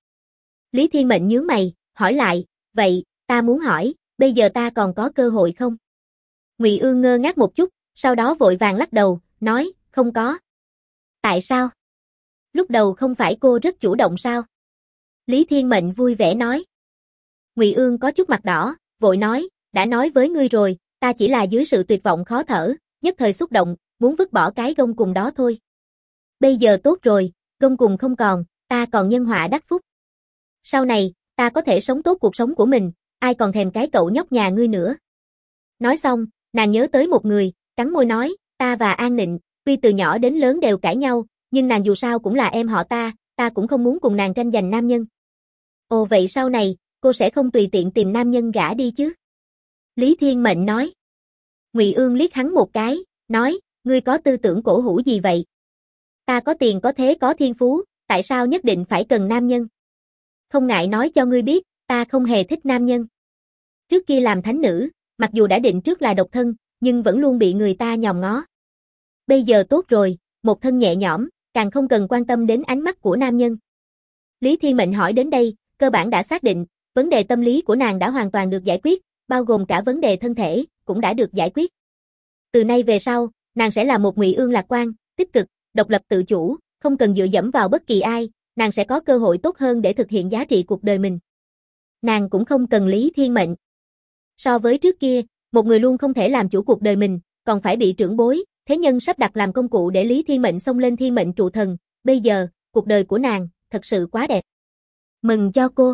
Lý Thiên Mệnh nhướng mày, hỏi lại, vậy, ta muốn hỏi, bây giờ ta còn có cơ hội không? Ngụy Ương ngơ ngác một chút, sau đó vội vàng lắc đầu, nói, không có. Tại sao? Lúc đầu không phải cô rất chủ động sao? Lý Thiên Mệnh vui vẻ nói. Ngụy Ương có chút mặt đỏ, vội nói, đã nói với ngươi rồi, ta chỉ là dưới sự tuyệt vọng khó thở, nhất thời xúc động, muốn vứt bỏ cái gông cùm đó thôi. Bây giờ tốt rồi, gông cùm không còn, ta còn nhân họa đắc phúc. Sau này, ta có thể sống tốt cuộc sống của mình, ai còn thèm cái cậu nhóc nhà ngươi nữa. Nói xong, nàng nhớ tới một người, cắn môi nói, ta và An Nịnh, tuy từ nhỏ đến lớn đều cãi nhau, nhưng nàng dù sao cũng là em họ ta cũng không muốn cùng nàng tranh giành nam nhân. Ồ vậy sau này, cô sẽ không tùy tiện tìm nam nhân gả đi chứ? Lý Thiên Mệnh nói. Ngụy Ương liếc hắn một cái, nói, ngươi có tư tưởng cổ hủ gì vậy? Ta có tiền có thế có thiên phú, tại sao nhất định phải cần nam nhân? Không ngại nói cho ngươi biết, ta không hề thích nam nhân. Trước kia làm thánh nữ, mặc dù đã định trước là độc thân, nhưng vẫn luôn bị người ta nhòm ngó. Bây giờ tốt rồi, một thân nhẹ nhõm, càng không cần quan tâm đến ánh mắt của nam nhân. Lý Thiên Mệnh hỏi đến đây, cơ bản đã xác định, vấn đề tâm lý của nàng đã hoàn toàn được giải quyết, bao gồm cả vấn đề thân thể, cũng đã được giải quyết. Từ nay về sau, nàng sẽ là một Ngụy Ương lạc quan, tích cực, độc lập tự chủ, không cần dựa dẫm vào bất kỳ ai, nàng sẽ có cơ hội tốt hơn để thực hiện giá trị cuộc đời mình. Nàng cũng không cần Lý Thiên Mệnh. So với trước kia, một người luôn không thể làm chủ cuộc đời mình, còn phải bị trưởng bối, thế nhân sắp đặt làm công cụ để Lý Thiên Mệnh xông lên thiên mệnh trụ thần, bây giờ, cuộc đời của nàng, thật sự quá đẹp. Mừng cho cô.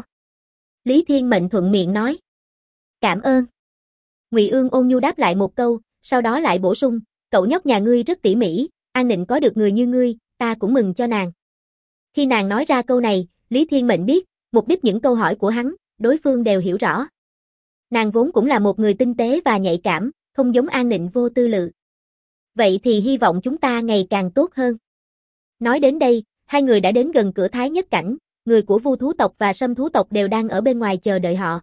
Lý Thiên Mệnh thuận miệng nói. Cảm ơn. Ngụy Ương ôn nhu đáp lại một câu, sau đó lại bổ sung, cậu nhóc nhà ngươi rất tỉ mỉ, An Nịnh có được người như ngươi, ta cũng mừng cho nàng. Khi nàng nói ra câu này, Lý Thiên Mệnh biết, mục đích những câu hỏi của hắn, đối phương đều hiểu rõ. Nàng vốn cũng là một người tinh tế và nhạy cảm, không giống An Nịnh vô tư lự. Vậy thì hy vọng chúng ta ngày càng tốt hơn. Nói đến đây, hai người đã đến gần cửa Thái Nhất Cảnh, người của Vu thú tộc và Sâm thú tộc đều đang ở bên ngoài chờ đợi họ.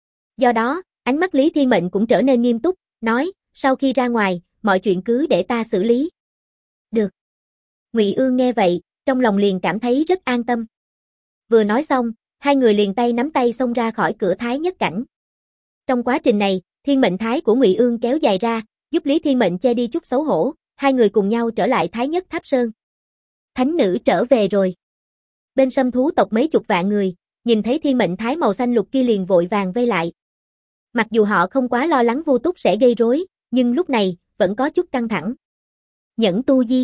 Do đó, ánh mắt Lý Thiên Mệnh cũng trở nên nghiêm túc, nói, sau khi ra ngoài, mọi chuyện cứ để ta xử lý. Được. Ngụy Ương nghe vậy, trong lòng liền cảm thấy rất an tâm. Vừa nói xong, hai người liền tay nắm tay xông ra khỏi cửa Thái Nhất Cảnh. Trong quá trình này, thiên mệnh thái của Ngụy Ương kéo dài ra, giúp Lý Thiên Mệnh che đi chút xấu hổ, hai người cùng nhau trở lại Thái Nhất Tháp Sơn. Thánh nữ trở về rồi. Bên Sâm thú tộc mấy chục vạn người, nhìn thấy thiên mệnh thái màu xanh lục kia liền vội vàng vây lại. Mặc dù họ không quá lo lắng Vu Túc sẽ gây rối, nhưng lúc này, vẫn có chút căng thẳng. Nhẫn tu di.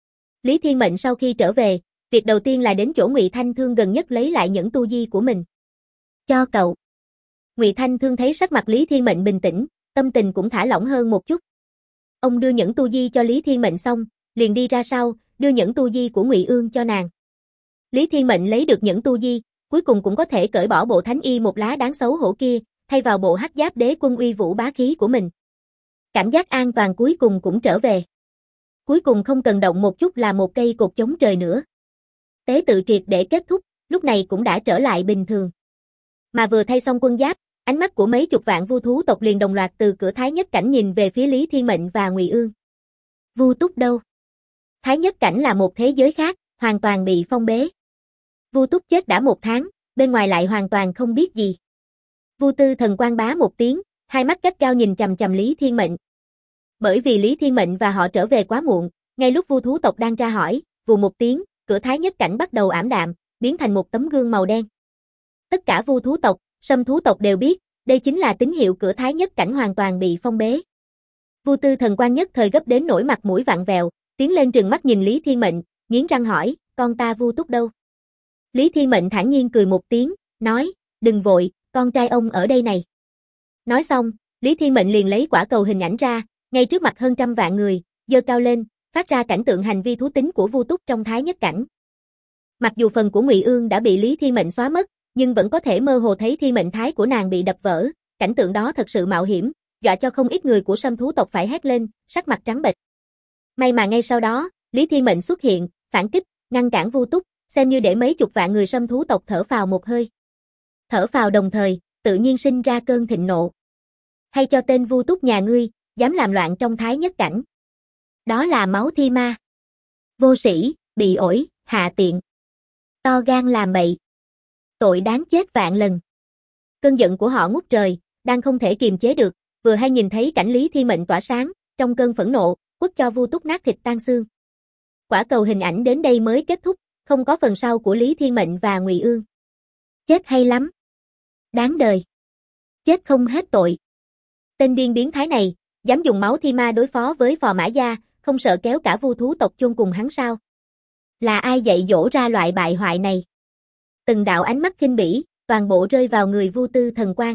Lý Thiên Mệnh sau khi trở về, việc đầu tiên là đến chỗ Ngụy Thanh Thương gần nhất lấy lại nhẫn tu di của mình. Cho cậu. Ngụy Thanh Thương thấy sắc mặt Lý Thiên Mệnh bình tĩnh, tâm tình cũng thả lỏng hơn một chút. Ông đưa nhẫn tu di cho Lý Thiên Mệnh xong, liền đi ra sau, đưa nhẫn tu di của Ngụy Ương cho nàng. Lý Thiên Mệnh lấy được nhẫn tu di, cuối cùng cũng có thể cởi bỏ bộ thánh y một lá đáng xấu hổ kia, thay vào bộ hắc giáp đế quân uy vũ bá khí của mình. Cảm giác an toàn cuối cùng cũng trở về. Cuối cùng không cần động một chút là một cây cột chống trời nữa. tế tự triệt để kết thúc, lúc này cũng đã trở lại bình thường. Mà vừa thay xong quân giáp, ánh mắt của mấy chục vạn vu thú tộc liền đồng loạt từ cửa Thái Nhất Cảnh nhìn về phía Lý Thiên Mệnh và Ngụy Ương. Vu túc đâu? Thái Nhất Cảnh là một thế giới khác, hoàn toàn bị phong bế. Vu túc chết đã 1 tháng, bên ngoài lại hoàn toàn không biết gì. Vu Tư Thần quan bá một tiếng, hai mắt gắt gao nhìn chằm chằm Lý Thiên Mệnh. Bởi vì Lý Thiên Mệnh và họ trở về quá muộn, ngay lúc vu thú tộc đang tra hỏi, vù một tiếng, cửa Thái Nhất Cảnh bắt đầu ảm đạm, biến thành một tấm gương màu đen. Tất cả vu thú tộc, sâm thú tộc đều biết, đây chính là tín hiệu cửa Thái Nhất Cảnh hoàn toàn bị phong bế. Vu Tư Thần quan nhất thời gấp đến nỗi mặt mũi vặn vẹo, tiến lên trừng mắt nhìn Lý Thiên Mệnh, nghiến răng hỏi, con ta Vu Túc đâu? Lý Thiên Mệnh thản nhiên cười một tiếng, nói, đừng vội, con trai ông ở đây này. Nói xong, Lý Thiên Mệnh liền lấy quả cầu hình ảnh ra, ngay trước mặt hơn trăm vạn người, giơ cao lên, phát ra cảnh tượng hành vi thú tính của Vu Túc trong Thái Nhất Cảnh. Mặc dù phần của Ngụy Ương đã bị Lý Thiên Mệnh xóa mất, nhưng vẫn có thể mơ hồ thấy thiên mệnh thái của nàng bị đập vỡ, cảnh tượng đó thật sự mạo hiểm, dọa cho không ít người của sâm thú tộc phải hét lên, sắc mặt trắng bệch. May mà ngay sau đó, Lý Thiên Mệnh xuất hiện, phản kích, ngăn cản Vu Túc, xem như để mấy chục vạn người sâm thú tộc thở phào một hơi. Thở phào đồng thời, tự nhiên sinh ra cơn thịnh nộ. Hay cho tên Vu Túc nhà ngươi, dám làm loạn trong Thái Nhất Cảnh. Đó là máu thi ma. Vô sĩ, bị ổi, hạ tiện. To gan làm bậy. Tội đáng chết vạn lần. Cơn giận của họ ngút trời, đang không thể kiềm chế được, vừa hay nhìn thấy cảnh Lý Thiên Mệnh tỏa sáng, trong cơn phẫn nộ, quất cho Vu Túc nát thịt tan xương. Quả cầu hình ảnh đến đây mới kết thúc, không có phần sau của Lý Thiên Mệnh và Ngụy Ương. Chết hay lắm. Đáng đời. Chết không hết tội. Tên điên biến thái này, dám dùng máu thi ma đối phó với Phò Mã Gia, không sợ kéo cả vu thú tộc chôn cùng hắn sao? Là ai dạy dỗ ra loại bại hoại này? Từng đạo ánh mắt khinh bỉ, toàn bộ rơi vào người Vu Tư Thần Quan.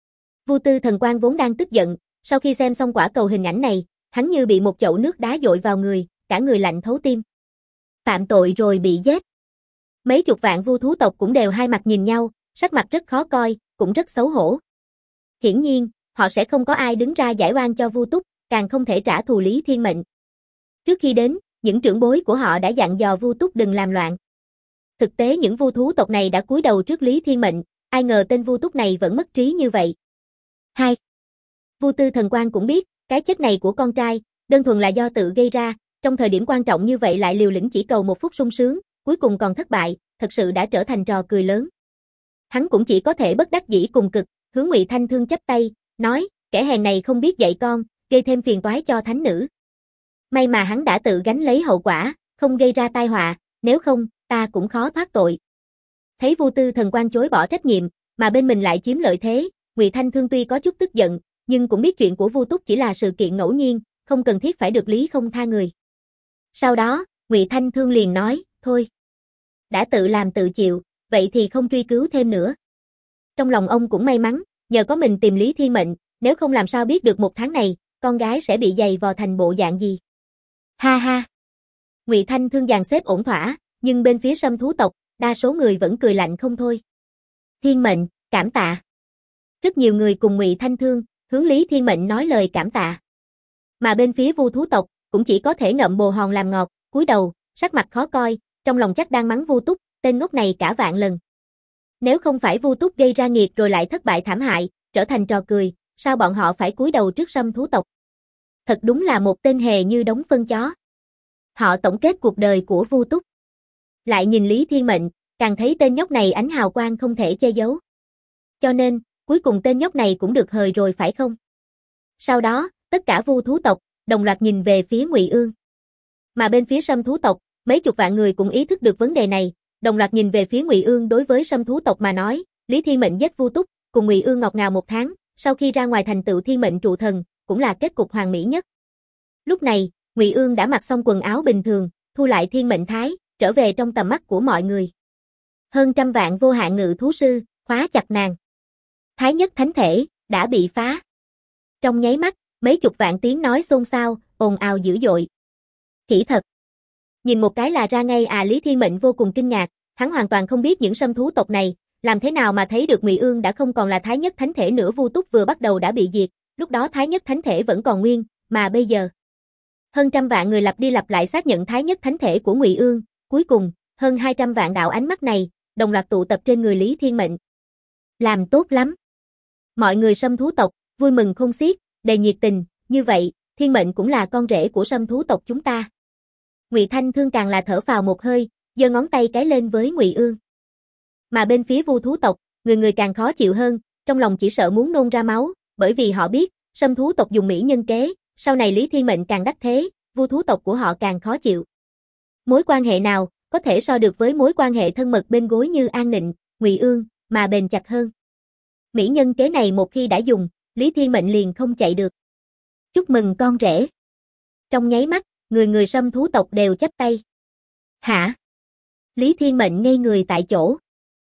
Vu Tư Thần Quan vốn đang tức giận, sau khi xem xong quả cầu hình ảnh này, hắn như bị một chậu nước đá dội vào người, cả người lạnh thấu tim. Phạm tội rồi bị giết. Mấy chục vạn vu thú tộc cũng đều hai mặt nhìn nhau, sắc mặt rất khó coi, cũng rất xấu hổ. Hiển nhiên, họ sẽ không có ai đứng ra giải oan cho Vu Túc, càng không thể trả thù Lý Thiên Mệnh. Trước khi đến, những trưởng bối của họ đã dặn dò Vu Túc đừng làm loạn. Thực tế những vu thú tộc này đã cúi đầu trước Lý Thiên Mệnh, ai ngờ tên Vu Túc này vẫn mất trí như vậy. 2. Vu Tư Thần Quan cũng biết, cái chết này của con trai, đơn thuần là do tự gây ra, trong thời điểm quan trọng như vậy lại liều lĩnh chỉ cầu một phút sung sướng, cuối cùng còn thất bại, thật sự đã trở thành trò cười lớn. Hắn cũng chỉ có thể bất đắc dĩ cùng cực, hướng Ngụy Thanh Thương chắp tay, nói, kẻ hèn này không biết dạy con, gây thêm phiền toái cho thánh nữ. May mà hắn đã tự gánh lấy hậu quả, không gây ra tai họa, nếu không, ta cũng khó thoát tội. Thấy Vu Tư Thần Quan chối bỏ trách nhiệm, mà bên mình lại chiếm lợi thế, Ngụy Thanh Thương tuy có chút tức giận, nhưng cũng biết chuyện của Vu Túc chỉ là sự kiện ngẫu nhiên, không cần thiết phải được lý không tha người. Sau đó, Ngụy Thanh Thương liền nói, thôi. Đã tự làm tự chịu, vậy thì không truy cứu thêm nữa. Trong lòng ông cũng may mắn, nhờ có mình tìm Lý Thiên Mệnh, nếu không làm sao biết được 1 tháng này, con gái sẽ bị giày vò thành bộ dạng gì. Ha ha. Ngụy Thanh Thương dàn xếp ổn thỏa, nhưng bên phía sâm thú tộc, đa số người vẫn cười lạnh không thôi. Thiên Mệnh, cảm tạ. Rất nhiều người cùng Ngụy Thanh Thương, hướng Lý Thiên Mệnh nói lời cảm tạ. Mà bên phía vu thú tộc, cũng chỉ có thể ngậm bồ hòn làm ngọt, cúi đầu, sắc mặt khó coi, trong lòng chắc đang mắng Vu Túc, tên ngốc này cả vạn lần. Nếu không phải Vu Túc gây ra nghiệt rồi lại thất bại thảm hại, trở thành trò cười, sao bọn họ phải cúi đầu trước sâm thú tộc? Thật đúng là một tên hề như đống phân chó. Họ tổng kết cuộc đời của Vu Túc. Lại nhìn Lý Thiên Mệnh, càng thấy tên nhóc này ánh hào quang không thể che giấu. Cho nên, cuối cùng tên nhóc này cũng được hời rồi phải không? Sau đó, tất cả vu thú tộc, đồng loạt nhìn về phía Ngụy Ương. Mà bên phía sâm thú tộc, mấy chục vạn người cũng ý thức được vấn đề này, đồng loạt nhìn về phía Ngụy Ương. Đối với sâm thú tộc mà nói, Lý Thiên Mệnh giết Vu Túc, cùng Ngụy Ương ngọt ngào 1 tháng, sau khi ra ngoài thành tựu thiên mệnh trụ thần, cũng là kết cục hoàn mỹ nhất. Lúc này, Ngụy Ương đã mặc xong quần áo bình thường, thu lại thiên mệnh thái, trở về trong tầm mắt của mọi người. Hơn trăm vạn vô hạn ngự thú sư, khóa chặt nàng. Thái nhất thánh thể, đã bị phá. Trong nháy mắt, mấy chục vạn tiếng nói xôn xao, ồn ào dữ dội. Khỉ thật. Nhìn một cái là ra ngay Lý Thiên Mệnh vô cùng kinh ngạc, hắn hoàn toàn không biết những sâm thú tộc này, làm thế nào mà thấy được Ngụy Ương đã không còn là Thái nhất thánh thể nữa. Vu Túc vừa bắt đầu đã bị diệt, lúc đó Thái nhất thánh thể vẫn còn nguyên, mà bây giờ. Hơn trăm vạn người lặp đi lặp lại xác nhận Thái nhất thánh thể của Ngụy Ương, cuối cùng, hơn 200 vạn đạo ánh mắt này, đồng loạt tụ tập trên người Lý Thiên Mệnh. Làm tốt lắm. Mọi người Sâm thú tộc, vui mừng không xiết, đầy nhiệt tình, như vậy, Thiên Mệnh cũng là con rể của Sâm thú tộc chúng ta. Ngụy Thanh Thương càng là thở phào một hơi, giơ ngón tay cái lên với Ngụy Ương. Mà bên phía Vu thú tộc, người người càng khó chịu hơn, trong lòng chỉ sợ muốn nôn ra máu, bởi vì họ biết, Sâm thú tộc dùng mỹ nhân kế, sau này Lý Thiên Mệnh càng đắc thế, Vu thú tộc của họ càng khó chịu. Mối quan hệ nào có thể so được với mối quan hệ thân mật bên gối như An Nịnh, Ngụy Ương, mà bền chặt hơn. Mỹ nhân kế này một khi đã dùng, Lý Thiên Mệnh liền không chạy được. Chúc mừng con rể. Trong nháy mắt, người người Sâm thú tộc đều chắp tay. Hả? Lý Thiên Mệnh ngây người tại chỗ.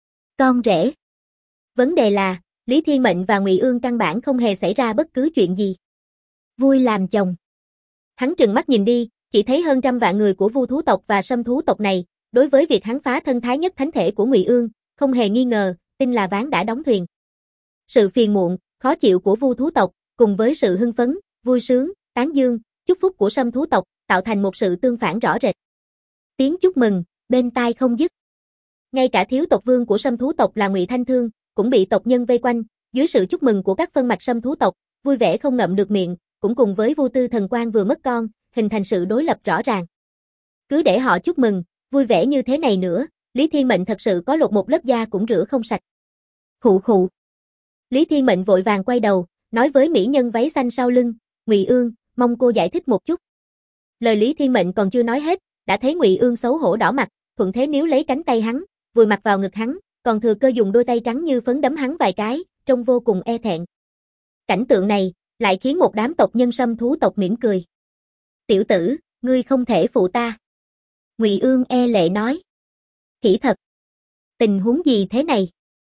Con rể. Vấn đề là, Lý Thiên Mệnh và Ngụy Ương căn bản không hề xảy ra bất cứ chuyện gì. Vui làm chồng. Hắn trừng mắt nhìn đi, chỉ thấy hơn trăm vạn người của Vu thú tộc và Sâm thú tộc này, đối với việc hắn phá thân thái nhất thánh thể của Ngụy Ương, không hề nghi ngờ, tin là ván đã đóng thuyền. Sự phiền muộn, khó chịu của Vu thú tộc, cùng với sự hưng phấn, vui sướng, tán dương, chúc phúc của Sâm thú tộc, tạo thành một sự tương phản rõ rệt. Tiếng chúc mừng, bên tai không dứt. Ngay cả thiếu tộc vương của Sâm thú tộc là Ngụy Thanh Thương, cũng bị tộc nhân vây quanh, dưới sự chúc mừng của các phân mạch Sâm thú tộc, vui vẻ không ngậm được miệng, cũng cùng với Vu Tư Thần Quang vừa mất con, hình thành sự đối lập rõ ràng. Cứ để họ chúc mừng, vui vẻ như thế này nữa, Lý Thiên Mệnh thật sự có lột một lớp da cũng rửa không sạch. Khụ khụ. Lý Thiên Mệnh vội vàng quay đầu, nói với mỹ nhân váy xanh sau lưng, Ngụy Ương, mong cô giải thích một chút. Lời Lý Thiên Mệnh còn chưa nói hết, đã thấy Ngụy Ương xấu hổ đỏ mặt, thuận thế níu lấy cánh tay hắn, vùi mặt vào ngực hắn, còn thừa cơ dùng đôi tay trắng như phấn đấm hắn vài cái, trông vô cùng e thẹn. Cảnh tượng này, lại khiến một đám tộc nhân Sâm thú tộc mỉm cười. Tiểu tử, ngươi không thể phụ ta. Ngụy Ương e lệ nói. Khỉ thật. Tình huống gì thế này?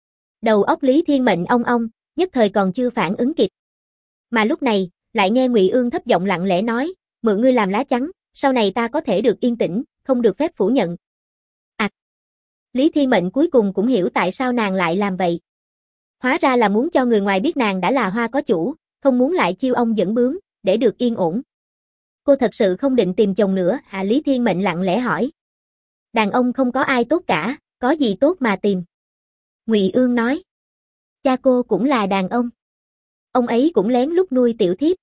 Đầu óc Lý Thiên Mệnh ong ong, nhất thời còn chưa phản ứng kịp. Mà lúc này, lại nghe Ngụy Ương thấp giọng lặng lẽ nói, mượn ngươi làm lá chắn, sau này ta có thể được yên tĩnh, không được phép phủ nhận. Lý Thiên Mệnh cuối cùng cũng hiểu tại sao nàng lại làm vậy. Hóa ra là muốn cho người ngoài biết nàng đã là hoa có chủ, không muốn lại chiêu ong dẫn bướm, để được yên ổn. Cô thật sự không định tìm chồng nữa à? Lý Thiên Mệnh lặng lẽ hỏi. Đàn ông không có ai tốt cả, có gì tốt mà tìm. Ngụy Ương nói. Cha cô cũng là đàn ông. Ông ấy cũng lén lút nuôi tiểu thiếp.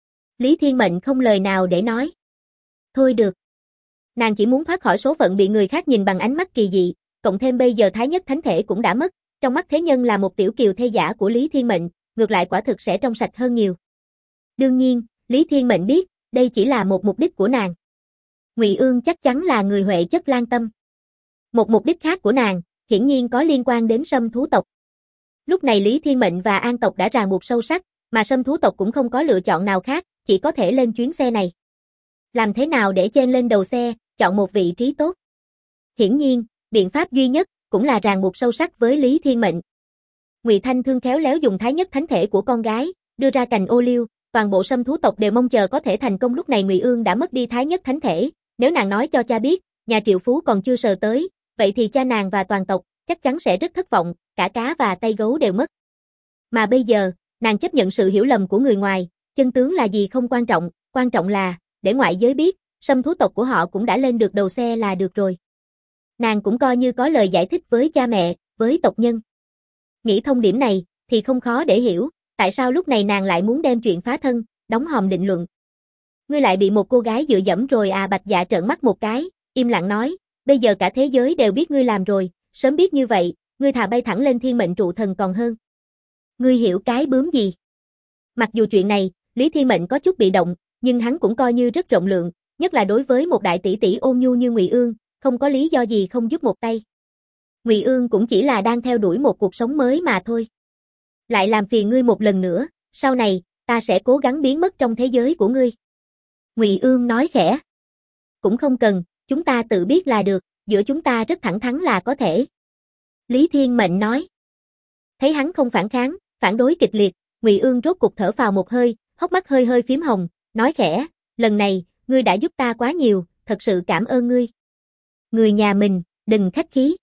Lý Thiên Mệnh không lời nào để nói. Thôi được. Nàng chỉ muốn thoát khỏi số phận bị người khác nhìn bằng ánh mắt kỳ dị, cộng thêm bây giờ thái nhất thánh thể cũng đã mất, trong mắt thế nhân là một tiểu kiều thê giả của Lý Thiên Mệnh, ngược lại quả thực sẽ trong sạch hơn nhiều. Đương nhiên, Lý Thiên Mệnh biết, đây chỉ là một mục đích của nàng. Ngụy Ương chắc chắn là người huệ chất lan tâm. Một mục đích khác của nàng, hiển nhiên có liên quan đến Sâm thú tộc. Lúc này Lý Thiên Mệnh và An tộc đã ràng buộc sâu sắc, mà Sâm thú tộc cũng không có lựa chọn nào khác, chỉ có thể lên chuyến xe này. Làm thế nào để chen lên đầu xe, chọn một vị trí tốt? Hiển nhiên, biện pháp duy nhất, cũng là ràng buộc sâu sắc với Lý Thiên Mệnh. Ngụy Thanh Thương khéo léo dùng thái nhất thánh thể của con gái, đưa ra cành ô liu, toàn bộ Sâm thú tộc đều mong chờ có thể thành công. Lúc này Ngụy Ương đã mất đi thái nhất thánh thể, nếu nàng nói cho cha biết, nhà triệu phú còn chưa sờ tới, vậy thì cha nàng và toàn tộc chắc chắn sẽ rất thất vọng, cả cá và tay gấu đều mất. Mà bây giờ, nàng chấp nhận sự hiểu lầm của người ngoài, chân tướng là gì không quan trọng là, để ngoại giới biết, Sâm thú tộc của họ cũng đã lên được đầu xe là được rồi. Nàng cũng coi như có lời giải thích với cha mẹ, với tộc nhân. Nghĩ thông điểm này, thì không khó để hiểu, tại sao lúc này nàng lại muốn đem chuyện phá thân, đóng hòm định luận. Ngươi lại bị một cô gái dựa dẫm rồi à? Bạch Dạ trợn mắt một cái, im lặng nói, bây giờ cả thế giới đều biết ngươi làm rồi, sớm biết như vậy, ngươi thà bay thẳng lên thiên mệnh trụ thần còn hơn. Ngươi hiểu cái bướm gì? Mặc dù chuyện này, Lý Thiên Mệnh có chút bị động, nhưng hắn cũng coi như rất rộng lượng, nhất là đối với một đại tỷ tỷ ôn nhu như Ngụy Ương, không có lý do gì không giúp một tay. Ngụy Ương cũng chỉ là đang theo đuổi một cuộc sống mới mà thôi. Lại làm phiền ngươi một lần nữa, sau này, ta sẽ cố gắng biến mất trong thế giới của ngươi. Ngụy Ương nói khẽ. Cũng không cần, chúng ta tự biết là được, giữa chúng ta rất thẳng thắn là có thể. Lý Thiên Mệnh nói. Thấy hắn không phản kháng, phản đối kịch liệt, Ngụy Ương rốt cục thở phào một hơi, hốc mắt hơi hơi phím hồng, nói khẽ, lần này, ngươi đã giúp ta quá nhiều, thật sự cảm ơn ngươi. Người nhà mình, đừng khách khí.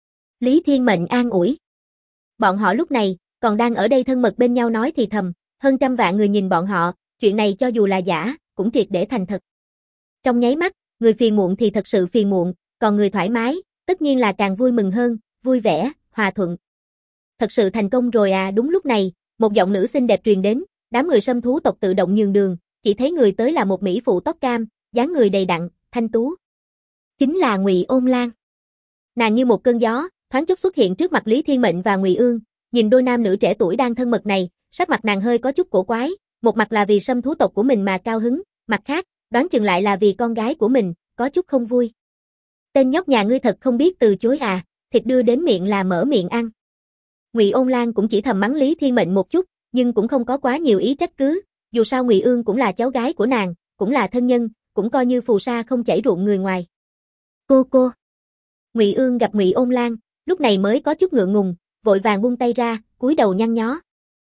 Lý Thiên Mệnh an ủi. Bọn họ lúc này, còn đang ở đây thân mật bên nhau nói thì thầm, hơn trăm vạn người nhìn bọn họ, chuyện này cho dù là giả, cũng triệt để thành thật. Trong nháy mắt, người phiền muộn thì thật sự phiền muộn, còn người thoải mái, tất nhiên là càng vui mừng hơn, vui vẻ, hòa thuận. Thật sự thành công rồi à. Đúng lúc này, một giọng nữ xinh đẹp truyền đến, đám người Sâm thú tộc tự động nhường đường, chỉ thấy người tới là một mỹ phụ tóc cam, dáng người đầy đặn, thanh tú. Chính là Ngụy Ôn Lan. Nàng như một cơn gió, thoáng chốc xuất hiện trước mặt Lý Thiên Mệnh và Ngụy Ương, nhìn đôi nam nữ trẻ tuổi đang thân mật này, sắc mặt nàng hơi có chút cổ quái, một mặt là vì Sâm thú tộc của mình mà cao hứng, mặt khác, đoán chừng lại là vì con gái của mình, có chút không vui. Tên nhóc nhà ngươi thật không biết từ chối à, thịt đưa đến miệng là mở miệng ăn. Ngụy Ôn Lan cũng chỉ thầm mắng Lý Thiên Mệnh một chút, nhưng cũng không có quá nhiều ý trách cứ, dù sao Ngụy Ương cũng là cháu gái của nàng, cũng là thân nhân, cũng coi như phù sa không chảy ruộng người ngoài. Cô. Ngụy Ương gặp Ngụy Ôn Lan, lúc này mới có chút ngượng ngùng, vội vàng buông tay ra, cúi đầu nhăn nhó.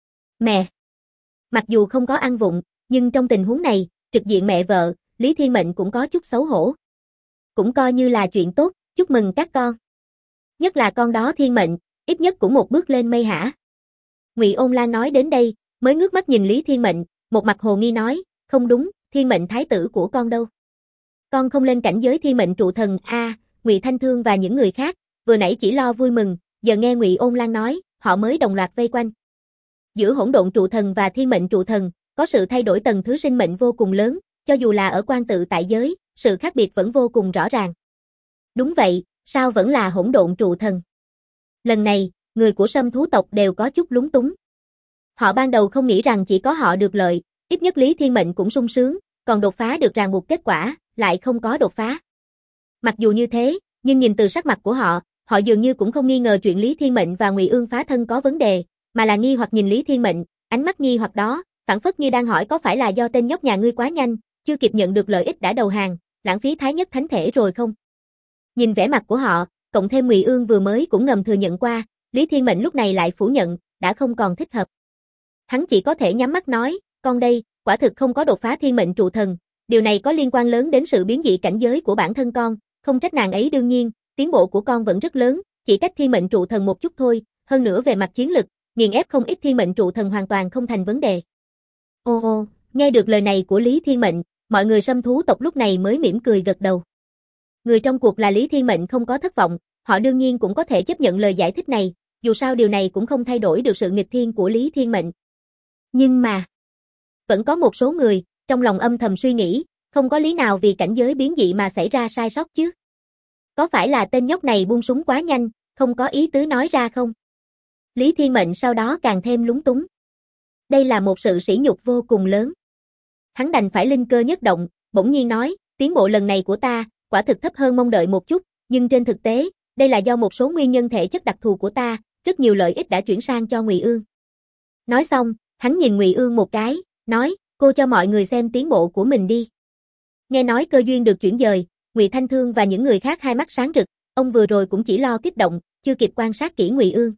Mẹ. Mặc dù không có ăn vụng, nhưng trong tình huống này, trực diện mẹ vợ, Lý Thiên Mệnh cũng có chút xấu hổ. Cũng coi như là chuyện tốt, chúc mừng các con. Nhất là con đó Thiên Mệnh, ít nhất cũng một bước lên mây hả. Ngụy Ôn Lan nói đến đây, mới ngước mắt nhìn Lý Thiên Mệnh, một mặt hồ nghi nói, không đúng, Thiên Mệnh thái tử của con đâu? Con không lên cảnh giới Thiên Mệnh trụ thần a. Ngụy Thanh Thương và những người khác, vừa nãy chỉ lo vui mừng, giờ nghe Ngụy Ôn Lan nói, họ mới đồng loạt vây quanh. Giữa hỗn độn trụ thần và Thiên Mệnh trụ thần, có sự thay đổi tầng thứ sinh mệnh vô cùng lớn, cho dù là ở quan tự tại giới, sự khác biệt vẫn vô cùng rõ ràng. Đúng vậy, sao vẫn là hỗn độn trụ thần? Lần này, người của Sâm thú tộc đều có chút lúng túng. Họ ban đầu không nghĩ rằng chỉ có họ được lợi, ít nhất Lý Thiên Mệnh cũng sung sướng, còn đột phá được ràng buộc kết quả, lại không có đột phá. Mặc dù như thế, nhưng nhìn từ sắc mặt của họ dường như cũng không nghi ngờ chuyện Lý Thiên Mệnh và Ngụy Ương phá thân có vấn đề, mà là nghi hoặc nhìn Lý Thiên Mệnh, ánh mắt nghi hoặc đó, phảng phất như đang hỏi có phải là do tên nhóc nhà ngươi quá nhanh, chưa kịp nhận được lợi ích đã đầu hàng, lãng phí thái nhất thánh thể rồi không? Nhìn vẻ mặt của họ, cộng thêm Ngụy Ương vừa mới cũng ngầm thừa nhận qua, Lý Thiên Mệnh lúc này lại phủ nhận, đã không còn thích hợp. Hắn chỉ có thể nhắm mắt nói, con đây, quả thực không có đột phá Thiên Mệnh trụ thần, điều này có liên quan lớn đến sự biến dị cảnh giới của bản thân con, không trách nàng ấy đương nhiên, tiến bộ của con vẫn rất lớn, chỉ cách Thiên Mệnh trụ thần một chút thôi, hơn nữa về mặt chiến lực, nghiền ép không ít Thiên Mệnh trụ thần hoàn toàn không thành vấn đề. Ô, nghe được lời này của Lý Thiên Mệnh, mọi người Sâm thú tộc lúc này mới mỉm cười gật đầu. Người trong cuộc là Lý Thiên Mệnh không có thất vọng, họ đương nhiên cũng có thể chấp nhận lời giải thích này, dù sao điều này cũng không thay đổi được sự nghịch thiên của Lý Thiên Mệnh. Nhưng mà, vẫn có một số người, trong lòng âm thầm suy nghĩ, không có lý nào vì cảnh giới biến dị mà xảy ra sai sót chứ. Có phải là tên nhóc này buông súng quá nhanh, không có ý tứ nói ra không? Lý Thiên Mệnh sau đó càng thêm lúng túng. Đây là một sự sỉ nhục vô cùng lớn. Hắn đành phải linh cơ nhất động, bỗng nhiên nói, tiến bộ lần này của ta, quả thực thấp hơn mong đợi một chút, nhưng trên thực tế, đây là do một số nguyên nhân thể chất đặc thù của ta, rất nhiều lợi ích đã chuyển sang cho Ngụy Ương. Nói xong, hắn nhìn Ngụy Ương một cái, nói, cô cho mọi người xem tiến bộ của mình đi. Nghe nói cơ duyên được chuyển dời, Ngụy Thanh Thương và những người khác hai mắt sáng rực, ông vừa rồi cũng chỉ lo kích động, chưa kịp quan sát kỹ Ngụy Ương.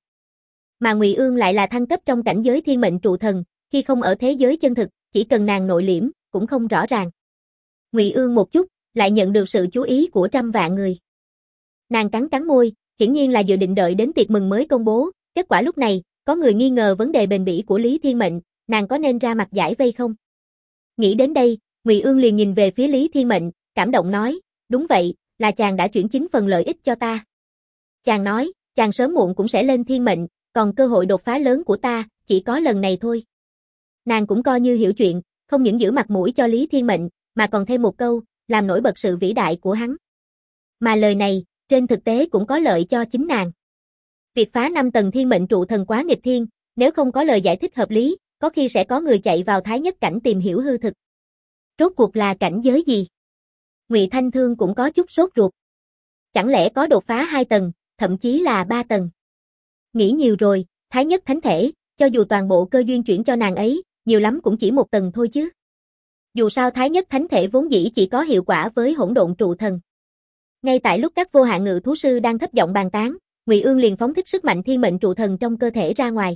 Mà Ngụy Ương lại là thăng cấp trong cảnh giới Thiên Mệnh trụ thần, khi không ở thế giới chân thực, chỉ cần nàng nội liễm, cũng không rõ ràng. Ngụy Ương một chút, lại nhận được sự chú ý của trăm vạn người. Nàng cắn môi, hiển nhiên là dự định đợi đến tiệc mừng mới công bố, kết quả lúc này, có người nghi ngờ vấn đề bền bỉ của Lý Thiên Mệnh, nàng có nên ra mặt giải vây không? Nghĩ đến đây, Ngụy Ương liền nhìn về phía Lý Thiên Mệnh, cảm động nói, đúng vậy, là chàng đã chuyển 9 phần lợi ích cho ta. Chàng nói, chàng sớm muộn cũng sẽ lên Thiên Mệnh, còn cơ hội đột phá lớn của ta, chỉ có lần này thôi. Nàng cũng coi như hiểu chuyện, không những giữ mặt mũi cho Lý Thiên Mệnh, mà còn thêm một câu, làm nổi bật sự vĩ đại của hắn. Mà lời này, trên thực tế cũng có lợi cho chính nàng. Việc phá 5 tầng Thiên Mệnh trụ thần quá nghịch thiên, nếu không có lời giải thích hợp lý, có khi sẽ có người chạy vào thái nhất cảnh tìm hiểu hư thực. Rốt cuộc là cảnh giới gì? Ngụy Thanh Thương cũng có chút sốt ruột. Chẳng lẽ có đột phá 2 tầng, thậm chí là 3 tầng? Nghĩ nhiều rồi, thái nhất thánh thể, cho dù toàn bộ cơ duyên chuyển cho nàng ấy, nhiều lắm cũng chỉ 1 tầng thôi chứ. Dù sao thái nhất thánh thể vốn dĩ chỉ có hiệu quả với hỗn độn trụ thần. Ngay tại lúc các vô hạn ngự thú sư đang thấp giọng bàn tán, Ngụy Ương liền phóng thích sức mạnh Thiên Mệnh trụ thần trong cơ thể ra ngoài.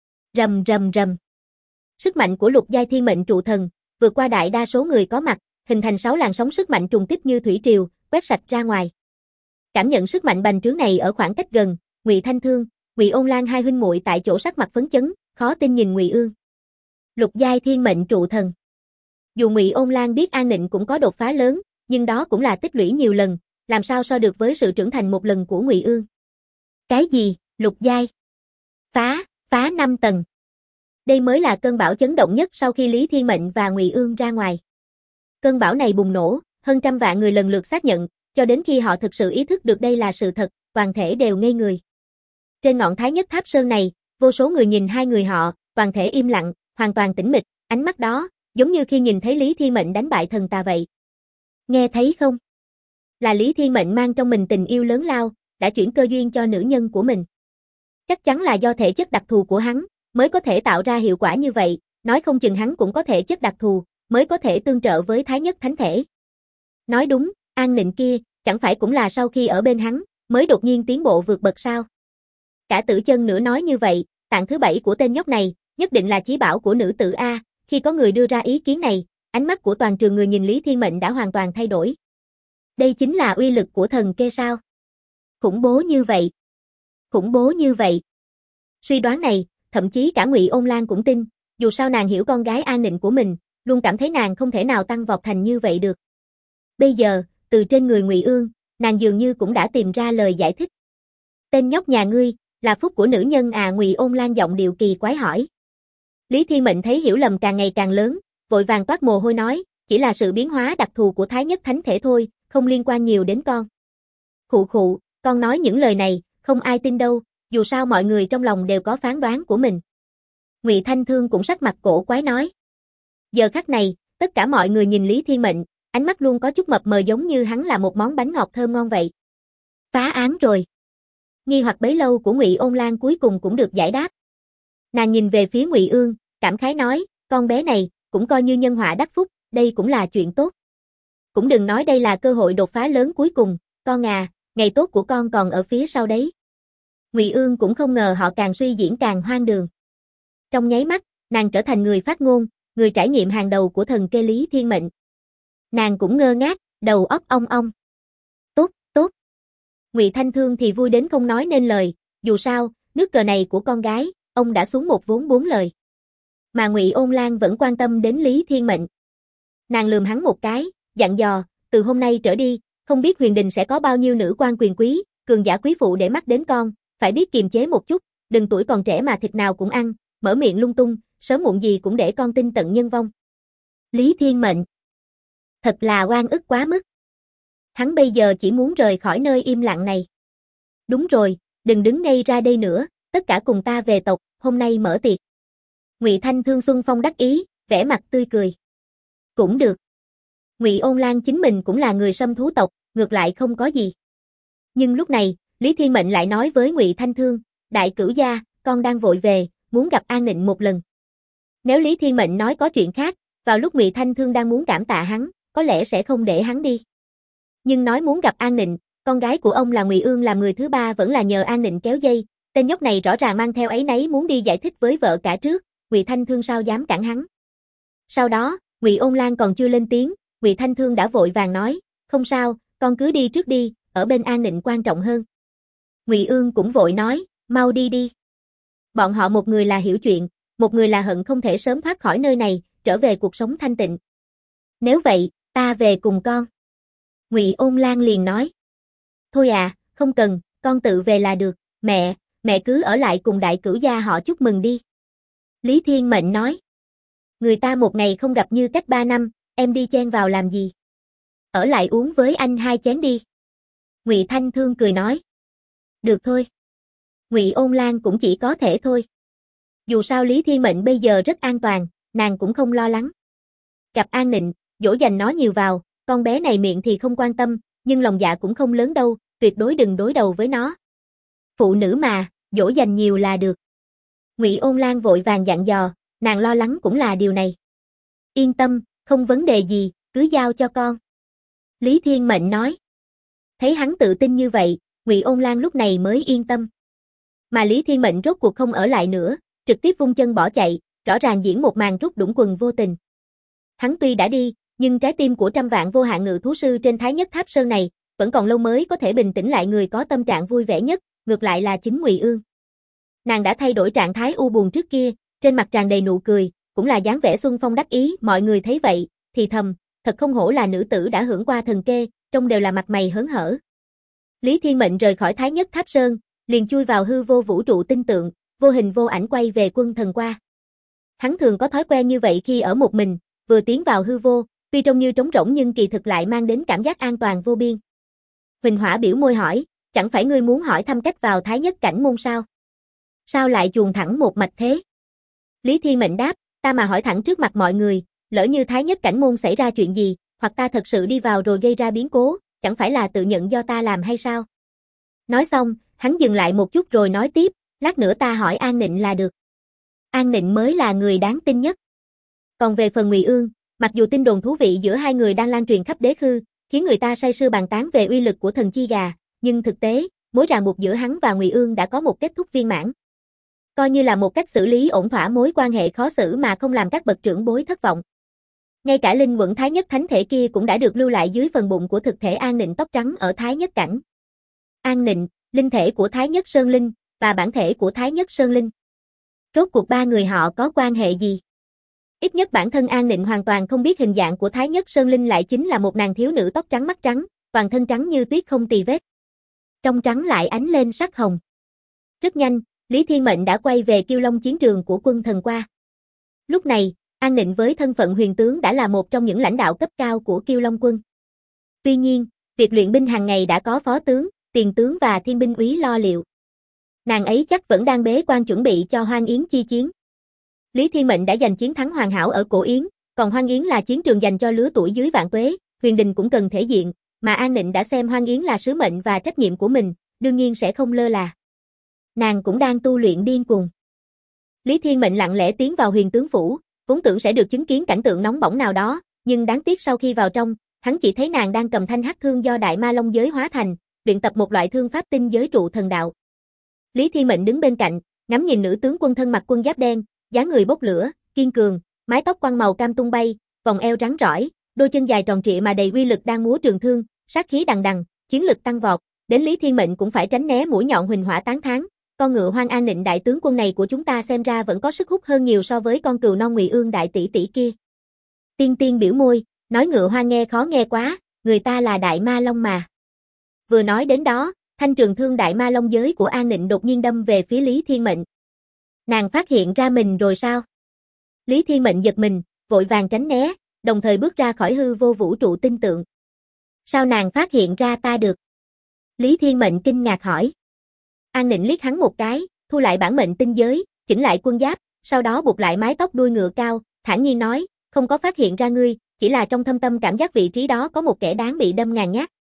Rầm rầm rầm. Sức mạnh của lục giai Thiên Mệnh trụ thần vượt qua đại đa số người có mặt, hình thành 6 làn sóng sức mạnh trùng kích như thủy triều, quét sạch ra ngoài. Cảm nhận sức mạnh bành trướng này ở khoảng cách gần, Ngụy Thanh Thương, Ngụy Ôn Lan hai huynh muội tại chỗ sắc mặt phấn chấn, khó tin nhìn Ngụy Ương. Lục giai Thiên Mệnh trụ thần. Dù Ngụy Ôn Lan biết An Nịnh cũng có đột phá lớn, nhưng đó cũng là tích lũy nhiều lần, làm sao so được với sự trưởng thành một lần của Ngụy Ương. Cái gì, lục giai? Phá 5 tầng. Đây mới là cơn bão chấn động nhất sau khi Lý Thiên Mệnh và Ngụy Ương ra ngoài. Cơn bão này bùng nổ, hơn trăm vạn người lần lượt xác nhận, cho đến khi họ thực sự ý thức được đây là sự thật, toàn thể đều ngây người. Trên ngọn Thái Nhất Tháp Sơn này, vô số người nhìn hai người họ, toàn thể im lặng, hoàn toàn tĩnh mịch, ánh mắt đó, giống như khi nhìn thấy Lý Thiên Mệnh đánh bại thần tà vậy. Nghe thấy không? Là Lý Thiên Mệnh mang trong mình tình yêu lớn lao, đã chuyển cơ duyên cho nữ nhân của mình. Chắc chắn là do thể chất đặc thù của hắn, mới có thể tạo ra hiệu quả như vậy, nói không chừng hắn cũng có thể chất đặc thù, mới có thể tương trợ với Thái Nhất Thánh Thể. Nói đúng, An Nịnh kia, chẳng phải cũng là sau khi ở bên hắn, mới đột nhiên tiến bộ vượt bậc sao? Cả Tử Chân nữa nói như vậy, tạng thứ 7 của tên nhóc này, nhất định là chí bảo của nữ tử A, khi có người đưa ra ý kiến này, ánh mắt của toàn trường người nhìn Lý Thiên Mệnh đã hoàn toàn thay đổi. Đây chính là uy lực của thần kê sao? Khủng bố như vậy. Khủng bố như vậy. Suy đoán này, thậm chí cả Ngụy Ôn Lan cũng tin, dù sao nàng hiểu con gái An Nịnh của mình, luôn cảm thấy nàng không thể nào tăng vọt thành như vậy được. Bây giờ, từ trên người Ngụy Ương, nàng dường như cũng đã tìm ra lời giải thích. Tên nhóc nhà ngươi, là phúc của nữ nhân à? Ngụy Ôn Lan giọng điệu kỳ quái hỏi. Lý Thiên Mệnh thấy hiểu lầm càng ngày càng lớn, vội vàng toát mồ hôi nói, chỉ là sự biến hóa đặc thù của Thái Nhất Thánh Thể thôi, không liên quan nhiều đến con. Khụ khụ, con nói những lời này, không ai tin đâu, dù sao mọi người trong lòng đều có phán đoán của mình. Ngụy Thanh Thương cũng sắc mặt cổ quái nói. Giờ khắc này, tất cả mọi người nhìn Lý Thiên Mệnh, ánh mắt luôn có chút mập mờ giống như hắn là một món bánh ngọt thơm ngon vậy. Phá án rồi. Nghi hoặc bấy lâu của Ngụy Ôn Lan cuối cùng cũng được giải đáp. Nàng nhìn về phía Ngụy Ương, cảm khái nói, con bé này, cũng coi như nhân họa đắc phúc, đây cũng là chuyện tốt. Cũng đừng nói đây là cơ hội đột phá lớn cuối cùng, con à, ngày tốt của con còn ở phía sau đấy. Ngụy Ương cũng không ngờ họ càng suy diễn càng hoang đường. Trong nháy mắt, nàng trở thành người phát ngôn, người trải nghiệm hàng đầu của thần kê Lý Thiên Mệnh. Nàng cũng ngơ ngác, đầu óc ong ong. Tốt, tốt. Ngụy Thanh Thương thì vui đến không nói nên lời, dù sao, nước cờ này của con gái, ông đã xuống một vốn 4 lời. Mà Ngụy Ôn Lan vẫn quan tâm đến Lý Thiên Mệnh. Nàng lườm hắn một cái, dặn dò, từ hôm nay trở đi, không biết Huyền Đình sẽ có bao nhiêu nữ quan quyền quý, cường giả quý phụ để mắt đến con, phải biết kiềm chế một chút, đừng tuổi còn trẻ mà thịt nào cũng ăn, mở miệng lung tung, sớm muộn gì cũng để con tin tận nhân vong. Lý Thiên Mệnh. Thật là oan ức quá mức. Hắn bây giờ chỉ muốn rời khỏi nơi im lặng này. Đúng rồi, đừng đứng ngay ra đây nữa, tất cả cùng ta về tộc, hôm nay mở tiệc. Ngụy Thanh Thương Xuân Phong đắc ý, vẻ mặt tươi cười. Cũng được. Ngụy Ôn Lan chính mình cũng là người Sâm Thú tộc, ngược lại không có gì. Nhưng lúc này, Lý Thiên Mệnh lại nói với Ngụy Thanh Thương, đại cửu gia, con đang vội về, muốn gặp An Nịnh một lần. Nếu Lý Thiên Mệnh nói có chuyện khác, vào lúc Ngụy Thanh Thương đang muốn cảm tạ hắn, có lẽ sẽ không để hắn đi. Nhưng nói muốn gặp An Nịnh, con gái của ông là Ngụy Ương làm người thứ ba vẫn là nhờ An Nịnh kéo dây, tên nhóc này rõ ràng mang theo áy náy muốn đi giải thích với vợ cả trước, Ngụy Thanh Thương sao dám cản hắn. Sau đó, Ngụy Ôn Lan còn chưa lên tiếng, Ngụy Thanh Thương đã vội vàng nói, không sao, con cứ đi trước đi, ở bên An Nịnh quan trọng hơn. Ngụy Ương cũng vội nói, mau đi đi. Bọn họ một người là hiểu chuyện, một người là hận không thể sớm thoát khỏi nơi này, trở về cuộc sống thanh tịnh. Nếu vậy, ta về cùng con. Ngụy Ôn Lan liền nói. Thôi à, không cần, con tự về là được, mẹ cứ ở lại cùng đại cửu gia họ chúc mừng đi. Lý Thiên Mệnh nói. Người ta một ngày không gặp như cách 3 năm, em đi chen vào làm gì? Ở lại uống với anh 2 chén đi. Ngụy Thanh Thương cười nói. Được thôi. Ngụy Ôn Lan cũng chỉ có thể thôi. Dù sao Lý Thiên Mệnh bây giờ rất an toàn, nàng cũng không lo lắng. Gặp An Nịnh, dỗ dành nó nhiều vào, con bé này miệng thì không quan tâm, nhưng lòng dạ cũng không lớn đâu, tuyệt đối đừng đối đầu với nó. Phụ nữ mà, dỗ dành nhiều là được. Ngụy Ôn Lan vội vàng dặn dò, nàng lo lắng cũng là điều này. Yên tâm, không vấn đề gì, cứ giao cho con. Lý Thiên Mệnh nói. Thấy hắn tự tin như vậy, Ngụy Ôn Lan lúc này mới yên tâm. Mà Lý Thiên Mệnh rốt cuộc không ở lại nữa, trực tiếp vung chân bỏ chạy, rõ ràng diễn một màn rút đũng quần vô tình. Hắn tuy đã đi, nhưng trái tim của trăm vạn vô hạn ngự thú sư trên Thái Nhất Tháp Sơn này, vẫn còn lâu mới có thể bình tĩnh lại. Người có tâm trạng vui vẻ nhất, ngược lại là chính Ngụy Ương. Nàng đã thay đổi trạng thái u buồn trước kia, trên mặt tràn đầy nụ cười, cũng là dáng vẻ xuân phong đắc ý. Mọi người thấy vậy, thì thầm, thật không hổ là nữ tử đã hưởng qua thần kê, trông đều là mặt mày hớn hở. Lý Thiên Mệnh rời khỏi Thái Nhất Tháp Sơn, liền chui vào hư vô vũ trụ tinh tượng, vô hình vô ảnh quay về Quân Thần Qua. Hắn thường có thói quen như vậy khi ở một mình, vừa tiến vào hư vô, tuy trông như trống rỗng nhưng kỳ thực lại mang đến cảm giác an toàn vô biên. Huỳnh Hỏa biểu môi hỏi, chẳng phải ngươi muốn hỏi thăm cách vào Thái Nhất Cảnh Môn sao? Sao lại chuồn thẳng một mạch thế? Lý Thiên Mệnh đáp, ta mà hỏi thẳng trước mặt mọi người, lỡ như Thái Nhất Cảnh Môn xảy ra chuyện gì, hoặc ta thật sự đi vào rồi gây ra biến cố, chẳng phải là tự nhận do ta làm hay sao? Nói xong, hắn dừng lại một chút rồi nói tiếp, lát nữa ta hỏi An Nịnh là được. An Nịnh mới là người đáng tin nhất. Còn về phần Ngụy Ương, mặc dù tin đồn thú vị giữa hai người đang lan truyền khắp đế khư, khiến người ta say sưa bàn tán về uy lực của thần chi gà, nhưng thực tế, mối ràng buộc giữa hắn và Ngụy Ương đã có một kết thúc viên mãn. Coi như là một cách xử lý ổn thỏa mối quan hệ khó xử mà không làm các bậc trưởng bối thất vọng. Ngay cả linh quẩn Thái Nhất Thánh Thể kia cũng đã được lưu lại dưới phần bụng của thực thể An Nịnh tóc trắng ở Thái Nhất Cảnh. An Nịnh, linh thể của Thái Nhất Sơn Linh, và bản thể của Thái Nhất Sơn Linh. Rốt cuộc ba người họ có quan hệ gì? Ít nhất bản thân An Nịnh hoàn toàn không biết hình dạng của Thái Nhất Sơn Linh lại chính là một nàng thiếu nữ tóc trắng mắt trắng, toàn thân trắng như tuyết không tì vết. Trong trắng lại ánh lên sắc hồng. Rất nhanh, Lý Thiên Mệnh đã quay về Kiêu Long chiến trường của Quân Thần Qua. Lúc này, An Nịnh với thân phận huyền tướng đã là một trong những lãnh đạo cấp cao của Kiêu Long quân. Tuy nhiên, việc luyện binh hàng ngày đã có phó tướng, tiền tướng và thiên binh úy lo liệu. Nàng ấy chắc vẫn đang bế quan chuẩn bị cho Hoang Yến chi chiến. Lý Thiên Mệnh đã giành chiến thắng hoàn hảo ở Cổ Yến, còn Hoang Yến là chiến trường dành cho lứa tuổi dưới vạn tuế, huyền đình cũng cần thể diện, mà An Nịnh đã xem Hoang Yến là sứ mệnh và trách nhiệm của mình, đương nhiên sẽ không lơ là. Nàng cũng đang tu luyện điên cuồng. Lý Thiên Mệnh lặng lẽ tiến vào huyền tướng phủ, vốn tưởng sẽ được chứng kiến cảnh tượng nóng bỏng nào đó, nhưng đáng tiếc sau khi vào trong, hắn chỉ thấy nàng đang cầm thanh hắc thương do Đại Ma Long giới hóa thành, luyện tập một loại thương pháp tinh giới trụ thần đạo. Lý Thiên Mệnh đứng bên cạnh, ngắm nhìn nữ tướng quân thân mặc quân giáp đen, dáng người bốc lửa, kiên cường, mái tóc quăn màu cam tung bay, vòng eo rắn rỏi, đôi chân dài tròn trịa mà đầy uy lực đang múa trường thương, sát khí đằng đằng, chiến lực tăng vọt, đến Lý Thiên Mệnh cũng phải tránh né mũi nhọn huỳnh hỏa tán thán. Con ngựa Hoang An Nịnh đại tướng quân này của chúng ta xem ra vẫn có sức hút hơn nhiều so với con cừu non Ngụy Ương đại tỷ tỷ kia. Tiên Tiên biểu môi, nói ngựa Hoang nghe khó nghe quá, người ta là Đại Ma Long mà. Vừa nói đến đó, thanh trường thương Đại Ma Long giới của An Nịnh đột nhiên đâm về phía Lý Thiên Mệnh. Nàng phát hiện ra mình rồi sao? Lý Thiên Mệnh giật mình, vội vàng tránh né, đồng thời bước ra khỏi hư vô vũ trụ tinh tượng. Sao nàng phát hiện ra ta được? Lý Thiên Mệnh kinh ngạc hỏi. An Nịnh liếc hắn một cái, thu lại bản mệnh tinh giới, chỉnh lại quân giáp, sau đó buộc lại mái tóc đuôi ngựa cao, thản nhiên nói, không có phát hiện ra ngươi, chỉ là trong thâm tâm cảm giác vị trí đó có một kẻ đáng bị đâm ngàn nhát.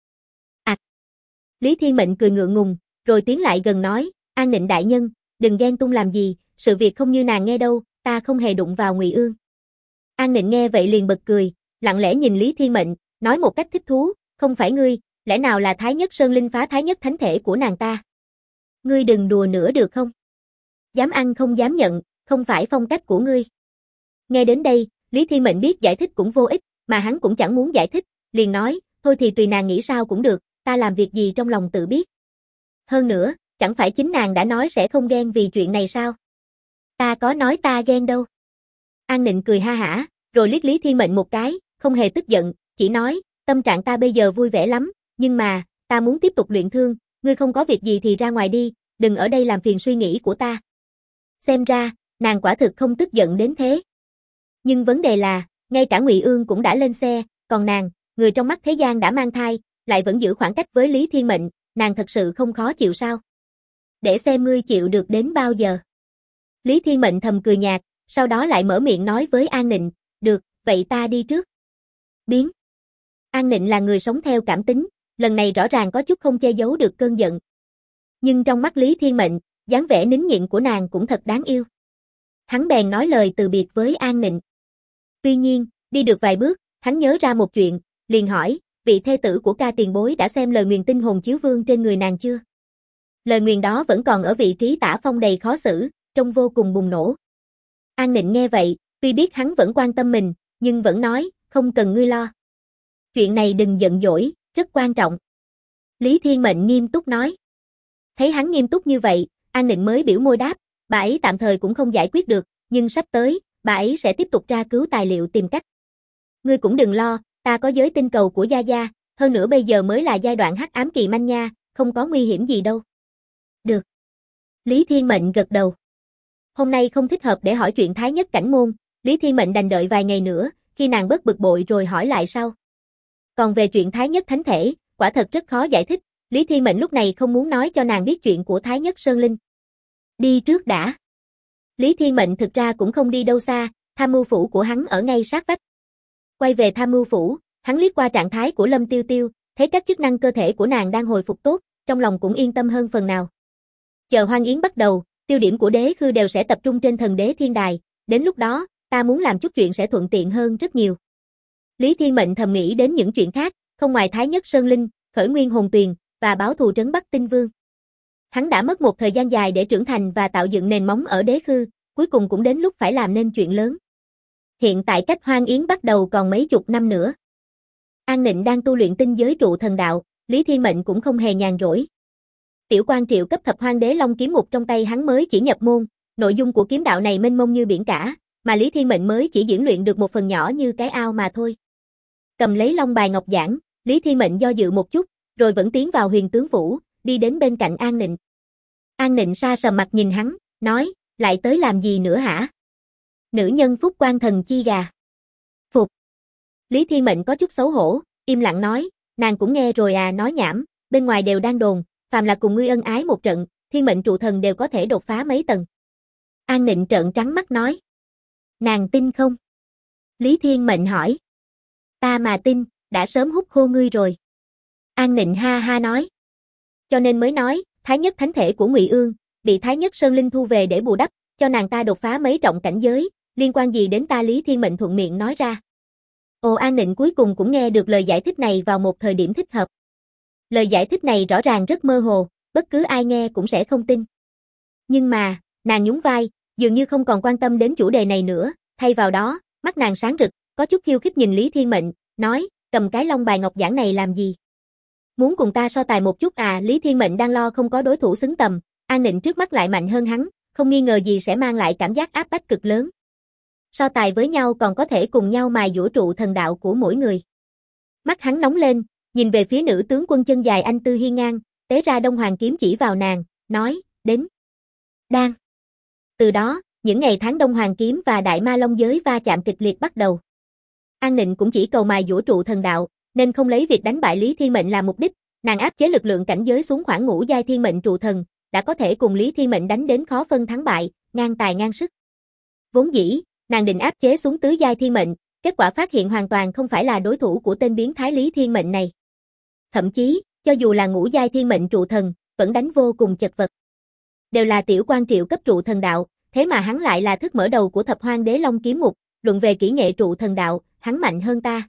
Lý Thiên Mệnh cười ngượng ngùng, rồi tiến lại gần nói, An Nịnh đại nhân, đừng ghen tung làm gì, sự việc không như nàng nghe đâu, ta không hề đụng vào Ngụy Ương. An Nịnh nghe vậy liền bật cười, lặng lẽ nhìn Lý Thiên Mệnh, nói một cách thích thú, không phải ngươi, lẽ nào là Thái Nhất Sơn Linh phá Thái Nhất Thánh Thể của nàng ta? Ngươi đừng đùa nữa được không? Dám ăn không dám nhận, không phải phong cách của ngươi. Nghe đến đây, Lý Thiên Mệnh biết giải thích cũng vô ích, mà hắn cũng chẳng muốn giải thích, liền nói, thôi thì tùy nàng nghĩ sao cũng được, ta làm việc gì trong lòng tự biết. Hơn nữa, chẳng phải chính nàng đã nói sẽ không ghen vì chuyện này sao? Ta có nói ta ghen đâu. An Nịnh cười ha hả, rồi liếc Lý Thiên Mệnh một cái, không hề tức giận, chỉ nói, tâm trạng ta bây giờ vui vẻ lắm, nhưng mà, ta muốn tiếp tục luyện thương, ngươi không có việc gì thì ra ngoài đi, đừng ở đây làm phiền suy nghĩ của ta. Xem ra, nàng quả thực không tức giận đến thế. Nhưng vấn đề là, ngay cả Ngụy Ương cũng đã lên xe, còn nàng, người trong mắt thế gian đã mang thai, lại vẫn giữ khoảng cách với Lý Thiên Mệnh, nàng thật sự không khó chịu sao? Để xem ngươi chịu được đến bao giờ. Lý Thiên Mệnh thầm cười nhạt, sau đó lại mở miệng nói với An Nịnh, được, vậy ta đi trước. Biến. An Nịnh là người sống theo cảm tính, lần này rõ ràng có chút không che giấu được cơn giận. Nhưng trong mắt Lý Thiên Mệnh, dáng vẻ nín nhịn của nàng cũng thật đáng yêu. Hắn bèn nói lời từ biệt với An Nịnh. Tuy nhiên, đi được vài bước, hắn nhớ ra một chuyện, liền hỏi, vị thê tử của ca tiền bối đã xem lời nguyền tinh hồn chiếu vương trên người nàng chưa? Lời nguyền đó vẫn còn ở vị trí tả phong đầy khó xử, trông vô cùng bùng nổ. An Nịnh nghe vậy, tuy biết hắn vẫn quan tâm mình, nhưng vẫn nói, không cần ngươi lo. Chuyện này đừng giận dỗi, rất quan trọng. Lý Thiên Mệnh nghiêm túc nói. Thấy hắn nghiêm túc như vậy, An Nịnh mới biểu môi đáp, bà ấy tạm thời cũng không giải quyết được, nhưng sắp tới, bà ấy sẽ tiếp tục tra cứu tài liệu tìm cách. Ngươi cũng đừng lo, ta có giới tinh cầu của Gia Gia, hơn nữa bây giờ mới là giai đoạn hắc ám kỳ manh nha, không có nguy hiểm gì đâu. Được. Lý Thiên Mệnh gật đầu. Hôm nay không thích hợp để hỏi chuyện Thái Nhất Cảnh Môn, Lý Thiên Mệnh đành đợi vài ngày nữa, khi nàng bớt bực bội rồi hỏi lại sau. Còn về chuyện Thái Nhất Thánh Thể, quả thật rất khó giải thích, Lý Thiên Mệnh lúc này không muốn nói cho nàng biết chuyện của Thái Nhất Sơn Linh. Đi trước đã. Lý Thiên Mệnh thực ra cũng không đi đâu xa, tham mưu phủ của hắn ở ngay sát vách. Quay về tham mưu phủ, hắn liếc qua trạng thái của Lâm Tiêu Tiêu, thấy các chức năng cơ thể của nàng đang hồi phục tốt, trong lòng cũng yên tâm hơn phần nào. Chờ hoan yến bắt đầu, tiêu điểm của đế khư đều sẽ tập trung trên thần đế thiên đài, đến lúc đó, ta muốn làm chút chuyện sẽ thuận tiện hơn rất nhiều. Lý Thiên Mệnh thầm nghĩ đến những chuyện khác, không ngoài Thái Nhất Sơn Linh, khởi nguyên hồn tuyền, và báo thù trấn Bắc Tinh Vương. Hắn đã mất một thời gian dài để trưởng thành và tạo dựng nền móng ở đế khư, cuối cùng cũng đến lúc phải làm nên chuyện lớn. Hiện tại cách hoan yến bắt đầu còn mấy chục năm nữa. An Nịnh đang tu luyện tinh giới trụ thần đạo, Lý Thiên Mệnh cũng không hề nhàn rỗi. Tiểu quan triệu cấp thập hoang đế long kiếm ngục trong tay hắn mới chỉ nhập môn, nội dung của kiếm đạo này mênh mông như biển cả, mà Lý Thiên Mệnh mới chỉ diễn luyện được một phần nhỏ như cái ao mà thôi. Cầm lấy long bài ngọc giản, Lý Thiên Mệnh do dự một chút, rồi vẫn tiến vào huyền tướng phủ, đi đến bên cạnh An Nịnh. An Nịnh sa sầm mặt nhìn hắn, nói, lại tới làm gì nữa hả? Nữ nhân phúc quan thần chi gà. Phục. Lý Thiên Mệnh có chút xấu hổ, im lặng nói, nàng cũng nghe rồi à, nói nhảm, bên ngoài đều đang đồn, phàm là cùng ngươi ân ái một trận, thiên mệnh trụ thần đều có thể đột phá mấy tầng. An Nịnh trợn trắng mắt nói. Nàng tin không? Lý Thiên Mệnh hỏi. Ta mà tin, đã sớm hút khô ngươi rồi. An Nịnh ha ha nói. Cho nên mới nói, Thái Nhất Thánh Thể của Ngụy Ương, bị Thái Nhất Sơn Linh thu về để bù đắp, cho nàng ta đột phá mấy trọng cảnh giới, liên quan gì đến ta? Lý Thiên Mệnh thuận miệng nói ra. Ồ, An Nịnh cuối cùng cũng nghe được lời giải thích này vào một thời điểm thích hợp. Lời giải thích này rõ ràng rất mơ hồ, bất cứ ai nghe cũng sẽ không tin. Nhưng mà, nàng nhún vai, dường như không còn quan tâm đến chủ đề này nữa, thay vào đó, mắt nàng sáng rực, có chút khiêu khích nhìn Lý Thiên Mệnh, nói, cầm cái long bài ngọc giản này làm gì? Muốn cùng ta so tài một chút à? Lý Thiên Mệnh đang lo không có đối thủ xứng tầm, An Nịnh trước mắt lại mạnh hơn hắn, không nghi ngờ gì sẽ mang lại cảm giác áp bách cực lớn. So tài với nhau còn có thể cùng nhau mài dũa trụ thần đạo của mỗi người. Mắt hắn nóng lên, nhìn về phía nữ tướng quân chân dài anh tư hiên ngang, tế ra Đông Hoàng kiếm chỉ vào nàng, nói, đến. Đang. Từ đó, những ngày tháng Đông Hoàng kiếm và Đại Ma Long giới va chạm kịch liệt bắt đầu. An Nịnh cũng chỉ cầu mài dũa trụ thần đạo, nên không lấy việc đánh bại Lý Thiên Mệnh làm mục đích, nàng áp chế lực lượng cảnh giới xuống khoảng ngũ giai thiên mệnh trụ thần, đã có thể cùng Lý Thiên Mệnh đánh đến khó phân thắng bại, ngang tài ngang sức. Vốn dĩ, nàng định áp chế xuống tứ giai thiên mệnh, kết quả phát hiện hoàn toàn không phải là đối thủ của tên biến thái Lý Thiên Mệnh này. Thậm chí, cho dù là ngũ giai thiên mệnh trụ thần, vẫn đánh vô cùng chật vật. Đều là tiểu quan triệu cấp trụ thần đạo, thế mà hắn lại là thức mở đầu của thập hoang đế long kiếm ngục, luận về kỹ nghệ trụ thần đạo, hắn mạnh hơn ta.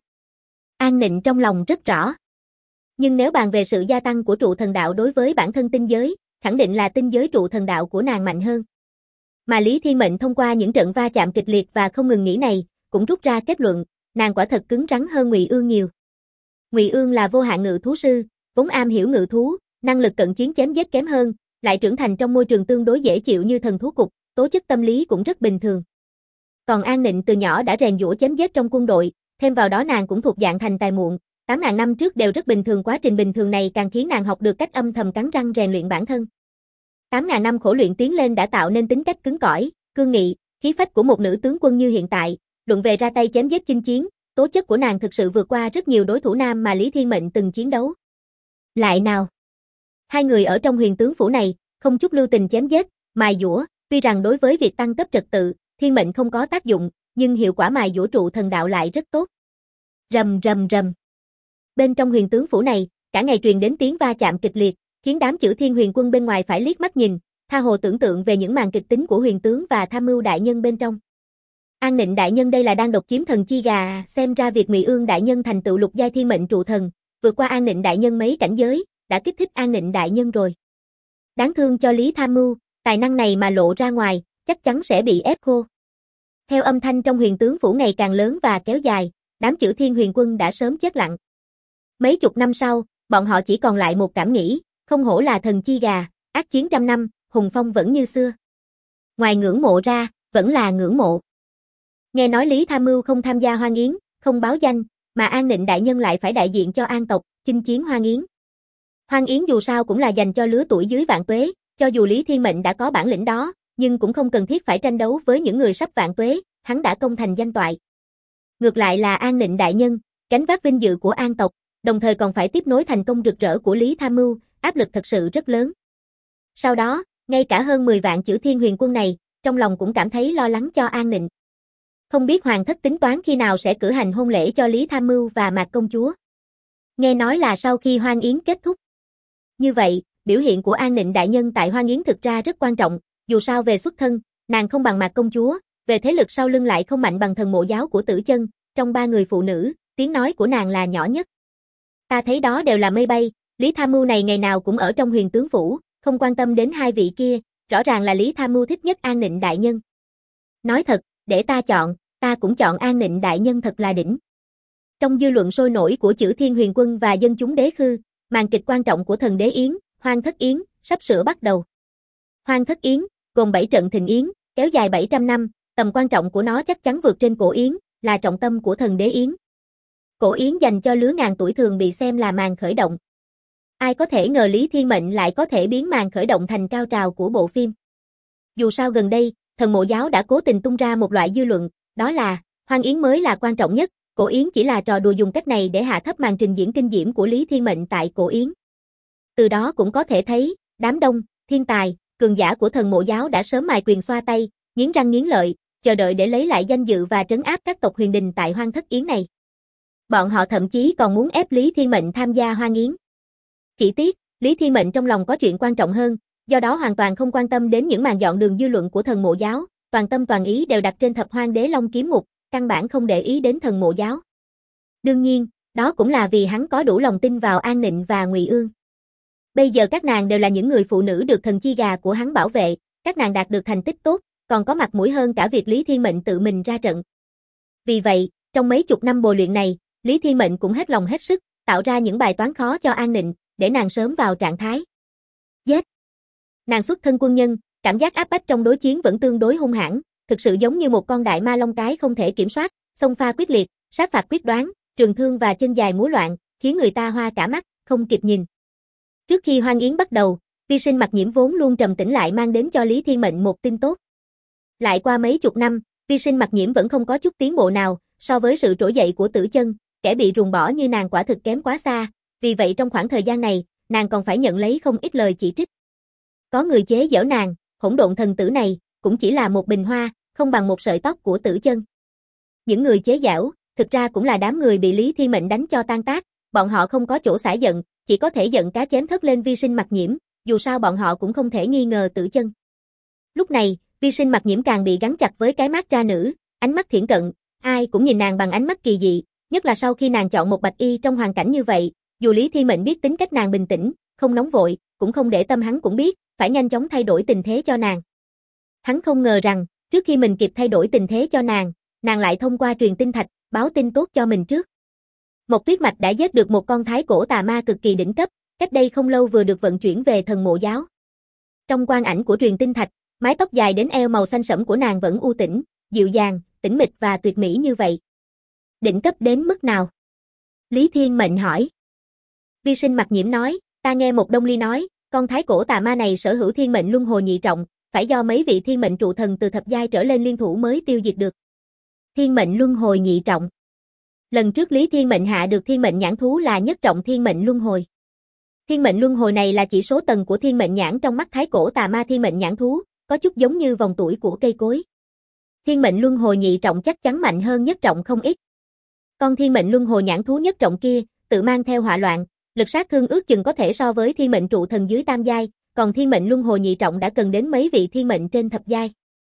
An Nịnh trong lòng rất rõ. Nhưng nếu bàn về sự gia tăng của trụ thần đạo đối với bản thân tinh giới, khẳng định là tinh giới trụ thần đạo của nàng mạnh hơn. Mà Lý Thiên Mệnh thông qua những trận va chạm kịch liệt và không ngừng nghỉ này, cũng rút ra kết luận, nàng quả thật cứng rắn hơn Ngụy Ương nhiều. Ngụy Ương là vô hạn ngự thú sư, vốn am hiểu ngự thú, năng lực cận chiến chém giết kém hơn, lại trưởng thành trong môi trường tương đối dễ chịu như thần thú cục, tố chất tâm lý cũng rất bình thường. Còn An Nịnh từ nhỏ đã rèn giũa chém giết trong quân đội, thêm vào đó nàng cũng thuộc dạng thành tài muộn, 8.000 năm trước đều rất bình thường, quá trình bình thường này càng khiến nàng học được cách âm thầm cắn răng rèn luyện bản thân. 8.000 năm khổ luyện tiến lên đã tạo nên tính cách cứng cỏi, cương nghị, khí phách của một nữ tướng quân như hiện tại, luận về ra tay chém giết chinh chiến, tố chất của nàng thực sự vượt qua rất nhiều đối thủ nam mà Lý Thiên Mệnh từng chiến đấu. Lại nào, hai người ở trong huyền tướng phủ này, không chút lưu tình chém giết, mài dũa, tuy rằng đối với việc tăng cấp trật tự, Thiên Mệnh không có tác dụng, nhưng hiệu quả mài dũa trụ thần đạo lại rất tốt. Rầm rầm rầm. Bên trong huyền tướng phủ này, cả ngày truyền đến tiếng va chạm kịch liệt, khiến đám chữ Thiên Huyền quân bên ngoài phải liếc mắt nhìn, tha hồ tưởng tượng về những màn kịch tính của huyền tướng và tham mưu đại nhân bên trong. An Nịnh đại nhân đây là đang độc chiếm thần chi gà, xem ra việc Ngụy Ương đại nhân thành tựu lục giai thiên mệnh trụ thần, vượt qua An Nịnh đại nhân mấy cảnh giới, đã kích thích An Nịnh đại nhân rồi. Đáng thương cho Lý tham mưu, tài năng này mà lộ ra ngoài, chắc chắn sẽ bị ép khô. Theo âm thanh trong huyền tướng phủ ngày càng lớn và kéo dài, đám chữ Thiên Huyền quân đã sớm chết lặng. Mấy chục năm sau, bọn họ chỉ còn lại một cảm nghĩ, không hổ là thần chi gà, ác chiến trăm năm, hùng phong vẫn như xưa. Ngoài ngưỡng mộ ra, vẫn là ngưỡng mộ. Nghe nói Lý tham mưu không tham gia hoan yến, không báo danh, mà An Nịnh đại nhân lại phải đại diện cho An tộc, chinh chiến Hoang Yến. Hoang Yến dù sao cũng là dành cho lứa tuổi dưới vạn tuế, cho dù Lý Thiên Mệnh đã có bản lĩnh đó, nhưng cũng không cần thiết phải tranh đấu với những người sắp vạn tuế, hắn đã công thành danh toại. Ngược lại là An Nịnh đại nhân, gánh vác vinh dự của An tộc, đồng thời còn phải tiếp nối thành công rực rỡ của Lý Tham Mưu, áp lực thật sự rất lớn. Sau đó, ngay cả hơn 10 vạn chữ Thiên Huyền quân này, trong lòng cũng cảm thấy lo lắng cho An Nịnh. Không biết hoàng thất tính toán khi nào sẽ cử hành hôn lễ cho Lý Tham Mưu và Mạc công chúa. Nghe nói là sau khi Hoang Yến kết thúc. Như vậy, biểu hiện của An Nịnh đại nhân tại Hoang Yến thực ra rất quan trọng, dù sao về xuất thân, nàng không bằng Mạc công chúa, về thế lực sau lưng lại không mạnh bằng Thần Mộ giáo của Tử Chân, trong 3 người phụ nữ, tiếng nói của nàng là nhỏ nhất. Ta thấy đó đều là mây bay, Lý Tham Mưu này ngày nào cũng ở trong Huyền tướng phủ, không quan tâm đến hai vị kia, rõ ràng là Lý Tham Mưu thích nhất An Nịnh đại nhân. Nói thật, để ta chọn, ta cũng chọn An Nịnh đại nhân thật là đỉnh. Trong dư luận sôi nổi của chữ Thiên Huyền quân và dân chúng đế khư, màn kịch quan trọng của Thần Đế Yến, Hoang Thất Yến, sắp sửa bắt đầu. Hoang Thất Yến, gồm 7 trận thịnh yến, kéo dài 700 năm, tầm quan trọng của nó chắc chắn vượt trên Cổ Yến, là trọng tâm của Thần Đế Yến. Cổ Yến dành cho lứa ngàn tuổi thường bị xem là màn khởi động. Ai có thể ngờ Lý Thiên Mệnh lại có thể biến màn khởi động thành cao trào của bộ phim. Dù sao gần đây, Thần Mộ giáo đã cố tình tung ra một loại dư luận, đó là, Hoang Yến mới là quan trọng nhất, Cổ Yến chỉ là trò đùa dùng cách này để hạ thấp màn trình diễn kinh diễm của Lý Thiên Mệnh tại Cổ Yến. Từ đó cũng có thể thấy, đám đông, thiên tài, cường giả của Thần Mộ giáo đã sớm mài quyền xoa tay, nghiến răng nghiến lợi, chờ đợi để lấy lại danh dự và trấn áp các tộc huyền đình tại Hoang Thất Yến này. Bọn họ thậm chí còn muốn ép Lý Thiên Mệnh tham gia Hoang Yến. Chỉ tiếc, Lý Thiên Mệnh trong lòng có chuyện quan trọng hơn, do đó hoàn toàn không quan tâm đến những màn dọn đường dư luận của Thần Mộ giáo, toàn tâm toàn ý đều đặt trên Thập Hoang Đế Long kiếm mục, căn bản không để ý đến Thần Mộ giáo. Đương nhiên, đó cũng là vì hắn có đủ lòng tin vào An Nịnh và Ngụy Ương. Bây giờ các nàng đều là những người phụ nữ được thần chi gà của hắn bảo vệ, các nàng đạt được thành tích tốt, còn có mặt mũi hơn cả việc Lý Thiên Mệnh tự mình ra trận. Vì vậy, trong mấy chục năm bồi luyện này, Lý Thiên Mệnh cũng hết lòng hết sức, tạo ra những bài toán khó cho An Nịnh, để nàng sớm vào trạng thái. Giết! Nàng xuất thân quân nhân, cảm giác áp bách trong đối chiến vẫn tương đối hung hãn, thực sự giống như một con đại ma long cái không thể kiểm soát, xông pha quyết liệt, sát phạt quyết đoán, trường thương và chân dài múa loạn, khiến người ta hoa cả mắt, không kịp nhìn. Trước khi Hoang Yến bắt đầu, Vi Sinh Mặc Nhiễm vốn luôn trầm tĩnh lại mang đến cho Lý Thiên Mệnh một tin tốt. Lại qua mấy chục năm, Vi Sinh Mặc Nhiễm vẫn không có chút tiến bộ nào, so với sự trỗi dậy của Tử Chân, kẻ bị ruồng bỏ như nàng quả thực kém quá xa, vì vậy trong khoảng thời gian này, nàng còn phải nhận lấy không ít lời chỉ trích. Có người chế giễu nàng, hỗn độn thần tử này, cũng chỉ là một bình hoa, không bằng một sợi tóc của Tử Chân. Những người chế giễu, thực ra cũng là đám người bị Lý Thiên Mệnh đánh cho tan tác, bọn họ không có chỗ xả giận, chỉ có thể giận cá chém thớt lên Vi Sinh Mặc Nhiễm, dù sao bọn họ cũng không thể nghi ngờ Tử Chân. Lúc này, Vi Sinh Mặc Nhiễm càng bị gắn chặt với cái mắt ra nữ, ánh mắt thiển cận, ai cũng nhìn nàng bằng ánh mắt kỳ dị, nhất là sau khi nàng chọn một bạch y trong hoàn cảnh như vậy, dù Lý Thiên Mệnh biết tính cách nàng bình tĩnh, không nóng vội, cũng không để tâm hắn cũng biết, phải nhanh chóng thay đổi tình thế cho nàng. Hắn không ngờ rằng, trước khi mình kịp thay đổi tình thế cho nàng lại thông qua truyền tin thạch, báo tin tốt cho mình trước. Mộc Tuyết Mạch đã giết được một con thái cổ tà ma cực kỳ đỉnh cấp, cách đây không lâu vừa được vận chuyển về Thần Mộ giáo. Trong quang ảnh của truyền tin thạch, mái tóc dài đến eo màu xanh sẫm của nàng vẫn u tĩnh, dịu dàng, tĩnh mịch và tuyệt mỹ như vậy. Đỉnh cấp đến mức nào? Lý Thiên Mệnh hỏi. Vi Sinh Mặc Nhiễm nói, ta nghe một Đông Ly nói, con thái cổ tà ma này sở hữu thiên mệnh luân hồi nhị trọng, phải do mấy vị thiên mệnh trụ thần từ thập giai trở lên liên thủ mới tiêu diệt được. Thiên mệnh luân hồi nhị trọng. Lần trước Lý Thiên Mệnh hạ được thiên mệnh nhãn thú là nhất trọng thiên mệnh luân hồi. Thiên mệnh luân hồi này là chỉ số tầng của thiên mệnh nhãn trong mắt thái cổ tà ma thiên mệnh nhãn thú, có chút giống như vòng tuổi của cây cối. Thiên mệnh luân hồi nhị trọng chắc chắn mạnh hơn nhất trọng không ít. Con thiên mệnh luân hồi nhãn thú nhất trọng kia, tự mang theo hỏa loạn, lực sát thương ước chừng có thể so với thiên mệnh trụ thần dưới tam giai, còn thiên mệnh luân hồi nhị trọng đã cần đến mấy vị thiên mệnh trên thập giai.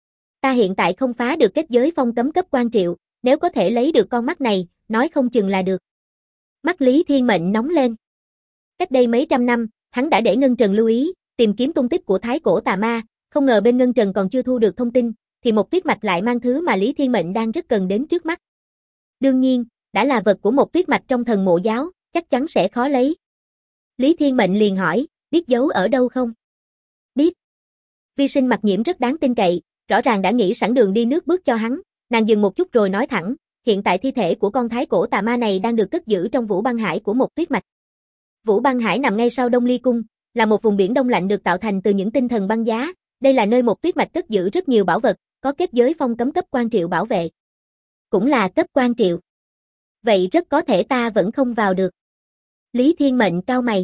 Ta hiện tại không phá được kết giới phong cấm cấp quan triệu, nếu có thể lấy được con mắt này, nói không chừng là được. Mắt Lý Thiên Mệnh nóng lên. Cách đây mấy trăm năm, hắn đã để Ngân Trần lưu ý, tìm kiếm tung tích của thái cổ tà ma, không ngờ bên Ngân Trần còn chưa thu được thông tin, thì Mộc Tuyết Mạch lại mang thứ mà Lý Thiên Mệnh đang rất cần đến trước mắt. Đương nhiên, đã là vật của Mộc Tuyết Mạch trong Thần Mộ giáo, chắc chắn sẽ khó lấy. Lý Thiên Mệnh liền hỏi, biết giấu ở đâu không? Biết. Vi Sinh Mặc Nhiễm rất đáng tin cậy, rõ ràng đã nghĩ sẵn đường đi nước bước cho hắn, nàng dừng một chút rồi nói thẳng, hiện tại thi thể của con thái cổ tà ma này đang được cất giữ trong Vũ Băng Hải của Mộc Tuyết Mạch. Vũ Băng Hải nằm ngay sau Đông Ly Cung, là một vùng biển đông lạnh được tạo thành từ những tinh thần băng giá. Đây là nơi một tuyết mạch cất giữ rất nhiều bảo vật, có kết giới phong cấm cấp quan triệu bảo vệ. Cũng là cấp quan triệu. Vậy rất có thể ta vẫn không vào được. Lý Thiên Mệnh cau mày.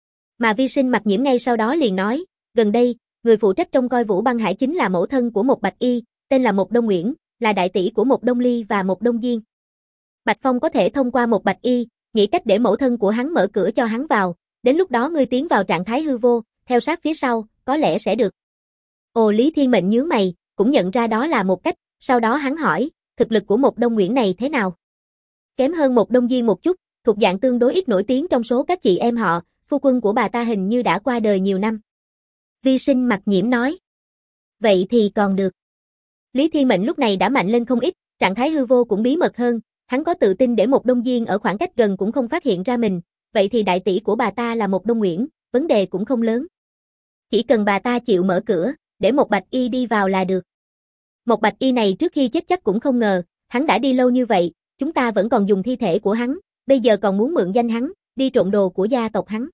Mà Vi Sinh Mặc Nhiễm ngay sau đó liền nói, gần đây, người phụ trách trông coi Vũ Băng Hải chính là mẫu thân của một Bạch Y, tên là một Đông Nguyễn, là đại tỷ của một Đông Ly và một Đông Diên. Bạch Phong có thể thông qua một Bạch Y, nghĩ cách để mẫu thân của hắn mở cửa cho hắn vào, đến lúc đó ngươi tiến vào trạng thái hư vô, theo sát phía sau, có lẽ sẽ được. Ồ, Lý Thiên Mệnh nhướng mày, cũng nhận ra đó là một cách, sau đó hắn hỏi, thực lực của một Đông Nguyễn này thế nào? Kém hơn một Đông Diên một chút, thuộc dạng tương đối ít nổi tiếng trong số các chị em họ, phu quân của bà ta hình như đã qua đời nhiều năm. Vi Sinh Mặc Nhiễm nói. Vậy thì còn được. Lý Thiên Mệnh lúc này đã mạnh lên không ít, trạng thái hư vô cũng bí mật hơn, hắn có tự tin để một Đông Diên ở khoảng cách gần cũng không phát hiện ra mình, vậy thì đại tỷ của bà ta là một Đông Nguyễn, vấn đề cũng không lớn. Chỉ cần bà ta chịu mở cửa, để một Bạch Y đi vào là được. Một Bạch Y này trước khi chết chắc cũng không ngờ, hắn đã đi lâu như vậy, chúng ta vẫn còn dùng thi thể của hắn, bây giờ còn muốn mượn danh hắn, đi trộm đồ của gia tộc hắn.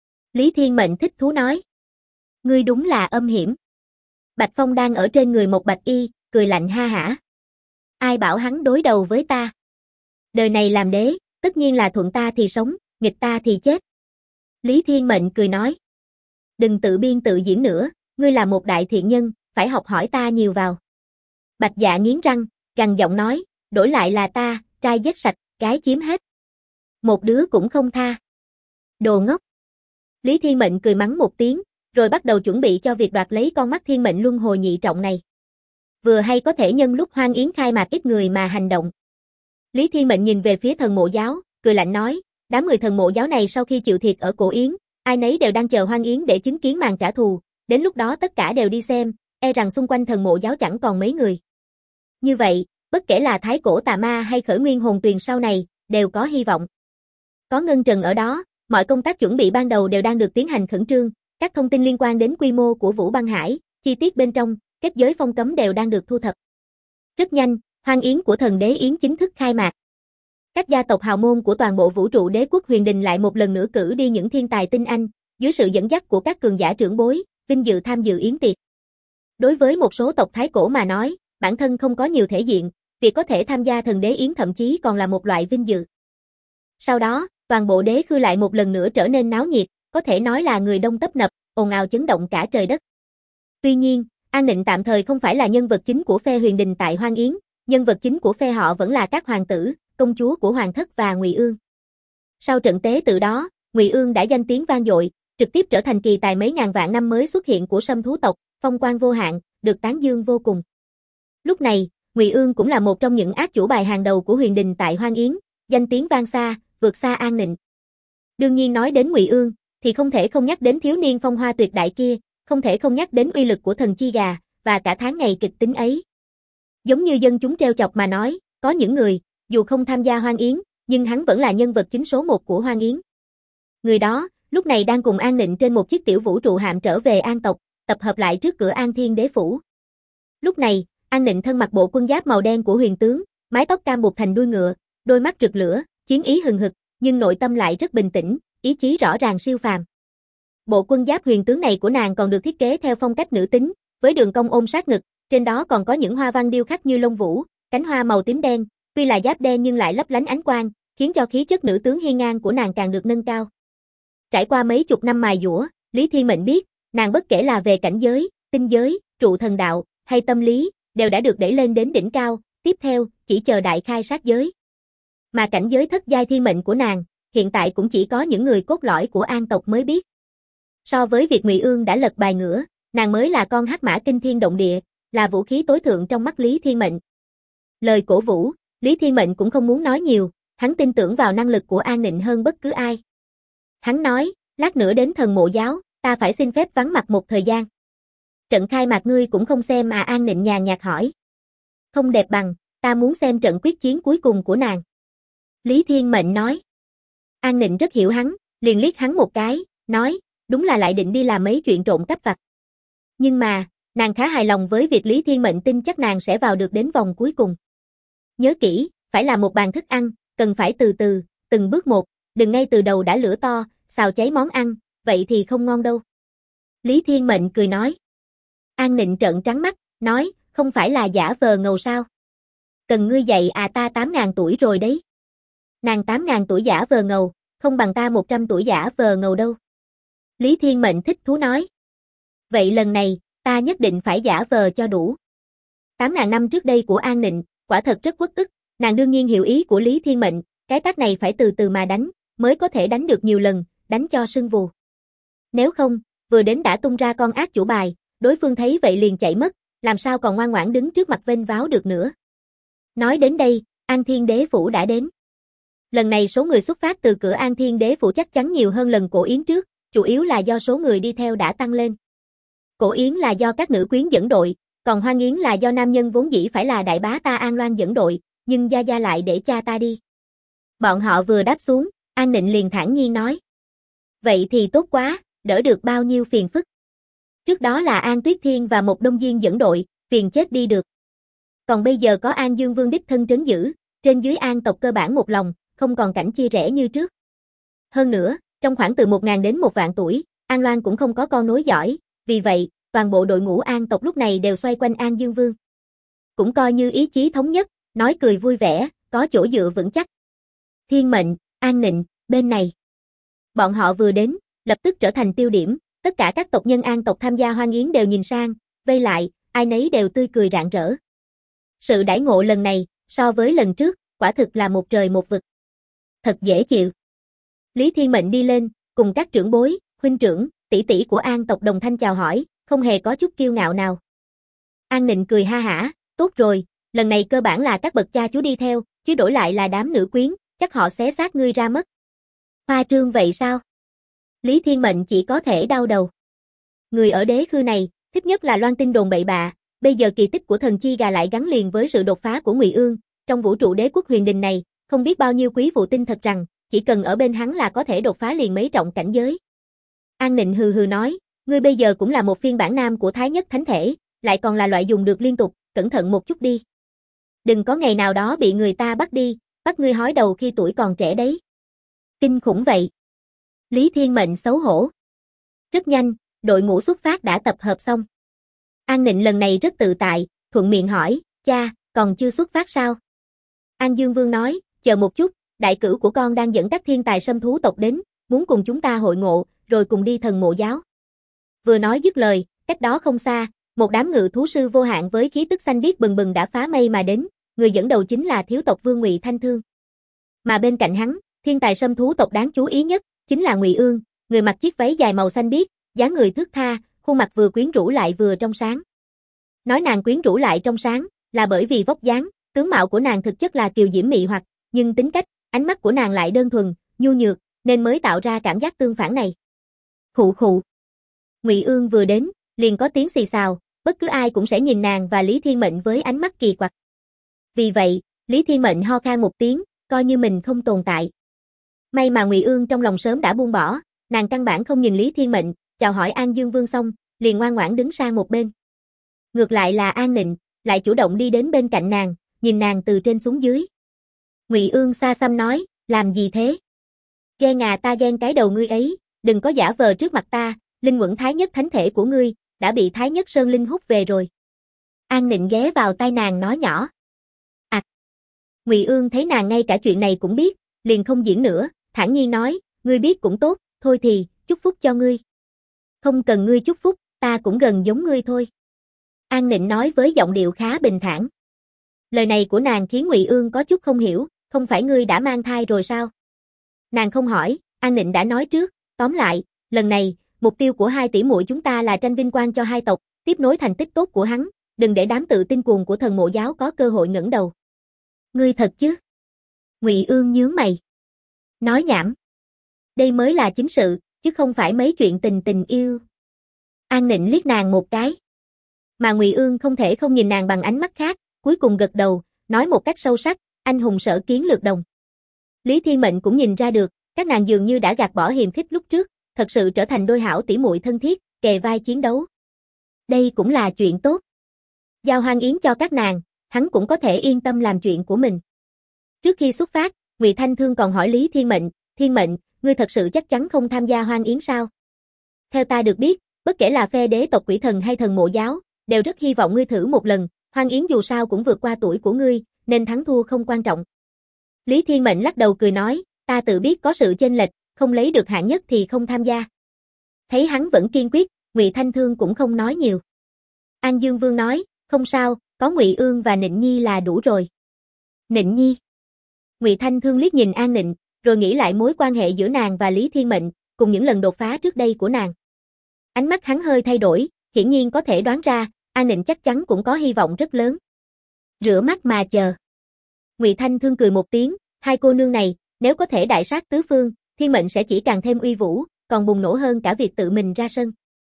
Lý Thiên Mệnh thích thú nói. Ngươi đúng là âm hiểm. Bạch Phong đang ở trên người một Bạch Y, cười lạnh ha hả. Ai bảo hắn đối đầu với ta? Đời này làm đế, tất nhiên là thuận ta thì sống, nghịch ta thì chết. Lý Thiên Mệnh cười nói. Đừng tự biên tự diễn nữa, ngươi là một đại thiện nhân, phải học hỏi ta nhiều vào. Bạch Dạ nghiến răng, gằn giọng nói, đổi lại là ta, trai giết sạch, gái chiếm hết. Một đứa cũng không tha. Đồ ngốc. Lý Thiên Mệnh cười mắng một tiếng, rồi bắt đầu chuẩn bị cho việc đoạt lấy con mắt thiên mệnh luân hồi nhị trọng này. Vừa hay có thể nhân lúc hoang yến khai mạc ít người mà hành động. Lý Thiên Mệnh nhìn về phía thần mộ giáo, cười lạnh nói, đám người thần mộ giáo này sau khi chịu thiệt ở cổ yến, ai nấy đều đang chờ hoang yến để chứng kiến màn trả thù, đến lúc đó tất cả đều đi xem, e rằng xung quanh thần mộ giáo chẳng còn mấy người. Như vậy, bất kể là Thái Cổ Tà Ma hay Khởi Nguyên Hồn Tuyền sau này, đều có hy vọng. Có Ngân Trần ở đó, mọi công tác chuẩn bị ban đầu đều đang được tiến hành khẩn trương, các thông tin liên quan đến quy mô của Vũ Băng Hải, chi tiết bên trong, kết giới phong cấm đều đang được thu thập. Rất nhanh, hoang yến của thần đế yến chính thức khai mạc. Các gia tộc hào môn của toàn bộ vũ trụ đế quốc Huyền Đình lại một lần nữa cử đi những thiên tài tinh anh, dưới sự dẫn dắt của các cường giả trưởng bối, vinh dự tham dự yến tiệc. Đối với một số tộc Thái Cổ mà nói, bản thân không có nhiều thể diện, việc có thể tham gia thần đế yến thậm chí còn là một loại vinh dự. Sau đó, toàn bộ đế khư lại một lần nữa trở nên náo nhiệt, có thể nói là người đông tấp nập, ồn ào chấn động cả trời đất. Tuy nhiên, An Nịnh tạm thời không phải là nhân vật chính của phe Huyền Đình tại hoang yến, nhân vật chính của phe họ vẫn là các hoàng tử, công chúa của hoàng thất và Ngụy Ương. Sau trận tế tự đó, Ngụy Ương đã danh tiếng vang dội, trực tiếp trở thành kỳ tài mấy ngàn vạn năm mới xuất hiện của Sâm thú tộc, phong quang vô hạn, được tán dương vô cùng. Lúc này, Ngụy Ương cũng là một trong những ác chủ bài hàng đầu của Huyền Đình tại hoang yến, danh tiếng vang xa, vượt xa An Nịnh. Đương nhiên nói đến Ngụy Ương, thì không thể không nhắc đến thiếu niên phong hoa tuyệt đại kia, không thể không nhắc đến uy lực của thần chi gà, và cả tháng ngày kịch tính ấy. Giống như dân chúng trêu chọc mà nói, có những người, dù không tham gia hoang yến, nhưng hắn vẫn là nhân vật chính số 1 của hoang yến. Người đó, lúc này đang cùng An Nịnh trên một chiếc tiểu vũ trụ hạm trở về An tộc, tập hợp lại trước cửa An Thiên Đế Phủ. Lúc này, An Nịnh thân mặc bộ quân giáp màu đen của huyền tướng, mái tóc cam buộc thành đuôi ngựa, đôi mắt rực lửa, chiến ý hừng hực, nhưng nội tâm lại rất bình tĩnh, ý chí rõ ràng siêu phàm. Bộ quân giáp huyền tướng này của nàng còn được thiết kế theo phong cách nữ tính, với đường cong ôm sát ngực, trên đó còn có những hoa văn điêu khắc như lông vũ, cánh hoa màu tím đen, tuy là giáp đen nhưng lại lấp lánh ánh quang, khiến cho khí chất nữ tướng hiên ngang của nàng càng được nâng cao. Trải qua mấy chục năm mài dũa, Lý Thiên Mệnh biết, nàng bất kể là về cảnh giới, tinh giới, trụ thần đạo, hay tâm lý, đều đã được đẩy lên đến đỉnh cao, tiếp theo, chỉ chờ đại khai sát giới. Mà cảnh giới thất giai thiên mệnh của nàng, hiện tại cũng chỉ có những người cốt lõi của An tộc mới biết. So với việc Ngụy Ương đã lật bài ngửa, nàng mới là con hắc mã kinh thiên động địa, là vũ khí tối thượng trong mắt Lý Thiên Mệnh. Lời cổ vũ, Lý Thiên Mệnh cũng không muốn nói nhiều, hắn tin tưởng vào năng lực của An Nịnh hơn bất cứ ai. Hắn nói, lát nữa đến thần mộ giáo, ta phải xin phép vắng mặt một thời gian. Trận khai mạc ngươi cũng không xem à? An Nịnh nhàn nhạt hỏi. Không đẹp bằng, ta muốn xem trận quyết chiến cuối cùng của nàng. Lý Thiên Mệnh nói. An Nịnh rất hiểu hắn, liền liếc hắn một cái, nói, đúng là lại định đi làm mấy chuyện trộm cắp vặt. Nhưng mà, nàng khá hài lòng với việc Lý Thiên Mệnh tin chắc nàng sẽ vào được đến vòng cuối cùng. Nhớ kỹ, phải là một bàn thức ăn, cần phải từ từ, từng bước một, đừng ngay từ đầu đã lửa to, xào cháy món ăn, vậy thì không ngon đâu. Lý Thiên Mệnh cười nói. An Nịnh trợn trắng mắt, nói, không phải là giả vờ ngầu sao? Cần ngươi dạy à, ta 8.000 tuổi rồi đấy. Nàng 8.000 tuổi giả vờ ngầu, không bằng ta 100 tuổi giả vờ ngầu đâu. Lý Thiên Mệnh thích thú nói. Vậy lần này, ta nhất định phải giả vờ cho đủ. 8.000 năm trước đây của An Nịnh, quả thật rất uất ức, nàng đương nhiên hiểu ý của Lý Thiên Mệnh, cái tát này phải từ từ mà đánh, mới có thể đánh được nhiều lần, đánh cho sưng vù. Nếu không, vừa đến đã tung ra con ác chủ bài, đối phương thấy vậy liền chạy mất, làm sao còn ngoan ngoãn đứng trước mặt vênh váo được nữa. Nói đến đây, An Thiên Đế Phủ đã đến. Lần này số người xuất phát từ cửa An Thiên Đế Phủ chắc chắn nhiều hơn lần Cổ Yến trước, chủ yếu là do số người đi theo đã tăng lên. Cổ Yến là do các nữ quyến dẫn đội, còn Hoan Yến là do nam nhân vốn dĩ phải là đại bá ta An Loan dẫn đội, nhưng Gia Gia lại để cha ta đi. Bọn họ vừa đáp xuống, An Nịnh liền thản nhiên nói. Vậy thì tốt quá, đỡ được bao nhiêu phiền phức. Trước đó là An Tuyết Thiên và một Đông Diên dẫn đội, phiền chết đi được. Còn bây giờ có An Dương Vương đích thân trấn giữ, trên dưới An tộc cơ bản một lòng, không còn cảnh chia rẽ như trước. Hơn nữa, trong khoảng từ 1.000 đến 1.000 tuổi, An Loan cũng không có con nối dõi, vì vậy, toàn bộ đội ngũ An tộc lúc này đều xoay quanh An Dương Vương. Cũng coi như ý chí thống nhất, nói cười vui vẻ, có chỗ dựa vững chắc. Thiên Mệnh, An Nịnh, bên này. Bọn họ vừa đến, lập tức trở thành tiêu điểm, tất cả các tộc nhân An tộc tham gia hoan yến đều nhìn sang, vây lại, ai nấy đều tươi cười rạng rỡ. Sự đãi ngộ lần này, so với lần trước, quả thực là một trời một vực. Thật dễ chịu. Lý Thiên Mệnh đi lên, cùng các trưởng bối, huynh trưởng, tỷ tỷ của An tộc đồng thanh chào hỏi, không hề có chút kiêu ngạo nào. An Nịnh cười ha hả, tốt rồi, lần này cơ bản là các bậc cha chú đi theo, chứ đổi lại là đám nữ quyến, chắc họ xé xác ngươi ra mất. Hoa trương vậy sao? Lý Thiên Mệnh chỉ có thể đau đầu. Người ở đế khư này, thích nhất là loan tin đồn bậy bạ, bây giờ kỳ tích của thần chi gà lại gắn liền với sự đột phá của Ngụy Ương, trong vũ trụ đế quốc huyền đình này, không biết bao nhiêu quý phụ tin thật rằng, chỉ cần ở bên hắn là có thể đột phá liền mấy trọng cảnh giới. An Nịnh hừ hừ nói, ngươi bây giờ cũng là một phiên bản nam của Thái Nhất Thánh Thể, lại còn là loại dùng được liên tục, cẩn thận một chút đi. Đừng có ngày nào đó bị người ta bắt đi, bắt ngươi hói đầu khi tuổi còn trẻ đấy. Kinh khủng vậy. Lý Thiên Mệnh xấu hổ. Rất nhanh, đội ngũ xuất phát đã tập hợp xong. An Nịnh lần này rất tự tại, thuận miệng hỏi, cha, còn chưa xuất phát sao? An Dương Vương nói, chờ một chút, đại cửu của con đang dẫn các thiên tài sâm thú tộc đến, muốn cùng chúng ta hội ngộ, rồi cùng đi thần mộ giáo. Vừa nói dứt lời, cách đó không xa, một đám ngự thú sư vô hạn với khí tức xanh biếc bừng bừng đã phá mây mà đến, người dẫn đầu chính là thiếu tộc Vương Ngụy Thanh Thương. Mà bên cạnh hắn, thiên tài sâm thú tộc đáng chú ý nhất, chính là Ngụy Ương, người mặc chiếc váy dài màu xanh biếc, dáng người thướt tha, khuôn mặt vừa quyến rũ lại vừa trong sáng. Nói nàng quyến rũ lại trong sáng, là bởi vì vóc dáng, tướng mạo của nàng thực chất là kiều diễm mị hoặc, nhưng tính cách, ánh mắt của nàng lại đơn thuần, nhu nhược, nên mới tạo ra cảm giác tương phản này. Khụ khụ. Ngụy Ương vừa đến, liền có tiếng xì xào, bất cứ ai cũng sẽ nhìn nàng và Lý Thiên Mệnh với ánh mắt kỳ quặc. Vì vậy, Lý Thiên Mệnh ho khan một tiếng, coi như mình không tồn tại. May mà Ngụy Ương trong lòng sớm đã buông bỏ, nàng căn bản không nhìn Lý Thiên Mệnh, chào hỏi An Dương Vương xong, liền ngoan ngoãn đứng sang một bên. Ngược lại là An Nịnh, lại chủ động đi đến bên cạnh nàng, nhìn nàng từ trên xuống dưới. Ngụy Ương xa xăm nói, làm gì thế? Ghen à, ta ghen cái đầu ngươi ấy, đừng có giả vờ trước mặt ta, linh uẩn Thái Nhất Thánh Thể của ngươi, đã bị Thái Nhất Sơn Linh hút về rồi. An Nịnh ghé vào tai nàng nói nhỏ. Ngụy Ương thấy nàng ngay cả chuyện này cũng biết, liền không diễn nữa, thản nhiên nói, ngươi biết cũng tốt, thôi thì, chúc phúc cho ngươi. Không cần ngươi chúc phúc, ta cũng gần giống ngươi thôi. An Nịnh nói với giọng điệu khá bình thản. Lời này của nàng khiến Ngụy Ương có chút không hiểu, không phải ngươi đã mang thai rồi sao? Nàng không hỏi, An Nịnh đã nói trước, tóm lại, lần này, mục tiêu của hai tỷ muội chúng ta là tranh vinh quang cho hai tộc, tiếp nối thành tích tốt của hắn, đừng để đám tự tin cuồng của thần mộ giáo có cơ hội ngẩng đầu. Ngươi thật chứ? Ngụy Ương nhướng mày. Nói nhảm. Đây mới là chính sự, chứ không phải mấy chuyện tình tình yêu. An Nịnh liếc nàng một cái. Mà Ngụy Ương không thể không nhìn nàng bằng ánh mắt khác, cuối cùng gật đầu, nói một cách sâu sắc, anh hùng sở kiến lược đồng. Lý Thiên Mệnh cũng nhìn ra được, các nàng dường như đã gạt bỏ hiềm khích lúc trước, thật sự trở thành đôi hảo tỷ muội thân thiết, kề vai chiến đấu. Đây cũng là chuyện tốt. Giao hoan yến cho các nàng, hắn cũng có thể yên tâm làm chuyện của mình. Trước khi xuất phát, Ngụy Thanh Thương còn hỏi Lý Thiên Mệnh, ngươi thật sự chắc chắn không tham gia hoan yến sao? Theo ta được biết, bất kể là phe đế tộc quỷ thần hay thần mộ giáo, đều rất hy vọng ngươi thử một lần, hoan yến dù sao cũng vượt qua tuổi của ngươi, nên thắng thua không quan trọng. Lý Thiên Mệnh lắc đầu cười nói, ta tự biết có sự chênh lệch, không lấy được hạng nhất thì không tham gia. Thấy hắn vẫn kiên quyết, Ngụy Thanh Thương cũng không nói nhiều. An Dương Vương nói, không sao, có Ngụy Ương và Nịnh Nhi là đủ rồi. Nịnh Nhi. Ngụy Thanh Thương liếc nhìn An Nịnh, rồi nghĩ lại mối quan hệ giữa nàng và Lý Thiên Mệnh, cùng những lần đột phá trước đây của nàng. Ánh mắt hắn hơi thay đổi, hiển nhiên có thể đoán ra, An Nịnh chắc chắn cũng có hy vọng rất lớn. Rửa mắt mà chờ. Ngụy Thanh Thương cười một tiếng, hai cô nương này, nếu có thể đại sát tứ phương, Thiên Mệnh sẽ chỉ càng thêm uy vũ, còn bùng nổ hơn cả việc tự mình ra sân.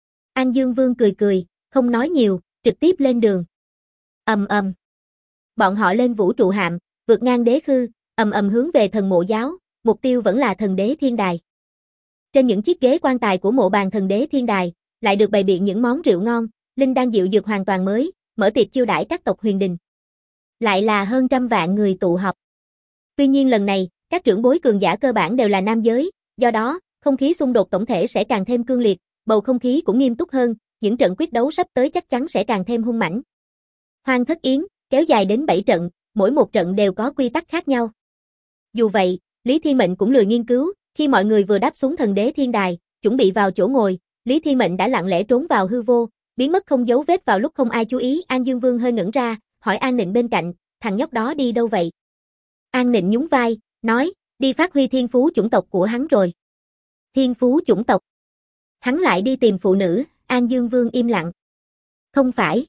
An Dương Vương cười cười, không nói nhiều, trực tiếp lên đường. Ầm ầm. Bọn họ lên vũ trụ hạm, vượt ngang đế khư, ầm ầm hướng về thần mộ giáo, mục tiêu vẫn là thần đế thiên đài. Trên những chiếc ghế quan tài của mộ bàn thần đế thiên đài, lại được bày biện những món rượu ngon, linh đan diệu dược hoàn toàn mới, mở tiệc chiêu đãi các tộc huyền đình. Lại là hơn trăm vạn người tụ họp. Tuy nhiên lần này, các trưởng bối cường giả cơ bản đều là nam giới, do đó, không khí xung đột tổng thể sẽ càng thêm cương liệt, bầu không khí cũng nghiêm túc hơn, những trận quyết đấu sắp tới chắc chắn sẽ càng thêm hung mãnh. Hoang Thất Yến, kéo dài đến 7 trận, mỗi một trận đều có quy tắc khác nhau. Dù vậy, Lý Thiên Mệnh cũng lười nghiên cứu, khi mọi người vừa đáp xuống thần đế thiên đài, chuẩn bị vào chỗ ngồi, Lý Thiên Mệnh đã lặng lẽ trốn vào hư vô, biến mất không dấu vết vào lúc không ai chú ý. An Dương Vương hơi ngẩn ra, hỏi An Nịnh bên cạnh, thằng nhóc đó đi đâu vậy? An Nịnh nhún vai, nói, đi phát huy thiên phú chủng tộc của hắn rồi. Thiên phú chủng tộc? Hắn lại đi tìm phụ nữ. An Dương Vương im lặng. Không phải.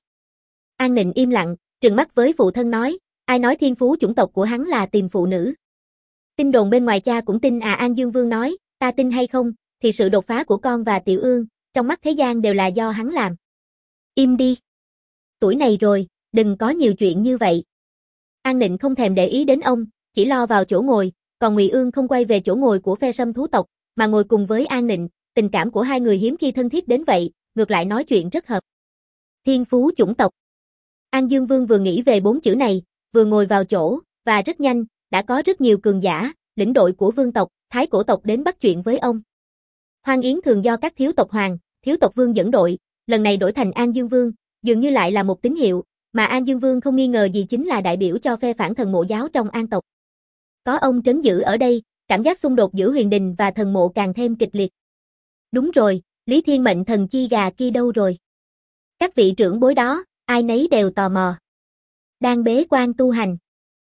An Nịnh im lặng, trừng mắt với phụ thân nói, ai nói thiên phú chủng tộc của hắn là tìm phụ nữ? Tin đồn bên ngoài cha cũng tin à? An Dương Vương nói, ta tin hay không, thì sự đột phá của con và Tiểu Ương, trong mắt thế gian đều là do hắn làm. Im đi. Tuổi này rồi, đừng có nhiều chuyện như vậy. An Nịnh không thèm để ý đến ông, chỉ lo vào chỗ ngồi, còn Ngụy Ương không quay về chỗ ngồi của phe Sâm thú tộc, mà ngồi cùng với An Nịnh, tình cảm của hai người hiếm khi thân thiết đến vậy, ngược lại nói chuyện rất hợp. Thiên phú chủng tộc. An Dương Vương vừa nghĩ về 4 chữ này, vừa ngồi vào chỗ, và rất nhanh, đã có rất nhiều cường giả, lĩnh đội của vương tộc, thái cổ tộc đến bắt chuyện với ông. Hoan yến thường do các thiếu tộc hoàng, thiếu tộc vương dẫn đội, lần này đổi thành An Dương Vương, dường như lại là một tín hiệu, mà An Dương Vương không nghi ngờ gì chính là đại biểu cho phe phản thần mộ giáo trong An tộc. Có ông trấn giữ ở đây, cảm giác xung đột giữa huyền đình và thần mộ càng thêm kịch liệt. Đúng rồi, Lý Thiên Mệnh thần chi gà kia đâu rồi? Các vị trưởng bối đó, ai nấy đều tò mò. Đang bế quan tu hành.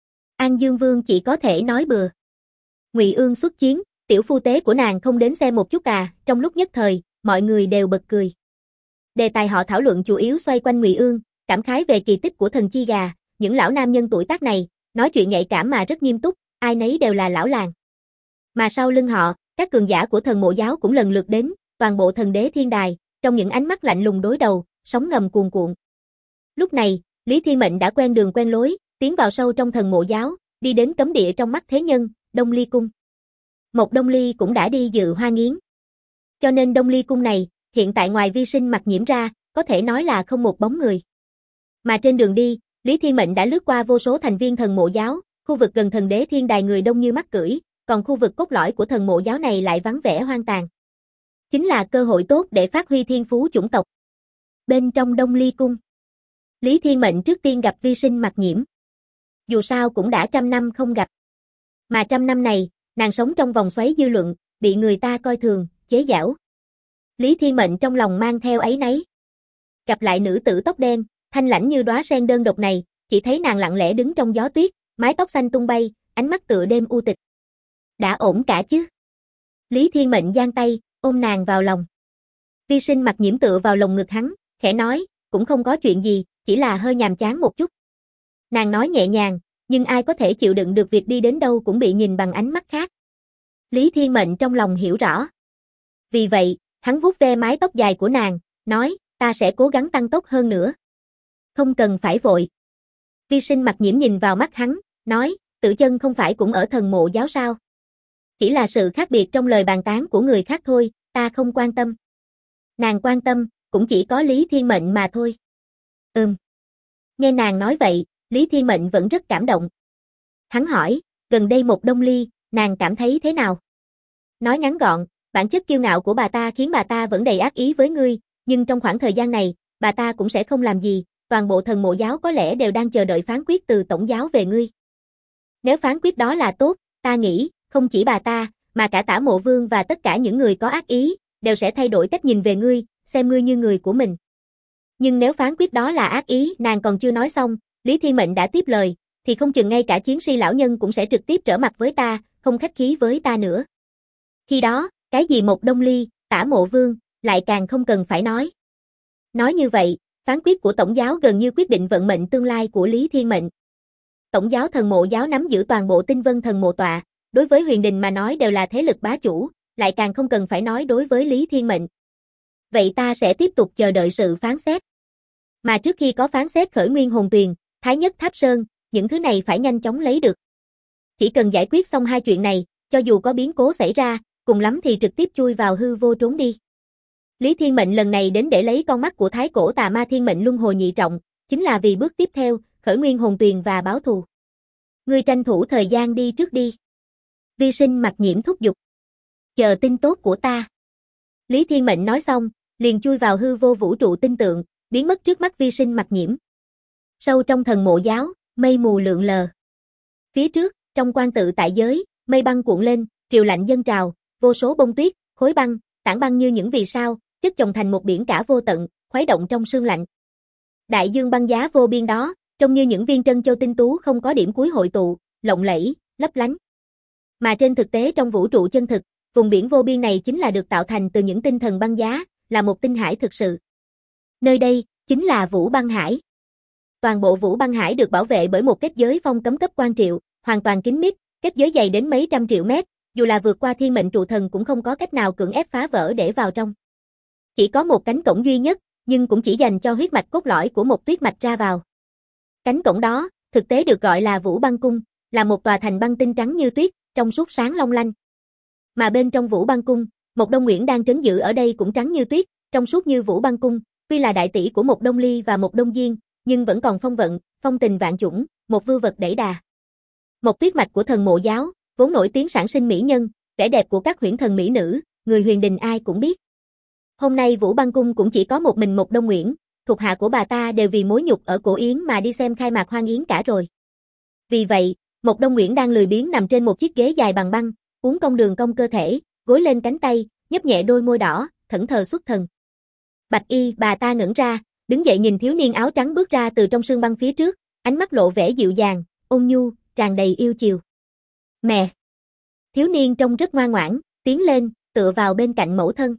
An Dương Vương chỉ có thể nói bừa. Ngụy Ương xuất chiến, tiểu phu tế của nàng không đến xem một chút à? Trong lúc nhất thời, mọi người đều bật cười. Đề tài họ thảo luận chủ yếu xoay quanh Ngụy Ương, cảm khái về kỳ tích của thần chi gà, những lão nam nhân tuổi tác này, nói chuyện nhạy cảm mà rất nghiêm túc, ai nấy đều là lão làng. Mà sau lưng họ, các cường giả của thần mộ giáo cũng lần lượt đến, toàn bộ thần đế thiên đài, trong những ánh mắt lạnh lùng đối đầu, sóng ngầm cuồn cuộn. Lúc này, Lý Thiên Mệnh đã quen đường quen lối, tiến vào sâu trong thần mộ giáo, đi đến cấm địa trong mắt thế nhân, Đông Ly Cung. Một Đông Ly cũng đã đi dự hoan yến. Cho nên Đông Ly Cung này, hiện tại ngoài Vi Sinh Mặc Nhiễm ra, có thể nói là không một bóng người. Mà trên đường đi, Lý Thiên Mệnh đã lướt qua vô số thành viên thần mộ giáo, khu vực gần thần đế thiên đài người đông như mắc cưỡi, còn khu vực cốt lõi của thần mộ giáo này lại vắng vẻ hoang tàn. Chính là cơ hội tốt để phát huy thiên phú chủng tộc. Bên trong Đông Ly Cung, Lý Thiên Mệnh trước tiên gặp Vi Sinh Mặc Nhiễm. Dù sao cũng đã 100 năm không gặp. Mà 100 năm này, nàng sống trong vòng xoáy dư luận, bị người ta coi thường, chế giễu. Lý Thiên Mệnh trong lòng mang theo áy náy. Gặp lại nữ tử tóc đen, thanh lãnh như đóa sen đơn độc này, chỉ thấy nàng lặng lẽ đứng trong gió tuyết, mái tóc xanh tung bay, ánh mắt tựa đêm u tịch. Đã ổn cả chứ? Lý Thiên Mệnh giang tay, ôm nàng vào lòng. Vi Sinh Mặc Nhiễm tựa vào lồng ngực hắn, khẽ nói, cũng không có chuyện gì, chỉ là hơi nhàm chán một chút. Nàng nói nhẹ nhàng, nhưng ai có thể chịu đựng được việc đi đến đâu cũng bị nhìn bằng ánh mắt khác. Lý Thiên Mệnh trong lòng hiểu rõ. Vì vậy, hắn vuốt ve mái tóc dài của nàng, nói, ta sẽ cố gắng tăng tốc hơn nữa. Không cần phải vội. Vi Sinh Mặc Nhiễm nhìn vào mắt hắn, nói, Tử Chân không phải cũng ở thần mộ giáo sao? Chỉ là sự khác biệt trong lời bàn tán của người khác thôi, ta không quan tâm. Nàng quan tâm, cũng chỉ có Lý Thiên Mệnh mà thôi. Nghe nàng nói vậy, Lý Thiên Mệnh vẫn rất cảm động. Hắn hỏi, gần đây một Đông Ly, nàng cảm thấy thế nào? Nói ngắn gọn, bản chất kiêu ngạo của bà ta khiến bà ta vẫn đầy ác ý với ngươi, nhưng trong khoảng thời gian này, bà ta cũng sẽ không làm gì, toàn bộ thần mộ giáo có lẽ đều đang chờ đợi phán quyết từ tổng giáo về ngươi. Nếu phán quyết đó là tốt, ta nghĩ, không chỉ bà ta, mà cả Tả Mộ Vương và tất cả những người có ác ý, đều sẽ thay đổi cách nhìn về ngươi, xem ngươi như người của mình. Nhưng nếu phán quyết đó là ác ý, nàng còn chưa nói xong, Lý Thiên Mệnh đã tiếp lời, thì không chừng ngay cả chiến si lão nhân cũng sẽ trực tiếp trở mặt với ta, không khách khí với ta nữa. Khi đó, cái gì Một Đông Ly, Tả Mộ Vương, lại càng không cần phải nói. Nói như vậy, phán quyết của tổng giáo gần như quyết định vận mệnh tương lai của Lý Thiên Mệnh. Tổng giáo thần mộ giáo nắm giữ toàn bộ tinh vân thần mộ tọa, đối với huyền đình mà nói đều là thế lực bá chủ, lại càng không cần phải nói đối với Lý Thiên Mệnh. Vậy ta sẽ tiếp tục chờ đợi sự phán xét. Mà trước khi có phán xét khởi nguyên hồn tuyền, Thái Nhất Tháp Sơn, những thứ này phải nhanh chóng lấy được. Chỉ cần giải quyết xong hai chuyện này, cho dù có biến cố xảy ra, cùng lắm thì trực tiếp chui vào hư vô trốn đi. Lý Thiên Mệnh lần này đến để lấy con mắt của Thái Cổ Tà Ma Thiên Mệnh Luân Hồi nhị trọng, chính là vì bước tiếp theo, khởi nguyên hồn tuyền và báo thù. Ngươi tranh thủ thời gian đi trước đi. Vi Sinh Mặc Nhiễm thúc giục. Chờ tin tốt của ta. Lý Thiên Mệnh nói xong, liền chui vào hư vô vũ trụ tinh tượng, biến mất trước mắt Vi Sinh Mặc Nhiễm. Sâu trong thần mộ giáo, mây mù lượn lờ. Phía trước, trong quan tự tại giới, mây băng cuộn lên, triều lạnh dâng trào, vô số bông tuyết, khối băng, tảng băng như những vì sao, chất chồng thành một biển cả vô tận, khuấy động trong sương lạnh. Đại dương băng giá vô biên đó, trông như những viên trân châu tinh tú không có điểm cuối hội tụ, lộng lẫy, lấp lánh. Mà trên thực tế trong vũ trụ chân thực, vùng biển vô biên này chính là được tạo thành từ những tinh thần băng giá, là một tinh hải thực sự. Nơi đây, chính là Vũ Băng Hải. Toàn bộ Vũ Băng Hải được bảo vệ bởi một kết giới phong cấm cấp quan triệu, hoàn toàn kín mít, kết giới dày đến mấy trăm triệu mét, dù là vượt qua thiên mệnh trụ thần cũng không có cách nào cưỡng ép phá vỡ để vào trong. Chỉ có một cánh cổng duy nhất, nhưng cũng chỉ dành cho huyết mạch cốt lõi của một tuyết mạch ra vào. Cánh cổng đó, thực tế được gọi là Vũ Băng Cung, là một tòa thành băng tinh trắng như tuyết, trong suốt sáng long lanh. Mà bên trong Vũ Băng Cung, một Đông Nguyễn đang trấn giữ ở đây cũng trắng như tuyết, trong suốt như Vũ Băng Cung, tuy là đại tỷ của một Đông Ly và một Đông Diên, nhưng vẫn còn phong vận, phong tình vạn chủng, một vưu vật đẩy đà. Một tuyết mạch của thần mộ giáo, vốn nổi tiếng sản sinh mỹ nhân, vẻ đẹp của các huyễn thần mỹ nữ, người huyền đình ai cũng biết. Hôm nay Vũ Băng Cung cũng chỉ có một mình một Đông Nguyễn, thuộc hạ của bà ta đều vì mối nhục ở Cổ Yến mà đi xem khai mạc hoang yến cả rồi. Vì vậy, một Đông Nguyễn đang lười biếng nằm trên một chiếc ghế dài bằng băng, uốn cong đường cong cơ thể, gối lên cánh tay, nhấp nhẹ đôi môi đỏ, thẫn thờ xuất thần. Bạch Y, bà ta ngẩng ra, đứng dậy nhìn thiếu niên áo trắng bước ra từ trong sương băng phía trước, ánh mắt lộ vẻ dịu dàng, ôn nhu, tràn đầy yêu chiều. Mẹ! Thiếu niên trông rất ngoan ngoãn, tiến lên, tựa vào bên cạnh mẫu thân.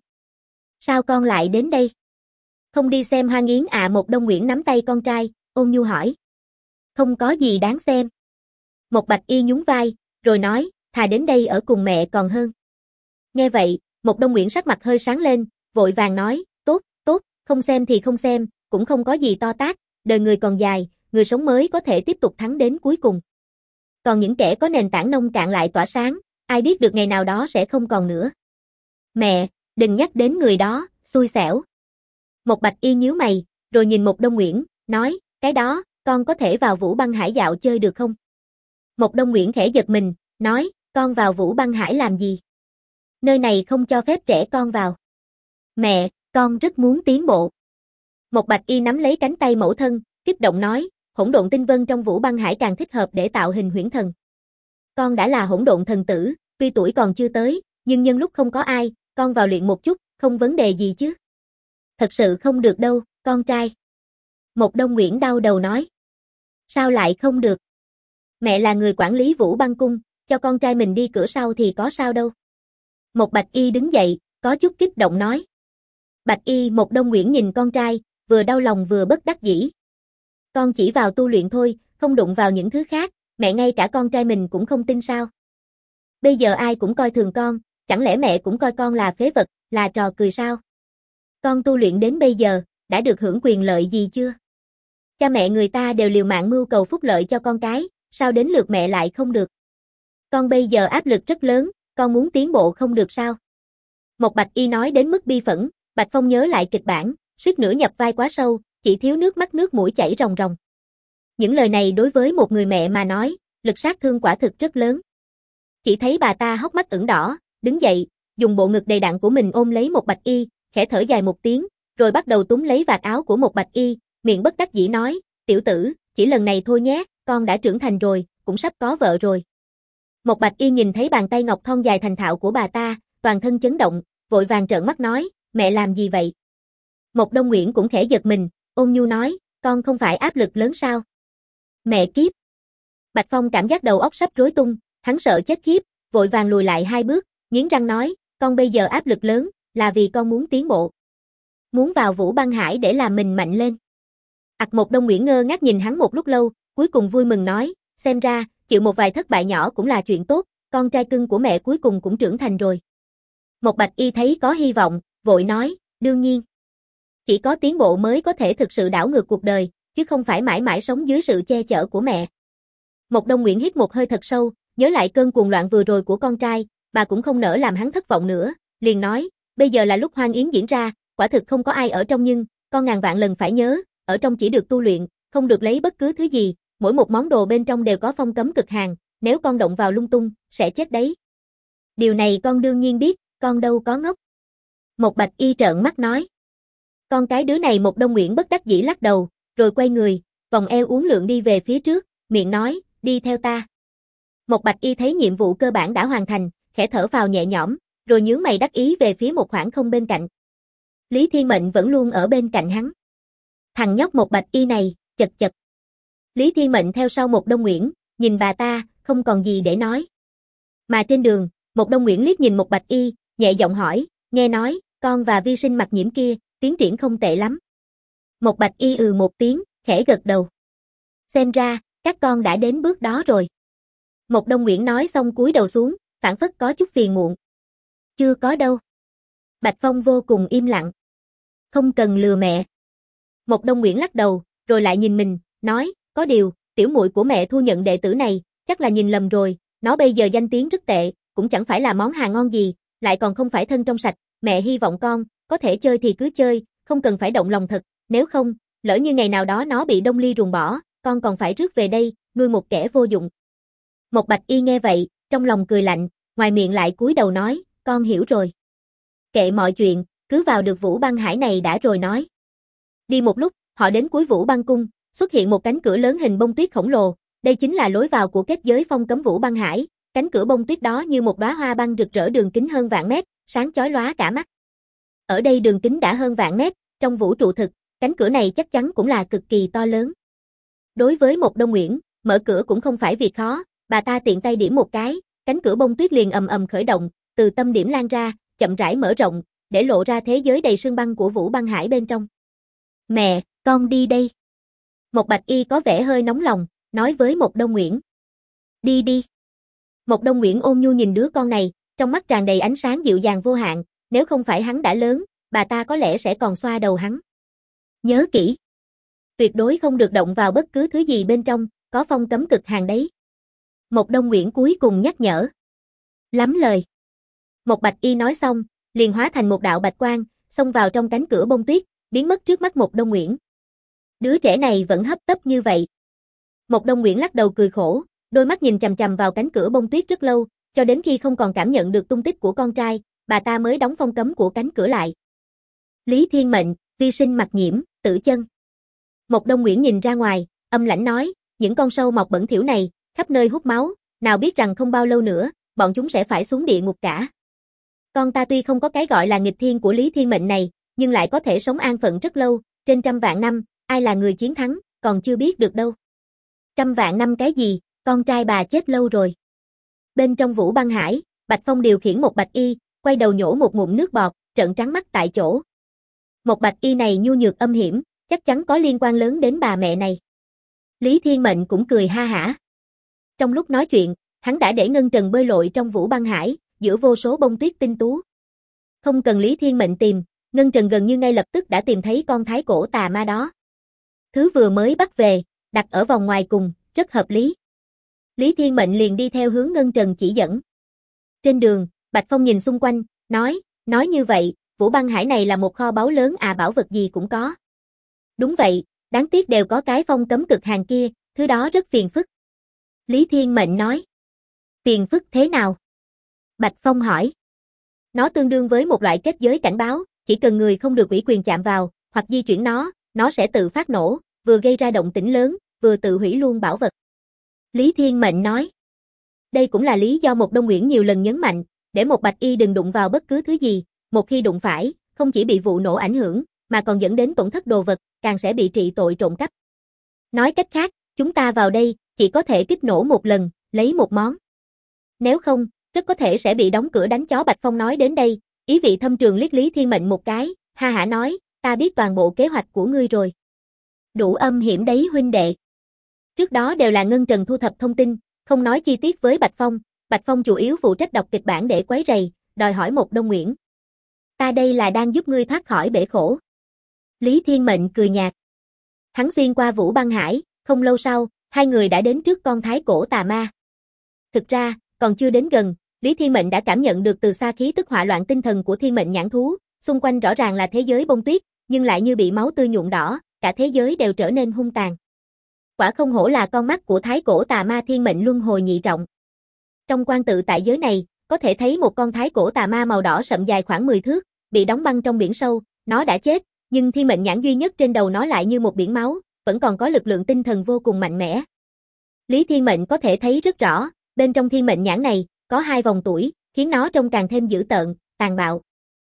Sao con lại đến đây? Không đi xem hoang yến à? Một Đông Nguyễn nắm tay con trai, ôn nhu hỏi. Không có gì đáng xem. Một Bạch Y nhún vai, rồi nói, thà đến đây ở cùng mẹ còn hơn. Nghe vậy, một Đông Nguyễn sắc mặt hơi sáng lên, vội vàng nói, tốt, tốt, không xem thì không xem, cũng không có gì to tát, đời người còn dài, người sống mới có thể tiếp tục thắng đến cuối cùng. Còn những kẻ có nền tảng nông cạn lại tỏa sáng, ai biết được ngày nào đó sẽ không còn nữa. Mẹ, đừng nhắc đến người đó, xui xẻo. Một Bạch Y nhíu mày, rồi nhìn một Đông Nguyễn, nói, cái đó, con có thể vào Vũ Băng Hải dạo chơi được không? Một Đông Nguyễn khẽ giật mình, nói, con vào Vũ Băng Hải làm gì? Nơi này không cho phép trẻ con vào. Mẹ, con rất muốn tiến bộ. Một Bạch Y nắm lấy cánh tay mẫu thân, kích động nói, hỗn độn tinh vân trong Vũ Băng Hải càng thích hợp để tạo hình huyễn thần. Con đã là hỗn độn thần tử, tuy tuổi còn chưa tới, nhưng nhân lúc không có ai, con vào luyện một chút, không vấn đề gì chứ. Thật sự không được đâu, con trai. Một Đông Nguyễn đau đầu nói. Sao lại không được? Mẹ là người quản lý Vũ Băng Cung, cho con trai mình đi cửa sau thì có sao đâu. Một Bạch Y đứng dậy, có chút kích động nói. Bạch Y, một Đông Nguyễn nhìn con trai, vừa đau lòng vừa bất đắc dĩ. Con chỉ vào tu luyện thôi, không đụng vào những thứ khác, mẹ ngay cả con trai mình cũng không tin sao. Bây giờ ai cũng coi thường con, chẳng lẽ mẹ cũng coi con là phế vật, là trò cười sao? Con tu luyện đến bây giờ, đã được hưởng quyền lợi gì chưa? Cha mẹ người ta đều liều mạng mưu cầu phúc lợi cho con cái, sao đến lượt mẹ lại không được? Con bây giờ áp lực rất lớn, con muốn tiến bộ không được sao? Một Bạch Y nói đến mức bi phẫn, Bạch Phong nhớ lại kịch bản, suýt nữa nhập vai quá sâu, chỉ thiếu nước mắt nước mũi chảy ròng ròng. Những lời này đối với một người mẹ mà nói, lực sát thương quả thực rất lớn. Chỉ thấy bà ta hốc mắt ửng đỏ, đứng dậy, dùng bộ ngực đầy đặn của mình ôm lấy một Bạch Y, khẽ thở dài một tiếng, rồi bắt đầu túm lấy vạt áo của một Bạch Y, miệng bất đắc dĩ nói, tiểu tử, chỉ lần này thôi nhé, con đã trưởng thành rồi, cũng sắp có vợ rồi. Một Bạch Y nhìn thấy bàn tay ngọc thon dài thành thạo của bà ta, toàn thân chấn động, vội vàng trợn mắt nói, mẹ làm gì vậy? Một Đông Nguyễn cũng khẽ giật mình, ôn nhu nói, con không phải áp lực lớn sao? Mẹ kiếp! Bạch Phong cảm giác đầu óc sắp rối tung, hắn sợ chết khiếp, vội vàng lùi lại 2 bước, nghiến răng nói, con bây giờ áp lực lớn, là vì con muốn tiến bộ. Muốn vào Vũ Băng Hải để làm mình mạnh lên. Một Đông Nguyễn ngơ ngác nhìn hắn một lúc lâu, cuối cùng vui mừng nói, xem ra, chịu một vài thất bại nhỏ cũng là chuyện tốt, con trai cưng của mẹ cuối cùng cũng trưởng thành rồi. Một Bạch Y thấy có hy vọng, vội nói, đương nhiên. Chỉ có tiến bộ mới có thể thực sự đảo ngược cuộc đời, chứ không phải mãi mãi sống dưới sự che chở của mẹ. Một Đông Nguyễn hít một hơi thật sâu, nhớ lại cơn cuồng loạn vừa rồi của con trai, bà cũng không nỡ làm hắn thất vọng nữa, liền nói, bây giờ là lúc hoan yến diễn ra, quả thực không có ai ở trong nhưng, con ngàn vạn lần phải nhớ, ở trong chỉ được tu luyện, không được lấy bất cứ thứ gì, mỗi một món đồ bên trong đều có phong cấm cực hàn, nếu con động vào lung tung, sẽ chết đấy. Điều này con đương nhiên biết, con đâu có ngốc. Một Bạch Y trợn mắt nói. Con cái đứa này Một Đông Nguyễn bất đắc dĩ lắc đầu, rồi quay người, vòng eo uốn lượn đi về phía trước, miệng nói, đi theo ta. Một Bạch Y thấy nhiệm vụ cơ bản đã hoàn thành, khẽ thở phào nhẹ nhõm, rồi nhướng mày đắc ý về phía một khoảng không bên cạnh. Lý Thiên Mệnh vẫn luôn ở bên cạnh hắn. Thằng nhóc Một Bạch Y này, chật chật. Lý Thiên Mệnh theo sau Một Đông Nguyễn, nhìn bà ta, không còn gì để nói. Mà trên đường, Một Đông Nguyễn liếc nhìn Một Bạch Y, nhẹ giọng hỏi, nghe nói, con và vi sinh Mặc Nhiễm kia, tiến triển không tệ lắm. Một Bạch Y một tiếng, khẽ gật đầu. Xem ra, các con đã đến bước đó rồi. Một Đông Nguyễn nói xong cúi đầu xuống, phảng phất có chút phiền muộn. Chưa có đâu. Bạch Phong vô cùng im lặng. Không cần lừa mẹ. Một Đông Nguyễn lắc đầu, rồi lại nhìn mình, nói, có điều, tiểu muội của mẹ thu nhận đệ tử này, chắc là nhìn lầm rồi, nó bây giờ danh tiếng rất tệ, cũng chẳng phải là món hàng ngon gì, lại còn không phải thân trong sạch, mẹ hy vọng con, có thể chơi thì cứ chơi, không cần phải động lòng thật, nếu không, lỡ như ngày nào đó nó bị Đông Ly ruồng bỏ, con còn phải rước về đây, nuôi một kẻ vô dụng. Một Bạch Y nghe vậy, trong lòng cười lạnh, ngoài miệng lại cúi đầu nói, con hiểu rồi. Kệ mọi chuyện, cứ vào được Vũ Băng Hải này đã rồi nói. Đi một lúc, họ đến cuối Vũ Băng Cung, xuất hiện một cánh cửa lớn hình bông tuyết khổng lồ, đây chính là lối vào của kết giới phong cấm Vũ Băng Hải, cánh cửa bông tuyết đó như một đóa hoa băng rực rỡ đường kính hơn vạn mét, sáng chói lóa cả mắt. Ở đây đường kính đã hơn vạn mét, trong vũ trụ thực, cánh cửa này chắc chắn cũng là cực kỳ to lớn. Đối với Một Đông Nguyễn, mở cửa cũng không phải việc khó, bà ta tiện tay điểm một cái, cánh cửa bông tuyết liền ầm ầm khởi động, từ tâm điểm lan ra, chậm rãi mở rộng, để lộ ra thế giới đầy sương băng của Vũ Băng Hải bên trong. Mẹ, con đi đây. Một Bạch Y có vẻ hơi nóng lòng, nói với Một Đông Nguyễn. Đi đi. Một Đông Nguyễn ôn nhu nhìn đứa con này, trong mắt tràn đầy ánh sáng dịu dàng vô hạn, nếu không phải hắn đã lớn, bà ta có lẽ sẽ còn xoa đầu hắn. Nhớ kỹ. Tuyệt đối không được động vào bất cứ thứ gì bên trong, có phong cấm cực hàn đấy. Một Đông Nguyễn cuối cùng nhắc nhở. Lắm lời. Một Bạch Y nói xong, liền hóa thành một đạo bạch quang, xông vào trong cánh cửa bông tuyết, biến mất trước mắt Một Đông Nguyễn. Đứa trẻ này vẫn hấp tấp như vậy. Một Đông Nguyễn lắc đầu cười khổ, đôi mắt nhìn chằm chằm vào cánh cửa bông tuyết rất lâu, cho đến khi không còn cảm nhận được tung tích của con trai, bà ta mới đóng phong cấm của cánh cửa lại. Lý Thiên Mệnh, vi sinh Mặc Nhiễm, Tử Chân. Một Đông Nguyễn nhìn ra ngoài, âm lãnh nói, những con sâu mọc bẩn thỉu này, khắp nơi hút máu, nào biết rằng không bao lâu nữa, bọn chúng sẽ phải xuống địa ngục cả. Con ta tuy không có cái gọi là nghịch thiên của Lý Thiên Mệnh này, nhưng lại có thể sống an phận rất lâu, trên trăm vạn năm, ai là người chiến thắng, còn chưa biết được đâu. Trăm vạn năm cái gì, con trai bà chết lâu rồi. Bên trong Vũ Băng Hải, Bạch Phong điều khiển một Bạch Y, quay đầu nhổ một ngụm nước bọt, trợn trắng mắt tại chỗ. Một Bạch Y này nhu nhược âm hiểm, chắc chắn có liên quan lớn đến bà mẹ này. Lý Thiên Mệnh cũng cười ha hả. Trong lúc nói chuyện, hắn đã để Ngân Trần bơi lội trong Vũ Băng Hải, giữa vô số bông tuyết tinh tú. Không cần Lý Thiên Mệnh tìm, Ngân Trần gần như ngay lập tức đã tìm thấy con thái cổ tà ma đó. Thứ vừa mới bắt về, đặt ở vòng ngoài cùng, rất hợp lý. Lý Thiên Mệnh liền đi theo hướng Ngân Trần chỉ dẫn. Trên đường, Bạch Phong nhìn xung quanh, nói như vậy, Vũ Băng Hải này là một kho báu lớn à, bảo vật gì cũng có. Đúng vậy, đáng tiếc đều có cái phong cấm cực hàn kia, thứ đó rất phiền phức. Lý Thiên Mệnh nói. Phiền phức thế nào? Bạch Phong hỏi. Nó tương đương với một loại kết giới cảnh báo, chỉ cần người không được ủy quyền chạm vào, hoặc di chuyển nó sẽ tự phát nổ, vừa gây ra động tĩnh lớn, vừa tự hủy luôn bảo vật. Lý Thiên Mệnh nói. Đây cũng là lý do một Đông Nguyễn nhiều lần nhấn mạnh, để một bạch y đừng đụng vào bất cứ thứ gì, một khi đụng phải, không chỉ bị vụ nổ ảnh hưởng, mà còn dẫn đến tổn thất đồ vật, càng sẽ bị trị tội trộm cắp. Nói cách khác, chúng ta vào đây, chỉ có thể kích nổ một lần, lấy một món. Nếu không, rất có thể sẽ bị đóng cửa đánh chó. Bạch Phong nói đến đây, ý vị thâm trường liếc Lý Thiên Mệnh một cái, ha hả nói, ta biết toàn bộ kế hoạch của ngươi rồi. Đủ âm hiểm đấy huynh đệ. Trước đó đều là Ngân Trần thu thập thông tin, không nói chi tiết với Bạch Phong chủ yếu phụ trách đọc kịch bản để quấy rầy, đòi hỏi một Đông Nguyễn. Ta đây là đang giúp ngươi thoát khỏi bể khổ. Lý Thiên Mệnh cười nhạt. Hắn xuyên qua Vũ Băng Hải, không lâu sau, hai người đã đến trước con thái cổ tà ma. Thực ra, còn chưa đến gần, Lý Thiên Mệnh đã cảm nhận được từ xa khí tức hỏa loạn tinh thần của thiên mệnh nhãn thú, xung quanh rõ ràng là thế giới bông tuyết, nhưng lại như bị máu tươi nhuộm đỏ, cả thế giới đều trở nên hung tàn. Quả không hổ là con mắt của thái cổ tà ma thiên mệnh luân hồi nhị trọng. Trong quan tự tại giới này, có thể thấy một con thái cổ tà ma màu đỏ sậm dài khoảng 10 thước, bị đóng băng trong biển sâu, nó đã chết, nhưng thiên mệnh nhãn duy nhất trên đầu nó lại như một biển máu, vẫn còn có lực lượng tinh thần vô cùng mạnh mẽ. Lý Thiên Mệnh có thể thấy rất rõ, bên trong thiên mệnh nhãn này, có hai vòng tuổi, khiến nó trông càng thêm dữ tợn, tàn bạo.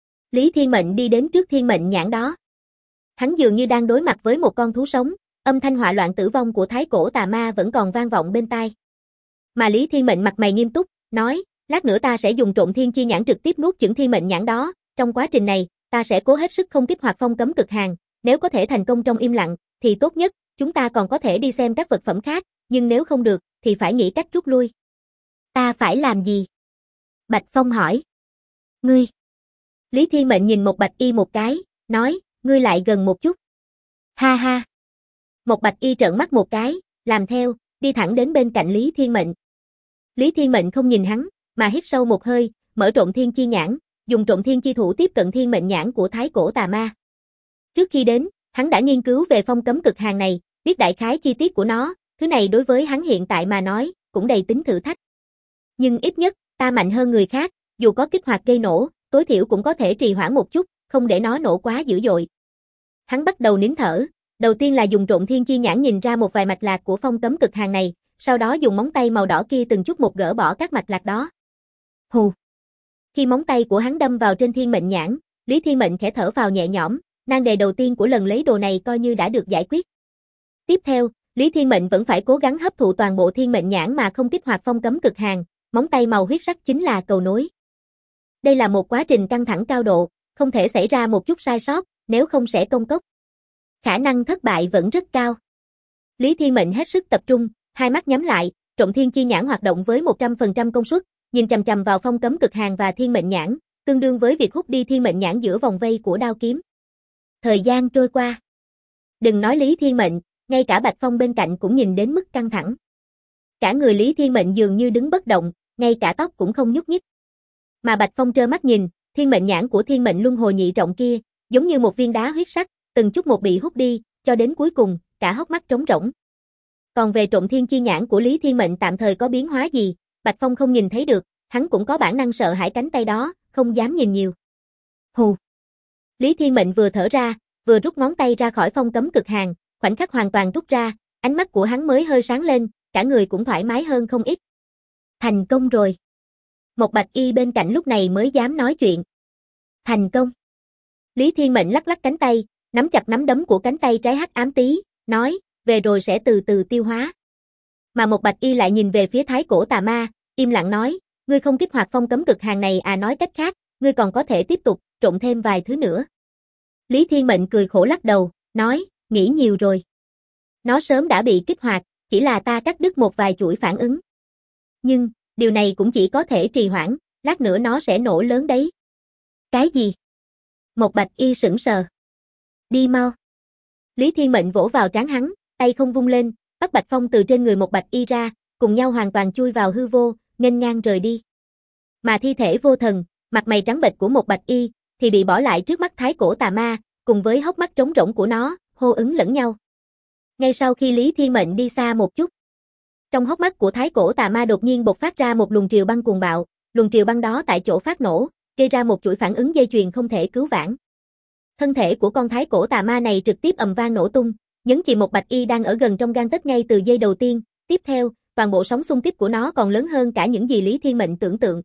Lý Thiên Mệnh đi đến trước thiên mệnh nhãn đó. Hắn dường như đang đối mặt với một con thú sống, âm thanh hỏa loạn tử vong của thái cổ tà ma vẫn còn vang vọng bên tai. Mà Lý Thiên Mệnh mặt mày nghiêm túc, nói, lát nữa ta sẽ dùng trộm thiên chi nhãn trực tiếp nuốt chửng thiên mệnh nhãn đó, trong quá trình này, ta sẽ cố hết sức không kích hoạt phong cấm cực hàn, nếu có thể thành công trong im lặng, thì tốt nhất, chúng ta còn có thể đi xem các vật phẩm khác, nhưng nếu không được, thì phải nghĩ cách rút lui. Ta phải làm gì? Bạch Phong hỏi. Ngươi. Lý Thiên Mệnh nhìn một bạch y một cái, nói, ngươi lại gần một chút. Ha ha. Một bạch y trợn mắt một cái, làm theo, đi thẳng đến bên cạnh Lý Thiên Mệnh. Lý Thiên Mệnh không nhìn hắn, mà hít sâu một hơi, mở trộm thiên chi nhãn, dùng trộm thiên chi thủ tiếp cận thiên mệnh nhãn của thái cổ tà ma. Trước khi đến, hắn đã nghiên cứu về phong cấm cực hàn này, biết đại khái chi tiết của nó, thứ này đối với hắn hiện tại mà nói, cũng đầy tính thử thách. Nhưng ít nhất, ta mạnh hơn người khác, dù có kích hoạt gây nổ, tối thiểu cũng có thể trì hoãn một chút, không để nó nổ quá dữ dội. Hắn bắt đầu nín thở, đầu tiên là dùng trộm thiên chi nhãn nhìn ra một vài mạch lạc của phong cấm cực hàn này, sau đó dùng móng tay màu đỏ kia từng chút một gỡ bỏ các mạch lạc đó. Hù. Khi móng tay của hắn đâm vào trên thiên mệnh nhãn, Lý Thiên Mệnh khẽ thở vào nhẹ nhõm, nan đề đầu tiên của lần lấy đồ này coi như đã được giải quyết. Tiếp theo, Lý Thiên Mệnh vẫn phải cố gắng hấp thụ toàn bộ thiên mệnh nhãn mà không kích hoạt phong cấm cực hàn, móng tay màu huyết sắc chính là cầu nối. Đây là một quá trình căng thẳng cao độ, không thể xảy ra một chút sai sót, nếu không sẽ công cốc. Khả năng thất bại vẫn rất cao. Lý Thiên Mệnh hết sức tập trung, hai mắt nhắm lại, trộm thiên chi nhãn hoạt động với 100% công suất, nhìn chằm chằm vào phong cấm cực hàn và thiên mệnh nhãn, tương đương với việc hút đi thiên mệnh nhãn giữa vòng vây của đao kiếm. Thời gian trôi qua. Đừng nói Lý Thiên Mệnh, ngay cả Bạch Phong bên cạnh cũng nhìn đến mức căng thẳng. Cả người Lý Thiên Mệnh dường như đứng bất động, ngay cả tóc cũng không nhúc nhích. Mà Bạch Phong trơ mắt nhìn, thiên mệnh nhãn của thiên mệnh luân hồi nhị trọng kia, giống như một viên đá huyết sắc, từng chút một bị hút đi, cho đến cuối cùng, cả hốc mắt trống rỗng. Còn về trộm thiên chi nhãn của Lý Thiên Mệnh tạm thời có biến hóa gì, Bạch Phong không nhìn thấy được, hắn cũng có bản năng sợ hãi cánh tay đó, không dám nhìn nhiều. Hù. Lý Thiên Mệnh vừa thở ra, vừa rút ngón tay ra khỏi phong cấm cực hàn, khoảnh khắc hoàn toàn rút ra, ánh mắt của hắn mới hơi sáng lên, cả người cũng thoải mái hơn không ít. Thành công rồi. Một bạch y bên cạnh lúc này mới dám nói chuyện. Thành công. Lý Thiên Mệnh lắc lắc cánh tay, nắm chặt nắm đấm của cánh tay trái hắc ám tí, nói, về rồi sẽ từ từ tiêu hóa. Mà một bạch y lại nhìn về phía thái cổ tà ma, im lặng nói, ngươi không kích hoạt phong cấm cực hàn này à, nói cách khác, ngươi còn có thể tiếp tục, trộn thêm vài thứ nữa. Lý Thiên Mệnh cười khổ lắc đầu, nói, nghĩ nhiều rồi. Nó sớm đã bị kích hoạt, chỉ là ta cắt đứt một vài chuỗi phản ứng. Nhưng, điều này cũng chỉ có thể trì hoãn, lát nữa nó sẽ nổ lớn đấy. Cái gì? Một bạch y sững sờ. Đi mau. Lý Thiên Mệnh vỗ vào trán hắn, tay không vung lên, bắt Bạch Phong từ trên người một bạch y ra, cùng nhau hoàn toàn chui vào hư vô, nghênh ngang rời đi. Mà thi thể vô thần, mặt mày trắng bệch của một bạch y, thì bị bỏ lại trước mắt thái cổ tà ma, cùng với hốc mắt trống rỗng của nó, hô ứng lẫn nhau. Ngay sau khi Lý Thiên Mệnh đi xa một chút, trong hốc mắt của thái cổ tà ma đột nhiên bộc phát ra một luồng triều băng cuồng bạo, luồng triều băng đó tại chỗ phát nổ, gây ra một chuỗi phản ứng dây chuyền không thể cứu vãn. Thân thể của con thái cổ tà ma này trực tiếp ầm vang nổ tung, nhấn chìm một bạch y đang ở gần trong gang tấc ngay từ giây đầu tiên. Tiếp theo, toàn bộ sóng xung kích của nó còn lớn hơn cả những gì Lý Thiên Mệnh tưởng tượng.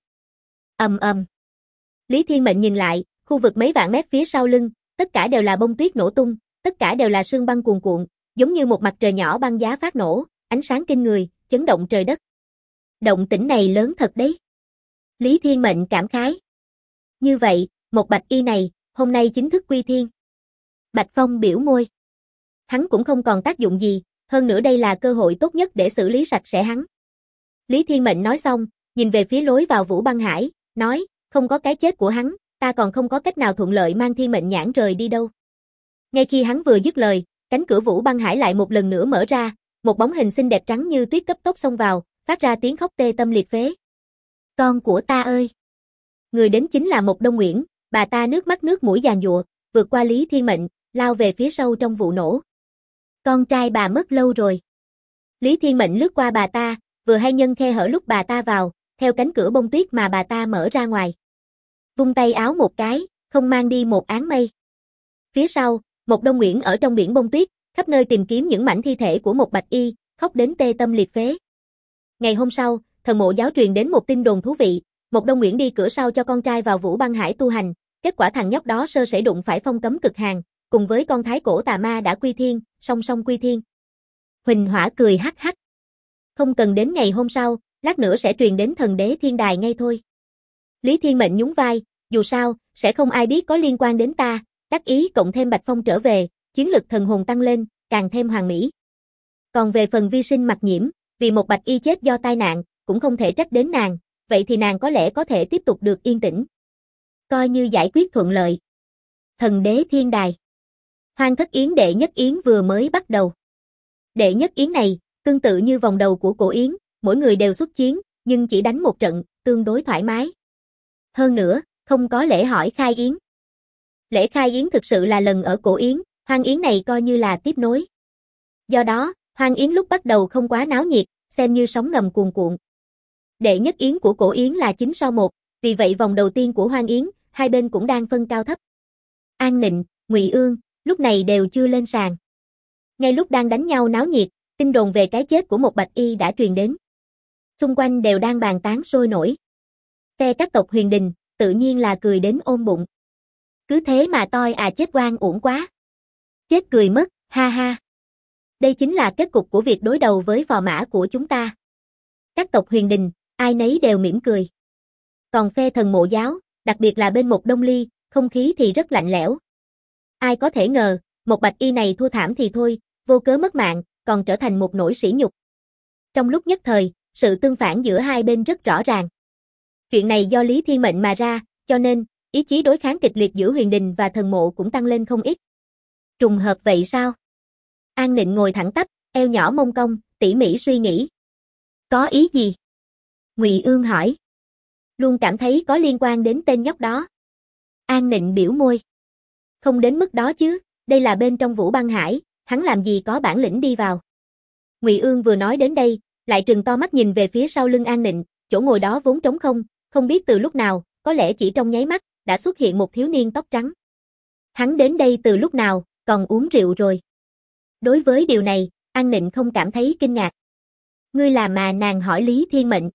Ầm ầm. Lý Thiên Mệnh nhìn lại, khu vực mấy vạn mét phía sau lưng, tất cả đều là bông tuyết nổ tung, tất cả đều là sương băng cuồn cuộn, giống như một mặt trời nhỏ băng giá phát nổ, ánh sáng kinh người, chấn động trời đất. Động tĩnh này lớn thật đấy. Lý Thiên Mệnh cảm khái. Như vậy, một bạch y này, hôm nay chính thức quy thiên. Bạch Phong biểu môi. Hắn cũng không còn tác dụng gì, hơn nữa đây là cơ hội tốt nhất để xử lý sạch sẽ hắn. Lý Thiên Mệnh nói xong, nhìn về phía lối vào Vũ Băng Hải, nói, không có cái chết của hắn, ta còn không có cách nào thuận lợi mang Thiên Mệnh nhãn rời đi đâu. Ngay khi hắn vừa dứt lời, cánh cửa Vũ Băng Hải lại một lần nữa mở ra, một bóng hình xinh đẹp trắng như tuyết cấp tốc xông vào, phát ra tiếng khóc tê tâm liệt phế. Con của ta ơi! Người đến chính là Mộc Đông Uyển, bà ta nước mắt nước mũi giàn giụa, vượt qua Lý Thiên Mệnh, lao về phía sâu trong vụ nổ. Con trai bà mất lâu rồi. Lý Thiên Mệnh lướt qua bà ta, vừa hay nhân khe hở lúc bà ta vào, theo cánh cửa bông tuyết mà bà ta mở ra ngoài. Vung tay áo một cái, không mang đi một áng mây. Phía sau, Mộc Đông Uyển ở trong biển bông tuyết, khắp nơi tìm kiếm những mảnh thi thể của một bạch y, khóc đến tê tâm liệt phế. Ngày hôm sau, thần mộ giáo truyền đến một tin đồn thú vị, Mộc Đông Uyển đi cửa sau cho con trai vào Vũ Băng Hải tu hành, kết quả thằng nhóc đó sơ sẩy đụng phải phong cấm cực hàn, cùng với con thái cổ tà ma đã quy thiên, song song quy thiên. Huỳnh Hỏa cười hắc hắc. Không cần đến ngày hôm sau, lát nữa sẽ truyền đến thần đế thiên đài ngay thôi. Lý Thiên Mệnh nhún vai, dù sao, sẽ không ai biết có liên quan đến ta, đắc ý cộng thêm Bạch Phong trở về, chiến lực thần hồn tăng lên, càng thêm hoàn mỹ. Còn về phần Vi Sinh Mặc Nhiễm, vì một bạch y chết do tai nạn, cũng không thể trách đến nàng, vậy thì nàng có lẽ có thể tiếp tục được yên tĩnh. Coi như giải quyết thuận lợi. Thần đế thiên đài. Hoang Thất Yến đệ nhất yến vừa mới bắt đầu. Đệ nhất yến này, tương tự như vòng đầu của cổ yến, mỗi người đều xuất chiến, nhưng chỉ đánh một trận, tương đối thoải mái. Hơn nữa, không có lễ hỏi khai yến. Lễ khai yến thực sự là lần ở cổ yến, hoang yến này coi như là tiếp nối. Do đó, hoang yến lúc bắt đầu không quá náo nhiệt, xem như sóng ngầm cuồn cuộn. Đệ nhất yến của cổ yến là 9-1, vì vậy vòng đầu tiên của hoang yến, hai bên cũng đang phân cao thấp. An Nịnh, Ngụy Ương, lúc này đều chưa lên sàn. Ngay lúc đang đánh nhau náo nhiệt, tin đồn về cái chết của một bạch y đã truyền đến. Xung quanh đều đang bàn tán sôi nổi. Phe các tộc Huyền Đình, tự nhiên là cười đến ôm bụng. Cứ thế mà toi à chết oan uổng quá. Chết cười mất, ha ha. Đây chính là kết cục của việc đối đầu với phò mã của chúng ta. Các tộc Huyền Đình, ai nấy đều mỉm cười. Còn phe thần mộ giáo, đặc biệt là bên một Đông Ly, không khí thì rất lạnh lẽo. Ai có thể ngờ, một bạch y này thua thảm thì thôi, vô cớ mất mạng, còn trở thành một nỗi sỉ nhục. Trong lúc nhất thời, sự tương phản giữa hai bên rất rõ ràng. Chuyện này do Lý Thiên Mệnh mà ra, cho nên, ý chí đối kháng kịch liệt giữa Huyền Đình và thần mộ cũng tăng lên không ít. Trùng hợp vậy sao? An Nịnh ngồi thẳng tắp, eo nhỏ mông cong, tỉ mỉ suy nghĩ. Có ý gì? Ngụy Ương hỏi. Luôn cảm thấy có liên quan đến tên nhóc đó. An Nịnh biểu môi. Không đến mức đó chứ, đây là bên trong Vũ Băng Hải, hắn làm gì có bản lĩnh đi vào. Ngụy Ương vừa nói đến đây, lại trừng to mắt nhìn về phía sau lưng An Nịnh, chỗ ngồi đó vốn trống không biết từ lúc nào, có lẽ chỉ trong nháy mắt, đã xuất hiện một thiếu niên tóc trắng. Hắn đến đây từ lúc nào, còn uống rượu rồi. Đối với điều này, An Nịnh không cảm thấy kinh ngạc. Ngươi là mà nàng hỏi Lý Thiên Mệnh.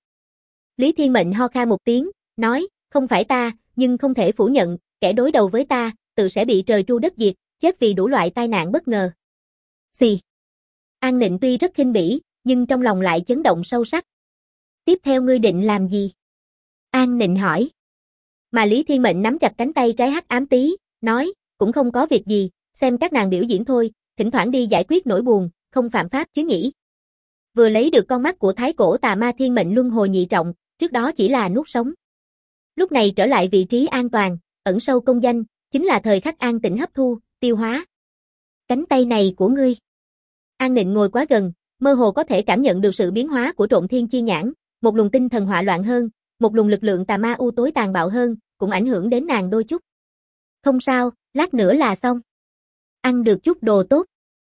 Lý Thiên Mệnh ho kha một tiếng, nói, không phải ta, nhưng không thể phủ nhận, kẻ đối đầu với ta, tự sẽ bị trời tru đất diệt, chết vì đủ loại tai nạn bất ngờ. Xì. An Nịnh tuy rất khinh bỉ, nhưng trong lòng lại chấn động sâu sắc. Tiếp theo ngươi định làm gì? An Nịnh hỏi. Mà Lý Thiên Mệnh nắm chặt cánh tay trái hắc ám tí, nói, cũng không có việc gì, xem các nàng biểu diễn thôi, thỉnh thoảng đi giải quyết nỗi buồn, không phạm pháp chứ nhỉ. Vừa lấy được con mắt của thái cổ tà ma Thiên Mệnh luân hồi nhị trọng, trước đó chỉ là nuốt sống. Lúc này trở lại vị trí an toàn, ẩn sâu công danh, chính là thời khắc an tĩnh hấp thu, tiêu hóa. Cánh tay này của ngươi. An Nịnh ngồi quá gần, mơ hồ có thể cảm nhận được sự biến hóa của Trộm Thiên Chi Nhãn, một luồng tinh thần hỏa loạn hơn, một luồng lực lượng tà ma u tối tàn bạo hơn, cũng ảnh hưởng đến nàng đôi chút. Không sao, lát nữa là xong. Ăn được chút đồ tốt.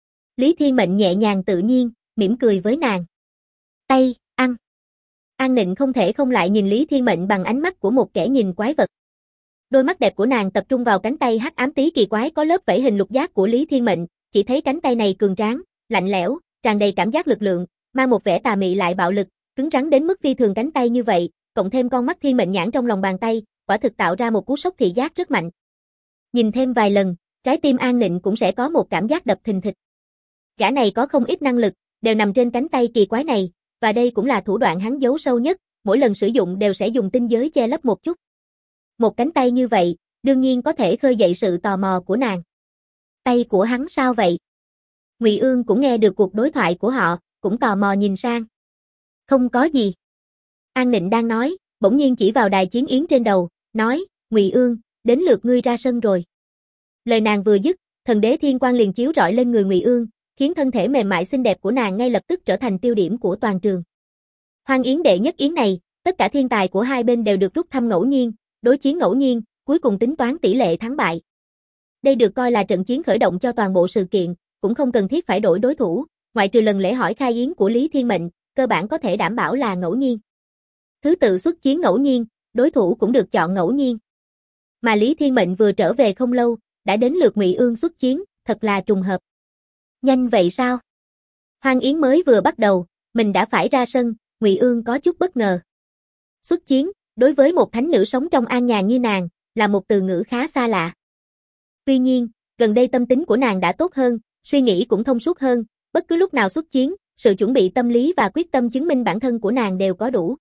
Lý Thiên Mệnh nhẹ nhàng tự nhiên, mỉm cười với nàng. Tay, ăn. An Nịnh không thể không lại nhìn Lý Thiên Mệnh bằng ánh mắt của một kẻ nhìn quái vật. Đôi mắt đẹp của nàng tập trung vào cánh tay hắc ám tí kỳ quái có lớp vảy hình lục giác của Lý Thiên Mệnh, chỉ thấy cánh tay này cường tráng, lạnh lẽo, tràn đầy cảm giác lực lượng, mang một vẻ tà mị lại bạo lực, cứng rắn đến mức phi thường cánh tay như vậy, cộng thêm con mắt thiên mệnh nhãn trong lòng bàn tay, quả thực tạo ra một cú sốc thị giác rất mạnh. Nhìn thêm vài lần, trái tim An Nịnh cũng sẽ có một cảm giác đập thình thịch. Gã này có không ít năng lực, đều nằm trên cánh tay kỳ quái này, và đây cũng là thủ đoạn hắn giấu sâu nhất, mỗi lần sử dụng đều sẽ dùng tinh giới che lấp một chút. Một cánh tay như vậy, đương nhiên có thể khơi dậy sự tò mò của nàng. Tay của hắn sao vậy? Ngụy Ương cũng nghe được cuộc đối thoại của họ, cũng tò mò nhìn sang. Không có gì. An Nịnh đang nói, bỗng nhiên chỉ vào đài chiến yến trên đầu, nói, Ngụy Ương, đến lượt ngươi ra sân rồi. Lời nàng vừa dứt, thần đế thiên quang liền chiếu rọi lên người Ngụy Ương, khiến thân thể mềm mại xinh đẹp của nàng ngay lập tức trở thành tiêu điểm của toàn trường. Hoang yến đệ nhất yến này, tất cả thiên tài của hai bên đều được rút thăm ngẫu nhiên, đối chiến ngẫu nhiên, cuối cùng tính toán tỷ lệ thắng bại. Đây được coi là trận chiến khởi động cho toàn bộ sự kiện, cũng không cần thiết phải đổi đối thủ, ngoại trừ lần lễ hỏi khai yến của Lý Thiên Mệnh, cơ bản có thể đảm bảo là ngẫu nhiên. Thứ tự xuất chiến ngẫu nhiên, đối thủ cũng được chọn ngẫu nhiên. Mà Lý Thiên Mệnh vừa trở về không lâu, đã đến lượt Ngụy Ương xuất chiến, thật là trùng hợp. Nhanh vậy sao? Hoang yến mới vừa bắt đầu, mình đã phải ra sân, Ngụy Ương có chút bất ngờ. Xuất chiến, đối với một thánh nữ sống trong an nhàn như nàng, là một từ ngữ khá xa lạ. Tuy nhiên, gần đây tâm tính của nàng đã tốt hơn, suy nghĩ cũng thông suốt hơn, bất cứ lúc nào xuất chiến, sự chuẩn bị tâm lý và quyết tâm chứng minh bản thân của nàng đều có đủ.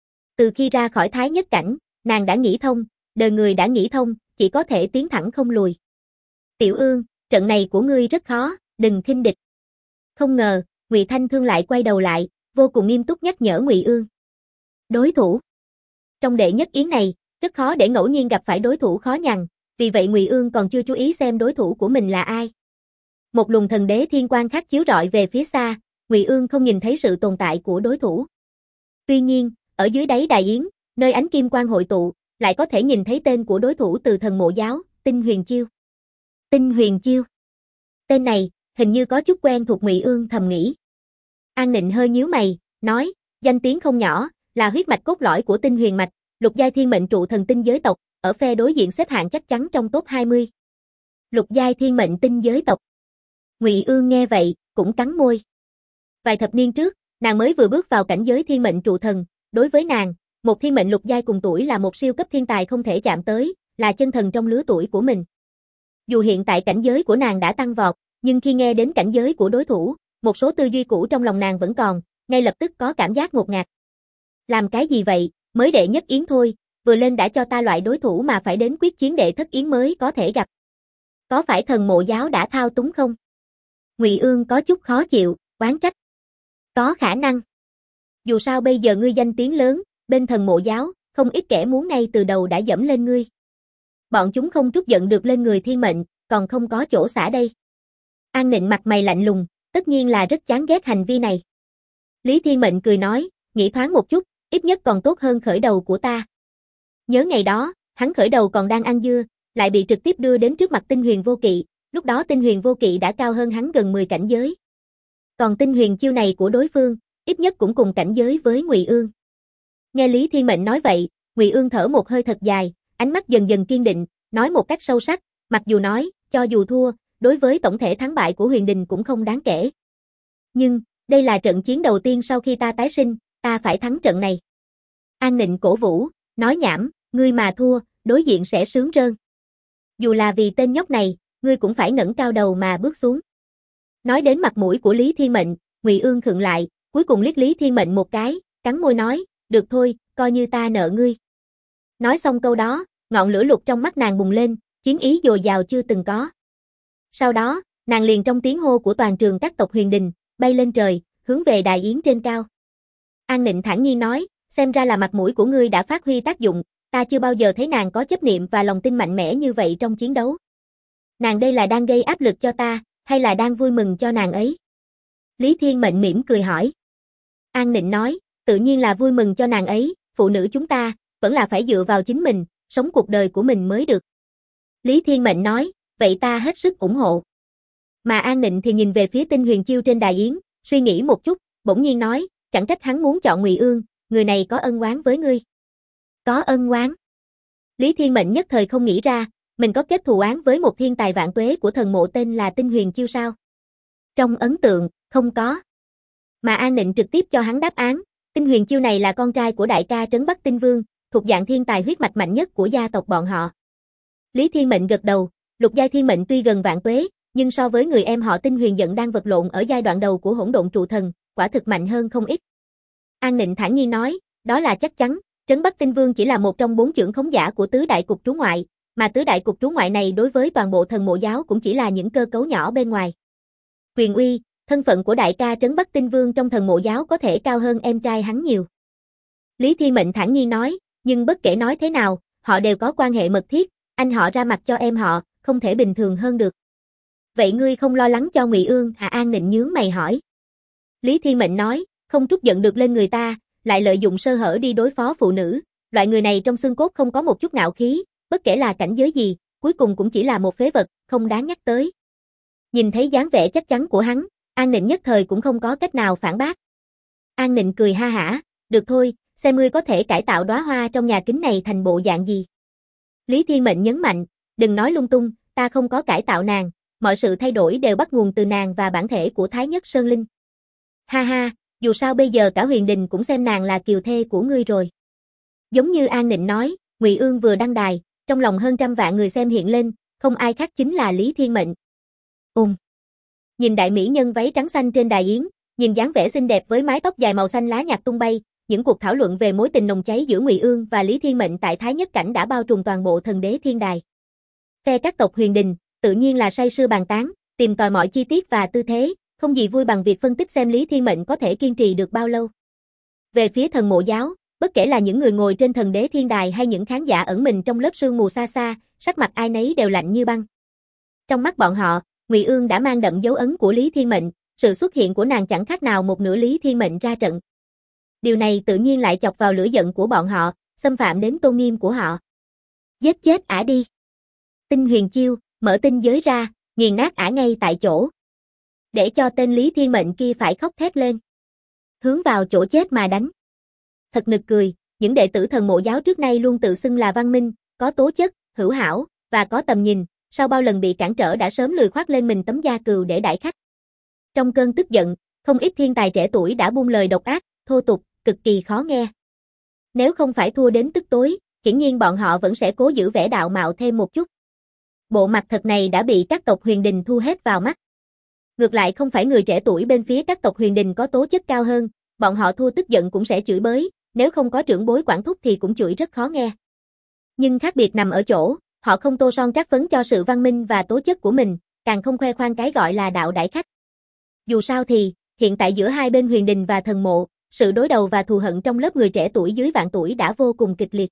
Từ khi ra khỏi Thái Nhất Cảnh, nàng đã nghĩ thông, đời người đã nghĩ thông, chỉ có thể tiến thẳng không lùi. Tiểu Ương, trận này của ngươi rất khó, đừng khinh địch. Không ngờ, Ngụy Thanh Thương lại quay đầu lại, vô cùng nghiêm túc nhắc nhở Ngụy Ương. Đối thủ. Trong đệ nhất yến này, rất khó để ngẫu nhiên gặp phải đối thủ khó nhằn, vì vậy Ngụy Ương còn chưa chú ý xem đối thủ của mình là ai. Một luồng thần đế thiên quang khác chiếu rọi về phía xa, Ngụy Ương không nhìn thấy sự tồn tại của đối thủ. Tuy nhiên, ở dưới đáy đài yến, nơi ánh kim quang hội tụ, lại có thể nhìn thấy tên của đối thủ từ thần mộ giáo, Tinh Huyền Chiêu. Tinh Huyền Chiêu. Tên này, hình như có chút quen thuộc, Ngụy Ương thầm nghĩ. An Nịnh hơi nhíu mày, nói, danh tiếng không nhỏ, là huyết mạch cốt lõi của Tinh Huyền mạch, lục giai thiên mệnh trụ thần tinh giới tộc, ở phe đối diện xếp hạng chắc chắn trong top 20. Lục giai thiên mệnh tinh giới tộc. Ngụy Ương nghe vậy, cũng cắn môi. Vài thập niên trước, nàng mới vừa bước vào cảnh giới thiên mệnh trụ thần, đối với nàng, một thiên mệnh lục giai cùng tuổi là một siêu cấp thiên tài không thể chạm tới, là chân thần trong lứa tuổi của mình. Dù hiện tại cảnh giới của nàng đã tăng vọt, nhưng khi nghe đến cảnh giới của đối thủ, một số tư duy cũ trong lòng nàng vẫn còn, ngay lập tức có cảm giác ngột ngạt. Làm cái gì vậy, mới đệ nhất yến thôi, vừa lên đã cho ta loại đối thủ mà phải đến quyết chiến đệ thất yến mới có thể gặp. Có phải thần mộ giáo đã thao túng không? Ngụy Ương có chút khó chịu, oán trách. Có khả năng. Dù sao bây giờ ngươi danh tiếng lớn, bên thần mộ giáo, không ít kẻ muốn ngay từ đầu đã dẫm lên ngươi. Bọn chúng không trút giận được lên người thiên mệnh, còn không có chỗ xả đây. An Nịnh mặt mày lạnh lùng, tất nhiên là rất chán ghét hành vi này. Lý Thiên Mệnh cười nói, nghĩ thoáng một chút, ít nhất còn tốt hơn khởi đầu của ta. Nhớ ngày đó, hắn khởi đầu còn đang ăn dưa, lại bị trực tiếp đưa đến trước mặt Tinh Huyền Vô Kỵ, lúc đó Tinh Huyền Vô Kỵ đã cao hơn hắn gần 10 cảnh giới. Còn Tinh Huyền chiêu này của đối phương, ít nhất cũng cùng cảnh giới với Ngụy Ương. Nghe Lý Thiên Mệnh nói vậy, Ngụy Ương thở một hơi thật dài, ánh mắt dần dần kiên định, nói một cách sâu sắc, mặc dù nói, cho dù thua, đối với tổng thể thắng bại của Huyền Đình cũng không đáng kể. Nhưng, đây là trận chiến đầu tiên sau khi ta tái sinh, ta phải thắng trận này. An Nịnh cổ vũ, nói nhảm, ngươi mà thua, đối diện sẽ sướng rơn. Dù là vì tên nhóc này, ngươi cũng phải ngẩng cao đầu mà bước xuống. Nói đến mặt mũi của Lý Thiên Mệnh, Ngụy Ương khựng lại, cuối cùng liếc Lý Thiên Mệnh một cái, cắn môi nói, được thôi, coi như ta nợ ngươi. Nói xong câu đó, ngọn lửa lục trong mắt nàng bùng lên, chiến ý dồi dào chưa từng có. Sau đó, nàng liền trong tiếng hô của toàn trường các tộc Huyền Đình, bay lên trời, hướng về đài yến trên cao. An Nịnh thản nhiên nói, xem ra là mặt mũi của ngươi đã phát huy tác dụng, ta chưa bao giờ thấy nàng có chấp niệm và lòng tin mạnh mẽ như vậy trong chiến đấu. Nàng đây là đang gây áp lực cho ta, hay là đang vui mừng cho nàng ấy? Lý Thiên Mệnh mỉm cười hỏi. An Nịnh nói, tự nhiên là vui mừng cho nàng ấy, phụ nữ chúng ta, vẫn là phải dựa vào chính mình, sống cuộc đời của mình mới được. Lý Thiên Mệnh nói, vậy ta hết sức ủng hộ. Mà An Nịnh thì nhìn về phía Tinh Huyền chiêu trên đài yến, suy nghĩ một chút, bỗng nhiên nói, chẳng trách hắn muốn chọn Ngụy Ương, người này có ân oán với ngươi. Có ân oán? Lý Thiên Mệnh nhất thời không nghĩ ra, mình có kết thù oán với một thiên tài vạn tuế của thần mộ tên là Tinh Huyền Chiêu sao? Trong ấn tượng, không có. Mà An Nịnh trực tiếp cho hắn đáp án, Tinh Huyền Chiêu này là con trai của đại ca Trấn Bắc Tinh Vương, thuộc dạng thiên tài huyết mạch mạnh nhất của gia tộc bọn họ. Lý Thiên Mệnh gật đầu, lục giai thiên mệnh tuy gần vạn tuế, nhưng so với người em họ Tinh Huyền Giận đang vật lộn ở giai đoạn đầu của Hỗn Độn Trụ Thần, quả thực mạnh hơn không ít. An Nịnh thản nhiên nói, đó là chắc chắn, Trấn Bắc Tinh Vương chỉ là một trong 4 chưởng khống giả của tứ đại cục trú ngoại, mà tứ đại cục trú ngoại này đối với toàn bộ thần mộ giáo cũng chỉ là những cơ cấu nhỏ bên ngoài. Quyền uy, thân phận của đại ca Trấn Bắc Tinh Vương trong thần mộ giáo có thể cao hơn em trai hắn nhiều. Lý Thiên Mệnh thản nhiên nói, nhưng bất kể nói thế nào, họ đều có quan hệ mật thiết, anh họ ra mặt cho em họ, không thể bình thường hơn được. Vậy ngươi không lo lắng cho Ngụy Ương hả? An Nịnh nhướng mày hỏi. Lý Thiên Mệnh nói, không trút giận được lên người ta, lại lợi dụng sơ hở đi đối phó phụ nữ, loại người này trong xương cốt không có một chút ngạo khí, bất kể là cảnh giới gì, cuối cùng cũng chỉ là một phế vật, không đáng nhắc tới. Nhìn thấy dáng vẻ chắc chắn của hắn, An Nịnh nhất thời cũng không có cách nào phản bác. An Nịnh cười ha hả, được thôi, xem ngươi có thể cải tạo đóa hoa trong nhà kính này thành bộ dạng gì. Lý Thiên Mệnh nhấn mạnh, đừng nói lung tung, ta không có cải tạo nàng, mọi sự thay đổi đều bắt nguồn từ nàng và bản thể của Thái Nhất Sơn Linh. Ha ha, dù sao bây giờ cả huyền đình cũng xem nàng là kiều thê của ngươi rồi. Giống như An Nịnh nói, Ngụy Ương vừa đăng đài, trong lòng hơn trăm vạn người xem hiện lên, không ai khác chính là Lý Thiên Mệnh. Nhìn đại mỹ nhân váy trắng xanh trên đài yến, nhìn dáng vẻ xinh đẹp với mái tóc dài màu xanh lá nhạt tung bay, những cuộc thảo luận về mối tình nồng cháy giữa Ngụy Ương và Lý Thiên Mệnh tại Thái Nhất Cảnh đã bao trùm toàn bộ thần đế thiên đài. Phe các tộc huyền đình, tự nhiên là say sưa bàn tán, tìm tòi mọi chi tiết và tư thế, không gì vui bằng việc phân tích xem Lý Thiên Mệnh có thể kiên trì được bao lâu. Về phía thần mộ giáo, bất kể là những người ngồi trên thần đế thiên đài hay những khán giả ẩn mình trong lớp sương mù xa xa, sắc mặt ai nấy đều lạnh như băng. Trong mắt bọn họ, Ngụy Ương đã mang đậm dấu ấn của Lý Thiên Mệnh, sự xuất hiện của nàng chẳng khác nào một nửa Lý Thiên Mệnh ra trận. Điều này tự nhiên lại chọc vào lửa giận của bọn họ, xâm phạm đến tôn nghiêm của họ. Giết chết ả đi. Tinh Huyền Chiêu, mở tinh giới ra, nghiền nát ả ngay tại chỗ. Để cho tên Lý Thiên Mệnh kia phải khóc thét lên. Hướng vào chỗ chết mà đánh. Thật nực cười, những đệ tử thần mộ giáo trước nay luôn tự xưng là văn minh, có tố chất, hữu hảo, và có tầm nhìn, sau bao lần bị cản trở đã sớm lười khoác lên mình tấm da cừu để đãi khách. Trong cơn tức giận, không ít thiên tài trẻ tuổi đã buông lời độc ác, thô tục, cực kỳ khó nghe. Nếu không phải thua đến tức tối, hiển nhiên bọn họ vẫn sẽ cố giữ vẻ đạo mạo thêm một chút. Bộ mặt thật này đã bị các tộc huyền đình thu hết vào mắt. Ngược lại không phải người trẻ tuổi bên phía các tộc huyền đình có tố chất cao hơn, bọn họ thua tức giận cũng sẽ chửi bới, nếu không có trưởng bối quản thúc thì cũng chửi rất khó nghe. Nhưng khác biệt nằm ở chỗ, họ không tô son trát phấn cho sự văn minh và tố chất của mình, càng không khoe khoang cái gọi là đạo đãi khách. Dù sao thì, hiện tại giữa hai bên huyền đình và thần mộ, sự đối đầu và thù hận trong lớp người trẻ tuổi dưới vạn tuổi đã vô cùng kịch liệt.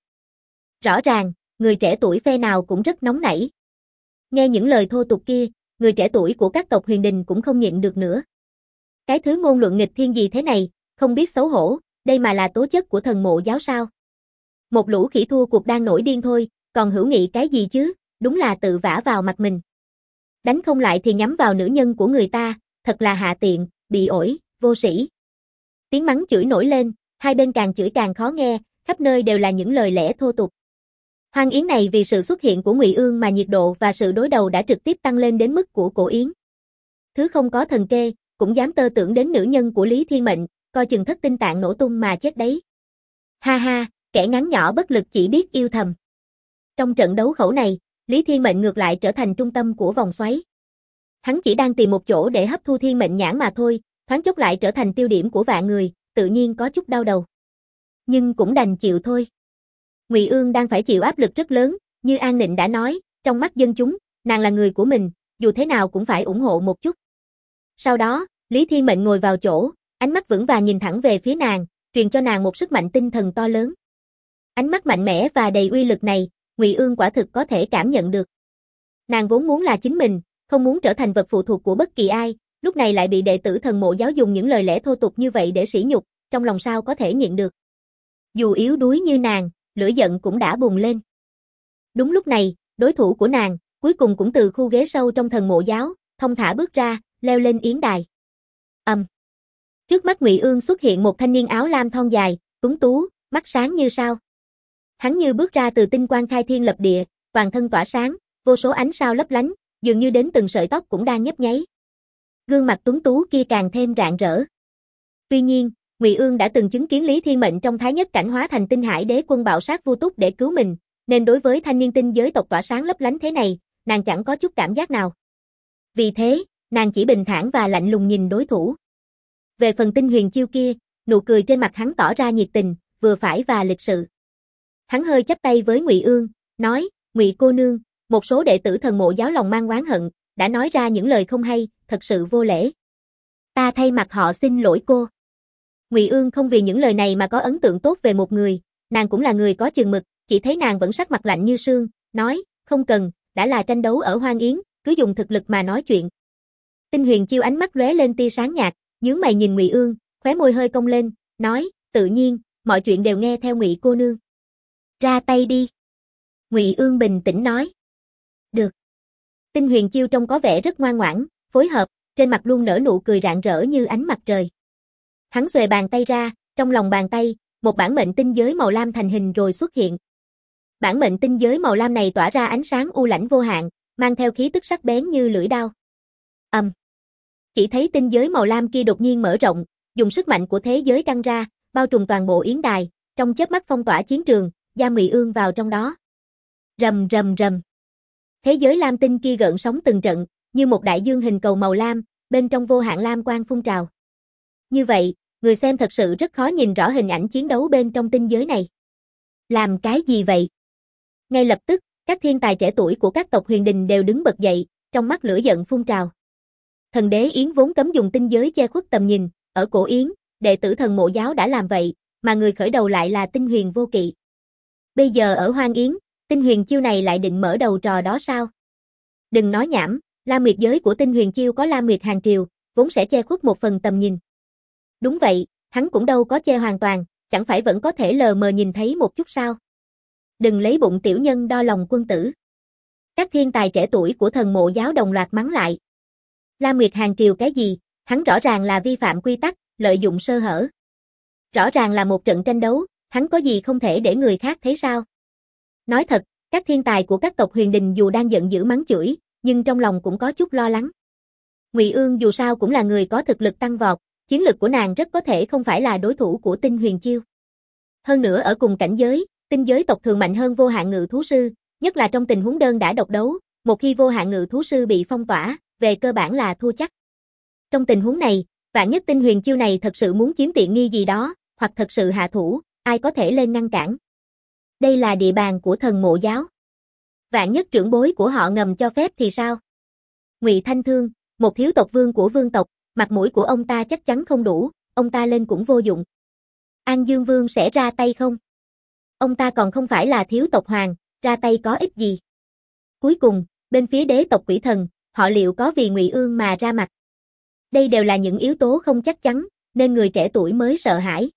Rõ ràng, người trẻ tuổi phe nào cũng rất nóng nảy. Nghe những lời thô tục kia, người trẻ tuổi của các tộc huyền đình cũng không nhịn được nữa. Cái thứ ngôn luận nghịch thiên gì thế này, không biết xấu hổ, đây mà là tố chất của thần mộ giáo sao? Một lũ khỉ thua cuộc đang nổi điên thôi, còn hữu nghị cái gì chứ, đúng là tự vả vào mặt mình. Đánh không lại thì nhắm vào nữ nhân của người ta, thật là hạ tiện, bị ổi, vô sĩ. Tiếng mắng chửi nổi lên, hai bên càng chửi càng khó nghe, khắp nơi đều là những lời lẽ thô tục. Hoan yến này vì sự xuất hiện của Ngụy Ương mà nhiệt độ và sự đối đầu đã trực tiếp tăng lên đến mức của cổ yến. Thứ không có thần kê, cũng dám tơ tưởng đến nữ nhân của Lý Thiên Mệnh, coi chừng thất tinh tạng nổ tung mà chết đấy. Ha ha, kẻ ngắn nhỏ bất lực chỉ biết yêu thầm. Trong trận đấu khẩu này, Lý Thiên Mệnh ngược lại trở thành trung tâm của vòng xoáy. Hắn chỉ đang tìm một chỗ để hấp thu thiên mệnh nhãn mà thôi, thoáng chốc lại trở thành tiêu điểm của vạn người, tự nhiên có chút đau đầu. Nhưng cũng đành chịu thôi. Ngụy Ương đang phải chịu áp lực rất lớn, như An Nịnh đã nói, trong mắt dân chúng, nàng là người của mình, dù thế nào cũng phải ủng hộ một chút. Sau đó, Lý Thiên Mệnh ngồi vào chỗ, ánh mắt vững vàng nhìn thẳng về phía nàng, truyền cho nàng một sức mạnh tinh thần to lớn. Ánh mắt mạnh mẽ và đầy uy lực này, Ngụy Ương quả thực có thể cảm nhận được. Nàng vốn muốn là chính mình, không muốn trở thành vật phụ thuộc của bất kỳ ai, lúc này lại bị đệ tử thần mộ giáo dùng những lời lẽ thô tục như vậy để sỉ nhục, trong lòng sao có thể nhịn được. Dù yếu đuối như nàng, lửa giận cũng đã bùng lên. Đúng lúc này, đối thủ của nàng, cuối cùng cũng từ khu ghế sâu trong thần mộ giáo, thong thả bước ra, leo lên yến đài. Trước mắt Ngụy Ương xuất hiện một thanh niên áo lam thon dài, tuấn tú, mắt sáng như sao. Hắn như bước ra từ tinh quang khai thiên lập địa, toàn thân tỏa sáng, vô số ánh sao lấp lánh, dường như đến từng sợi tóc cũng đang nhấp nháy. Gương mặt tuấn tú kia càng thêm rạng rỡ. Tuy nhiên, Ngụy Ương đã từng chứng kiến Lý Thiên Mệnh trong thái nhất cảnh hóa thành Tinh Hải Đế quân bạo sát Vu Túc để cứu mình, nên đối với thanh niên tinh giới tộc tỏa sáng lấp lánh thế này, nàng chẳng có chút cảm giác nào. Vì thế, nàng chỉ bình thản và lạnh lùng nhìn đối thủ. Về phần Tinh Huyền chiêu kia, nụ cười trên mặt hắn tỏ ra nhiệt tình, vừa phải và lịch sự. Hắn hơi chắp tay với Ngụy Ương, nói: "Ngụy cô nương, một số đệ tử Thần Mộ giáo lòng mang oán hận, đã nói ra những lời không hay, thật sự vô lễ. Ta thay mặt họ xin lỗi cô." Ngụy Ương không vì những lời này mà có ấn tượng tốt về một người, nàng cũng là người có chừng mực, chỉ thấy nàng vẫn sắc mặt lạnh như sương, nói: "Không cần, đã là tranh đấu ở Hoang Yến, cứ dùng thực lực mà nói chuyện." Tinh Huyền chiêu ánh mắt lóe lên tia sáng nhạt, nhướng mày nhìn Ngụy Ương, khóe môi hơi cong lên, nói: "Tự nhiên, mọi chuyện đều nghe theo Ngụy cô nương. Ra tay đi." Ngụy Ương bình tĩnh nói. "Được." Tinh Huyền chiêu trông có vẻ rất ngoan ngoãn, phối hợp, trên mặt luôn nở nụ cười rạng rỡ như ánh mặt trời. Hắn xuề bàn tay ra, trong lòng bàn tay, một bản mệnh tinh giới màu lam thành hình rồi xuất hiện. Bản mệnh tinh giới màu lam này tỏa ra ánh sáng u lãnh vô hạn, mang theo khí tức sắc bén như lưỡi dao. Chỉ thấy tinh giới màu lam kia đột nhiên mở rộng, dùng sức mạnh của thế giới căng ra, bao trùm toàn bộ yến đài, trong chớp mắt phong tỏa chiến trường, giam Ngụy Ương vào trong đó. Rầm rầm rầm. Thế giới lam tinh kia gợn sóng từng trận, như một đại dương hình cầu màu lam, bên trong vô hạn lam quang phun trào. Như vậy, người xem thật sự rất khó nhìn rõ hình ảnh chiến đấu bên trong tinh giới này. Làm cái gì vậy? Ngay lập tức, các thiên tài trẻ tuổi của các tộc huyền đình đều đứng bật dậy, trong mắt lửa giận phun trào. Thần đế Yến vốn cấm dùng tinh giới che khuất tầm nhìn, ở cổ Yến, đệ tử Thần Mộ giáo đã làm vậy, mà người khởi đầu lại là Tinh Huyền Vô Kỵ. Bây giờ ở Hoang Yến, Tinh Huyền chiêu này lại định mở đầu trò đó sao? Đừng nói nhảm, Lam Nguyệt giới của Tinh Huyền chiêu có Lam Nguyệt hàng triều, vốn sẽ che khuất một phần tầm nhìn. Đúng vậy, hắn cũng đâu có che hoàn toàn, chẳng phải vẫn có thể lờ mờ nhìn thấy một chút sao? Đừng lấy bụng tiểu nhân đo lòng quân tử. Các thiên tài trẻ tuổi của Thần Mộ giáo đồng loạt mắng lại. Lam Nguyệt hàng triều cái gì, hắn rõ ràng là vi phạm quy tắc, lợi dụng sơ hở. Rõ ràng là một trận tranh đấu, hắn có gì không thể để người khác thấy sao? Nói thật, các thiên tài của các tộc huyền đình dù đang giận dữ mắng chửi, nhưng trong lòng cũng có chút lo lắng. Ngụy Ương dù sao cũng là người có thực lực tăng vọt, chiến lực của nàng rất có thể không phải là đối thủ của Tinh Huyền chiêu. Hơn nữa ở cùng cảnh giới, tinh giới tộc thường mạnh hơn vô hạn ngự thú sư, nhất là trong tình huống đơn đả độc đấu, một khi vô hạn ngự thú sư bị phong tỏa, về cơ bản là thua chắc. Trong tình huống này, vạn nhất Tinh Huyền chiêu này thật sự muốn chiếm tiện nghi gì đó, hoặc thật sự hạ thủ, ai có thể lên ngăn cản. Đây là địa bàn của Thần Mộ giáo. Vạn nhất trưởng bối của họ ngầm cho phép thì sao? Ngụy Thanh Thương, một thiếu tộc vương của vương tộc, mặt mũi của ông ta chắc chắn không đủ, ông ta lên cũng vô dụng. An Dương Vương sẽ ra tay không? Ông ta còn không phải là thiếu tộc hoàng, ra tay có ích gì? Cuối cùng, bên phía đế tộc Quỷ Thần, họ liệu có vì Ngụy Ương mà ra mặt? Đây đều là những yếu tố không chắc chắn, nên người trẻ tuổi mới sợ hãi.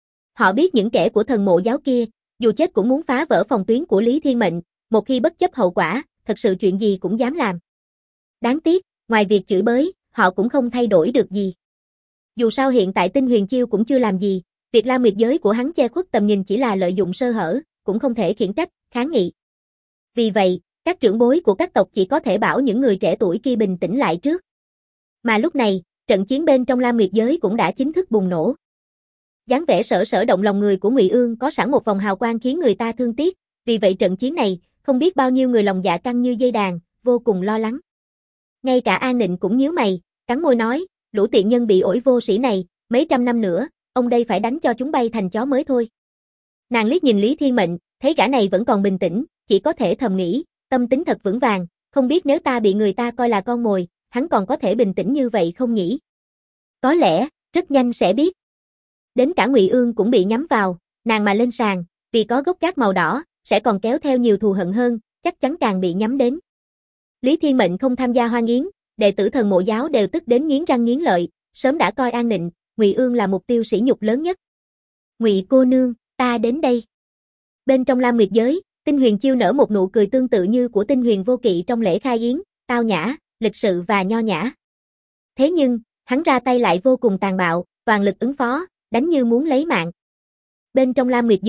Họ biết những kẻ của Thần Mộ giáo kia, dù chết cũng muốn phá vỡ phòng tuyến của Lý Thiên Mệnh, một khi bất chấp hậu quả, thật sự chuyện gì cũng dám làm. Đáng tiếc, ngoài việc chửi bới, họ cũng không thay đổi được gì. Dù sao hiện tại Tinh Huyền chiêu cũng chưa làm gì, việc Lam Nguyệt giới của hắn che khuất tầm nhìn chỉ là lợi dụng sơ hở, cũng không thể khiển trách, kháng nghị. Vì vậy, các trưởng bối của các tộc chỉ có thể bảo những người trẻ tuổi kia bình tĩnh lại trước. Mà lúc này, trận chiến bên trong Lam Nguyệt giới cũng đã chính thức bùng nổ. Dáng vẻ sở sở động lòng người của Ngụy Ương có sẵn một vòng hào quang khiến người ta thương tiếc, vì vậy trận chiến này, không biết bao nhiêu người lòng dạ căng như dây đàn, vô cùng lo lắng. Ngay cả An Nịnh cũng nhíu mày, cắn môi nói, lũ tiện nhân bị ổi vô sĩ này, mấy trăm năm nữa, ông đây phải đánh cho chúng bay thành chó mới thôi. Nàng liếc nhìn Lý Thiên Mệnh, thấy gã này vẫn còn bình tĩnh, chỉ có thể thầm nghĩ, tâm tính thật vững vàng, không biết nếu ta bị người ta coi là con mồi, hắn còn có thể bình tĩnh như vậy không nhỉ? Có lẽ, rất nhanh sẽ biết. Đến cả Ngụy Ương cũng bị nhắm vào, nàng mà lên sàn, vì có gốc gác màu đỏ, sẽ còn kéo theo nhiều thù hận hơn, chắc chắn càng bị nhắm đến. Lý Thiên Mệnh không tham gia Hoang Yến, đệ tử Thần Mộ giáo đều tức đến nghiến răng nghiến lợi, sớm đã coi An Nịnh, Ngụy Ương là mục tiêu sỉ nhục lớn nhất. Ngụy cô nương, ta đến đây. Bên trong Lam Nguyệt giới, Tinh Huyền chiêu nở một nụ cười tương tự như của Tinh Huyền Vô Kỵ trong lễ khai yến, tao nhã, lịch sự và nho nhã. Thế nhưng, hắn ra tay lại vô cùng tàn bạo, toàn lực ứng phó, đánh như muốn lấy mạng. Bên trong Lam Nguyệt giới,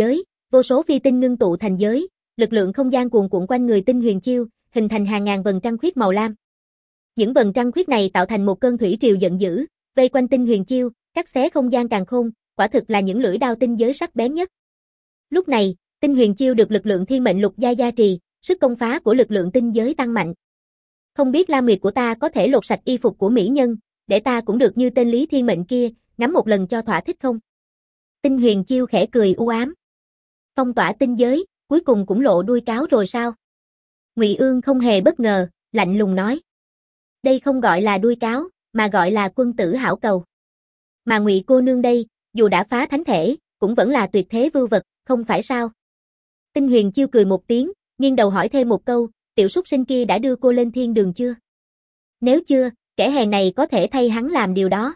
Vô số phi tinh ngưng tụ thành giới, lực lượng không gian cuồn cuộn quanh người Tinh Huyền Chiêu, hình thành hàng ngàn vầng trăng khuyết màu lam. Những vầng trăng khuyết này tạo thành một cơn thủy triều giận dữ, vây quanh Tinh Huyền Chiêu, cắt xé không gian càn khôn, quả thực là những lưỡi đao tinh giới sắc bén nhất. Lúc này, Tinh Huyền Chiêu được lực lượng thiên mệnh lục giai gia trì, sức công phá của lực lượng tinh giới tăng mạnh. Không biết Lam Nguyệt của ta có thể lột sạch y phục của mỹ nhân, để ta cũng được như tên Lý Thiên Mệnh kia, ngắm một lần cho thỏa thích không? Tinh Huyền Chiêu khẽ cười u ám. Phong tỏa tinh giới, cuối cùng cũng lộ đuôi cáo rồi sao? Ngụy Ương không hề bất ngờ, lạnh lùng nói. Đây không gọi là đuôi cáo, mà gọi là quân tử hảo cầu. Mà Ngụy cô nương đây, dù đã phá thánh thể, cũng vẫn là tuyệt thế vưu vật, không phải sao? Tinh Huyền Chiêu cười một tiếng, nghiêng đầu hỏi thêm một câu, tiểu súc sinh kia đã đưa cô lên thiên đường chưa? Nếu chưa, kẻ hèn này có thể thay hắn làm điều đó.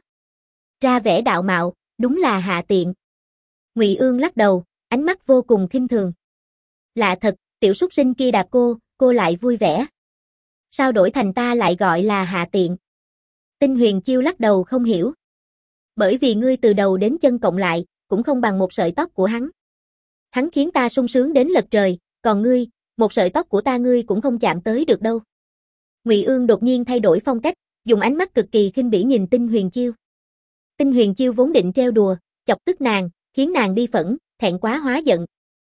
Ra vẻ đạo mạo, đúng là hạ tiện. Ngụy Ương lắc đầu, ánh mắt vô cùng khinh thường. Lạ thật, tiểu súc sinh kia đạp cô lại vui vẻ. Sao đổi thành ta lại gọi là hạ tiện? Tinh Huyền Chiêu lắc đầu không hiểu. Bởi vì ngươi từ đầu đến chân cộng lại, cũng không bằng một sợi tóc của hắn. Hắn khiến ta sung sướng đến lật trời, còn ngươi, một sợi tóc của ta ngươi cũng không chạm tới được đâu. Ngụy Ương đột nhiên thay đổi phong cách, dùng ánh mắt cực kỳ khinh bỉ nhìn Tinh Huyền Chiêu. Tinh Huyền Chiêu vốn định trêu đùa, chọc tức nàng, khiến nàng bi phẫn, thẹn quá hóa giận.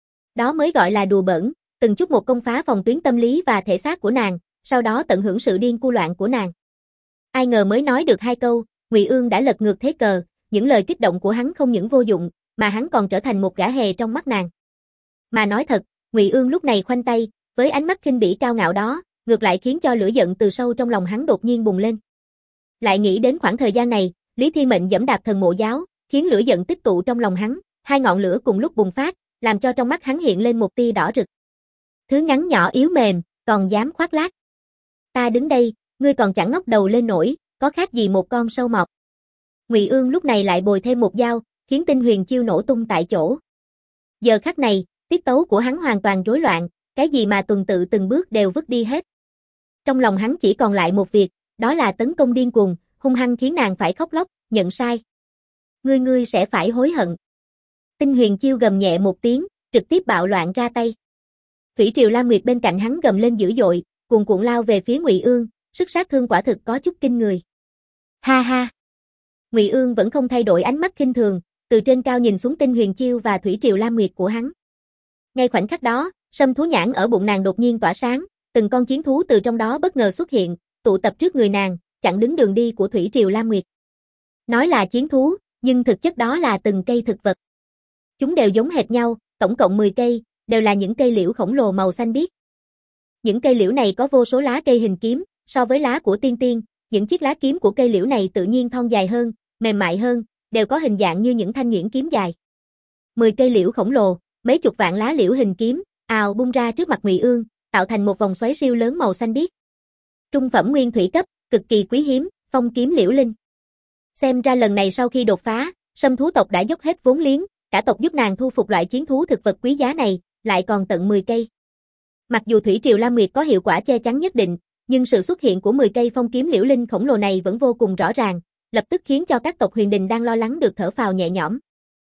Đó mới gọi là đùa bỡn, từng chút một công phá phòng tuyến tâm lý và thể xác của nàng, sau đó tận hưởng sự điên cu loạn của nàng. Ai ngờ mới nói được 2 câu, Ngụy Ương đã lật ngược thế cờ, những lời kích động của hắn không những vô dụng, mà hắn còn trở thành một gã hề trong mắt nàng. Mà nói thật, Ngụy Ương lúc này khoanh tay, với ánh mắt khinh bỉ cao ngạo đó, ngược lại khiến cho lửa giận từ sâu trong lòng hắn đột nhiên bùng lên. Lại nghĩ đến khoảng thời gian này, Lý Thiên Mệnh giẫm đạp thần mộ giáo, khiến lửa giận tích tụ trong lòng hắn, 2 ngọn lửa cùng lúc bùng phát, làm cho trong mắt hắn hiện lên một tia đỏ rực. Thứ ngắn nhỏ yếu mềm, còn dám khoác lác. Ta đứng đây, ngươi còn chẳng ngóc đầu lên nổi, có khác gì một con sâu mọt. Ngụy Ương lúc này lại bồi thêm một dao, khiến Tinh Huyền Chiêu nổ tung tại chỗ. Giờ khắc này, tiết tấu của hắn hoàn toàn rối loạn, cái gì mà tuần tự từng bước đều vứt đi hết. Trong lòng hắn chỉ còn lại một việc, đó là tấn công điên cuồng, hung hăng khiến nàng phải khóc lóc, nhận sai. Ngươi sẽ phải hối hận. Tinh Huyền Chiêu gầm nhẹ một tiếng, trực tiếp bạo loạn ra tay. Thủy Triều Lam Nguyệt bên cạnh hắn gầm lên dữ dội, cuồn cuộn lao về phía Ngụy Ương, sức sát thương quả thực có chút kinh người. Ha ha. Ngụy Ương vẫn không thay đổi ánh mắt khinh thường, từ trên cao nhìn xuống Tinh Huyền Chiêu và Thủy Triều Lam Nguyệt của hắn. Ngay khoảnh khắc đó, sâm thú nhãn ở bụng nàng đột nhiên tỏa sáng, từng con chiến thú từ trong đó bất ngờ xuất hiện, tụ tập trước người nàng, chặn đứng đường đi của Thủy Triều Lam Nguyệt. Nói là chiến thú, nhưng thực chất đó là từng cây thực vật. Chúng đều giống hệt nhau, tổng cộng 10 cây, đều là những cây liễu khổng lồ màu xanh biếc. Những cây liễu này có vô số lá cây hình kiếm, so với lá của tiên tiên, những chiếc lá kiếm của cây liễu này tự nhiên thon dài hơn, mềm mại hơn, đều có hình dạng như những thanh nhuyễn kiếm dài. 10 cây liễu khổng lồ, mấy chục vạn lá liễu hình kiếm, ào bung ra trước mặt Ngụy Ương, tạo thành một vòng xoáy siêu lớn màu xanh biếc. Trung phẩm nguyên thủy cấp, cực kỳ quý hiếm, phong kiếm liễu linh. Xem ra lần này sau khi đột phá, sâm thú tộc đã dốc hết vốn liếng, cả tộc giúp nàng thu phục loại chiến thú thực vật quý giá này, lại còn tận 10 cây. Mặc dù Thủy Triều Lam Nguyệt có hiệu quả che chắn nhất định, nhưng sự xuất hiện của 10 cây phong kiếm liễu linh khổng lồ này vẫn vô cùng rõ ràng, lập tức khiến cho các tộc Huyền Đình đang lo lắng được thở phào nhẹ nhõm.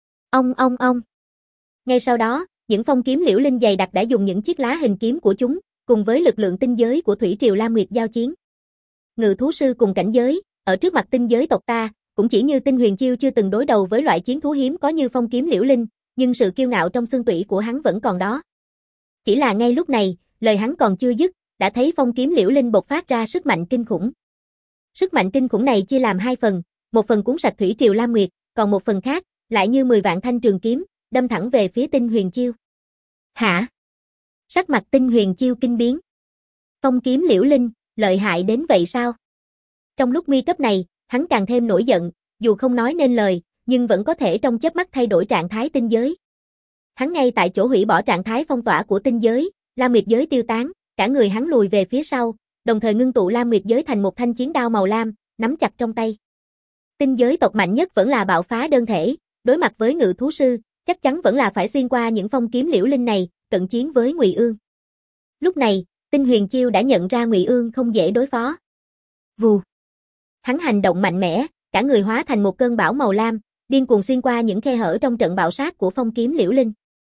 Ong. Ngay sau đó, những phong kiếm liễu linh dày đặc đã dùng những chiếc lá hình kiếm của chúng, cùng với lực lượng tinh giới của Thủy Triều Lam Nguyệt giao chiến. Ngự thú sư cùng cảnh giới, ở trước mặt tinh giới tộc ta, cũng chỉ như Tinh Huyền Chiêu chưa từng đối đầu với loại chiến thú hiếm có như phong kiếm liễu linh, nhưng sự kiêu ngạo trong xương tủy của hắn vẫn còn đó. Chỉ là ngay lúc này, lời hắn còn chưa dứt, đã thấy phong kiếm liễu linh bộc phát ra sức mạnh kinh khủng. Sức mạnh kinh khủng này chia làm 2 phần, một phần cuốn sạch Thủy Triều Lam Nguyệt, còn một phần khác, lại như 10 vạn thanh trường kiếm, đâm thẳng về phía Tinh Huyền Chiêu. Hả? Sắc mặt Tinh Huyền Chiêu kinh biến. Phong kiếm liễu linh, lợi hại đến vậy sao? Trong lúc nguy cấp này, hắn càng thêm nổi giận, dù không nói nên lời, nhưng vẫn có thể trong chớp mắt thay đổi trạng thái tinh giới. Hắn ngay tại chỗ hủy bỏ trạng thái phong tỏa của tinh giới, Lam Nguyệt giới tiêu tán, cả người hắn lùi về phía sau, đồng thời ngưng tụ Lam Nguyệt giới thành một thanh chiến đao màu lam, nắm chặt trong tay. Tinh giới tộc mạnh nhất vẫn là bạo phá đơn thể, đối mặt với ngự thú sư, chắc chắn vẫn là phải xuyên qua những phong kiếm liễu linh này, cận chiến với Ngụy Ương. Lúc này, Tinh Huyền Chiêu đã nhận ra Ngụy Ương không dễ đối phó. Vù. Hắn hành động mạnh mẽ, cả người hóa thành một cơn bão màu lam, điên cuồng xuyên qua những khe hở trong trận bạo sát của phong kiếm liễu linh.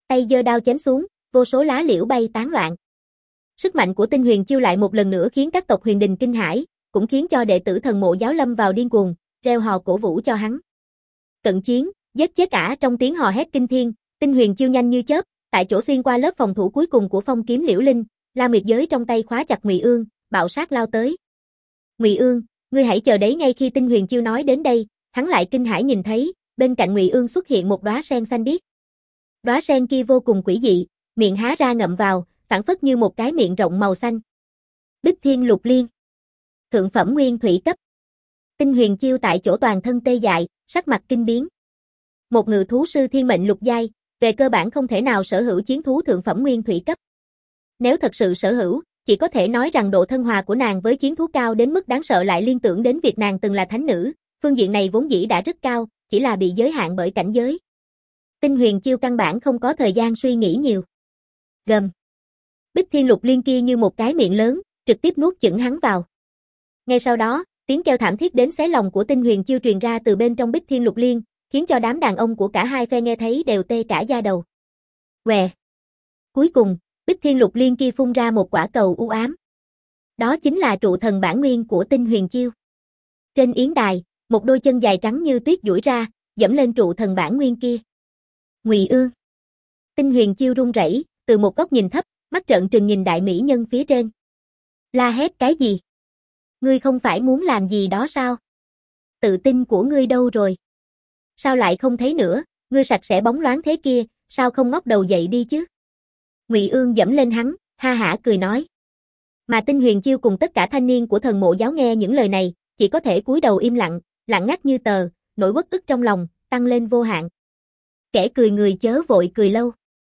Tay giơ đao chém xuống, vô số lá liễu bay tán loạn. Sức mạnh của Tinh Huyền Chiêu lại một lần nữa khiến các tộc Huyền Đình kinh hãi, cũng khiến cho đệ tử Thần Mộ giáo lâm vào điên cuồng, reo hò cổ vũ cho hắn. Cận chiến, giết chết ả trong tiếng hò hét kinh thiên, Tinh Huyền Chiêu nhanh như chớp, tại chỗ xuyên qua lớp phòng thủ cuối cùng của phong kiếm Liễu Linh, La Nguyệt Giới trong tay khóa chặt Ngụy Ương, bạo sát lao tới. Ngụy Ương, ngươi hãy chờ đấy. Ngay khi Tinh Huyền Chiêu nói đến đây, hắn lại kinh hãi nhìn thấy, bên cạnh Ngụy Ương xuất hiện một đóa sen xanh biếc. Đóa sen kia vô cùng quỷ dị, miệng há ra ngậm vào, phảng phất như một cái miệng rộng màu xanh. Bích Thiên Lục Liên, thượng phẩm nguyên thủy cấp. Tinh Huyền Chiêu tại chỗ toàn thân tê dại, sắc mặt kinh biến. Một ngự thú sư thiên mệnh lục giai, về cơ bản không thể nào sở hữu chiến thú thượng phẩm nguyên thủy cấp. Nếu thật sự sở hữu, chỉ có thể nói rằng độ thân hòa của nàng với chiến thú cao đến mức đáng sợ, lại liên tưởng đến việc nàng từng là thánh nữ, phương diện này vốn dĩ đã rất cao, chỉ là bị giới hạn bởi cảnh giới. Tinh Huyền Chiêu căn bản không có thời gian suy nghĩ nhiều. Gầm. Bích Thiên Lục Liên kia như một cái miệng lớn, trực tiếp nuốt chửng hắn vào. Ngay sau đó, tiếng kêu thảm thiết đến xé lòng của Tinh Huyền Chiêu truyền ra từ bên trong Bích Thiên Lục Liên, khiến cho đám đàn ông của cả hai phe nghe thấy đều tê cả da đầu. Què. Cuối cùng, Bích Thiên Lục Liên kia phun ra một quả cầu u ám. Đó chính là trụ thần bản nguyên của Tinh Huyền Chiêu. Trên yến đài, một đôi chân dài trắng như tuyết duỗi ra, dẫm lên trụ thần bản nguyên kia. Ngụy Ương. Tinh Huyền Chiêu run rẩy, từ một góc nhìn thấp, mắt trợn trừng nhìn đại mỹ nhân phía trên. La hét cái gì? Ngươi không phải muốn làm gì đó sao? Tự tin của ngươi đâu rồi? Sao lại không thấy nữa, ngươi sạch sẽ bóng loáng thế kia, sao không ngóc đầu dậy đi chứ? Ngụy Ương dẫm lên hắn, ha hả cười nói. Mà Tinh Huyền Chiêu cùng tất cả thanh niên của Thần Mộ giáo nghe những lời này, chỉ có thể cúi đầu im lặng, lặng ngắt như tờ, nỗi uất ức trong lòng tăng lên vô hạn. Kẻ cười người chớ vội cười lâu.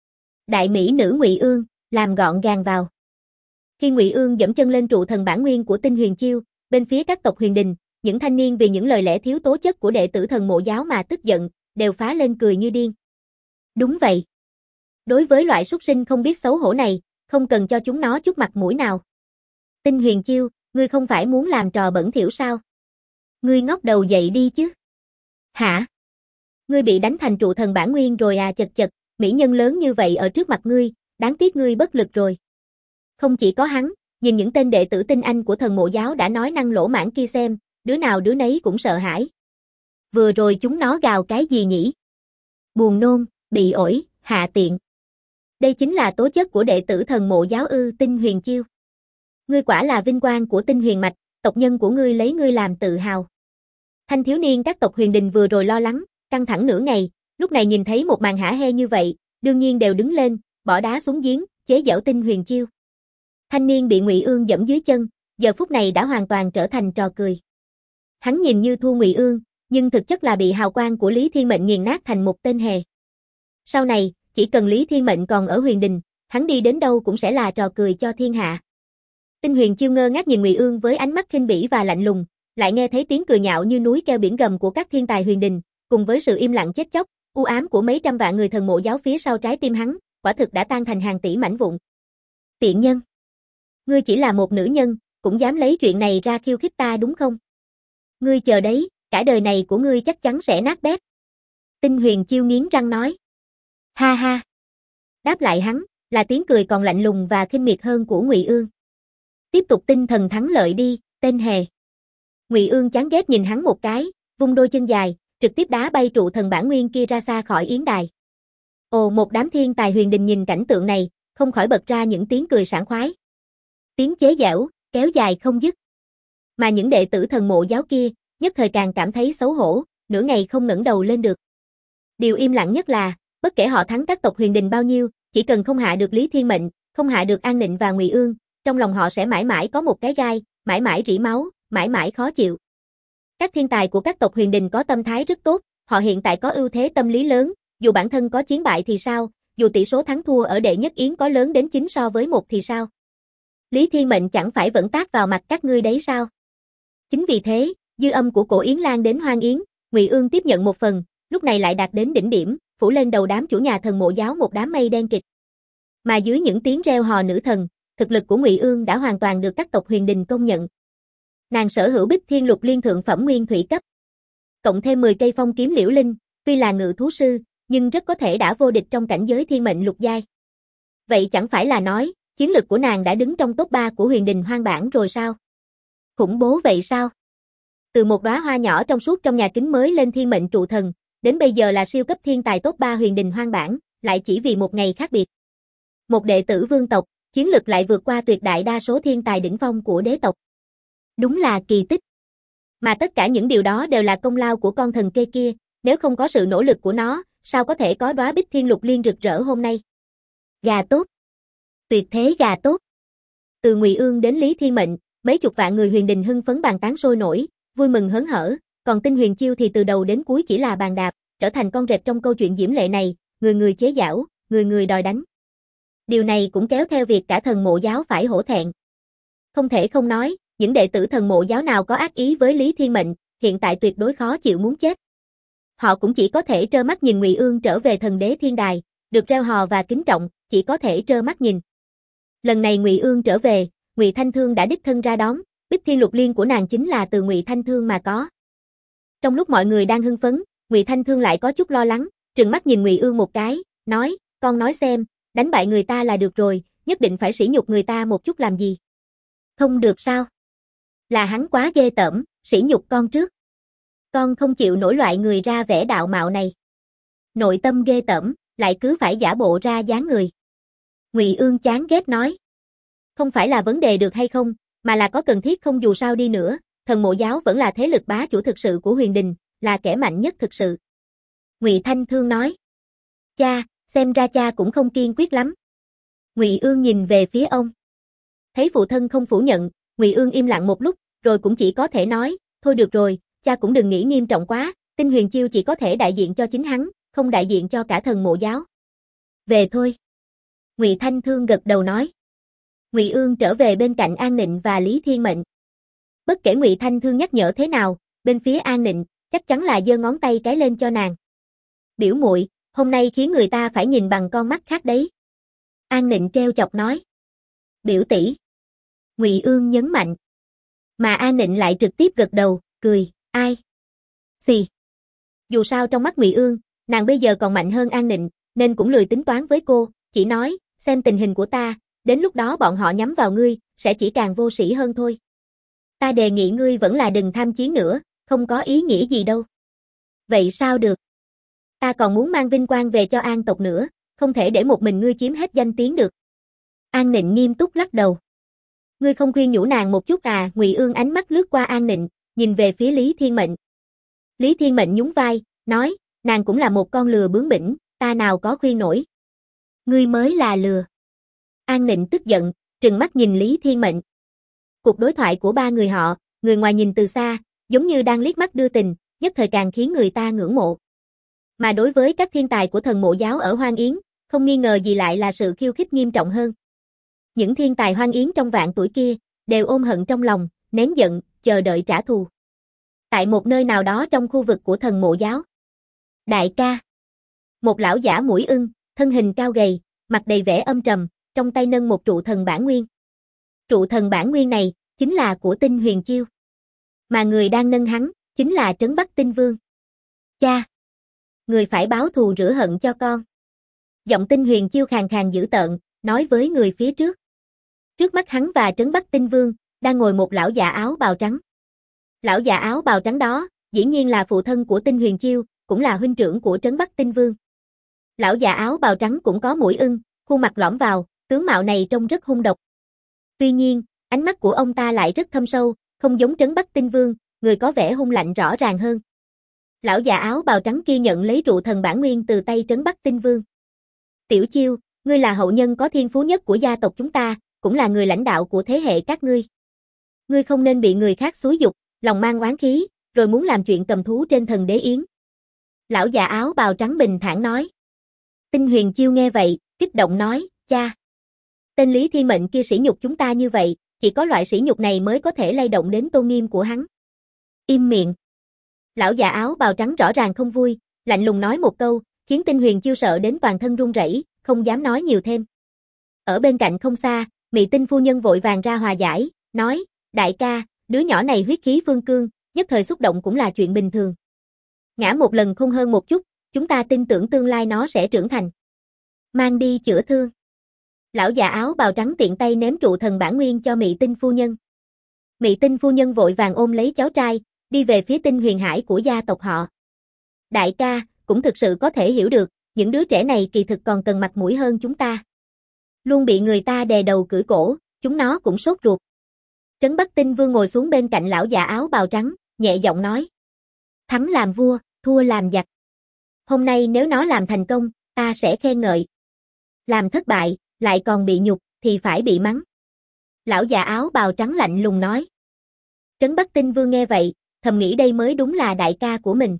Đại mỹ nữ Ngụy Ương, làm gọn gàng vào. Khi Ngụy Ương dẫm chân lên trụ thần bản nguyên của Tinh Huyền Chiêu, bên phía các tộc Huyền Đình, những thanh niên vì những lời lẽ thiếu tố chất của đệ tử Thần Mộ giáo mà tức giận, đều phá lên cười như điên. Đúng vậy. Đối với loại súc sinh không biết xấu hổ này, không cần cho chúng nó chút mặt mũi nào. Tinh Huyền Chiêu, ngươi không phải muốn làm trò bẩn thỉu sao? Ngươi ngóc đầu dậy đi chứ. Hả? Ngươi bị đánh thành trụ thần bản nguyên rồi à? Chật chật, mỹ nhân lớn như vậy ở trước mặt ngươi, đáng tiếc ngươi bất lực rồi. Không chỉ có hắn, nhìn những tên đệ tử tinh anh của Thần Mộ giáo đã nói năng lỗ mãng kia xem, đứa nào đứa nấy cũng sợ hãi. Vừa rồi chúng nó gào cái gì nhỉ? Buồn nôn, bị ổi, hạ tiện. Đây chính là tố chất của đệ tử Thần Mộ giáo ư? Tinh Huyền Chiêu. Ngươi quả là vinh quang của Tinh Huyền mạch, tộc nhân của ngươi lấy ngươi làm tự hào. Thanh thiếu niên các tộc Huyền Đình vừa rồi lo lắng, căng thẳng nửa ngày, lúc này nhìn thấy một màn hả hê như vậy, đương nhiên đều đứng lên, bỏ đá xuống giếng, chế giễu Tinh Huyền Chiêu. Thanh niên bị Ngụy Ương dẫm dưới chân, giờ phút này đã hoàn toàn trở thành trò cười. Hắn nhìn như thua Ngụy Ương, nhưng thực chất là bị hào quang của Lý Thiên Mệnh nghiền nát thành một tên hề. Sau này, chỉ cần Lý Thiên Mệnh còn ở Huyền Đình, hắn đi đến đâu cũng sẽ là trò cười cho thiên hạ. Tinh Huyền Chiêu ngơ ngác nhìn Ngụy Ương với ánh mắt khinh bỉ và lạnh lùng, lại nghe thấy tiếng cười nhạo như núi kêu biển gầm của các thiên tài Huyền Đình, cùng với sự im lặng chết chóc, u ám của mấy trăm vạn người Thần Mộ giáo phía sau trái tim hắn, quả thực đã tan thành hàng tỷ mảnh vụn. Tiện nhân! Ngươi chỉ là một nữ nhân, cũng dám lấy chuyện này ra khiêu khích ta đúng không? Ngươi chờ đấy, cả đời này của ngươi chắc chắn sẽ nát bét. Tinh Huyền Chiêu nghiến răng nói. Ha ha! Đáp lại hắn, là tiếng cười còn lạnh lùng và khinh miệt hơn của Ngụy Ương. Tiếp tục tinh thần thắng lợi đi, tên hề. Ngụy Ương chán ghét nhìn hắn một cái, vung đôi chân dài, trực tiếp đá bay trụ thần bản nguyên kia ra xa khỏi yến đài. Ồ, một đám thiên tài Huyền Đình nhìn cảnh tượng này, không khỏi bật ra những tiếng cười sảng khoái. Tiếng chế giễu kéo dài không dứt. Mà những đệ tử Thần Mộ giáo kia, nhất thời càng cảm thấy xấu hổ, nửa ngày không ngẩng đầu lên được. Điều im lặng nhất là, bất kể họ thắng các tộc Huyền Đình bao nhiêu, chỉ cần không hạ được Lý Thiên Mệnh, không hạ được An Nịnh và Ngụy Ương, trong lòng họ sẽ mãi mãi có một cái gai, mãi mãi rỉ máu, mãi mãi khó chịu. Các thiên tài của các tộc Huyền Đình có tâm thái rất tốt, họ hiện tại có ưu thế tâm lý lớn, dù bản thân có chiến bại thì sao, dù tỷ số thắng thua ở đệ nhất yến có lớn đến 9 so với 1 thì sao. Lý Thiên Mệnh chẳng phải vẫn tát vào mặt các ngươi đấy sao? Chính vì thế, dư âm của cổ yến lan đến hoang yến, Ngụy Ương tiếp nhận một phần, lúc này lại đạt đến đỉnh điểm, phủ lên đầu đám chủ nhà Thần Mộ giáo một đám mây đen kịt. Mà dưới những tiếng reo hò nữ thần, thực lực của Ngụy Ương đã hoàn toàn được các tộc Huyền Đình công nhận. Nàng sở hữu Bích Thiên Lục Liên thượng phẩm nguyên thủy cấp, cộng thêm 10 cây phong kiếm Liễu Linh, tuy là ngự thú sư, nhưng rất có thể đã vô địch trong cảnh giới thiên mệnh lục giai. Vậy chẳng phải là nói, chiến lực của nàng đã đứng trong top 3 của huyền đình hoang bảng rồi sao? Khủng bố vậy sao? Từ một đóa hoa nhỏ trong suốt trong nhà kính mới lên thiên mệnh trụ thần, đến bây giờ là siêu cấp thiên tài top 3 huyền đình hoang bảng, lại chỉ vì một ngày khác biệt. Một đệ tử vương tộc, chiến lực lại vượt qua tuyệt đại đa số thiên tài đỉnh phong của đế tộc. Đúng là kỳ tích. Mà tất cả những điều đó đều là công lao của con thần kê kia, nếu không có sự nỗ lực của nó, sao có thể có đóa Bích Thiên Lục Liên rực rỡ hôm nay? Gà tốt. Tuyệt thế gà tốt. Từ Ngụy Ương đến Lý Thiên Mệnh, mấy chục vạn người huyền đình hưng phấn bàn tán sôi nổi, vui mừng hớn hở, còn Tinh Huyền Chiêu thì từ đầu đến cuối chỉ là bàn đạp, trở thành con rệp trong câu chuyện diễm lệ này, người người chế giễu, người người đòi đánh. Điều này cũng kéo theo việc cả thần mộ giáo phải hổ thẹn. Không thể không nói, những đệ tử thần mộ giáo nào có ác ý với Lý Thiên Mệnh, hiện tại tuyệt đối khó chịu muốn chết. Họ cũng chỉ có thể trơ mắt nhìn Ngụy Ương trở về thần đế thiên đài, được reo hò và kính trọng, chỉ có thể trơ mắt nhìn. Lần này Ngụy Ương trở về, Ngụy Thanh Thương đã đích thân ra đón, Bích Thiên Lục Liên của nàng chính là từ Ngụy Thanh Thương mà có. Trong lúc mọi người đang hưng phấn, Ngụy Thanh Thương lại có chút lo lắng, trừng mắt nhìn Ngụy Ương một cái, nói, con nói xem, đánh bại người ta là được rồi, nhất định phải sỉ nhục người ta một chút làm gì? Không được sao? Là hắn quá ghê tởm, sỉ nhục con trước. Con không chịu nổi loại người ra vẻ đạo mạo này. Nội tâm ghê tởm, lại cứ phải giả bộ ra dáng người. Ngụy Ương chán ghét nói. Không phải là vấn đề được hay không, mà là có cần thiết không, dù sao đi nữa, thần mộ giáo vẫn là thế lực bá chủ thực sự của huyền đình, là kẻ mạnh nhất thực sự. Ngụy Thanh Thương nói. Cha, xem ra cha cũng không kiên quyết lắm. Ngụy Ương nhìn về phía ông. Thấy phụ thân không phủ nhận, Ngụy Ương im lặng một lúc, rồi cũng chỉ có thể nói, thôi được rồi, cha cũng đừng nghĩ nghiêm trọng quá, Tinh Huyền Chiêu chỉ có thể đại diện cho chính hắn, không đại diện cho cả thần mộ giáo. Về thôi. Ngụy Thanh Thương gật đầu nói. Ngụy Ương trở về bên cạnh An Nịnh và Lý Thiên Mệnh. Bất kể Ngụy Thanh Thương nhắc nhở thế nào, bên phía An Nịnh, chắc chắn là giơ ngón tay cái lên cho nàng. Biểu muội, hôm nay khiến người ta phải nhìn bằng con mắt khác đấy. An Nịnh treo chọc nói. Biểu tỷ. Ngụy Ương nhấn mạnh. Mà An Nịnh lại trực tiếp gật đầu, cười, ai? Xì. Dù sao trong mắt Ngụy Ương, nàng bây giờ còn mạnh hơn An Nịnh, nên cũng lười tính toán với cô, chỉ nói, xem tình hình của ta, đến lúc đó bọn họ nhắm vào ngươi, sẽ chỉ càng vô sĩ hơn thôi. Ta đề nghị ngươi vẫn là đừng tham chiến nữa, không có ý nghĩa gì đâu. Vậy sao được? Ta còn muốn mang vinh quang về cho An tộc nữa, không thể để một mình ngươi chiếm hết danh tiếng được. An Nịnh nghiêm túc lắc đầu. Ngươi không khuyên nhủ nàng một chút à? Ngụy Ương ánh mắt lướt qua An Nịnh, nhìn về phía Lý Thiên Mệnh. Lý Thiên Mệnh nhún vai, nói, nàng cũng là một con lừa bướng bỉnh, ta nào có khuyên nổi. Ngươi mới là lừa. An Nịnh tức giận, trừng mắt nhìn Lý Thiên Mệnh. Cuộc đối thoại của ba người họ, người ngoài nhìn từ xa, giống như đang liếc mắt đưa tình, nhất thời càng khiến người ta ngưỡng mộ. Mà đối với các thiên tài của thần mộ giáo ở Hoang Yến, không nghi ngờ gì lại là sự khiêu khích nghiêm trọng hơn. Những thiên tài Hoang Yến trong vạn tuổi kia, đều ôm hận trong lòng, nén giận, chờ đợi trả thù. Tại một nơi nào đó trong khu vực của thần mộ giáo. Đại ca. Một lão giả mũi ưng, thân hình cao gầy, mặt đầy vẻ âm trầm, trong tay nâng một trụ thần bản nguyên. Trụ thần bản nguyên này, chính là của Tinh Huyền Chiêu. Mà người đang nâng hắn, chính là Trấn Bắc Tinh Vương. Cha! Người phải báo thù rửa hận cho con. Giọng Tinh Huyền Chiêu khàn khàn dữ tợn, nói với người phía trước. Trước mắt hắn và Trấn Bắc Tinh Vương, đang ngồi một lão già áo bào trắng. Lão già áo bào trắng đó, dĩ nhiên là phụ thân của Tinh Huyền Chiêu, cũng là huynh trưởng của Trấn Bắc Tinh Vương. Lão già áo bào trắng cũng có mũi ưng, khuôn mặt lõm vào, tướng mạo này trông rất hung độc. Tuy nhiên, ánh mắt của ông ta lại rất thâm sâu, không giống Trấn Bắc Tinh Vương, người có vẻ hung lạnh rõ ràng hơn. Lão già áo bào trắng kia nhận lấy trụ thần bản nguyên từ tay Trấn Bắc Tinh Vương. Tiểu Chiêu, ngươi là hậu nhân có thiên phú nhất của gia tộc chúng ta, cũng là người lãnh đạo của thế hệ các ngươi. Ngươi không nên bị người khác xúi giục, lòng mang oán khí, rồi muốn làm chuyện cầm thú trên thần đế yến. Lão già áo bào trắng bình thản nói. Tinh Huyền Chiêu nghe vậy, kích động nói, cha. Tên Lý Thiên Mệnh kia sỉ nhục chúng ta như vậy, chỉ có loại sỉ nhục này mới có thể lay động đến tôn nghiêm của hắn. Im miệng. Lão già áo bào trắng rõ ràng không vui, lạnh lùng nói một câu, khiến Tinh Huyền Chiêu sợ đến toàn thân run rẩy, không dám nói nhiều thêm. Ở bên cạnh không xa, Mị Tinh phu nhân vội vàng ra hòa giải, nói, đại ca, đứa nhỏ này huyết khí phương cương, nhất thời xúc động cũng là chuyện bình thường. Ngã một lần không hơn một chút, chúng ta tin tưởng tương lai nó sẽ trưởng thành. Mang đi chữa thương. Lão già áo bào trắng tiện tay ném trụ thần bản nguyên cho Mị Tinh phu nhân. Mị Tinh phu nhân vội vàng ôm lấy cháu trai, đi về phía Tinh Huyền Hải của gia tộc họ. Đại ca, cũng thực sự có thể hiểu được, những đứa trẻ này kỳ thực còn cần mặt mũi hơn chúng ta. Luôn bị người ta đè đầu cưỡi cổ, chúng nó cũng sốt ruột. Trấn Bắc Tinh Vương ngồi xuống bên cạnh lão già áo bào trắng, nhẹ giọng nói. Thắng làm vua, thua làm giặc. Hôm nay nếu nó làm thành công, ta sẽ khen ngợi. Làm thất bại, lại còn bị nhục, thì phải bị mắng. Lão già áo bào trắng lạnh lùng nói. Trấn Bắc Tinh Vương nghe vậy, thầm nghĩ đây mới đúng là đại ca của mình.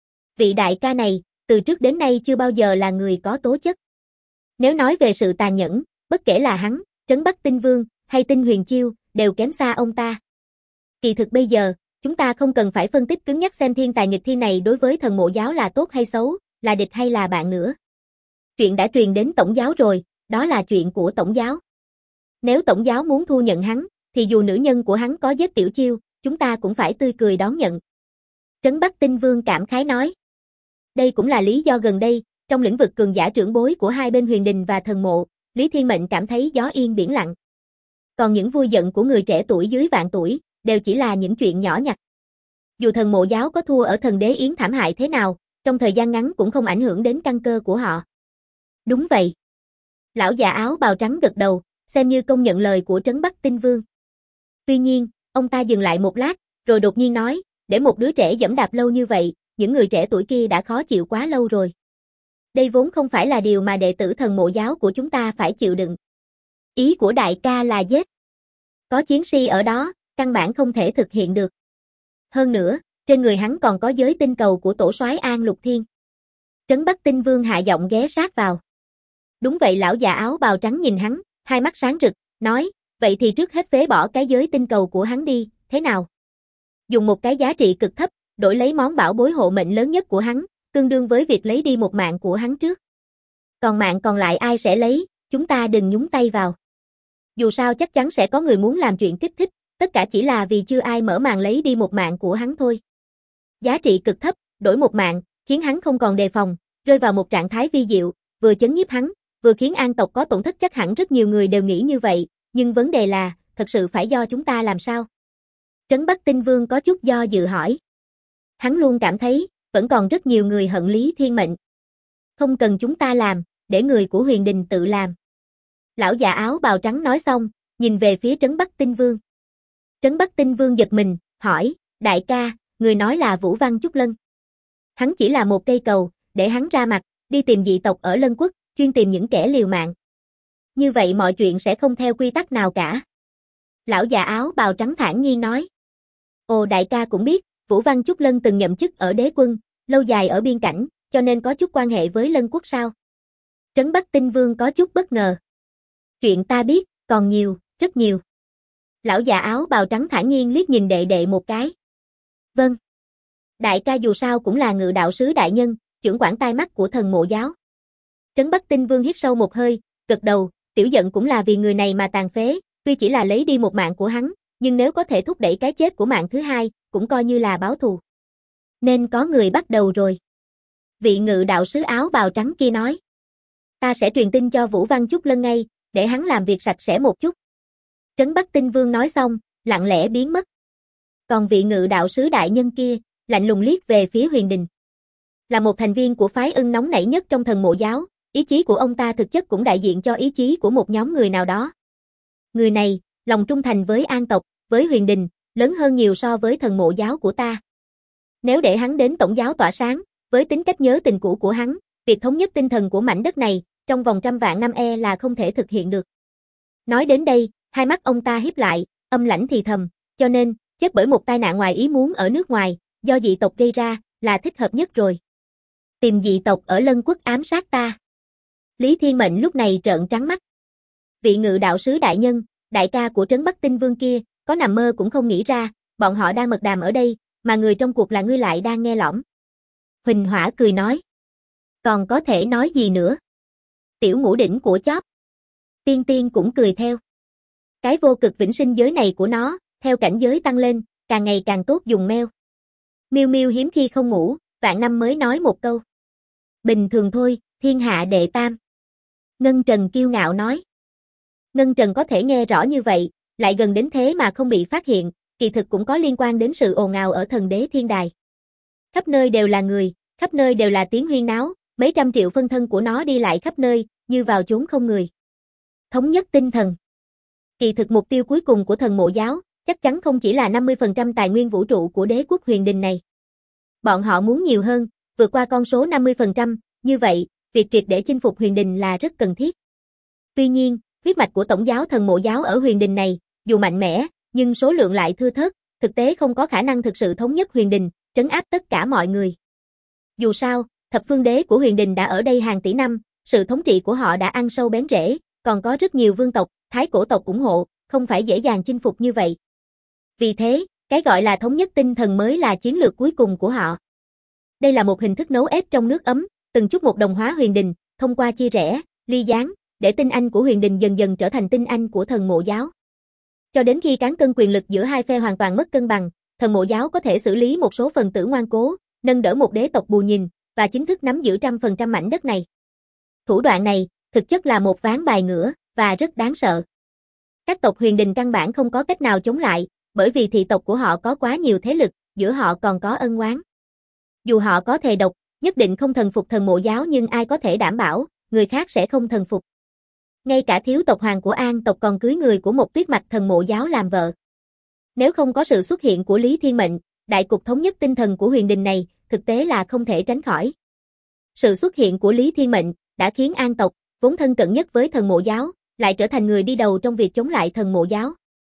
Vị đại ca này, từ trước đến nay chưa bao giờ là người có tố chất. Nếu nói về sự tàn nhẫn, bất kể là hắn, Trấn Bắc Tinh Vương, hay Tinh Huyền Chiêu, đều kém xa ông ta. Kỳ thực bây giờ, chúng ta không cần phải phân tích cứng nhắc xem thiên tài nghịch thiên này đối với thần mộ giáo là tốt hay xấu, là địch hay là bạn nữa. Chuyện đã truyền đến tổng giáo rồi, đó là chuyện của tổng giáo. Nếu tổng giáo muốn thu nhận hắn, thì dù nữ nhân của hắn có giết Tiểu Chiêu, chúng ta cũng phải tươi cười đón nhận. Trấn Bắc Tinh Vương cảm khái nói. Đây cũng là lý do gần đây, trong lĩnh vực cường giả trưởng bối của hai bên Huyền Đình và Thần Mộ, Lý Thiên Mệnh cảm thấy gió yên biển lặng. Còn những vui giận của người trẻ tuổi dưới vạn tuổi, đều chỉ là những chuyện nhỏ nhặt. Dù Thần Mộ giáo có thua ở Thần Đế Yến thảm hại thế nào, trong thời gian ngắn cũng không ảnh hưởng đến căn cơ của họ. Đúng vậy. Lão già áo bào trắng gật đầu, xem như công nhận lời của Trấn Bắc Tinh Vương. Tuy nhiên, ông ta dừng lại một lát, rồi đột nhiên nói, để một đứa trẻ giẫm đạp lâu như vậy, những người trẻ tuổi kia đã khó chịu quá lâu rồi. Đây vốn không phải là điều mà đệ tử Thần Mộ giáo của chúng ta phải chịu đựng. Ý của đại ca là giết. Có chiến si ở đó, căn bản không thể thực hiện được. Hơn nữa, trên người hắn còn có giới tinh cầu của tổ soái An Lục Thiên. Trấn Bắc Tinh Vương hạ giọng ghé sát vào. Đúng vậy, lão già áo bào trắng nhìn hắn, hai mắt sáng rực, nói, vậy thì trước hết phế bỏ cái giới tinh cầu của hắn đi, thế nào? Dùng một cái giá trị cực thấp, đổi lấy món bảo bối hộ mệnh lớn nhất của hắn, tương đương với việc lấy đi một mạng của hắn trước. Còn mạng còn lại ai sẽ lấy, chúng ta đừng nhúng tay vào. Dù sao chắc chắn sẽ có người muốn làm chuyện kích thích, tất cả chỉ là vì chưa ai mở màn lấy đi một mạng của hắn thôi. Giá trị cực thấp, đổi một mạng, khiến hắn không còn đề phòng, rơi vào một trạng thái vi diệu, vừa chấn nhiếp hắn, vừa khiến An tộc có tổn thất, chắc hẳn rất nhiều người đều nghĩ như vậy, nhưng vấn đề là, thật sự phải do chúng ta làm sao? Trấn Bắc Tinh Vương có chút do dự hỏi. Hắn luôn cảm thấy, vẫn còn rất nhiều người hận Lý Thiên Mệnh. Không cần chúng ta làm, để người của Huyền Đình tự làm. Lão già áo bào trắng nói xong, nhìn về phía Trấn Bắc Tinh Vương. Trấn Bắc Tinh Vương giật mình, hỏi, đại ca, người nói là Vũ Văn Chúc Lân. Hắn chỉ là một cây cầu, để hắn ra mặt, đi tìm dị tộc ở Lân Quốc, chuyên tìm những kẻ liều mạng. Như vậy mọi chuyện sẽ không theo quy tắc nào cả. Lão già áo bào trắng thản nhiên nói. Ồ, đại ca cũng biết, Vũ Văn Chúc Lân từng nhậm chức ở đế quân, lâu dài ở biên cảnh, cho nên có chút quan hệ với Lân Quốc sao? Trấn Bắc Tinh Vương có chút bất ngờ. Chuyện ta biết, còn nhiều, rất nhiều. Lão già áo bào trắng thản nhiên liếc nhìn đệ đệ một cái. Vâng. Đại ca dù sao cũng là ngự đạo sứ đại nhân, trưởng quản tai mắt của Thần Mộ giáo. Trấn Bắc Tinh Vương hít sâu một hơi, gật đầu, tiểu giận cũng là vì người này mà tàn phế, tuy chỉ là lấy đi một mạng của hắn, nhưng nếu có thể thúc đẩy cái chết của mạng thứ hai, cũng coi như là báo thù. Nên có người bắt đầu rồi. Vị ngự đạo sứ áo bào trắng kia nói. Ta sẽ truyền tin cho Vũ Văn Chúc Lân ngay, để hắn làm việc sạch sẽ một chút. Trấn Bắc Tinh Vương nói xong, lặng lẽ biến mất. Còn vị ngự đạo sứ đại nhân kia, lạnh lùng liếc về phía Huyền Đình. Là một thành viên của phái Ưng nóng nảy nhất trong Thần Mộ giáo, ý chí của ông ta thực chất cũng đại diện cho ý chí của một nhóm người nào đó. Người này, lòng trung thành với An tộc, với Huyền Đình, lớn hơn nhiều so với Thần Mộ giáo của ta. Nếu để hắn đến tổng giáo tỏa sáng, với tính cách nhớ tình cũ của hắn, việc thống nhất tinh thần của mảnh đất này, trong vòng trăm vạn năm là không thể thực hiện được. Nói đến đây, hai mắt ông ta híp lại, âm lãnh thì thầm, cho nên, chết bởi một tai nạn ngoài ý muốn ở nước ngoài, do dị tộc gây ra, là thích hợp nhất rồi. Tìm dị tộc ở Lân Quốc ám sát ta. Lý Thiên Mệnh lúc này trợn trắng mắt. Vị ngự đạo sứ đại nhân, đại ca của Trấn Bắc Tinh Vương kia, có nằm mơ cũng không nghĩ ra, bọn họ đang mật đàm ở đây, mà người trong cuộc là ngươi lại đang nghe lỏm. Huỳnh Hỏa cười nói. Còn có thể nói gì nữa? Tiểu ngũ đỉnh của chóp. Tiên Tiên cũng cười theo. Cái vô cực vĩnh sinh giới này của nó, theo cảnh giới tăng lên, càng ngày càng tốt dùng meo. Miêu Miêu hiếm khi không ngủ, vạn năm mới nói một câu. Bình thường thôi, thiên hạ đệ tam. Ngân Trần kiêu ngạo nói. Ngân Trần có thể nghe rõ như vậy, lại gần đến thế mà không bị phát hiện, kỳ thực cũng có liên quan đến sự ồn ào ở Thần Đế Thiên Đài. Khắp nơi đều là người, khắp nơi đều là tiếng huyên náo, mấy trăm triệu phân thân của nó đi lại khắp nơi, như vào chốn không người. Thống nhất tinh thần. Kỳ thực mục tiêu cuối cùng của thần mộ giáo, chắc chắn không chỉ là 50% tài nguyên vũ trụ của đế quốc huyền đình này. Bọn họ muốn nhiều hơn, vượt qua con số 50%, như vậy, việc triệt để chinh phục huyền đình là rất cần thiết. Tuy nhiên, huyết mạch của tổng giáo thần mộ giáo ở huyền đình này, dù mạnh mẽ, nhưng số lượng lại thưa thớt, thực tế không có khả năng thực sự thống nhất huyền đình, trấn áp tất cả mọi người. Dù sao, thập phương đế của huyền đình đã ở đây hàng tỷ năm, sự thống trị của họ đã ăn sâu bén rễ, còn có rất nhiều vương tộc, thái cổ tộc ủng hộ, không phải dễ dàng chinh phục như vậy. Vì thế, cái gọi là thống nhất tinh thần mới là chiến lược cuối cùng của họ. Đây là một hình thức nấu ép trong nước ấm, từng chút một đồng hóa huyền đình, thông qua chia rẽ, ly gián, để tinh anh của huyền đình dần dần trở thành tinh anh của thần mộ giáo. Cho đến khi cán cân quyền lực giữa hai phe hoàn toàn mất cân bằng, thần mộ giáo có thể xử lý một số phần tử ngoan cố, nâng đỡ một đế tộc bù nhìn, và chính thức nắm giữ 100% mảnh đất này. Thủ đoạn này, thực chất là một ván bài ngửa, và rất đáng sợ. Các tộc huyền đình căn bản không có cách nào chống lại, bởi vì thị tộc của họ có quá nhiều thế lực, giữa họ còn có ân oán. Dù họ có thề độc, nhất định không thần phục thần mộ giáo, nhưng ai có thể đảm bảo, người khác sẽ không thần phục. Ngay cả thiếu tộc hoàng của An tộc còn cưới người của một tuyết mạch thần mộ giáo làm vợ. Nếu không có sự xuất hiện của Lý Thiên Mệnh, đại cục thống nhất tinh thần của huyền đình này, thực tế là không thể tránh khỏi. Sự xuất hiện của Lý Thiên Mệnh đã khiến An tộc, vốn thân cận nhất với thần mộ giáo, lại trở thành người đi đầu trong việc chống lại thần mộ giáo.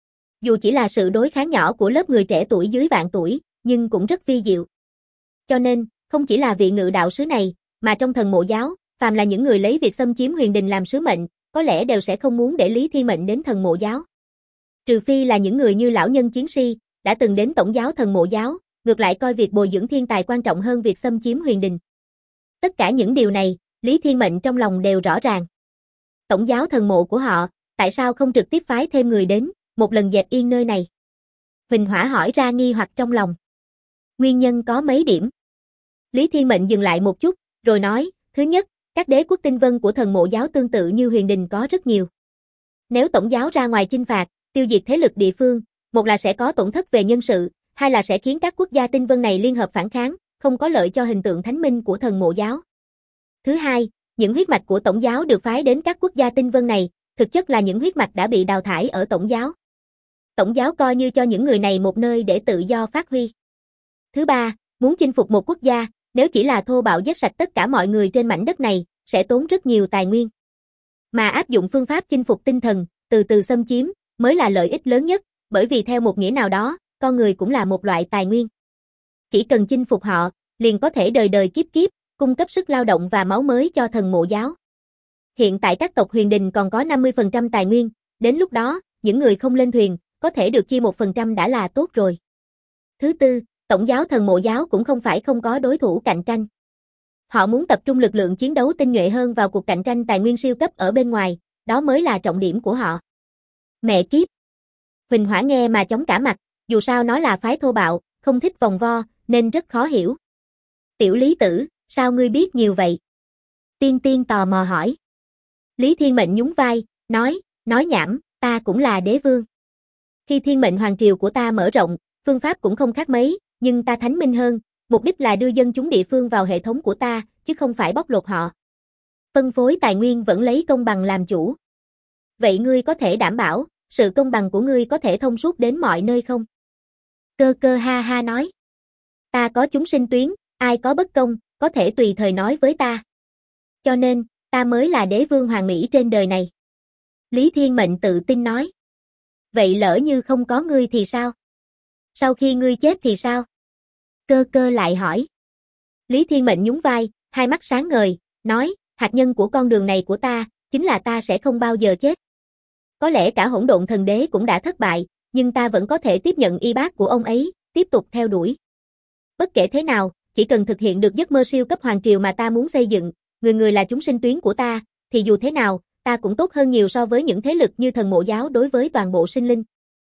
Dù chỉ là sự đối kháng nhỏ của lớp người trẻ tuổi dưới vạn tuổi, nhưng cũng rất vi diệu. Cho nên, không chỉ là vị ngự đạo sứ này, mà trong thần mộ giáo, phàm là những người lấy việc xâm chiếm huyền đình làm sứ mệnh, có lẽ đều sẽ không muốn để Lý Thiên Mệnh đến thần mộ giáo. Trừ phi là những người như lão nhân chiến si, đã từng đến tổng giáo thần mộ giáo, ngược lại coi việc bồi dưỡng thiên tài quan trọng hơn việc xâm chiếm huyền đình. Tất cả những điều này, Lý Thiên Mệnh trong lòng đều rõ ràng. Tổng giáo thần mộ của họ, tại sao không trực tiếp phái thêm người đến, một lần dẹp yên nơi này? Huỳnh Hỏa hỏi ra nghi hoặc trong lòng. Nguyên nhân có mấy điểm. Lý Thiên Mệnh dừng lại một chút, rồi nói, thứ nhất, các đế quốc tinh vân của thần mộ giáo tương tự như huyền đình có rất nhiều. Nếu tổng giáo ra ngoài chinh phạt, tiêu diệt thế lực địa phương, một là sẽ có tổn thất về nhân sự, hai là sẽ khiến các quốc gia tinh vân này liên hợp phản kháng, không có lợi cho hình tượng thánh minh của thần mộ giáo. Thứ hai, những huyết mạch của tổng giáo được phái đến các quốc gia tinh vân này, thực chất là những huyết mạch đã bị đào thải ở tổng giáo. Tổng giáo coi như cho những người này một nơi để tự do phát huy. Thứ ba, muốn chinh phục một quốc gia, nếu chỉ là thô bạo giết sạch tất cả mọi người trên mảnh đất này, sẽ tốn rất nhiều tài nguyên. Mà áp dụng phương pháp chinh phục tinh thần, từ từ xâm chiếm, mới là lợi ích lớn nhất, bởi vì theo một nghĩa nào đó, con người cũng là một loại tài nguyên. Chỉ cần chinh phục họ, liền có thể đời đời kiếp kiếp, cung cấp sức lao động và máu mới cho thần mộ giáo. Hiện tại các tộc huyền đình còn có 50% tài nguyên, đến lúc đó, những người không lên thuyền, có thể được chia 1% đã là tốt rồi. Thứ tư, tổng giáo thần mộ giáo cũng không phải không có đối thủ cạnh tranh. Họ muốn tập trung lực lượng chiến đấu tinh nhuệ hơn vào cuộc cạnh tranh tài nguyên siêu cấp ở bên ngoài, đó mới là trọng điểm của họ. Mẹ kiếp! Huỳnh Hỏa nghe mà chóng cả mặt, dù sao nó là phái thô bạo, không thích vòng vo, nên rất khó hiểu. Tiểu Lý Tử, sao ngươi biết nhiều vậy? Tiên Tiên tò mò hỏi. Lý Thiên Mệnh nhún vai, nói nhảm, ta cũng là đế vương. Khi thiên mệnh hoàng triều của ta mở rộng, phương pháp cũng không khác mấy, nhưng ta thánh minh hơn, mục đích là đưa dân chúng địa phương vào hệ thống của ta, chứ không phải bóc lột họ. Phân phối tài nguyên vẫn lấy công bằng làm chủ. Vậy ngươi có thể đảm bảo, sự công bằng của ngươi có thể thông suốt đến mọi nơi không? Cơ cơ ha ha nói. Ta có chúng sinh tuyến, ai có bất công, có thể tùy thời nói với ta. Cho nên, ta mới là đế vương hoàng mỹ trên đời này. Lý Thiên Mệnh tự tin nói. Vậy lỡ như không có ngươi thì sao? Sau khi ngươi chết thì sao? Cơ cơ lại hỏi. Lý Thiên Mệnh nhún vai, hai mắt sáng ngời, nói, hạt nhân của con đường này của ta, chính là ta sẽ không bao giờ chết. Có lẽ cả hỗn độn thần đế cũng đã thất bại, nhưng ta vẫn có thể tiếp nhận y bát của ông ấy, tiếp tục theo đuổi. Bất kể thế nào, chỉ cần thực hiện được giấc mơ siêu cấp hoàng triều mà ta muốn xây dựng, người người là chúng sinh tuyến của ta, thì dù thế nào, ta cũng tốt hơn nhiều so với những thế lực như thần mộ giáo đối với toàn bộ sinh linh.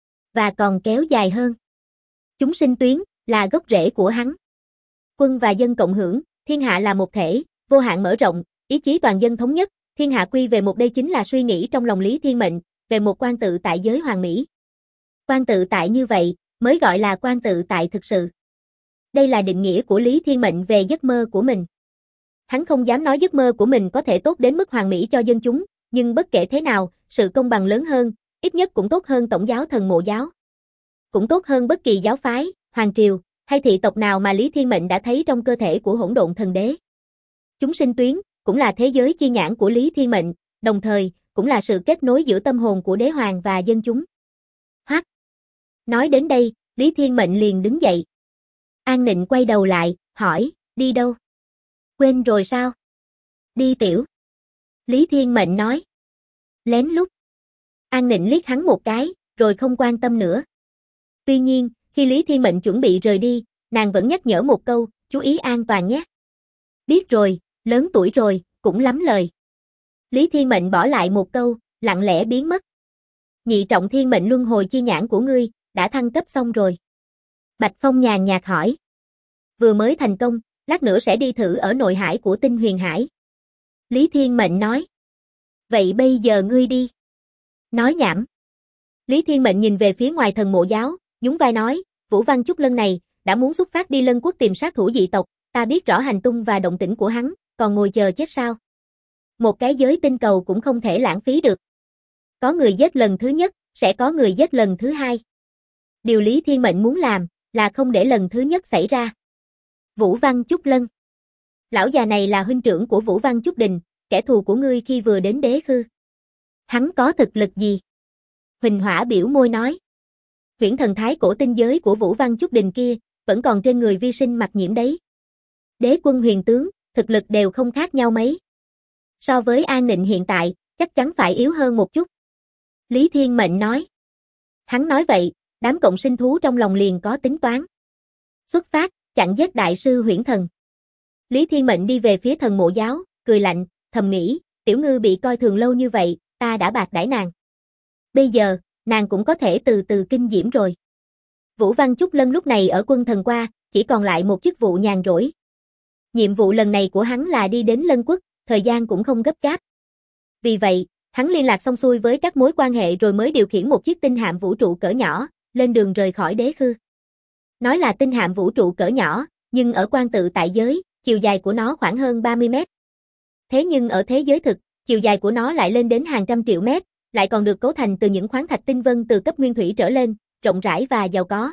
Và còn kéo dài hơn. Chúng sinh tuyến là gốc rễ của hắn. Quân và dân cộng hưởng, thiên hạ là một thể, vô hạn mở rộng, ý chí toàn dân thống nhất, thiên hạ quy về một, đây chính là suy nghĩ trong lòng Lý Thiên Mệnh, về một quan tự tại giới hoàn mỹ. Quan tự tại như vậy, mới gọi là quan tự tại thực sự. Đây là định nghĩa của Lý Thiên Mệnh về giấc mơ của mình. Hắn không dám nói giấc mơ của mình có thể tốt đến mức hoàn mỹ cho dân chúng, nhưng bất kể thế nào, sự công bằng lớn hơn, ít nhất cũng tốt hơn Tổng giáo Thần Mộ giáo. Cũng tốt hơn bất kỳ giáo phái, hoàng triều, hay thị tộc nào mà Lý Thiên Mệnh đã thấy trong cơ thể của Hỗn Độn Thần Đế. Chúng sinh tuyến, cũng là thế giới chi nhãn của Lý Thiên Mệnh, đồng thời, cũng là sự kết nối giữa tâm hồn của đế hoàng và dân chúng. Hoắc. Nói đến đây, Lý Thiên Mệnh liền đứng dậy. An Nịnh quay đầu lại, hỏi, đi đâu? Quên rồi sao? Đi tiểu. Lý Thiên Mệnh nói. Lén lút. An Nịnh liếc hắn một cái, rồi không quan tâm nữa. Tuy nhiên, khi Lý Thiên Mệnh chuẩn bị rời đi, nàng vẫn nhắc nhở một câu, chú ý an toàn nhé. Biết rồi, lớn tuổi rồi, cũng lắm lời. Lý Thiên Mệnh bỏ lại một câu, lặng lẽ biến mất. Nhị trọng thiên mệnh luân hồi chi nhãn của ngươi, đã thăng cấp xong rồi. Bạch Phong nhàn nhạt hỏi. Vừa mới thành công, lát nữa sẽ đi thử ở nội hải của Tinh Huyền Hải. Lý Thiên Mệnh nói. Vậy bây giờ ngươi đi. Nói nhảm. Lý Thiên Mệnh nhìn về phía ngoài Thần Mộ giáo, nhún vai nói, Vũ Văn Chúc Lân này, đã muốn xuất phát đi Lân Quốc tìm sát thủ dị tộc, ta biết rõ hành tung và động tĩnh của hắn, còn ngồi chờ chết sao? Một cái giới tinh cầu cũng không thể lãng phí được. Có người giết lần thứ nhất, sẽ có người giết lần thứ hai. Điều Lý Thiên Mệnh muốn làm, là không để lần thứ nhất xảy ra. Vũ Văn Chúc Lân. Lão già này là huynh trưởng của Vũ Văn Chúc Đình, kẻ thù của ngươi khi vừa đến Đế Khư. Hắn có thực lực gì? Huỳnh Hỏa biểu môi nói. Huyễn thần thái cổ tinh giới của Vũ Văn Chúc Đình kia, vẫn còn trên người vi sinh mặc nhiễm đấy. Đế quân huyền tướng, thực lực đều không khác nhau mấy. So với An Nịnh hiện tại, chắc chắn phải yếu hơn một chút. Lý Thiên Mệnh nói. Hắn nói vậy, đám cộng sinh thú trong lòng liền có tính toán. Xuất phát, chặn giết đại sư huyễn thần. Lý Thiên Mệnh đi về phía Thần Mộ giáo, cười lạnh, thầm nghĩ, tiểu ngư bị coi thường lâu như vậy, ta đã bạc đãi nàng. Bây giờ, nàng cũng có thể từ từ kinh diễm rồi. Vũ Văn Chúc Lân lúc này ở quân thần qua, chỉ còn lại một chức vụ nhàn rỗi. Nhiệm vụ lần này của hắn là đi đến Lân Quốc, thời gian cũng không gấp gáp. Vì vậy, hắn liên lạc xong xuôi với các mối quan hệ rồi mới điều khiển một chiếc tinh hạm vũ trụ cỡ nhỏ, lên đường rời khỏi Đế Khư. Nói là tinh hạm vũ trụ cỡ nhỏ, nhưng ở quan tự tại giới, chiều dài của nó khoảng hơn 30 mét. Thế nhưng ở thế giới thực, chiều dài của nó lại lên đến hàng trăm triệu mét, lại còn được cấu thành từ những khoáng thạch tinh vân từ cấp nguyên thủy trở lên, rộng rãi và giàu có.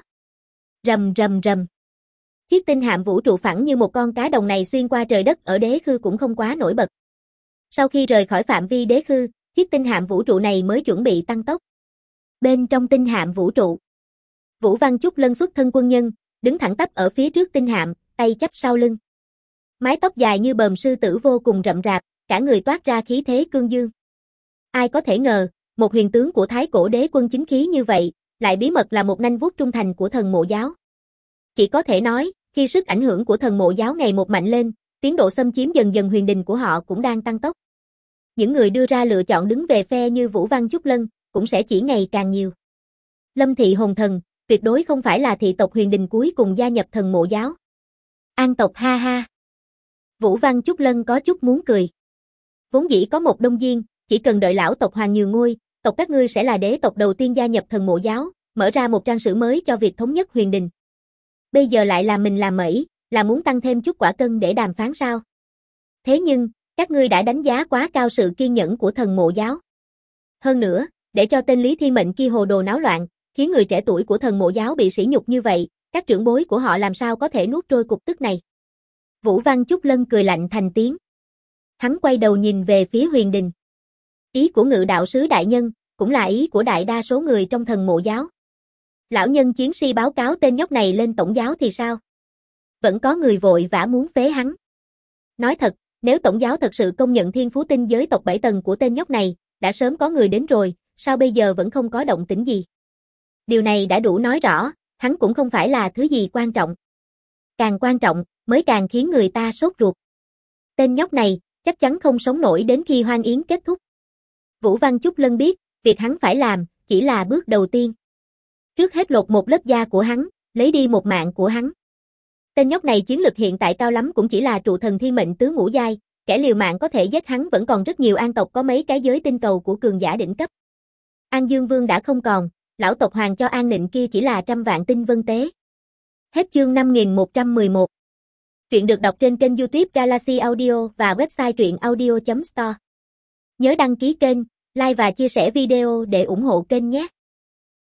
Rầm rầm rầm. Chiếc tinh hạm vũ trụ phẳng như một con cá đồng này xuyên qua trời đất ở Đế Khư cũng không quá nổi bật. Sau khi rời khỏi phạm vi Đế Khư, chiếc tinh hạm vũ trụ này mới chuẩn bị tăng tốc. Bên trong tinh hạm vũ trụ, Vũ Văn Chúc Lân xuất thân quân nhân, đứng thẳng tắp ở phía trước tinh hạm, tay chắp sau lưng. Mái tóc dài như bờm sư tử vô cùng rậm rạp, cả người toát ra khí thế cương dương. Ai có thể ngờ, một huyền tướng của Thái Cổ Đế quân chính khí như vậy, lại bí mật là một nanh vuốt trung thành của Thần Mộ giáo. Chỉ có thể nói, khi sức ảnh hưởng của Thần Mộ giáo ngày một mạnh lên, tiến độ xâm chiếm dần dần huyền đình của họ cũng đang tăng tốc. Những người đưa ra lựa chọn đứng về phe như Vũ Văn Chúc Lân, cũng sẽ chỉ ngày càng nhiều. Lâm Thị Hồn Thần, tuyệt đối không phải là thị tộc huyền đình cuối cùng gia nhập Thần Mộ giáo. An tộc ha ha. Vũ Văn Chúc Lân có chút muốn cười. Vốn dĩ có một đông diên, chỉ cần đợi lão tộc hoàng nhường ngôi, tộc các ngươi sẽ là đế tộc đầu tiên gia nhập Thần Mộ giáo, mở ra một trang sử mới cho việc thống nhất huyền đình. Bây giờ lại là mình làm mẩy, là muốn tăng thêm chút quả cân để đàm phán sao? Thế nhưng, các ngươi đã đánh giá quá cao sự kiên nhẫn của Thần Mộ giáo. Hơn nữa, để cho tên Lý Thiên Mệnh kia hồ đồ náo loạn, khiến người trẻ tuổi của Thần Mộ giáo bị sỉ nhục như vậy, các trưởng bối của họ làm sao có thể nuốt trôi cục tức này? Vũ Văn Chúc Lân cười lạnh thành tiếng. Hắn quay đầu nhìn về phía huyền đình. Ý của Ngự đạo sứ đại nhân, cũng là ý của đại đa số người trong Thần Mộ giáo. Lão nhân chiến si báo cáo tên nhóc này lên tổng giáo thì sao? Vẫn có người vội vã muốn phế hắn. Nói thật, nếu tổng giáo thật sự công nhận thiên phú tinh giới tộc 7 tầng của tên nhóc này, đã sớm có người đến rồi, sao bây giờ vẫn không có động tĩnh gì? Điều này đã đủ nói rõ, hắn cũng không phải là thứ gì quan trọng. Càng quan trọng, mới càng khiến người ta sốt ruột. Tên nhóc này, chắc chắn không sống nổi đến khi hoan yến kết thúc. Vũ Văn Chúc Lân biết, việc hắn phải làm, chỉ là bước đầu tiên. Trước hết lột một lớp da của hắn, lấy đi một mạng của hắn. Tên nhóc này chiến lực hiện tại cao lắm cũng chỉ là trụ thần thiên mệnh tứ ngũ giai, Kẻ liều mạng có thể giết hắn vẫn còn rất nhiều An tộc có mấy cái giới tinh cầu của cường giả đỉnh cấp. An Dương Vương đã không còn, lão tộc hoàng cho An Nịnh kia chỉ là trăm vạn tinh vân tế. Hết chương 5111. Truyện được đọc trên kênh YouTube Galaxy Audio và website truyệnaudio.store. Nhớ đăng ký kênh, like và chia sẻ video để ủng hộ kênh nhé.